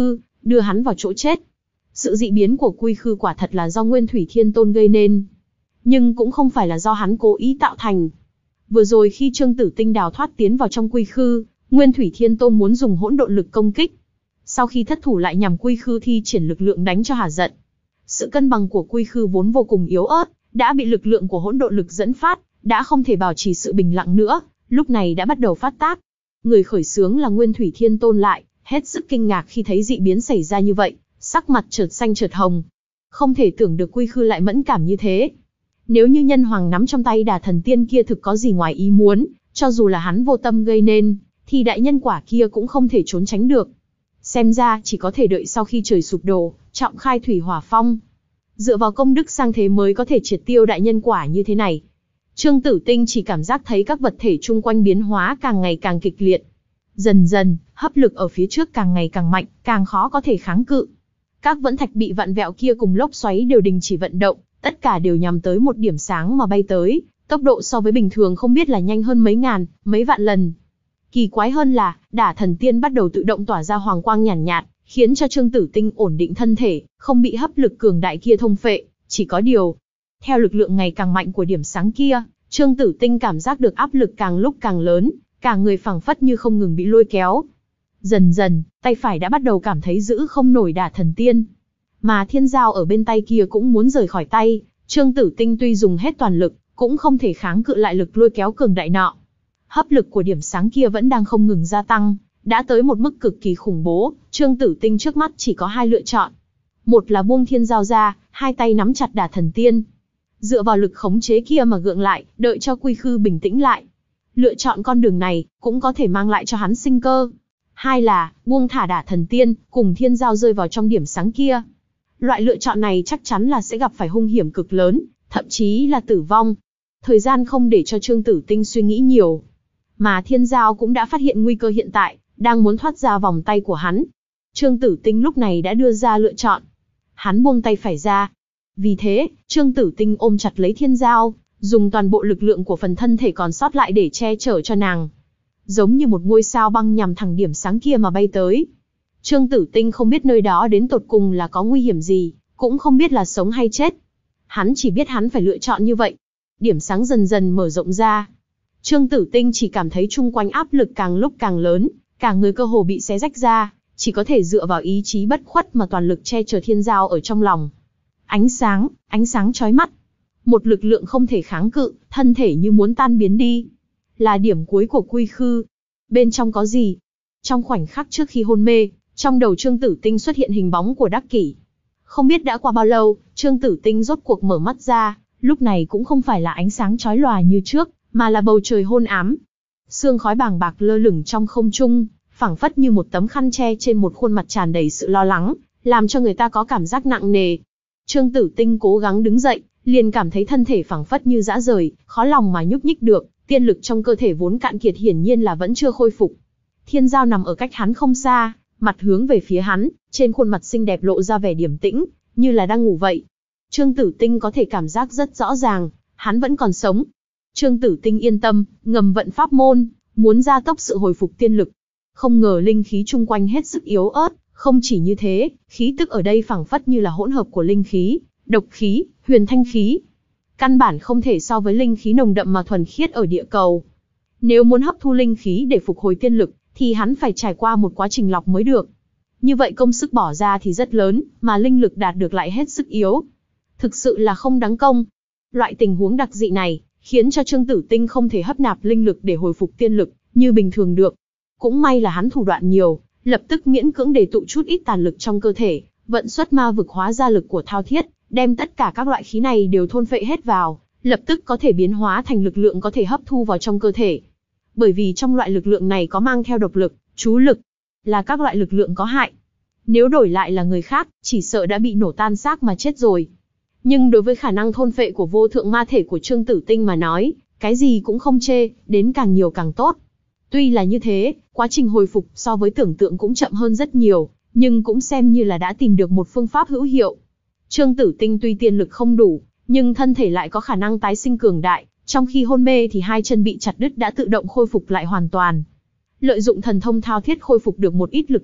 [SPEAKER 1] đưa hắn vào chỗ chết. Sự dị biến của Quy Khư quả thật là do Nguyên Thủy Thiên Tôn gây nên, nhưng cũng không phải là do hắn cố ý tạo thành. Vừa rồi khi Trương Tử Tinh đào thoát tiến vào trong Quy Khư, Nguyên Thủy Thiên Tôn muốn dùng hỗn độn lực công kích. Sau khi thất thủ lại nhằm Quy Khư thi triển lực lượng đánh cho hả giận. Sự cân bằng của Quy Khư vốn vô cùng yếu ớt, đã bị lực lượng của hỗn độn lực dẫn phát, đã không thể bảo trì sự bình lặng nữa, lúc này đã bắt đầu phát tác. Người khởi xướng là Nguyên Thủy Thiên Tôn lại, hết sức kinh ngạc khi thấy dị biến xảy ra như vậy, sắc mặt chợt xanh chợt hồng. Không thể tưởng được Quy Khư lại mẫn cảm như thế. Nếu như nhân hoàng nắm trong tay Đả Thần Tiên kia thực có gì ngoài ý muốn, cho dù là hắn vô tâm gây nên, thì đại nhân quả kia cũng không thể trốn tránh được. Xem ra chỉ có thể đợi sau khi trời sụp đổ, trọng khai thủy hỏa phong. Dựa vào công đức sang thế mới có thể triệt tiêu đại nhân quả như thế này. Trương Tử Tinh chỉ cảm giác thấy các vật thể chung quanh biến hóa càng ngày càng kịch liệt. Dần dần, hấp lực ở phía trước càng ngày càng mạnh, càng khó có thể kháng cự. Các vẫn thạch bị vặn vẹo kia cùng lốc xoáy đều đình chỉ vận động, tất cả đều nhằm tới một điểm sáng mà bay tới, tốc độ so với bình thường không biết là nhanh hơn mấy ngàn, mấy vạn lần. Kỳ quái hơn là, Đả Thần Tiên bắt đầu tự động tỏa ra hoàng quang nhàn nhạt, nhạt, khiến cho Trương Tử Tinh ổn định thân thể, không bị hấp lực cường đại kia thông phệ, chỉ có điều. Theo lực lượng ngày càng mạnh của điểm sáng kia, Trương Tử Tinh cảm giác được áp lực càng lúc càng lớn, cả người phảng phất như không ngừng bị lôi kéo. Dần dần, tay phải đã bắt đầu cảm thấy giữ không nổi Đả Thần Tiên. Mà thiên giao ở bên tay kia cũng muốn rời khỏi tay, Trương Tử Tinh tuy dùng hết toàn lực, cũng không thể kháng cự lại lực lôi kéo cường đại nọ. Hấp lực của điểm sáng kia vẫn đang không ngừng gia tăng, đã tới một mức cực kỳ khủng bố, Trương Tử Tinh trước mắt chỉ có hai lựa chọn. Một là buông thiên giao ra, hai tay nắm chặt Đả Thần Tiên. Dựa vào lực khống chế kia mà gượng lại, đợi cho Quy Khư bình tĩnh lại. Lựa chọn con đường này, cũng có thể mang lại cho hắn sinh cơ. Hai là, buông thả Đả Thần Tiên, cùng thiên giao rơi vào trong điểm sáng kia. Loại lựa chọn này chắc chắn là sẽ gặp phải hung hiểm cực lớn, thậm chí là tử vong. Thời gian không để cho Trương Tử Tinh suy nghĩ nhiều. Mà thiên giao cũng đã phát hiện nguy cơ hiện tại, đang muốn thoát ra vòng tay của hắn. Trương Tử Tinh lúc này đã đưa ra lựa chọn. Hắn buông tay phải ra. Vì thế, Trương Tử Tinh ôm chặt lấy thiên giao, dùng toàn bộ lực lượng của phần thân thể còn sót lại để che chở cho nàng. Giống như một ngôi sao băng nhằm thẳng điểm sáng kia mà bay tới. Trương Tử Tinh không biết nơi đó đến tột cùng là có nguy hiểm gì, cũng không biết là sống hay chết. Hắn chỉ biết hắn phải lựa chọn như vậy. Điểm sáng dần dần mở rộng ra. Trương Tử Tinh chỉ cảm thấy chung quanh áp lực càng lúc càng lớn, cả người cơ hồ bị xé rách ra, chỉ có thể dựa vào ý chí bất khuất mà toàn lực che chở thiên giao ở trong lòng. Ánh sáng, ánh sáng chói mắt. Một lực lượng không thể kháng cự, thân thể như muốn tan biến đi. Là điểm cuối của Quy Khư. Bên trong có gì? Trong khoảnh khắc trước khi hôn mê, trong đầu Trương Tử Tinh xuất hiện hình bóng của Đắc Kỷ. Không biết đã qua bao lâu, Trương Tử Tinh rốt cuộc mở mắt ra, lúc này cũng không phải là ánh sáng chói lòa như trước, mà là bầu trời hôn ám. Sương khói bàng bạc lơ lửng trong không trung, phảng phất như một tấm khăn che trên một khuôn mặt tràn đầy sự lo lắng, làm cho người ta có cảm giác nặng nề. Trương Tử Tinh cố gắng đứng dậy, liền cảm thấy thân thể phảng phất như rã rời, khó lòng mà nhúc nhích được, tiên lực trong cơ thể vốn cạn kiệt hiển nhiên là vẫn chưa khôi phục. Thiên giao nằm ở cách hắn không xa, mặt hướng về phía hắn, trên khuôn mặt xinh đẹp lộ ra vẻ điềm tĩnh, như là đang ngủ vậy. Trương Tử Tinh có thể cảm giác rất rõ ràng, hắn vẫn còn sống. Trương Tử Tinh yên tâm, ngầm vận pháp môn, muốn gia tốc sự hồi phục tiên lực. Không ngờ linh khí chung quanh hết sức yếu ớt, không chỉ như thế, khí tức ở đây phảng phất như là hỗn hợp của linh khí, độc khí, huyền thanh khí. Căn bản không thể so với linh khí nồng đậm mà thuần khiết ở địa cầu. Nếu muốn hấp thu linh khí để phục hồi tiên lực, thì hắn phải trải qua một quá trình lọc mới được. Như vậy công sức bỏ ra thì rất lớn, mà linh lực đạt được lại hết sức yếu. Thực sự là không đáng công. Loại tình huống đặc dị này, khiến cho Trương Tử Tinh không thể hấp nạp linh lực để hồi phục tiên lực, như bình thường được. Cũng may là hắn thủ đoạn nhiều, lập tức miễn cưỡng để tụ chút ít tàn lực trong cơ thể, vận xuất ma vực hóa ra lực của thao thiết, đem tất cả các loại khí này đều thôn phệ hết vào, lập tức có thể biến hóa thành lực lượng có thể hấp thu vào trong cơ thể. Bởi vì trong loại lực lượng này có mang theo độc lực, chú lực, là các loại lực lượng có hại. Nếu đổi lại là người khác, chỉ sợ đã bị nổ tan xác mà chết rồi. Nhưng đối với khả năng thôn phệ của vô thượng ma thể của Trương Tử Tinh mà nói, cái gì cũng không chê, đến càng nhiều càng tốt. Tuy là như thế, quá trình hồi phục so với tưởng tượng cũng chậm hơn rất nhiều, nhưng cũng xem như là đã tìm được một phương pháp hữu hiệu. Trương Tử Tinh tuy tiên lực không đủ, nhưng thân thể lại có khả năng tái sinh cường đại, trong khi hôn mê thì hai chân bị chặt đứt đã tự động khôi phục lại hoàn toàn. Lợi dụng thần thông thao thiết khôi phục được một ít lực lượng,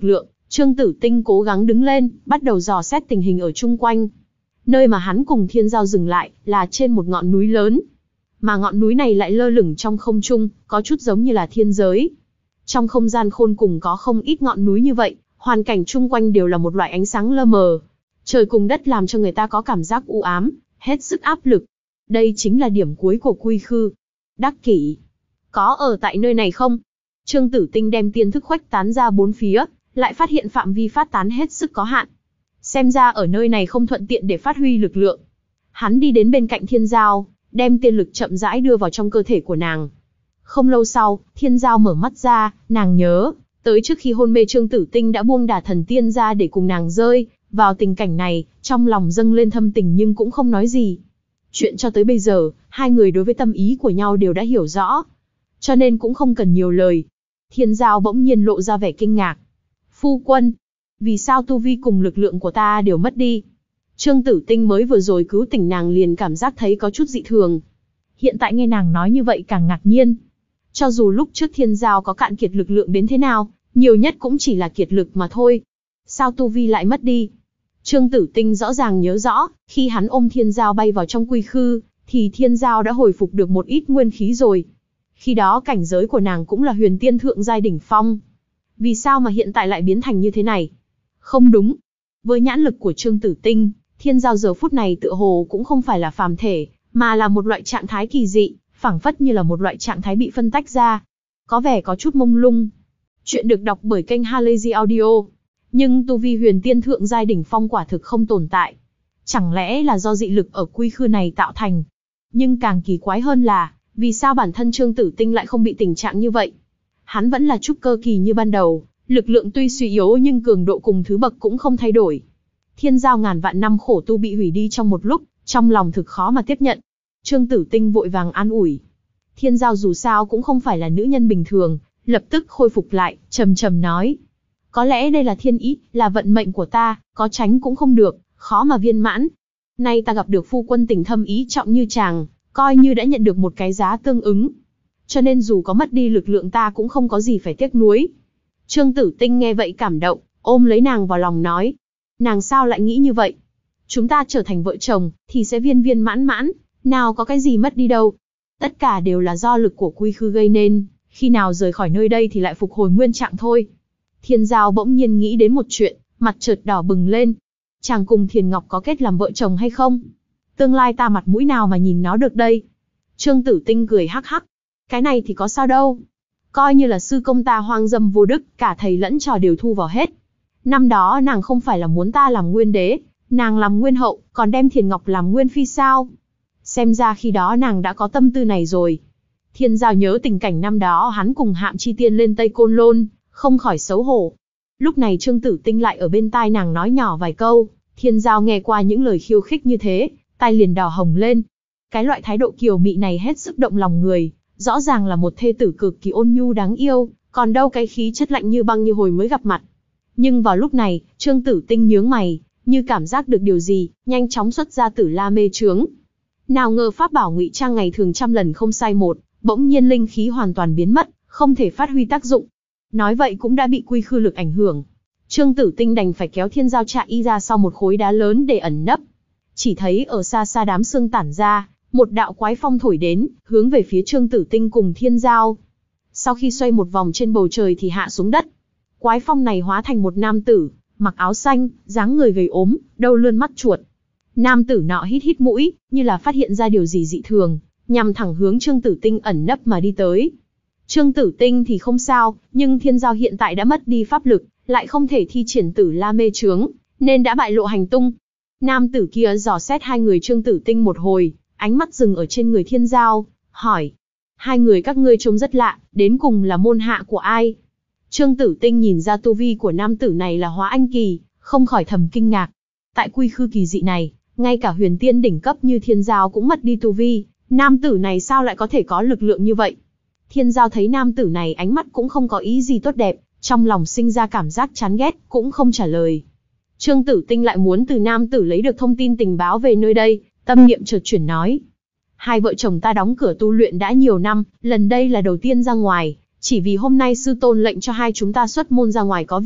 [SPEAKER 1] Trương Tử Tinh cố gắng đứng lên, bắt đầu dò xét tình hình ở chung quanh. Nơi mà hắn cùng Thiên Giao dừng lại, là trên một ngọn núi lớn. Mà ngọn núi này lại lơ lửng trong không trung, có chút giống như là thiên giới. Trong không gian khôn cùng có không ít ngọn núi như vậy, hoàn cảnh chung quanh đều là một loại ánh sáng lơ mờ. Trời cùng đất làm cho người ta có cảm giác u ám, hết sức áp lực. Đây chính là điểm cuối của quy khư. Đắc Kỷ, có ở tại nơi này không? Trương Tử Tinh đem tiên thức khuếch tán ra bốn phía, lại phát hiện phạm vi phát tán hết sức có hạn. Xem ra ở nơi này không thuận tiện để phát huy lực lượng. Hắn đi đến bên cạnh Thiên Giao, đem tiên lực chậm rãi đưa vào trong cơ thể của nàng. Không lâu sau, Thiên Giao mở mắt ra, nàng nhớ, tới trước khi hôn mê Trương Tử Tinh đã buông đả thần tiên ra để cùng nàng rơi vào tình cảnh này, trong lòng dâng lên thâm tình nhưng cũng không nói gì. Chuyện cho tới bây giờ, hai người đối với tâm ý của nhau đều đã hiểu rõ, cho nên cũng không cần nhiều lời. Thiên Giao bỗng nhiên lộ ra vẻ kinh ngạc. Phu quân, vì sao tu vi cùng lực lượng của ta đều mất đi? Trương Tử Tinh mới vừa rồi cứu tỉnh nàng liền cảm giác thấy có chút dị thường. Hiện tại nghe nàng nói như vậy càng ngạc nhiên. Cho dù lúc trước Thiên Giao có cạn kiệt lực lượng đến thế nào, nhiều nhất cũng chỉ là kiệt lực mà thôi. Sao tu vi lại mất đi? Trương Tử Tinh rõ ràng nhớ rõ, khi hắn ôm Thiên Giao bay vào trong quy khư, thì Thiên Giao đã hồi phục được một ít nguyên khí rồi. Khi đó cảnh giới của nàng cũng là huyền tiên thượng giai đỉnh phong. Vì sao mà hiện tại lại biến thành như thế này? Không đúng. Với nhãn lực của Trương Tử Tinh, Thiên Giao giờ phút này tựa hồ cũng không phải là phàm thể, mà là một loại trạng thái kỳ dị, phảng phất như là một loại trạng thái bị phân tách ra. Có vẻ có chút mông lung. Chuyện được đọc bởi kênh Halazy Audio. Nhưng tu vi huyền tiên thượng giai đỉnh phong quả thực không tồn tại. Chẳng lẽ là do dị lực ở quy khư này tạo thành? Nhưng càng kỳ quái hơn là, vì sao bản thân Trương Tử Tinh lại không bị tình trạng như vậy? Hắn vẫn là trúc cơ kỳ như ban đầu, lực lượng tuy suy yếu nhưng cường độ cùng thứ bậc cũng không thay đổi. Thiên Giao ngàn vạn năm khổ tu bị hủy đi trong một lúc, trong lòng thực khó mà tiếp nhận. Trương Tử Tinh vội vàng an ủi. Thiên Giao dù sao cũng không phải là nữ nhân bình thường, lập tức khôi phục lại, trầm trầm nói. Có lẽ đây là thiên ý, là vận mệnh của ta, có tránh cũng không được, khó mà viên mãn. Nay ta gặp được phu quân tình thâm ý trọng như chàng, coi như đã nhận được một cái giá tương ứng. Cho nên dù có mất đi lực lượng ta cũng không có gì phải tiếc nuối. Trương Tử Tinh nghe vậy cảm động, ôm lấy nàng vào lòng nói. Nàng sao lại nghĩ như vậy? Chúng ta trở thành vợ chồng, thì sẽ viên viên mãn mãn, nào có cái gì mất đi đâu. Tất cả đều là do lực của quy khư gây nên, khi nào rời khỏi nơi đây thì lại phục hồi nguyên trạng thôi. Thiên Giao bỗng nhiên nghĩ đến một chuyện, mặt chợt đỏ bừng lên. Chàng cùng Thiền Ngọc có kết làm vợ chồng hay không? Tương lai ta mặt mũi nào mà nhìn nó được đây? Trương Tử Tinh cười hắc hắc. Cái này thì có sao đâu. Coi như là sư công ta hoang dâm vô đức, cả thầy lẫn trò đều thu vào hết. Năm đó nàng không phải là muốn ta làm nguyên đế, nàng làm nguyên hậu, còn đem Thiền Ngọc làm nguyên phi sao? Xem ra khi đó nàng đã có tâm tư này rồi. Thiên Giao nhớ tình cảnh năm đó hắn cùng Hạm Chi Tiên lên Tây Côn Lôn, không khỏi xấu hổ. Lúc này Trương Tử Tinh lại ở bên tai nàng nói nhỏ vài câu, Thiên Giao nghe qua những lời khiêu khích như thế, tai liền đỏ hồng lên. Cái loại thái độ kiều mị này hết sức động lòng người, rõ ràng là một thê tử cực kỳ ôn nhu đáng yêu, còn đâu cái khí chất lạnh như băng như hồi mới gặp mặt. Nhưng vào lúc này, Trương Tử Tinh nhướng mày, như cảm giác được điều gì, nhanh chóng xuất ra Tử La mê chướng. Nào ngờ pháp bảo ngụy trang ngày thường trăm lần không sai một, bỗng nhiên linh khí hoàn toàn biến mất, không thể phát huy tác dụng. Nói vậy cũng đã bị quy khư lực ảnh hưởng. Trương Tử Tinh đành phải kéo Thiên Giao chạy y ra sau một khối đá lớn để ẩn nấp. Chỉ thấy ở xa xa đám sương tản ra, một đạo quái phong thổi đến, hướng về phía Trương Tử Tinh cùng Thiên Giao. Sau khi xoay một vòng trên bầu trời thì hạ xuống đất. Quái phong này hóa thành một nam tử, mặc áo xanh, dáng người gầy ốm, đầu lươn mắt chuột. Nam tử nọ hít hít mũi, như là phát hiện ra điều gì dị thường, nhằm thẳng hướng Trương Tử Tinh ẩn nấp mà đi tới. Trương Tử Tinh thì không sao, nhưng Thiên Giao hiện tại đã mất đi pháp lực, lại không thể thi triển Tử La mê chướng, nên đã bại lộ hành tung. Nam tử kia dò xét hai người Trương Tử Tinh một hồi, ánh mắt dừng ở trên người Thiên Giao, hỏi. Hai người các ngươi trông rất lạ, đến cùng là môn hạ của ai? Trương Tử Tinh nhìn ra tu vi của nam tử này là Hóa Anh Kỳ, không khỏi thầm kinh ngạc. Tại quy khư kỳ dị này, ngay cả huyền tiên đỉnh cấp như Thiên Giao cũng mất đi tu vi, nam tử này sao lại có thể có lực lượng như vậy? Thiên Giao thấy nam tử này ánh mắt cũng không có ý gì tốt đẹp, trong lòng sinh ra cảm giác chán ghét, cũng không trả lời. Trương Tử Tinh lại muốn từ nam tử lấy được thông tin tình báo về nơi đây, tâm niệm chợt chuyển nói. Hai vợ chồng ta đóng cửa tu luyện đã nhiều năm, lần đây là đầu tiên ra ngoài, chỉ vì hôm nay sư tôn lệnh cho hai chúng ta xuất môn ra ngoài có việc,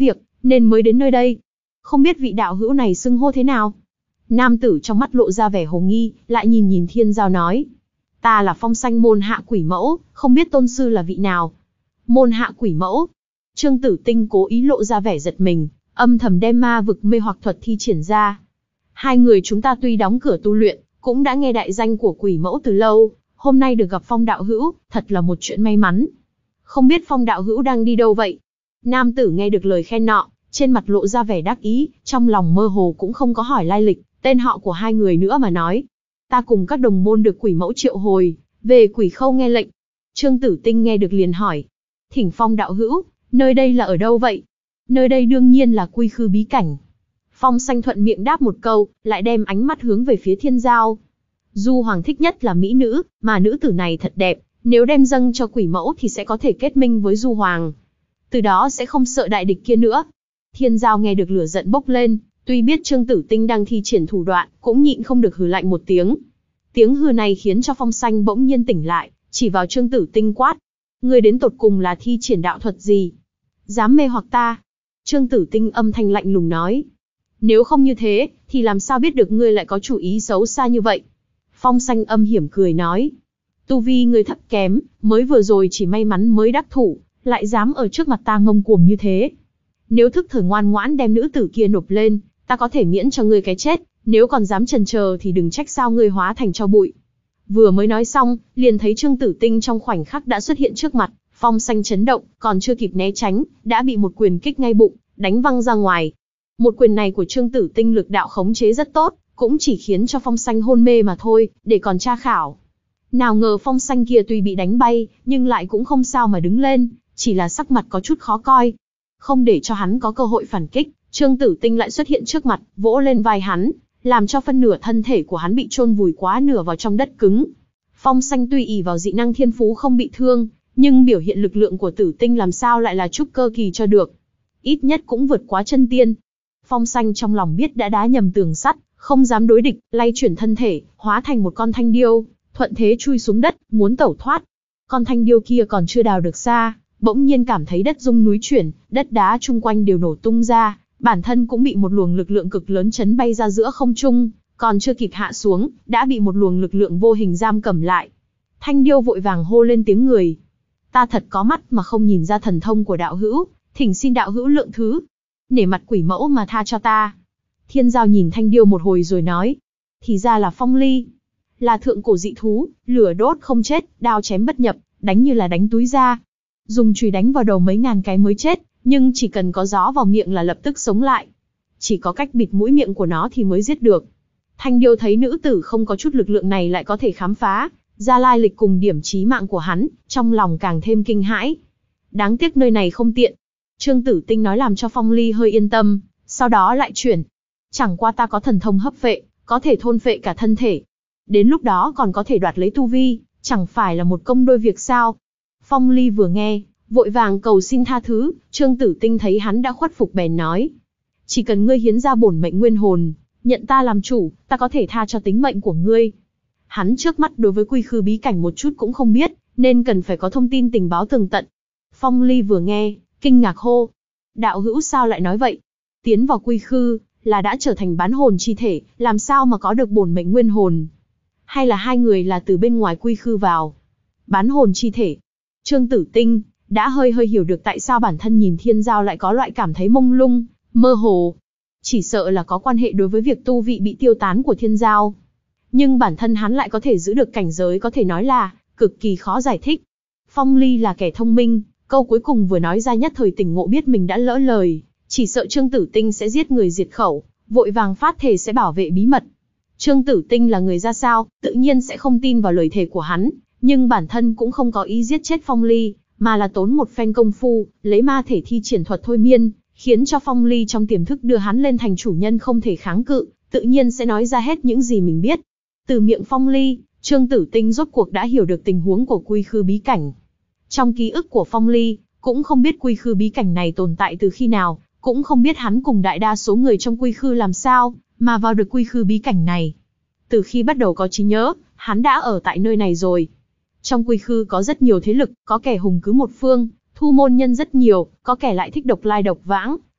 [SPEAKER 1] nên mới đến nơi đây. Không biết vị đạo hữu này xưng hô thế nào? Nam tử trong mắt lộ ra vẻ hồ nghi, lại nhìn nhìn Thiên Giao nói. Ta là Phong Xanh môn hạ quỷ mẫu, không biết tôn sư là vị nào? Môn hạ quỷ mẫu. Trương Tử Tinh cố ý lộ ra vẻ giật mình, âm thầm đem ma vực mê hoặc thuật thi triển ra. Hai người chúng ta tuy đóng cửa tu luyện, cũng đã nghe đại danh của quỷ mẫu từ lâu, hôm nay được gặp Phong đạo hữu, thật là một chuyện may mắn. Không biết Phong đạo hữu đang đi đâu vậy? Nam tử nghe được lời khen nọ, trên mặt lộ ra vẻ đắc ý, trong lòng mơ hồ cũng không có hỏi lai lịch, tên họ của hai người nữa mà nói. Ta cùng các đồng môn được quỷ mẫu triệu hồi, về quỷ khâu nghe lệnh. Trương Tử Tinh nghe được liền hỏi. Thỉnh Phong đạo hữu, nơi đây là ở đâu vậy? Nơi đây đương nhiên là quy khư bí cảnh. Phong Xanh thuận miệng đáp một câu, lại đem ánh mắt hướng về phía Thiên Giao. Du Hoàng thích nhất là mỹ nữ, mà nữ tử này thật đẹp, nếu đem dâng cho quỷ mẫu thì sẽ có thể kết minh với Du Hoàng. Từ đó sẽ không sợ đại địch kia nữa. Thiên Giao nghe được lửa giận bốc lên, tuy biết Trương Tử Tinh đang thi triển thủ đoạn, cũng nhịn không được hừ lạnh một tiếng. Tiếng hừ này khiến cho Phong Xanh bỗng nhiên tỉnh lại, chỉ vào Trương Tử Tinh quát. Ngươi đến tột cùng là thi triển đạo thuật gì? Dám mê hoặc ta? Trương Tử Tinh âm thanh lạnh lùng nói. Nếu không như thế, thì làm sao biết được ngươi lại có chủ ý xấu xa như vậy? Phong Xanh âm hiểm cười nói. Tu vi ngươi thấp kém, mới vừa rồi chỉ may mắn mới đắc thủ, lại dám ở trước mặt ta ngông cuồng như thế. Nếu thức thời ngoan ngoãn đem nữ tử kia nộp lên, ta có thể miễn cho ngươi cái chết, nếu còn dám chần chờ thì đừng trách sao ngươi hóa thành tro bụi. Vừa mới nói xong, liền thấy Trương Tử Tinh trong khoảnh khắc đã xuất hiện trước mặt, Phong Xanh chấn động, còn chưa kịp né tránh, đã bị một quyền kích ngay bụng, đánh văng ra ngoài. Một quyền này của Trương Tử Tinh lực đạo khống chế rất tốt, cũng chỉ khiến cho Phong Xanh hôn mê mà thôi, để còn tra khảo. Nào ngờ Phong Xanh kia tuy bị đánh bay, nhưng lại cũng không sao mà đứng lên, chỉ là sắc mặt có chút khó coi. Không để cho hắn có cơ hội phản kích, Trương Tử Tinh lại xuất hiện trước mặt, vỗ lên vai hắn, làm cho phân nửa thân thể của hắn bị chôn vùi quá nửa vào trong đất cứng. Phong Xanh tuy ỷ vào dị năng thiên phú không bị thương, nhưng biểu hiện lực lượng của Tử Tinh làm sao lại là trúc cơ kỳ cho được. Ít nhất cũng vượt quá chân tiên. Phong Xanh trong lòng biết đã đá nhầm tường sắt, không dám đối địch, lay chuyển thân thể, hóa thành một con thanh điêu, thuận thế chui xuống đất, muốn tẩu thoát. Con thanh điêu kia còn chưa đào được xa, bỗng nhiên cảm thấy đất rung núi chuyển, đất đá chung quanh đều nổ tung ra, bản thân cũng bị một luồng lực lượng cực lớn chấn bay ra giữa không trung, còn chưa kịp hạ xuống, đã bị một luồng lực lượng vô hình giam cầm lại. Thanh điêu vội vàng hô lên tiếng người. Ta thật có mắt mà không nhìn ra thần thông của đạo hữu, thỉnh xin đạo hữu lượng thứ. Nể mặt quỷ mẫu mà tha cho ta. Thiên Giao nhìn thanh điêu một hồi rồi nói. Thì ra là Phong Ly. Là thượng cổ dị thú, lửa đốt không chết, đao chém bất nhập, đánh như là đánh túi ra. Dùng chùy đánh vào đầu mấy ngàn cái mới chết, nhưng chỉ cần có gió vào miệng là lập tức sống lại. Chỉ có cách bịt mũi miệng của nó thì mới giết được. Thanh điêu thấy nữ tử không có chút lực lượng này lại có thể khám phá ra lai lịch cùng điểm chí mạng của hắn, trong lòng càng thêm kinh hãi. Đáng tiếc nơi này không tiện. Trương Tử Tinh nói làm cho Phong Ly hơi yên tâm, sau đó lại chuyển. Chẳng qua ta có thần thông hấp phệ, có thể thôn phệ cả thân thể. Đến lúc đó còn có thể đoạt lấy tu vi, chẳng phải là một công đôi việc sao? Phong Ly vừa nghe, vội vàng cầu xin tha thứ. Trương Tử Tinh thấy hắn đã khuất phục bèn nói. Chỉ cần ngươi hiến ra bổn mệnh nguyên hồn, nhận ta làm chủ, ta có thể tha cho tính mệnh của ngươi. Hắn trước mắt đối với quy khư bí cảnh một chút cũng không biết, nên cần phải có thông tin tình báo tường tận. Phong Ly vừa nghe, kinh ngạc hô. Đạo hữu sao lại nói vậy? Tiến vào quy khư, là đã trở thành bán hồn chi thể, làm sao mà có được bổn mệnh nguyên hồn? Hay là hai người là từ bên ngoài quy khư vào? Bán hồn chi thể. Trương Tử Tinh đã hơi hơi hiểu được tại sao bản thân nhìn Thiên Giao lại có loại cảm thấy mông lung, mơ hồ. Chỉ sợ là có quan hệ đối với việc tu vị bị tiêu tán của Thiên Giao. Nhưng bản thân hắn lại có thể giữ được cảnh giới có thể nói là cực kỳ khó giải thích. Phong Ly là kẻ thông minh, câu cuối cùng vừa nói ra nhất thời tỉnh ngộ biết mình đã lỡ lời, chỉ sợ Trương Tử Tinh sẽ giết người diệt khẩu, vội vàng phát thề sẽ bảo vệ bí mật. Trương Tử Tinh là người ra sao, tự nhiên sẽ không tin vào lời thề của hắn, nhưng bản thân cũng không có ý giết chết Phong Ly, mà là tốn một phen công phu, lấy ma thể thi triển thuật thôi miên, khiến cho Phong Ly trong tiềm thức đưa hắn lên thành chủ nhân không thể kháng cự, tự nhiên sẽ nói ra hết những gì mình biết. Từ miệng Phong Ly, Trương Tử Tinh rốt cuộc đã hiểu được tình huống của quy khư bí cảnh. Trong ký ức của Phong Ly, cũng không biết quy khư bí cảnh này tồn tại từ khi nào, cũng không biết hắn cùng đại đa số người trong quy khư làm sao, mà vào được quy khư bí cảnh này. Từ khi bắt đầu có trí nhớ, hắn đã ở tại nơi này rồi. Trong quy khư có rất nhiều thế lực, có kẻ hùng cứ một phương, thu môn nhân rất nhiều, có kẻ lại thích độc lai độc vãng,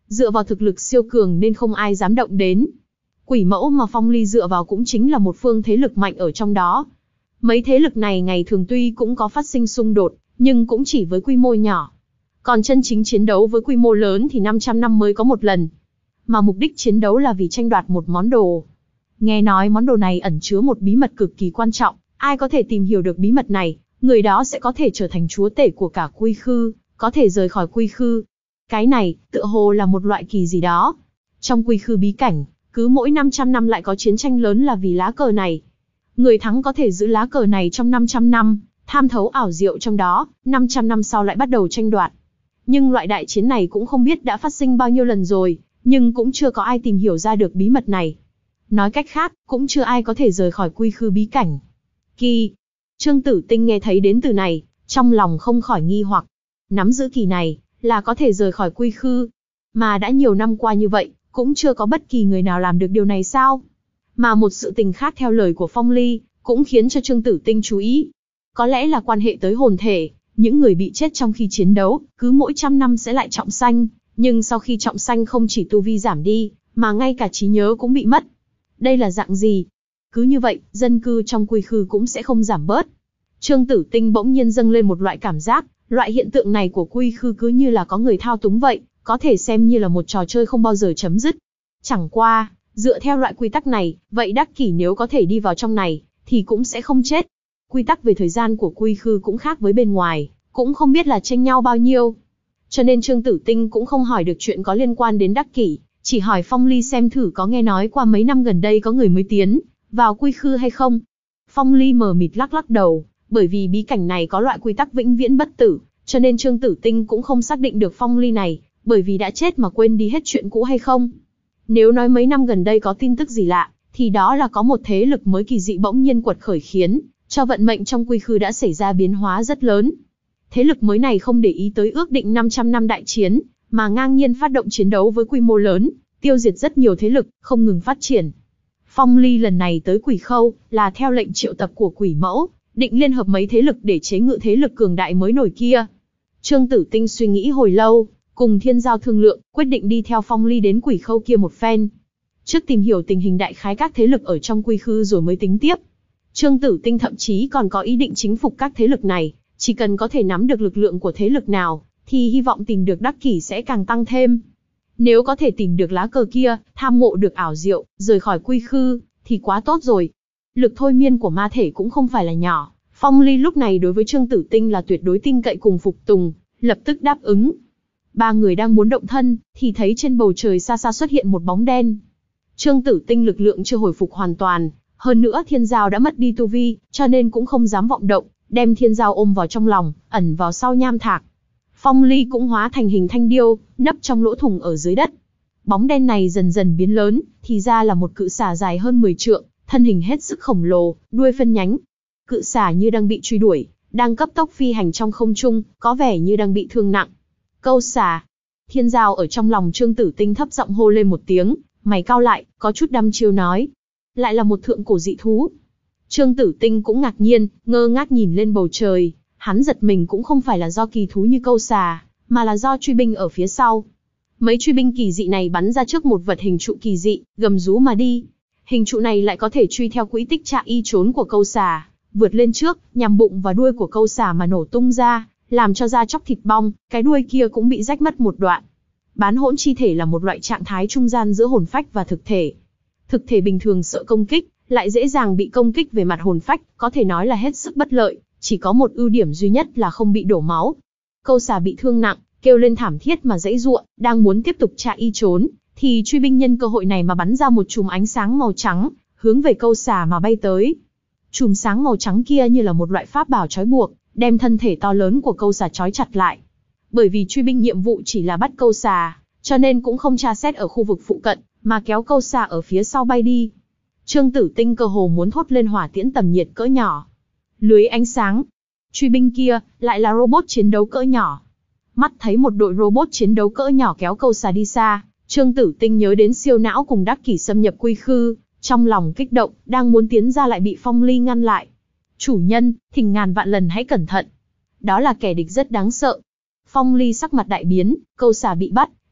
[SPEAKER 1] dựa vào thực lực siêu cường nên không ai dám động đến. Quỷ mẫu mà Phong Ly dựa vào cũng chính là một phương thế lực mạnh ở trong đó. Mấy thế lực này ngày thường tuy cũng có phát sinh xung đột, nhưng cũng chỉ với quy mô nhỏ. Còn chân chính chiến đấu với quy mô lớn thì năm trăm năm mới có một lần. Mà mục đích chiến đấu là vì tranh đoạt một món đồ. Nghe nói món đồ này ẩn chứa một bí mật cực kỳ quan trọng, ai có thể tìm hiểu được bí mật này, người đó sẽ có thể trở thành chúa tể của cả quy khư, có thể rời khỏi quy khư. Cái này, tựa hồ là một loại kỳ gì đó. Trong quy khư bí cảnh, cứ mỗi năm trăm năm lại có chiến tranh lớn là vì lá cờ này. Người thắng có thể giữ lá cờ này trong năm trăm năm, tham thấu ảo diệu trong đó, năm trăm năm sau lại bắt đầu tranh đoạt. Nhưng loại đại chiến này cũng không biết đã phát sinh bao nhiêu lần rồi, nhưng cũng chưa có ai tìm hiểu ra được bí mật này. Nói cách khác, cũng chưa ai có thể rời khỏi quy khư bí cảnh. Kỳ. Trương Tử Tinh nghe thấy đến từ này, trong lòng không khỏi nghi hoặc. Nắm giữ kỳ này, là có thể rời khỏi quy khư. Mà đã nhiều năm qua như vậy, cũng chưa có bất kỳ người nào làm được điều này sao? Mà một sự tình khác theo lời của Phong Ly, cũng khiến cho Trương Tử Tinh chú ý. Có lẽ là quan hệ tới hồn thể, những người bị chết trong khi chiến đấu, cứ mỗi trăm năm sẽ lại trọng sanh, nhưng sau khi trọng sanh không chỉ tu vi giảm đi, mà ngay cả trí nhớ cũng bị mất. Đây là dạng gì? Cứ như vậy, dân cư trong quy khư cũng sẽ không giảm bớt. Trương Tử Tinh bỗng nhiên dâng lên một loại cảm giác, loại hiện tượng này của quy khư cứ như là có người thao túng vậy, có thể xem như là một trò chơi không bao giờ chấm dứt. Chẳng qua, dựa theo loại quy tắc này, vậy Đắc Kỷ nếu có thể đi vào trong này, thì cũng sẽ không chết. Quy tắc về thời gian của quy khư cũng khác với bên ngoài, cũng không biết là tranh nhau bao nhiêu. Cho nên Trương Tử Tinh cũng không hỏi được chuyện có liên quan đến Đắc Kỷ, chỉ hỏi Phong Ly xem thử có nghe nói qua mấy năm gần đây có người mới tiến vào quy khư hay không. Phong Ly mờ mịt lắc lắc đầu, bởi vì bí cảnh này có loại quy tắc vĩnh viễn bất tử, cho nên Trương Tử Tinh cũng không xác định được Phong Ly này, bởi vì đã chết mà quên đi hết chuyện cũ hay không. Nếu nói mấy năm gần đây có tin tức gì lạ, thì đó là có một thế lực mới kỳ dị bỗng nhiên quật khởi khiến cho vận mệnh trong quy khư đã xảy ra biến hóa rất lớn. Thế lực mới này không để ý tới ước định năm trăm năm đại chiến, mà ngang nhiên phát động chiến đấu với quy mô lớn, tiêu diệt rất nhiều thế lực, không ngừng phát triển. Phong Ly lần này tới Quỷ Khâu, là theo lệnh triệu tập của Quỷ Mẫu, định liên hợp mấy thế lực để chế ngự thế lực cường đại mới nổi kia. Trương Tử Tinh suy nghĩ hồi lâu, cùng Thiên Giao thương lượng, quyết định đi theo Phong Ly đến Quỷ Khâu kia một phen. Trước tìm hiểu tình hình đại khái các thế lực ở trong quy khư rồi mới tính tiếp. Trương Tử Tinh thậm chí còn có ý định chính phục các thế lực này, chỉ cần có thể nắm được lực lượng của thế lực nào, thì hy vọng tìm được Đắc Kỷ sẽ càng tăng thêm. Nếu có thể tìm được lá cờ kia, tham ngộ được ảo diệu, rời khỏi quy khư, thì quá tốt rồi. Lực thôi miên của ma thể cũng không phải là nhỏ. Phong Ly lúc này đối với Trương Tử Tinh là tuyệt đối tin cậy cùng phục tùng, lập tức đáp ứng. Ba người đang muốn động thân, thì thấy trên bầu trời xa xa xuất hiện một bóng đen. Trương Tử Tinh lực lượng chưa hồi phục hoàn toàn, hơn nữa Thiên Giao đã mất đi tu vi, cho nên cũng không dám vọng động, đem Thiên Giao ôm vào trong lòng, ẩn vào sau nham thạch. Phong Ly cũng hóa thành hình thanh điêu, nấp trong lỗ thủng ở dưới đất. Bóng đen này dần dần biến lớn, thì ra là một cự xà dài hơn mười trượng, thân hình hết sức khổng lồ, đuôi phân nhánh. Cự xà như đang bị truy đuổi, đang cấp tốc phi hành trong không trung, có vẻ như đang bị thương nặng. Câu xà. Thiên Giao ở trong lòng Trương Tử Tinh thấp giọng hô lên một tiếng, mày cau lại, có chút đăm chiêu nói. Lại là một thượng cổ dị thú. Trương Tử Tinh cũng ngạc nhiên, ngơ ngác nhìn lên bầu trời. Hắn giật mình cũng không phải là do kỳ thú như câu xà, mà là do truy binh ở phía sau. Mấy truy binh kỳ dị này bắn ra trước một vật hình trụ kỳ dị, gầm rú mà đi. Hình trụ này lại có thể truy theo quỹ tích chạy y trốn của câu xà, vượt lên trước, nhằm bụng và đuôi của câu xà mà nổ tung ra, làm cho da chóc thịt bong, cái đuôi kia cũng bị rách mất một đoạn. Bán hỗn chi thể là một loại trạng thái trung gian giữa hồn phách và thực thể. Thực thể bình thường sợ công kích, lại dễ dàng bị công kích về mặt hồn phách, có thể nói là hết sức bất lợi. Chỉ có một ưu điểm duy nhất là không bị đổ máu. Câu xà bị thương nặng, kêu lên thảm thiết mà giãy giụa, đang muốn tiếp tục chạy y trốn, thì truy binh nhân cơ hội này mà bắn ra một chùm ánh sáng màu trắng, hướng về câu xà mà bay tới. Chùm sáng màu trắng kia như là một loại pháp bảo trói buộc, đem thân thể to lớn của câu xà trói chặt lại. Bởi vì truy binh nhiệm vụ chỉ là bắt câu xà, cho nên cũng không tra xét ở khu vực phụ cận, mà kéo câu xà ở phía sau bay đi. Trương Tử Tinh cơ hồ muốn thốt lên hỏa tiễn tầm nhiệt cỡ nhỏ. Lưới ánh sáng. Truy binh kia, lại là robot chiến đấu cỡ nhỏ. Mắt thấy một đội robot chiến đấu cỡ nhỏ kéo câu xà đi xa, Trương Tử Tinh nhớ đến siêu não cùng Đắc Kỷ xâm nhập quy khư, trong lòng kích động, đang muốn tiến ra lại bị Phong Ly ngăn lại. Chủ nhân, thỉnh ngàn vạn lần hãy cẩn thận. Đó là kẻ địch rất đáng sợ. Phong Ly sắc mặt đại biến, câu xà bị bắt,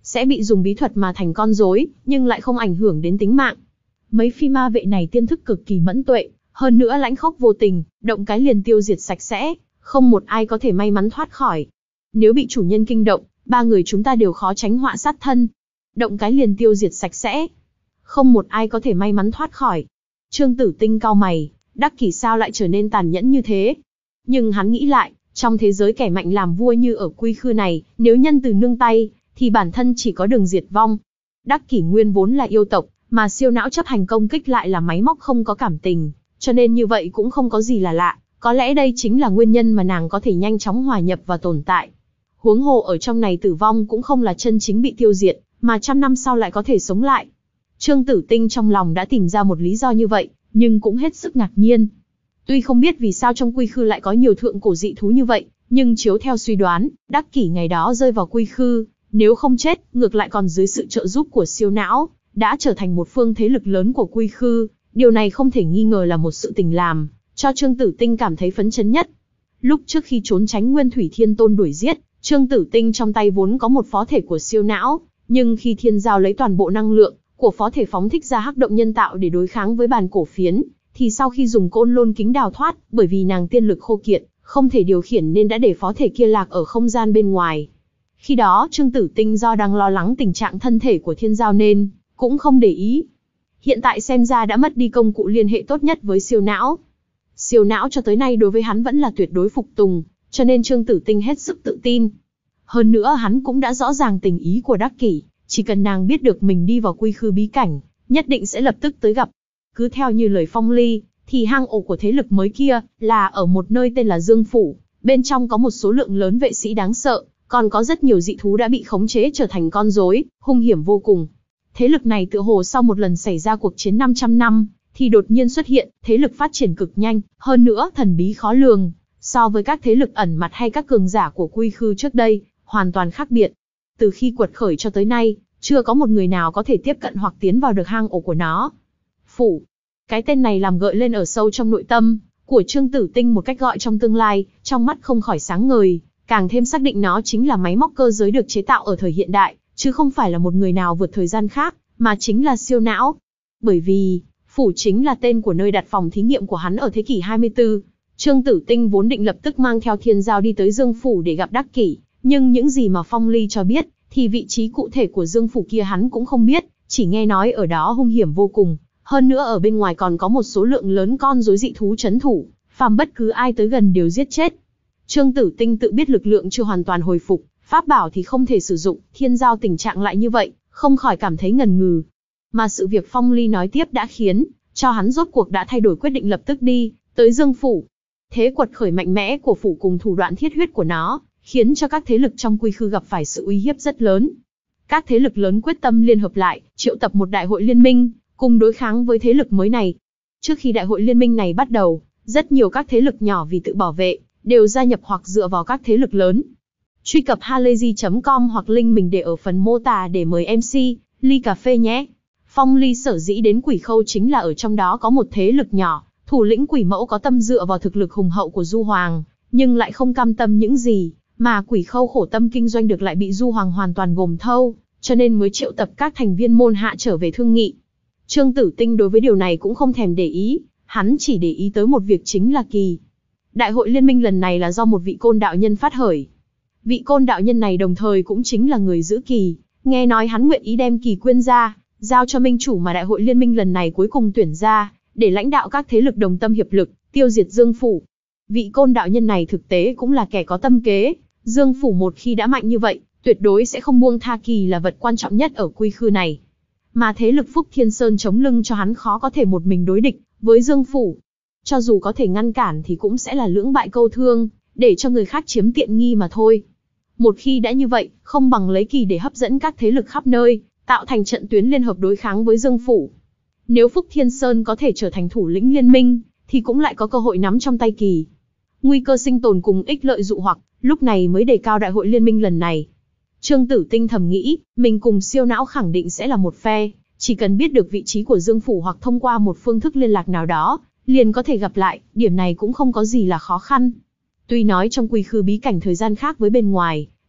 [SPEAKER 1] sẽ bị dùng bí thuật mà thành con rối, nhưng lại không ảnh hưởng đến tính mạng. Mấy phi ma vệ này tiên thức cực kỳ mẫn tuệ, hơn nữa lãnh khốc vô tình, động cái liền tiêu diệt sạch sẽ, không một ai có thể may mắn thoát khỏi. Nếu bị chủ nhân kinh động, ba người chúng ta đều khó tránh họa sát thân. Động cái liền tiêu diệt sạch sẽ, không một ai có thể may mắn thoát khỏi. Trương Tử Tinh cau mày, Đắc Kỷ sao lại trở nên tàn nhẫn như thế? Nhưng hắn nghĩ lại, trong thế giới kẻ mạnh làm vua như ở Quy Khư này, nếu nhân từ nương tay, thì bản thân chỉ có đường diệt vong. Đắc Kỷ nguyên vốn là yêu tộc, mà siêu não chấp hành công kích lại là máy móc không có cảm tình, cho nên như vậy cũng không có gì là lạ, có lẽ đây chính là nguyên nhân mà nàng có thể nhanh chóng hòa nhập và tồn tại. Huống hồ ở trong này tử vong cũng không là chân chính bị tiêu diệt, mà trăm năm sau lại có thể sống lại. Trương Tử Tinh trong lòng đã tìm ra một lý do như vậy, nhưng cũng hết sức ngạc nhiên. Tuy không biết vì sao trong Quy Khư lại có nhiều thượng cổ dị thú như vậy, nhưng chiếu theo suy đoán, Đắc Kỷ ngày đó rơi vào Quy Khư, nếu không chết, ngược lại còn dưới sự trợ giúp của siêu não, đã trở thành một phương thế lực lớn của Quy Khư. Điều này không thể nghi ngờ là một sự tình làm cho Trương Tử Tinh cảm thấy phấn chấn nhất. Lúc trước khi trốn tránh Nguyên Thủy Thiên Tôn đuổi giết, Trương Tử Tinh trong tay vốn có một phó thể của siêu não, nhưng khi Thiên Giao lấy toàn bộ năng lượng của phó thể phóng thích ra hắc động nhân tạo để đối kháng với bàn cổ phiến, thì sau khi dùng côn lôn kính đào thoát, bởi vì nàng tiên lực khô kiệt, không thể điều khiển nên đã để phó thể kia lạc ở không gian bên ngoài. Khi đó Trương Tử Tinh do đang lo lắng tình trạng thân thể của Thiên Giao nên cũng không để ý. Hiện tại xem ra đã mất đi công cụ liên hệ tốt nhất với siêu não. Siêu não cho tới nay đối với hắn vẫn là tuyệt đối phục tùng, cho nên Trương Tử Tinh hết sức tự tin. Hơn nữa hắn cũng đã rõ ràng tình ý của Đắc Kỷ, chỉ cần nàng biết được mình đi vào Quy Khư bí cảnh, nhất định sẽ lập tức tới gặp. Cứ theo như lời Phong Ly, thì hang ổ của thế lực mới kia là ở một nơi tên là Dương Phủ, bên trong có một số lượng lớn vệ sĩ đáng sợ, còn có rất nhiều dị thú đã bị khống chế trở thành con rối, hung hiểm vô cùng. Thế lực này tựa hồ sau một lần xảy ra cuộc chiến năm trăm năm, thì đột nhiên xuất hiện, thế lực phát triển cực nhanh, hơn nữa thần bí khó lường, so với các thế lực ẩn mặt hay các cường giả của Quy Khư trước đây, hoàn toàn khác biệt. Từ khi quật khởi cho tới nay, chưa có một người nào có thể tiếp cận hoặc tiến vào được hang ổ của nó. Phủ. Cái tên này làm gợi lên ở sâu trong nội tâm của Trương Tử Tinh một cách gọi trong tương lai, trong mắt không khỏi sáng ngời, càng thêm xác định nó chính là máy móc cơ giới được chế tạo ở thời hiện đại, chứ không phải là một người nào vượt thời gian khác, mà chính là siêu não. Bởi vì, Phủ chính là tên của nơi đặt phòng thí nghiệm của hắn ở thế kỷ hai mươi tư. Trương Tử Tinh vốn định lập tức mang theo Thiên Giao đi tới Dương Phủ để gặp Đắc Kỷ, nhưng những gì mà Phong Ly cho biết, thì vị trí cụ thể của Dương Phủ kia hắn cũng không biết, chỉ nghe nói ở đó hung hiểm vô cùng, hơn nữa ở bên ngoài còn có một số lượng lớn con rối dị thú trấn thủ, phàm bất cứ ai tới gần đều giết chết. Trương Tử Tinh tự biết lực lượng chưa hoàn toàn hồi phục, pháp bảo thì không thể sử dụng, Thiên Giao tình trạng lại như vậy, không khỏi cảm thấy ngần ngừ. Mà sự việc Phong Ly nói tiếp đã khiến cho hắn rốt cuộc đã thay đổi quyết định lập tức đi tới Dương Phủ. Thế quật khởi mạnh mẽ của phủ cùng thủ đoạn thiết huyết của nó, khiến cho các thế lực trong Quy Khư gặp phải sự uy hiếp rất lớn. Các thế lực lớn quyết tâm liên hợp lại, triệu tập một đại hội liên minh, cùng đối kháng với thế lực mới này. Trước khi đại hội liên minh này bắt đầu, rất nhiều các thế lực nhỏ vì tự bảo vệ, đều gia nhập hoặc dựa vào các thế lực lớn. Truy cập halayzi chấm com hoặc link mình để ở phần mô tả để mời em xê, ly cà phê nhé. Phong Ly sở dĩ đến Quỷ Khâu chính là ở trong đó có một thế lực nhỏ, thủ lĩnh Quỷ Mẫu có tâm dựa vào thực lực hùng hậu của Du Hoàng, nhưng lại không cam tâm những gì mà Quỷ Khâu khổ tâm kinh doanh được lại bị Du Hoàng hoàn toàn gồm thâu, cho nên mới triệu tập các thành viên môn hạ trở về thương nghị. Trương Tử Tinh đối với điều này cũng không thèm để ý, hắn chỉ để ý tới một việc chính là kỳ. Đại hội liên minh lần này là do một vị côn đạo nhân phát khởi. Vị côn đạo nhân này đồng thời cũng chính là người giữ kỳ, nghe nói hắn nguyện ý đem kỳ quyên ra, giao cho minh chủ mà đại hội liên minh lần này cuối cùng tuyển ra, để lãnh đạo các thế lực đồng tâm hiệp lực, tiêu diệt Dương Phủ. Vị côn đạo nhân này thực tế cũng là kẻ có tâm kế, Dương Phủ một khi đã mạnh như vậy, tuyệt đối sẽ không buông tha kỳ là vật quan trọng nhất ở Quy Khư này. Mà thế lực Phúc Thiên Sơn chống lưng cho hắn khó có thể một mình đối địch với Dương Phủ. Cho dù có thể ngăn cản thì cũng sẽ là lưỡng bại câu thương, để cho người khác chiếm tiện nghi mà thôi. Một khi đã như vậy, không bằng lấy kỳ để hấp dẫn các thế lực khắp nơi, tạo thành trận tuyến liên hợp đối kháng với Dương Phủ. Nếu Phúc Thiên Sơn có thể trở thành thủ lĩnh liên minh, thì cũng lại có cơ hội nắm trong tay kỳ. Nguy cơ sinh tồn cùng ích lợi dụ hoặc, lúc này mới đề cao đại hội liên minh lần này. Trương Tử Tinh thầm nghĩ, mình cùng siêu não khẳng định sẽ là một phe, chỉ cần biết được vị trí của Dương Phủ hoặc thông qua một phương thức liên lạc nào đó, liền có thể gặp lại, điểm này cũng không có gì là khó khăn. Tuy nói trong Quy Khư bí cảnh thời gian khác với bên ngoài,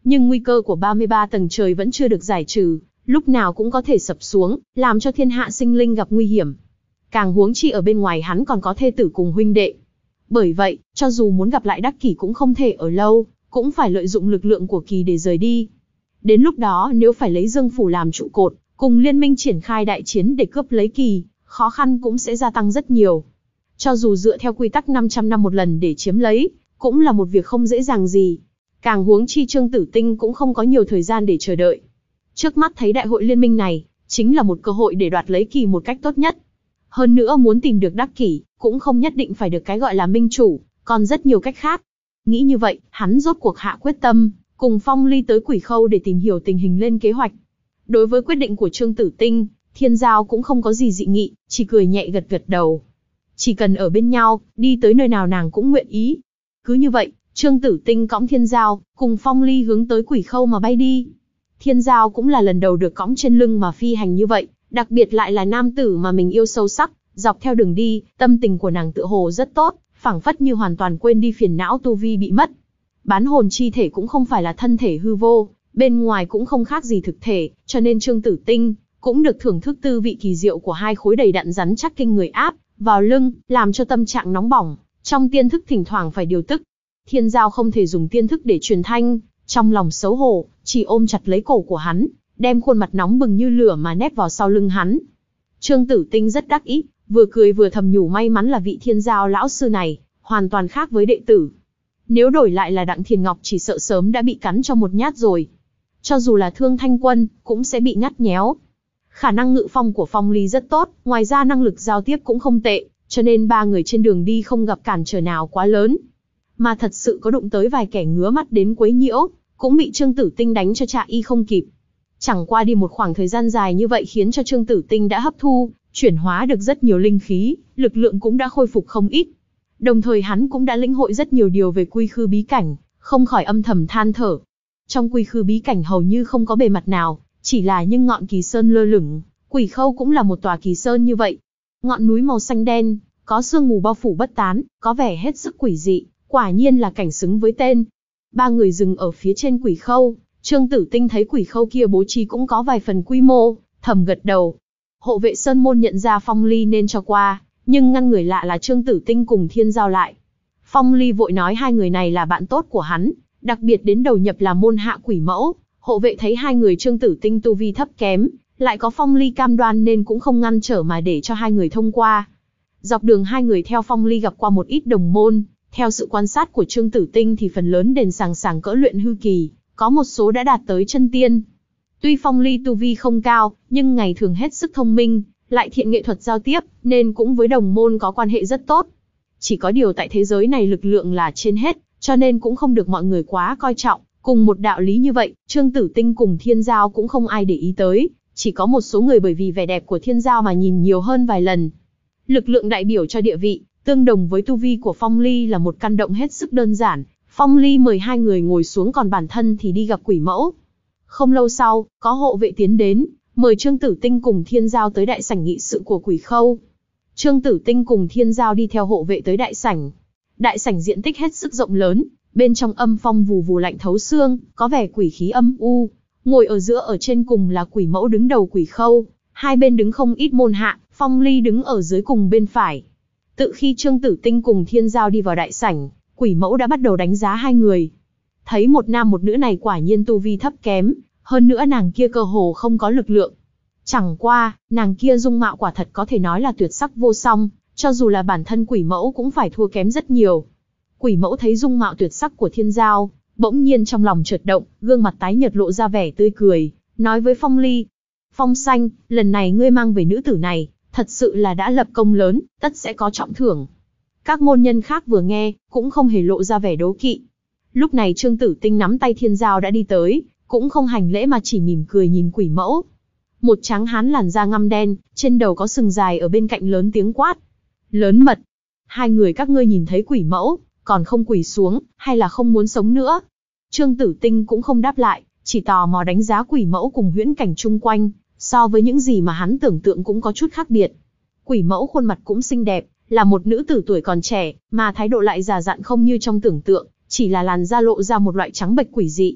[SPEAKER 1] Nhưng nguy cơ của ba mươi ba tầng trời vẫn chưa được giải trừ, lúc nào cũng có thể sập xuống, làm cho thiên hạ sinh linh gặp nguy hiểm. Càng huống chi ở bên ngoài hắn còn có thê tử cùng huynh đệ. Bởi vậy, cho dù muốn gặp lại Đắc Kỷ cũng không thể ở lâu, cũng phải lợi dụng lực lượng của Kỳ để rời đi. Đến lúc đó nếu phải lấy Dương Phủ làm trụ cột, cùng liên minh triển khai đại chiến để cướp lấy Kỳ, khó khăn cũng sẽ gia tăng rất nhiều. Cho dù dựa theo quy tắc năm trăm năm một lần để chiếm lấy, cũng là một việc không dễ dàng gì. Càng huống chi Trương Tử Tinh cũng không có nhiều thời gian để chờ đợi. Trước mắt thấy đại hội liên minh này, chính là một cơ hội để đoạt lấy Kỳ một cách tốt nhất. Hơn nữa muốn tìm được Đắc Kỷ, cũng không nhất định phải được cái gọi là minh chủ, còn rất nhiều cách khác. Nghĩ như vậy, hắn rốt cuộc hạ quyết tâm, cùng Phong Ly tới Quỷ Khâu để tìm hiểu tình hình lên kế hoạch. Đối với quyết định của Trương Tử Tinh, Thiên Giao cũng không có gì dị nghị, chỉ cười nhẹ gật gật đầu. Chỉ cần ở bên nhau, đi tới nơi nào nàng cũng nguyện ý. Cứ như vậy, Trương Tử Tinh cõng Thiên Giao, cùng Phong Ly hướng tới Quỷ Khâu mà bay đi. Thiên Giao cũng là lần đầu được cõng trên lưng mà phi hành như vậy, đặc biệt lại là nam tử mà mình yêu sâu sắc. Dọc theo đường đi, tâm tình của nàng tựa hồ rất tốt, phảng phất như hoàn toàn quên đi phiền não tu vi bị mất. Bán hồn chi thể cũng không phải là thân thể hư vô, bên ngoài cũng không khác gì thực thể, cho nên Trương Tử Tinh cũng được thưởng thức tư vị kỳ diệu của hai khối đầy đặn rắn chắc kinh người áp vào lưng, làm cho tâm trạng nóng bỏng, trong tiên thức thỉnh thoảng phải điều tức. Thiên Giao không thể dùng tiên thức để truyền thanh, trong lòng xấu hổ, chỉ ôm chặt lấy cổ của hắn, đem khuôn mặt nóng bừng như lửa mà nép vào sau lưng hắn. Trương Tử Tinh rất đắc ý, vừa cười vừa thầm nhủ may mắn là vị Thiên Giao lão sư này, hoàn toàn khác với đệ tử. Nếu đổi lại là Đặng Thiền Ngọc chỉ sợ sớm đã bị cắn cho một nhát rồi. Cho dù là Thương Thanh Quân, cũng sẽ bị ngắt nhéo. Khả năng ngự phong của Phong Ly rất tốt, ngoài ra năng lực giao tiếp cũng không tệ, cho nên ba người trên đường đi không gặp cản trở nào quá lớn. Mà thật sự có đụng tới vài kẻ ngứa mắt đến quấy nhiễu, cũng bị Trương Tử Tinh đánh cho trả y không kịp. Chẳng qua đi một khoảng thời gian dài như vậy khiến cho Trương Tử Tinh đã hấp thu, chuyển hóa được rất nhiều linh khí, lực lượng cũng đã khôi phục không ít. Đồng thời hắn cũng đã lĩnh hội rất nhiều điều về quy khư bí cảnh, không khỏi âm thầm than thở. Trong quy khư bí cảnh hầu như không có bề mặt nào, chỉ là những ngọn kỳ sơn lơ lửng. Quỷ Khâu cũng là một tòa kỳ sơn như vậy. Ngọn núi màu xanh đen, có sương mù bao phủ bất tán, có vẻ hết sức quỷ dị, quả nhiên là cảnh xứng với tên. Ba người dừng ở phía trên Quỷ Khâu, Trương Tử Tinh thấy Quỷ Khâu kia bố trí cũng có vài phần quy mô, thầm gật đầu. Hộ vệ sơn môn nhận ra Phong Ly nên cho qua, nhưng ngăn người lạ là Trương Tử Tinh cùng Thiên Giao lại. Phong Ly vội nói hai người này là bạn tốt của hắn, đặc biệt đến đầu nhập là môn hạ quỷ mẫu. Hộ vệ thấy hai người Trương Tử Tinh tu vi thấp kém, lại có Phong Ly cam đoan nên cũng không ngăn trở mà để cho hai người thông qua. Dọc đường hai người theo Phong Ly gặp qua một ít đồng môn, theo sự quan sát của Trương Tử Tinh thì phần lớn đền sàng sàng cỡ luyện hư kỳ, có một số đã đạt tới chân tiên. Tuy Phong Ly tu vi không cao, nhưng ngày thường hết sức thông minh, lại thiện nghệ thuật giao tiếp, nên cũng với đồng môn có quan hệ rất tốt. Chỉ có điều tại thế giới này lực lượng là trên hết, cho nên cũng không được mọi người quá coi trọng. Cùng một đạo lý như vậy, Trương Tử Tinh cùng Thiên Giao cũng không ai để ý tới, chỉ có một số người bởi vì vẻ đẹp của Thiên Giao mà nhìn nhiều hơn vài lần. Lực lượng đại biểu cho địa vị, tương đồng với tu vi của Phong Ly là một căn động hết sức đơn giản. Phong Ly mời hai người ngồi xuống còn bản thân thì đi gặp quỷ mẫu. Không lâu sau, có hộ vệ tiến đến, mời Trương Tử Tinh cùng Thiên Giao tới đại sảnh nghị sự của Quỷ Khâu. Trương Tử Tinh cùng Thiên Giao đi theo hộ vệ tới đại sảnh. Đại sảnh diện tích hết sức rộng lớn, bên trong âm phong vù vù lạnh thấu xương, có vẻ quỷ khí âm u. Ngồi ở giữa ở trên cùng là quỷ mẫu đứng đầu Quỷ Khâu, hai bên đứng không ít môn hạ, Phong Ly đứng ở dưới cùng bên phải. Tự khi Trương Tử Tinh cùng Thiên Giao đi vào đại sảnh, quỷ mẫu đã bắt đầu đánh giá hai người. Thấy một nam một nữ này quả nhiên tu vi thấp kém, hơn nữa nàng kia cơ hồ không có lực lượng. Chẳng qua, nàng kia dung mạo quả thật có thể nói là tuyệt sắc vô song, cho dù là bản thân quỷ mẫu cũng phải thua kém rất nhiều. Quỷ mẫu thấy dung mạo tuyệt sắc của Thiên Giao, bỗng nhiên trong lòng chợt động, gương mặt tái nhợt lộ ra vẻ tươi cười, nói với Phong Ly: Phong Xanh, lần này ngươi mang về nữ tử này, thật sự là đã lập công lớn, tất sẽ có trọng thưởng. Các môn nhân khác vừa nghe, cũng không hề lộ ra vẻ đố kỵ. Lúc này Trương Tử Tinh nắm tay Thiên Giao đã đi tới, cũng không hành lễ mà chỉ mỉm cười nhìn quỷ mẫu. Một tráng hán làn da ngăm đen, trên đầu có sừng dài ở bên cạnh lớn tiếng quát: Lớn mật! Hai người các ngươi nhìn thấy quỷ mẫu, còn không quỳ xuống, hay là không muốn sống nữa? Trương Tử Tinh cũng không đáp lại, chỉ tò mò đánh giá quỷ mẫu cùng huyễn cảnh chung quanh, so với những gì mà hắn tưởng tượng cũng có chút khác biệt. Quỷ mẫu khuôn mặt cũng xinh đẹp, là một nữ tử tuổi còn trẻ, mà thái độ lại già dặn không như trong tưởng tượng, chỉ là làn da lộ ra một loại trắng bệch quỷ dị.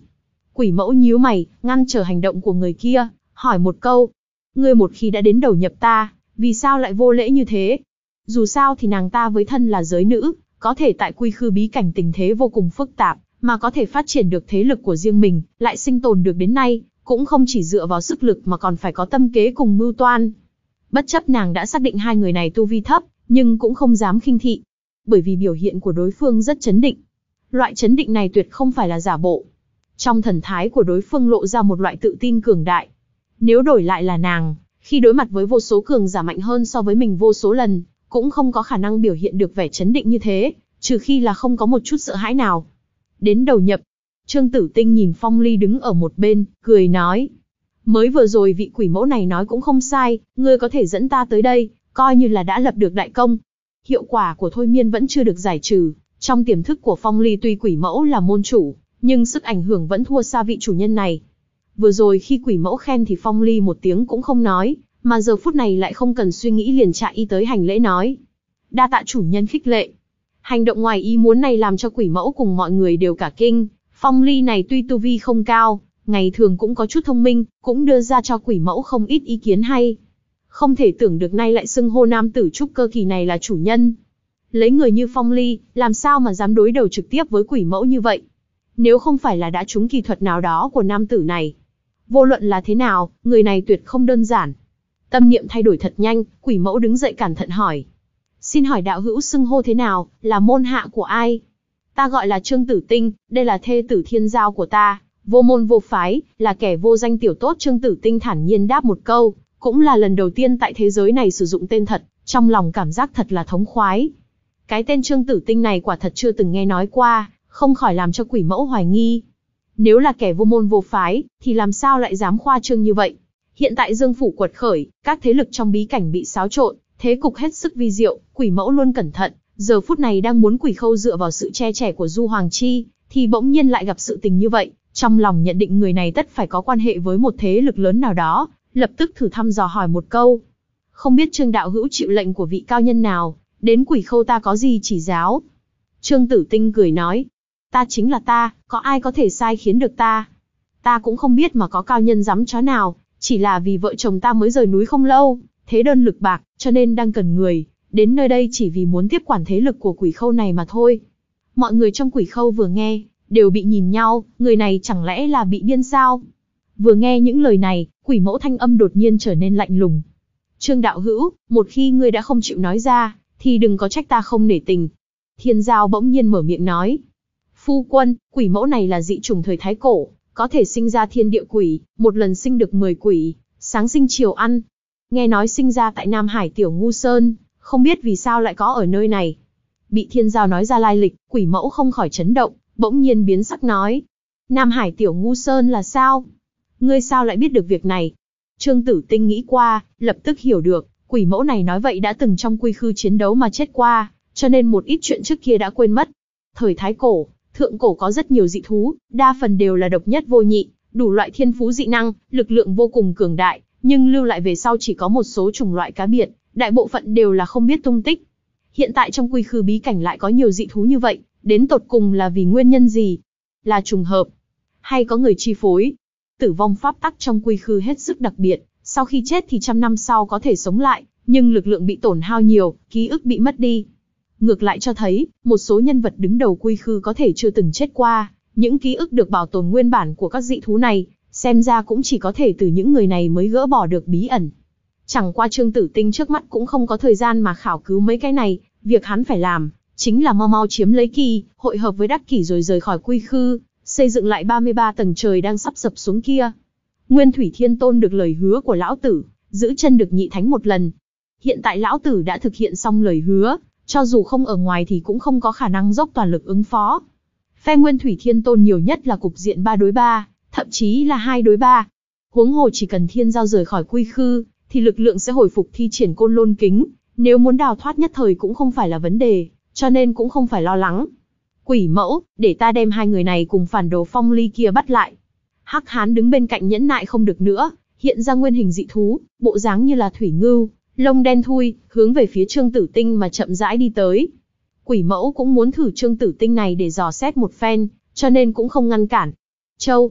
[SPEAKER 1] Quỷ mẫu nhíu mày, ngăn trở hành động của người kia, hỏi một câu. Ngươi một khi đã đến đầu nhập ta, vì sao lại vô lễ như thế? Dù sao thì nàng ta với thân là giới nữ, có thể tại quy khư bí cảnh tình thế vô cùng phức tạp, mà có thể phát triển được thế lực của riêng mình, lại sinh tồn được đến nay, cũng không chỉ dựa vào sức lực mà còn phải có tâm kế cùng mưu toan. Bất chấp nàng đã xác định hai người này tu vi thấp, nhưng cũng không dám khinh thị, bởi vì biểu hiện của đối phương rất chấn định. Loại chấn định này tuyệt không phải là giả bộ. Trong thần thái của đối phương lộ ra một loại tự tin cường đại. Nếu đổi lại là nàng, khi đối mặt với vô số cường giả mạnh hơn so với mình vô số lần, cũng không có khả năng biểu hiện được vẻ chấn định như thế, trừ khi là không có một chút sợ hãi nào. Đến đầu nhập, Trương Tử Tinh nhìn Phong Ly đứng ở một bên, cười nói. Mới vừa rồi vị quỷ mẫu này nói cũng không sai, ngươi có thể dẫn ta tới đây, coi như là đã lập được đại công. Hiệu quả của thôi miên vẫn chưa được giải trừ, trong tiềm thức của Phong Ly tuy quỷ mẫu là môn chủ, nhưng sức ảnh hưởng vẫn thua xa vị chủ nhân này. Vừa rồi khi quỷ mẫu khen thì Phong Ly một tiếng cũng không nói, mà giờ phút này lại không cần suy nghĩ liền chạy y tới hành lễ nói. Đa tạ chủ nhân khích lệ. Hành động ngoài ý muốn này làm cho quỷ mẫu cùng mọi người đều cả kinh. Phong Ly này tuy tu vi không cao, ngày thường cũng có chút thông minh, cũng đưa ra cho quỷ mẫu không ít ý kiến hay. Không thể tưởng được nay lại xưng hô nam tử trúc cơ kỳ này là chủ nhân. Lấy người như Phong Ly, làm sao mà dám đối đầu trực tiếp với quỷ mẫu như vậy? Nếu không phải là đã trúng kỳ thuật nào đó của nam tử này. Vô luận là thế nào, người này tuyệt không đơn giản. Tâm niệm thay đổi thật nhanh, quỷ mẫu đứng dậy cẩn thận hỏi. Xin hỏi đạo hữu xưng hô thế nào, là môn hạ của ai? Ta gọi là Trương Tử Tinh, đây là thê tử thiên giao của ta, vô môn vô phái, là kẻ vô danh tiểu tốt. Trương Tử Tinh thản nhiên đáp một câu, cũng là lần đầu tiên tại thế giới này sử dụng tên thật, trong lòng cảm giác thật là thống khoái. Cái tên Trương Tử Tinh này quả thật chưa từng nghe nói qua, không khỏi làm cho quỷ mẫu hoài nghi. Nếu là kẻ vô môn vô phái, thì làm sao lại dám khoa trương như vậy? Hiện tại Dương phủ quật khởi, các thế lực trong bí cảnh bị xáo trộn, thế cục hết sức vi diệu, quỷ mẫu luôn cẩn thận, giờ phút này đang muốn quỷ khâu dựa vào sự che chở của Du Hoàng Chi, thì bỗng nhiên lại gặp sự tình như vậy, trong lòng nhận định người này tất phải có quan hệ với một thế lực lớn nào đó, lập tức thử thăm dò hỏi một câu. Không biết Trương đạo hữu chịu lệnh của vị cao nhân nào, đến quỷ khâu ta có gì chỉ giáo? Trương Tử Tinh cười nói, ta chính là ta, có ai có thể sai khiến được ta? Ta cũng không biết mà có cao nhân dám chó nào, chỉ là vì vợ chồng ta mới rời núi không lâu, thế đơn lực bạc, cho nên đang cần người, đến nơi đây chỉ vì muốn tiếp quản thế lực của quỷ khâu này mà thôi. Mọi người trong quỷ khâu vừa nghe, đều bị nhìn nhau, người này chẳng lẽ là bị điên sao? Vừa nghe những lời này, quỷ mẫu thanh âm đột nhiên trở nên lạnh lùng. Trương đạo hữu, một khi ngươi đã không chịu nói ra, thì đừng có trách ta không nể tình. Thiên Giao bỗng nhiên mở miệng nói. Phu quân, quỷ mẫu này là dị chủng thời Thái Cổ, có thể sinh ra thiên địa quỷ, một lần sinh được mười quỷ, sáng sinh chiều ăn. Nghe nói sinh ra tại Nam Hải Tiểu Ngu Sơn, không biết vì sao lại có ở nơi này. Bị Thiên Giao nói ra lai lịch, quỷ mẫu không khỏi chấn động, bỗng nhiên biến sắc nói. Nam Hải Tiểu Ngu Sơn là sao? Ngươi sao lại biết được việc này? Trương Tử Tinh nghĩ qua, lập tức hiểu được, quỷ mẫu này nói vậy đã từng trong quy khư chiến đấu mà chết qua, cho nên một ít chuyện trước kia đã quên mất. Thời Thái Cổ, Thượng Cổ có rất nhiều dị thú, đa phần đều là độc nhất vô nhị, đủ loại thiên phú dị năng, lực lượng vô cùng cường đại, nhưng lưu lại về sau chỉ có một số chủng loại cá biệt, đại bộ phận đều là không biết tung tích. Hiện tại trong quy khư bí cảnh lại có nhiều dị thú như vậy, đến tột cùng là vì nguyên nhân gì? Là trùng hợp? Hay có người chi phối? Tử vong pháp tắc trong quy khư hết sức đặc biệt, sau khi chết thì trăm năm sau có thể sống lại, nhưng lực lượng bị tổn hao nhiều, ký ức bị mất đi. Ngược lại cho thấy, một số nhân vật đứng đầu quy khư có thể chưa từng chết qua, những ký ức được bảo tồn nguyên bản của các dị thú này, xem ra cũng chỉ có thể từ những người này mới gỡ bỏ được bí ẩn. Chẳng qua Trương Tử Tinh trước mắt cũng không có thời gian mà khảo cứu mấy cái này, việc hắn phải làm, chính là mau mau chiếm lấy kỳ, hội hợp với Đắc Kỷ rồi rời khỏi quy khư, xây dựng lại ba mươi ba tầng trời đang sắp sập xuống kia. Nguyên Thủy Thiên Tôn được lời hứa của lão tử, giữ chân được nhị thánh một lần. Hiện tại lão tử đã thực hiện xong lời hứa, cho dù không ở ngoài thì cũng không có khả năng dốc toàn lực ứng phó. Phe Nguyên Thủy Thiên Tôn nhiều nhất là cục diện ba đối ba, thậm chí là hai đối ba. Huống hồ chỉ cần Thiên Giao rời khỏi quy khư, thì lực lượng sẽ hồi phục thi triển Côn Lôn Kính, nếu muốn đào thoát nhất thời cũng không phải là vấn đề, cho nên cũng không phải lo lắng. Quỷ mẫu, để ta đem hai người này cùng phản đồ Phong Ly kia bắt lại. Hắc Hán đứng bên cạnh nhẫn nại không được nữa, hiện ra nguyên hình dị thú, bộ dáng như là thủy ngưu, lông đen thui, hướng về phía Trương Tử Tinh mà chậm rãi đi tới. Quỷ mẫu cũng muốn thử Trương Tử Tinh này để dò xét một phen, cho nên cũng không ngăn cản. Châu,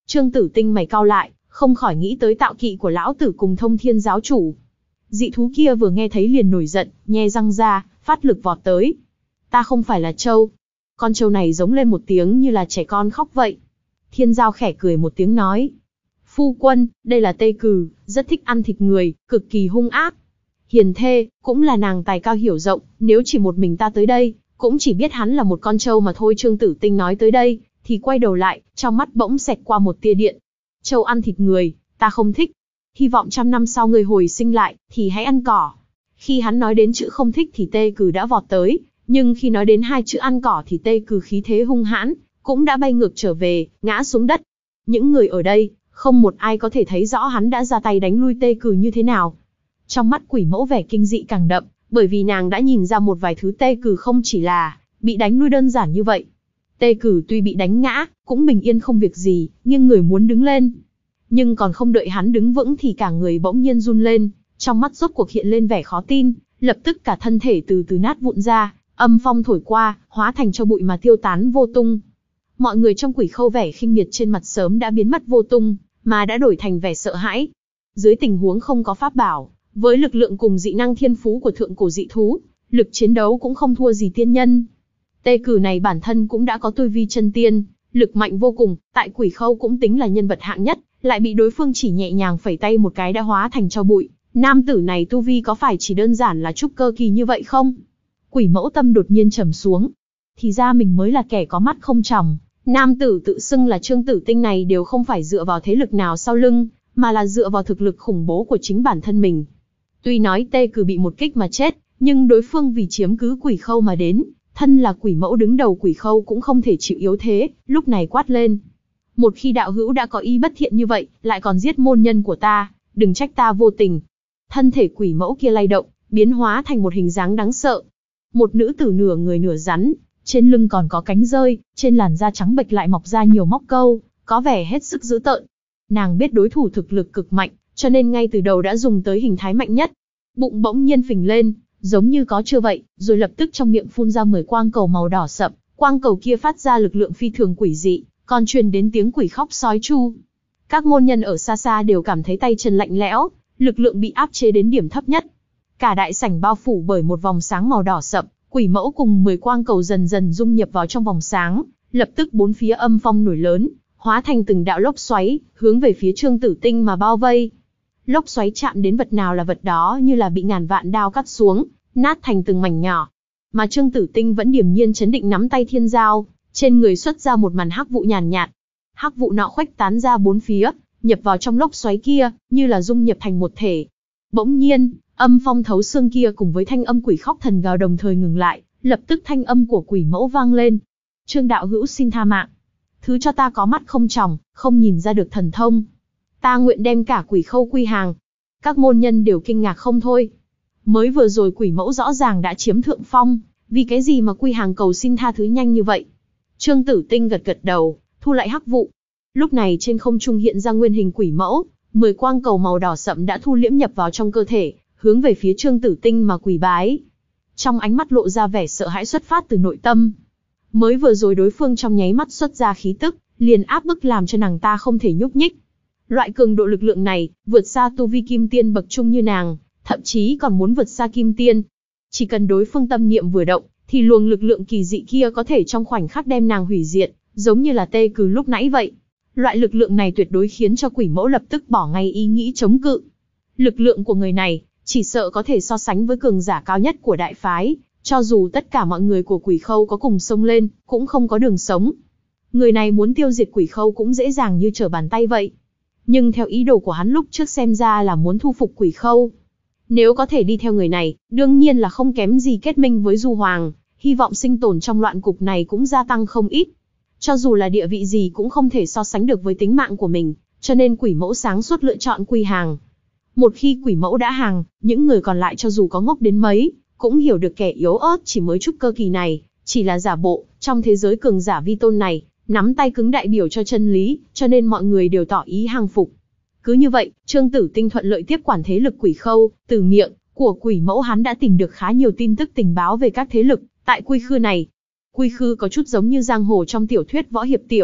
[SPEAKER 1] Trương Tử Tinh mày cau lại, không khỏi nghĩ tới tạo kỵ của lão tử cùng Thông Thiên giáo chủ. Dị thú kia vừa nghe thấy liền nổi giận, nhe răng ra, phát lực vọt tới. Ta không phải là trâu. Con trâu này giống lên một tiếng như là trẻ con khóc vậy. Thiên Giao khẽ cười một tiếng nói. Phu quân, đây là Tê Cừ, rất thích ăn thịt người, cực kỳ hung ác. Hiền thê, cũng là nàng tài cao hiểu rộng, nếu chỉ một mình ta tới đây, cũng chỉ biết hắn là một con trâu mà thôi. Trương Tử Tinh nói tới đây, thì quay đầu lại, trong mắt bỗng xẹt qua một tia điện. Trâu ăn thịt người, ta không thích. Hy vọng trăm năm sau người hồi sinh lại, thì hãy ăn cỏ. Khi hắn nói đến chữ không thích thì Tê Cừ đã vọt tới, nhưng khi nói đến hai chữ ăn cỏ thì Tê Cừ khí thế hung hãn, cũng đã bay ngược trở về, ngã xuống đất. Những người ở đây, không một ai có thể thấy rõ hắn đã ra tay đánh lui Tê Cừ như thế nào. Trong mắt Quỷ Mẫu vẻ kinh dị càng đậm, bởi vì nàng đã nhìn ra một vài thứ. Tê Cừ không chỉ là bị đánh lui đơn giản như vậy. Tê Cừ tuy bị đánh ngã, cũng bình yên không việc gì, nghiêng người muốn đứng lên. Nhưng còn không đợi hắn đứng vững thì cả người bỗng nhiên run lên, trong mắt rốt cuộc hiện lên vẻ khó tin, lập tức cả thân thể từ từ nát vụn ra, âm phong thổi qua, hóa thành tro bụi mà tiêu tán vô tung. Mọi người trong Quỷ Khâu vẻ khinh miệt trên mặt sớm đã biến mất vô tung, mà đã đổi thành vẻ sợ hãi. Dưới tình huống không có pháp bảo, với lực lượng cùng dị năng thiên phú của thượng cổ dị thú, lực chiến đấu cũng không thua gì tiên nhân. Tê Cừ này bản thân cũng đã có tu vi chân tiên, lực mạnh vô cùng, tại Quỷ Khâu cũng tính là nhân vật hạng nhất, lại bị đối phương chỉ nhẹ nhàng phẩy tay một cái đã hóa thành tro bụi. Nam tử này tu vi có phải chỉ đơn giản là trúc cơ kỳ như vậy không? Quỷ Mẫu tâm đột nhiên trầm xuống. Thì ra mình mới là kẻ có mắt không tròng. Nam tử tự xưng là Trương Tử Tinh này đều không phải dựa vào thế lực nào sau lưng, mà là dựa vào thực lực khủng bố của chính bản thân mình. Tuy nói Tê Cừ bị một kích mà chết, nhưng đối phương vì chiếm cứ Quỷ Khâu mà đến, thân là Quỷ Mẫu đứng đầu Quỷ Khâu cũng không thể chịu yếu thế, lúc này quát lên. Một khi đạo hữu đã có ý bất thiện như vậy, lại còn giết môn nhân của ta, đừng trách ta vô tình. Thân thể Quỷ Mẫu kia lay động, biến hóa thành một hình dáng đáng sợ. Một nữ tử nửa người nửa rắn, trên lưng còn có cánh rơi, trên làn da trắng bệch lại mọc ra nhiều móc câu, có vẻ hết sức dữ tợn. Nàng biết đối thủ thực lực cực mạnh, cho nên ngay từ đầu đã dùng tới hình thái mạnh nhất. Bụng bỗng nhiên phình lên, giống như có chưa vậy, rồi lập tức trong miệng phun ra mười quang cầu màu đỏ sậm. Quang cầu kia phát ra lực lượng phi thường quỷ dị, còn truyền đến tiếng quỷ khóc sói chu. Các môn nhân ở xa xa đều cảm thấy tay chân lạnh lẽo, lực lượng bị áp chế đến điểm thấp nhất. Cả đại sảnh bao phủ bởi một vòng sáng màu đỏ sậm, Quỷ Mẫu cùng mười quang cầu dần dần dung nhập vào trong vòng sáng, lập tức bốn phía âm phong nổi lớn, hóa thành từng đạo lốc xoáy, hướng về phía Trương Tử Tinh mà bao vây. Lốc xoáy chạm đến vật nào là vật đó như là bị ngàn vạn đao cắt xuống, nát thành từng mảnh nhỏ. Mà Trương Tử Tinh vẫn điềm nhiên trấn định nắm tay Thiên Giao, trên người xuất ra một màn hắc vụ nhàn nhạt. Hắc vụ nọ khuếch tán ra bốn phía, nhập vào trong lốc xoáy kia, như là dung nhập thành một thể. Bỗng nhiên, âm phong thấu xương kia cùng với thanh âm quỷ khóc thần gào đồng thời ngừng lại, lập tức thanh âm của Quỷ Mẫu vang lên. Trương đạo hữu xin tha mạng. Thứ cho ta có mắt không tròng, không nhìn ra được thần thông. Ta nguyện đem cả Quỷ Khâu quy hàng. Các môn nhân đều kinh ngạc không thôi. Mới vừa rồi Quỷ Mẫu rõ ràng đã chiếm thượng phong, vì cái gì mà quy hàng cầu xin tha thứ nhanh như vậy? Trương Tử Tinh gật gật đầu, thu lại hắc vụ. Lúc này trên không trung hiện ra nguyên hình Quỷ Mẫu, mười quang cầu màu đỏ sậm đã thu liễm nhập vào trong cơ thể, hướng về phía Trương Tử Tinh mà quỳ bái. Trong ánh mắt lộ ra vẻ sợ hãi xuất phát từ nội tâm. Mới vừa rồi đối phương trong nháy mắt xuất ra khí tức, liền áp bức làm cho nàng ta không thể nhúc nhích. Loại cường độ lực lượng này, vượt xa tu vi kim tiên bậc trung như nàng, thậm chí còn muốn vượt xa kim tiên. Chỉ cần đối phương tâm niệm vừa động, thì luồng lực lượng kỳ dị kia có thể trong khoảnh khắc đem nàng hủy diệt, giống như là Tê Cừ lúc nãy vậy. Loại lực lượng này tuyệt đối khiến cho Quỷ Mẫu lập tức bỏ ngay ý nghĩ chống cự. Lực lượng của người này, chỉ sợ có thể so sánh với cường giả cao nhất của đại phái, cho dù tất cả mọi người của Quỷ Khâu có cùng xông lên, cũng không có đường sống. Người này muốn tiêu diệt Quỷ Khâu cũng dễ dàng như trở bàn tay vậy. Nhưng theo ý đồ của hắn lúc trước xem ra là muốn thu phục Quỷ Khâu. Nếu có thể đi theo người này, đương nhiên là không kém gì kết minh với Du Hoàng, hy vọng sinh tồn trong loạn cục này cũng gia tăng không ít. Cho dù là địa vị gì cũng không thể so sánh được với tính mạng của mình, cho nên Quỷ Mẫu sáng suốt lựa chọn quy hàng. Một khi Quỷ Mẫu đã hàng, những người còn lại cho dù có ngốc đến mấy, cũng hiểu được kẻ yếu ớt chỉ mới trúc cơ kỳ này, chỉ là giả bộ, trong thế giới cường giả vi tôn này, nắm tay cứng đại biểu cho chân lý, cho nên mọi người đều tỏ ý hàng phục. Cứ như vậy, Trương Tử Tinh thuận lợi tiếp quản thế lực Quỷ Khâu, từ miệng của Quỷ Mẫu hắn đã tìm được khá nhiều tin tức tình báo về các thế lực tại Quy Khư này. Quy Khư có chút giống như giang hồ trong tiểu thuyết võ hiệp tiểu,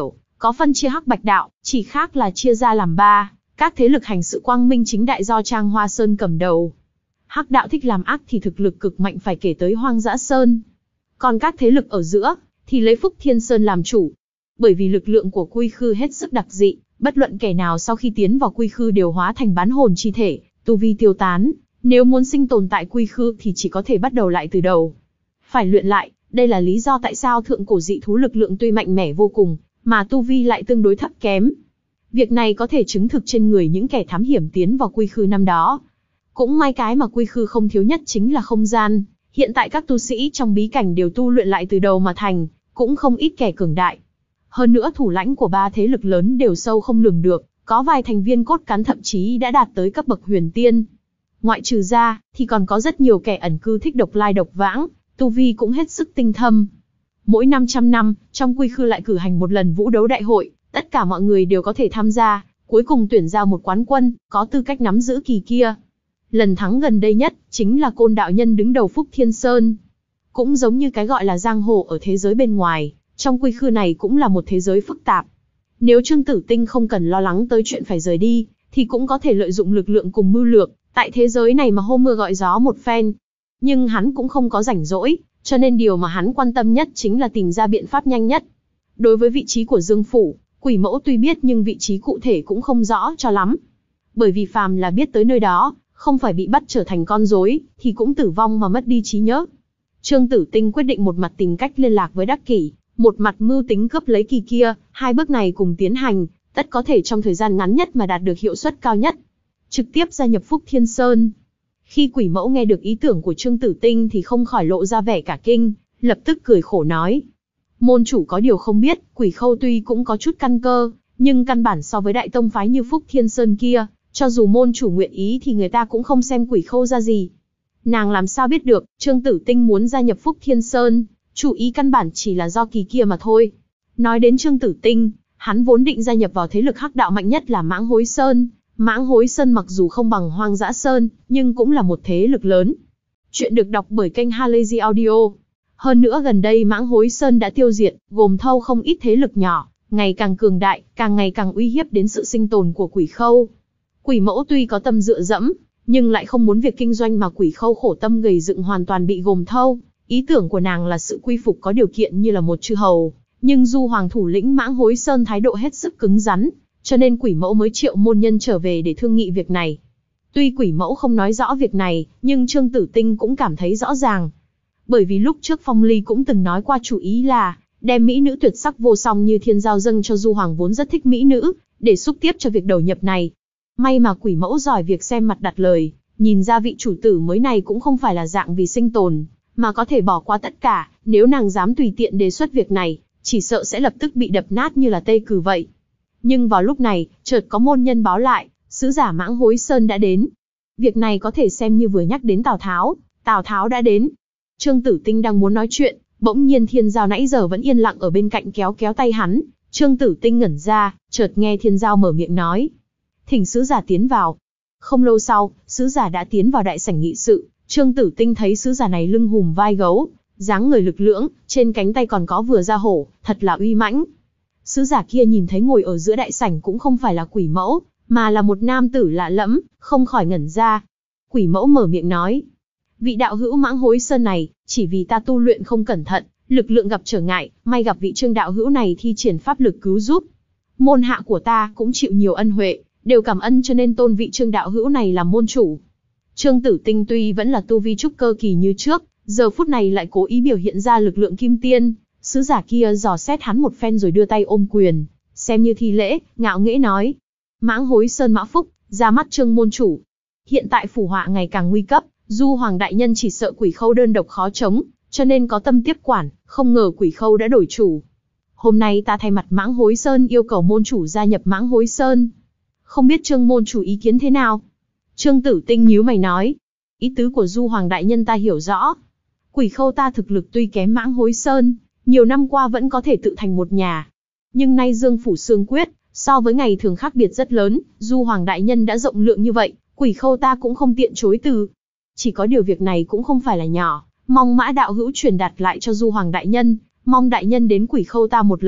[SPEAKER 1] có phân chia hắc bạch đạo, chỉ khác là chia ra làm ba, các thế lực hành sự quang minh chính đại do Trang Hoa Sơn cầm đầu. Hắc đạo thích làm ác thì thực lực cực mạnh phải kể tới Hoang Dã Sơn. Còn các thế lực ở giữa, thì lấy Phúc Thiên Sơn làm chủ. Bởi vì lực lượng của Quy Khư hết sức đặc dị, bất luận kẻ nào sau khi tiến vào Quy Khư đều hóa thành bán hồn chi thể, tu vi tiêu tán. Nếu muốn sinh tồn tại Quy Khư thì chỉ có thể bắt đầu lại từ đầu. Phải luyện lại, đây là lý do tại sao thượng cổ dị thú lực lượng tuy mạnh mẽ vô cùng, mà tu vi lại tương đối thấp kém. Việc này có thể chứng thực trên người những kẻ thám hiểm tiến vào Quy Khư năm đó. Cũng may cái mà Quy Khư không thiếu nhất chính là không gian. Hiện tại các tu sĩ trong bí cảnh đều tu luyện lại từ đầu mà thành, cũng không ít kẻ cường đại. Hơn nữa thủ lãnh của ba thế lực lớn đều sâu không lường được, có vài thành viên cốt cán thậm chí đã đạt tới cấp bậc huyền tiên. Ngoại trừ ra, thì còn có rất nhiều kẻ ẩn cư thích độc lai độc vãng, tu vi cũng hết sức tinh thâm. Mỗi năm trăm năm, trong Quy Khư lại cử hành một lần vũ đấu đại hội, tất cả mọi người đều có thể tham gia, cuối cùng tuyển ra một quán quân, có tư cách nắm giữ kỳ kia. Lần thắng gần đây nhất, chính là Côn đạo nhân đứng đầu Phúc Thiên Sơn. Cũng giống như cái gọi là giang hồ ở thế giới bên ngoài, trong Quy Khư này cũng là một thế giới phức tạp. Nếu Trương Tử Tinh không cần lo lắng tới chuyện phải rời đi, thì cũng có thể lợi dụng lực lượng cùng mưu lược, tại thế giới này mà hô mưa gọi gió một phen. Nhưng hắn cũng không có rảnh rỗi, cho nên điều mà hắn quan tâm nhất chính là tìm ra biện pháp nhanh nhất. Đối với vị trí của Dương Phủ, Quỷ Mẫu tuy biết nhưng vị trí cụ thể cũng không rõ cho lắm. Bởi vì phàm là biết tới nơi đó, không phải bị bắt trở thành con rối, thì cũng tử vong mà mất đi trí nhớ. Trương Tử Tinh quyết định một mặt tìm cách liên lạc với Đắc Kỷ, một mặt mưu tính cướp lấy kỳ kia, hai bước này cùng tiến hành, tất có thể trong thời gian ngắn nhất mà đạt được hiệu suất cao nhất. Trực tiếp gia nhập Phúc Thiên Sơn. Khi Quỷ Mẫu nghe được ý tưởng của Trương Tử Tinh thì không khỏi lộ ra vẻ cả kinh, lập tức cười khổ nói. Môn chủ có điều không biết, Quỷ Khâu tuy cũng có chút căn cơ, nhưng căn bản so với đại tông phái như Phúc Thiên Sơn kia, cho dù môn chủ nguyện ý thì người ta cũng không xem Quỷ Khâu ra gì. Nàng làm sao biết được, Trương Tử Tinh muốn gia nhập Phúc Thiên Sơn, chủ ý căn bản chỉ là do kỳ kia mà thôi. Nói đến Trương Tử Tinh, hắn vốn định gia nhập vào thế lực hắc đạo mạnh nhất là Mãng Hối Sơn. Mãng Hối Sơn mặc dù không bằng Hoang Dã Sơn, nhưng cũng là một thế lực lớn. Chuyện được đọc bởi kênh Halazy Audio. Hơn nữa gần đây Mãng Hối Sơn đã tiêu diệt, gồm thâu không ít thế lực nhỏ, ngày càng cường đại, càng ngày càng uy hiếp đến sự sinh tồn của Quỷ Khâu. Quỷ Mẫu tuy có tâm dựa dẫm, nhưng lại không muốn việc kinh doanh mà Quỷ Khâu khổ tâm gầy dựng hoàn toàn bị gồm thâu. Ý tưởng của nàng là sự quy phục có điều kiện như là một chư hầu, nhưng Du Hoàng thủ lĩnh Mãng Hối Sơn thái độ hết sức cứng rắn, cho nên Quỷ Mẫu mới triệu môn nhân trở về để thương nghị việc này. Tuy Quỷ Mẫu không nói rõ việc này, nhưng Trương Tử Tinh cũng cảm thấy rõ ràng. Bởi vì lúc trước Phong Ly cũng từng nói qua chủ ý là đem mỹ nữ tuyệt sắc vô song như Thiên Giao dâng cho Du Hoàng vốn rất thích mỹ nữ, để xúc tiếp cho việc đầu nhập này. May mà Quỷ Mẫu giỏi việc xem mặt đặt lời, nhìn ra vị chủ tử mới này cũng không phải là dạng vì sinh tồn, mà có thể bỏ qua tất cả. Nếu nàng dám tùy tiện đề xuất việc này, chỉ sợ sẽ lập tức bị đập nát như là tê cừ vậy. Nhưng vào lúc này, chợt có môn nhân báo lại, sứ giả Mãng Hối Sơn đã đến. Việc này có thể xem như vừa nhắc đến Tào Tháo, Tào Tháo đã đến. Trương Tử Tinh đang muốn nói chuyện, bỗng nhiên Thiên Giao nãy giờ vẫn yên lặng ở bên cạnh kéo kéo tay hắn. Trương Tử Tinh ngẩn ra, chợt nghe Thiên Giao mở miệng nói. Thỉnh sứ giả tiến vào. Không lâu sau, sứ giả đã tiến vào đại sảnh nghị sự. Trương Tử Tinh thấy sứ giả này lưng hùm vai gấu, dáng người lực lưỡng, trên cánh tay còn có vừa da hổ, thật là uy mãnh. Sứ giả kia nhìn thấy ngồi ở giữa đại sảnh cũng không phải là Quỷ Mẫu, mà là một nam tử lạ lẫm, không khỏi ngẩn ra. Quỷ Mẫu mở miệng nói. Vị đạo hữu Mãng Hối Sơn này, chỉ vì ta tu luyện không cẩn thận, lực lượng gặp trở ngại, may gặp vị Trương đạo hữu này thi triển pháp lực cứu giúp. Môn hạ của ta cũng chịu nhiều ân huệ, đều cảm ơn cho nên tôn vị Trương đạo hữu này làm môn chủ. Trương Tử Tinh tuy vẫn là tu vi trúc cơ kỳ như trước, giờ phút này lại cố ý biểu hiện ra lực lượng kim tiên. Sứ giả kia dò xét hắn một phen rồi đưa tay ôm quyền, xem như thi lễ, ngạo nghễ nói. Mãng Hối Sơn Mã Phúc, ra mắt Trương môn chủ. Hiện tại phủ họa ngày càng nguy cấp, Du Hoàng đại nhân chỉ sợ Quỷ Khâu đơn độc khó chống, cho nên có tâm tiếp quản, không ngờ Quỷ Khâu đã đổi chủ. Hôm nay ta thay mặt Mãng Hối Sơn yêu cầu môn chủ gia nhập Mãng Hối Sơn. Không biết Trương môn chủ ý kiến thế nào? Trương Tử Tinh nhíu mày nói. Ý tứ của Du Hoàng đại nhân ta hiểu rõ. Quỷ Khâu ta thực lực tuy kém Mãng Hối Sơn, nhiều năm qua vẫn có thể tự thành một nhà. Nhưng nay Dương Phủ Sương Quyết, so với ngày thường khác biệt rất lớn, Du Hoàng đại nhân đã rộng lượng như vậy, Quỷ Khâu ta cũng không tiện chối từ. Chỉ có điều việc này cũng không phải là nhỏ, mong Mã đạo hữu truyền đạt lại cho Du Hoàng đại nhân, mong đại nhân đến Quỷ Khâu ta một lần,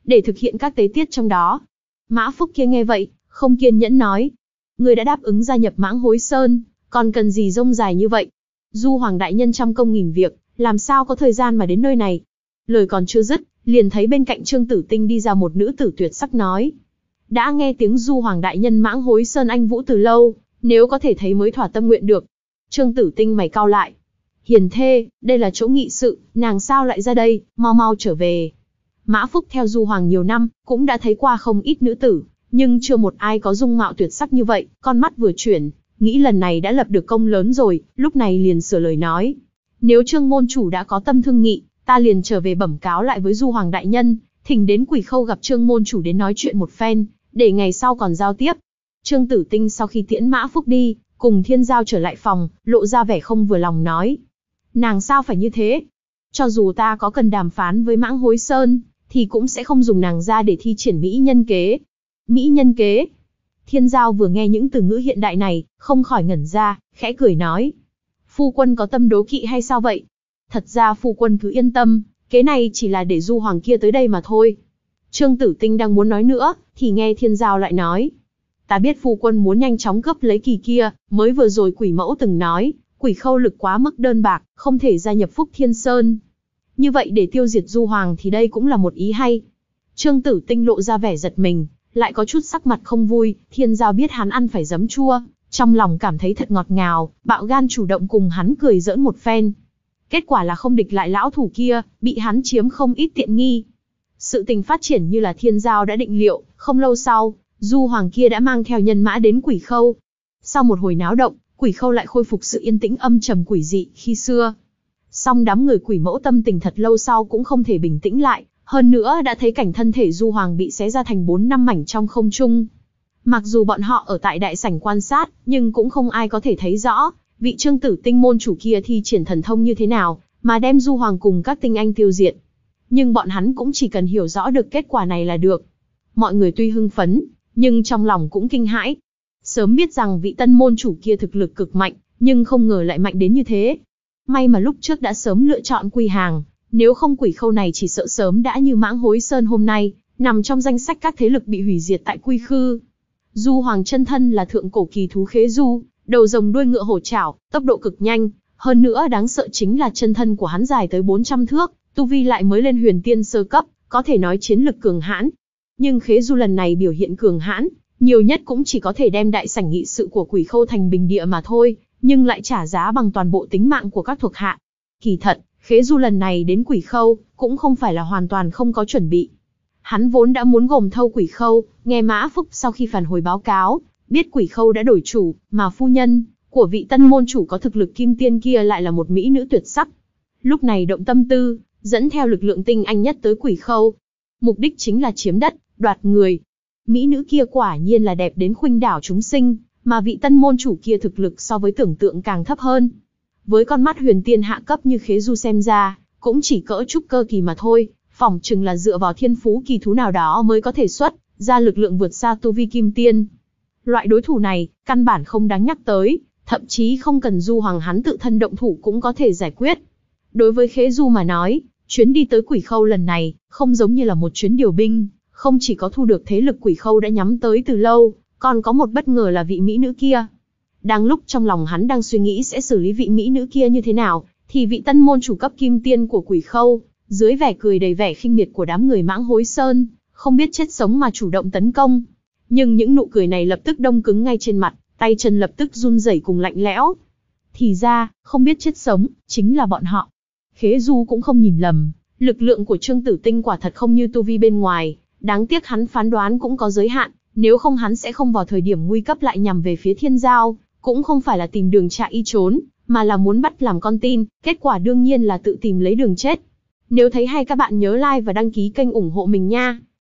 [SPEAKER 1] để thực hiện các tế tiết trong đó. Mã Phúc kia nghe vậy, không kiên nhẫn nói. Người đã đáp ứng gia nhập Mãng Hối Sơn, còn cần gì rông dài như vậy? Du Hoàng đại nhân trăm công nghìn việc, làm sao có thời gian mà đến nơi này? Lời còn chưa dứt, liền thấy bên cạnh Trương Tử Tinh đi ra một nữ tử tuyệt sắc nói. Đã nghe tiếng Du Hoàng đại nhân Mãng Hối Sơn anh vũ từ lâu, nếu có thể thấy mới thỏa tâm nguyện được. Trương Tử Tinh mày cau lại. Hiền thê, đây là chỗ nghị sự, nàng sao lại ra đây, mau mau trở về. Mã Phúc theo Du Hoàng nhiều năm, cũng đã thấy qua không ít nữ tử, nhưng chưa một ai có dung mạo tuyệt sắc như vậy, con mắt vừa chuyển, nghĩ lần này đã lập được công lớn rồi, lúc này liền sửa lời nói. Nếu Trương môn chủ đã có tâm thương nghị, ta liền trở về bẩm cáo lại với Du Hoàng đại nhân, thỉnh đến Quỷ Khâu gặp Trương môn chủ đến nói chuyện một phen, để ngày sau còn giao tiếp. Trương Tử Tinh sau khi tiễn Mã Phúc đi, cùng Thiên Giao trở lại phòng, lộ ra vẻ không vừa lòng nói. Nàng sao phải như thế? Cho dù ta có cần đàm phán với Mãng Hối Sơn, thì cũng sẽ không dùng nàng ra để thi triển mỹ nhân kế. Mỹ nhân kế? Thiên Giao vừa nghe những từ ngữ hiện đại này, không khỏi ngẩn ra, khẽ cười nói. Phu quân có tâm đố kỵ hay sao vậy? Thật ra phu quân cứ yên tâm, kế này chỉ là để Du Hoàng kia tới đây mà thôi. Trương Tử Tinh đang muốn nói nữa, thì nghe Thiên Giao lại nói. Ta biết phu quân muốn nhanh chóng cướp lấy kỳ kia, mới vừa rồi Quỷ Mẫu từng nói, Quỷ Khâu lực quá mức đơn bạc, không thể gia nhập Phúc Thiên Sơn. Như vậy để tiêu diệt Du Hoàng thì đây cũng là một ý hay. Trương Tử Tinh lộ ra vẻ giật mình, lại có chút sắc mặt không vui. Thiên Giao biết hắn ăn phải giấm chua, trong lòng cảm thấy thật ngọt ngào, bạo gan chủ động cùng hắn cười giỡn một phen. Kết quả là không địch lại lão thủ kia, bị hắn chiếm không ít tiện nghi. Sự tình phát triển như là Thiên Giao đã định liệu, không lâu sau, Du Hoàng kia đã mang theo nhân mã đến Quỷ Khâu. Sau một hồi náo động, Quỷ Khâu lại khôi phục sự yên tĩnh âm trầm quỷ dị khi xưa. Song đám người Quỷ Mẫu tâm tình thật lâu sau cũng không thể bình tĩnh lại, hơn nữa đã thấy cảnh thân thể Du Hoàng bị xé ra thành bốn năm mảnh trong không trung. Mặc dù bọn họ ở tại đại sảnh quan sát, nhưng cũng không ai có thể thấy rõ, vị Trương Tử Tinh môn chủ kia thi triển thần thông như thế nào, mà đem Du Hoàng cùng các tinh anh tiêu diệt. Nhưng bọn hắn cũng chỉ cần hiểu rõ được kết quả này là được. Mọi người tuy hưng phấn, nhưng trong lòng cũng kinh hãi. Sớm biết rằng vị tân môn chủ kia thực lực cực mạnh, nhưng không ngờ lại mạnh đến như thế. May mà lúc trước đã sớm lựa chọn quy hàng, nếu không Quỷ Khâu này chỉ sợ sớm đã như Mãng Hối Sơn hôm nay, nằm trong danh sách các thế lực bị hủy diệt tại Quy Khư. Du Hoàng chân thân là thượng cổ kỳ thú khế du, đầu rồng đuôi ngựa hổ chảo, tốc độ cực nhanh, hơn nữa đáng sợ chính là chân thân của hắn dài tới bốn trăm thước, tu vi lại mới lên huyền tiên sơ cấp, có thể nói chiến lực cường hãn. Nhưng khế du lần này biểu hiện cường hãn, nhiều nhất cũng chỉ có thể đem đại sảnh nghị sự của Quỷ Khâu thành bình địa mà thôi, nhưng lại trả giá bằng toàn bộ tính mạng của các thuộc hạ. Kỳ thật, khế du lần này đến Quỷ Khâu, cũng không phải là hoàn toàn không có chuẩn bị. Hắn vốn đã muốn gồm thâu Quỷ Khâu, nghe Mã Phúc sau khi phản hồi báo cáo, biết Quỷ Khâu đã đổi chủ, mà phu nhân của vị tân môn chủ có thực lực kim tiên kia lại là một mỹ nữ tuyệt sắc. Lúc này động tâm tư, dẫn theo lực lượng tinh anh nhất tới Quỷ Khâu. Mục đích chính là chiếm đất, đoạt người. Mỹ nữ kia quả nhiên là đẹp đến khuynh đảo chúng sinh, mà vị tân môn chủ kia thực lực so với tưởng tượng càng thấp hơn. Với con mắt huyền tiên hạ cấp như khế du xem ra, cũng chỉ cỡ trúc cơ kỳ mà thôi, phỏng chừng là dựa vào thiên phú kỳ thú nào đó mới có thể xuất ra lực lượng vượt xa tu vi kim tiên. Loại đối thủ này, căn bản không đáng nhắc tới, thậm chí không cần Du Hoàng hắn tự thân động thủ cũng có thể giải quyết. Đối với khế du mà nói, chuyến đi tới Quỷ Khâu lần này, không giống như là một chuyến điều binh, không chỉ có thu được thế lực Quỷ Khâu đã nhắm tới từ lâu, còn có một bất ngờ là vị mỹ nữ kia. Đang lúc trong lòng hắn đang suy nghĩ sẽ xử lý vị mỹ nữ kia như thế nào, thì vị tân môn chủ cấp kim tiên của Quỷ Khâu, dưới vẻ cười đầy vẻ khinh miệt của đám người Mãng Hối Sơn, không biết chết sống mà chủ động tấn công. Nhưng những nụ cười này lập tức đông cứng ngay trên mặt, tay chân lập tức run rẩy cùng lạnh lẽo. Thì ra, không biết chết sống, chính là bọn họ. Khế du cũng không nhìn lầm, lực lượng của Trương Tử Tinh quả thật không như tu vi bên ngoài, đáng tiếc hắn phán đoán cũng có giới hạn, nếu không hắn sẽ không vào thời điểm nguy cấp lại nhằm về phía Thiên Giao, cũng không phải là tìm đường chạy y trốn, mà là muốn bắt làm con tin, kết quả đương nhiên là tự tìm lấy đường chết. Nếu thấy hay các bạn nhớ like và đăng ký kênh ủng hộ mình nha.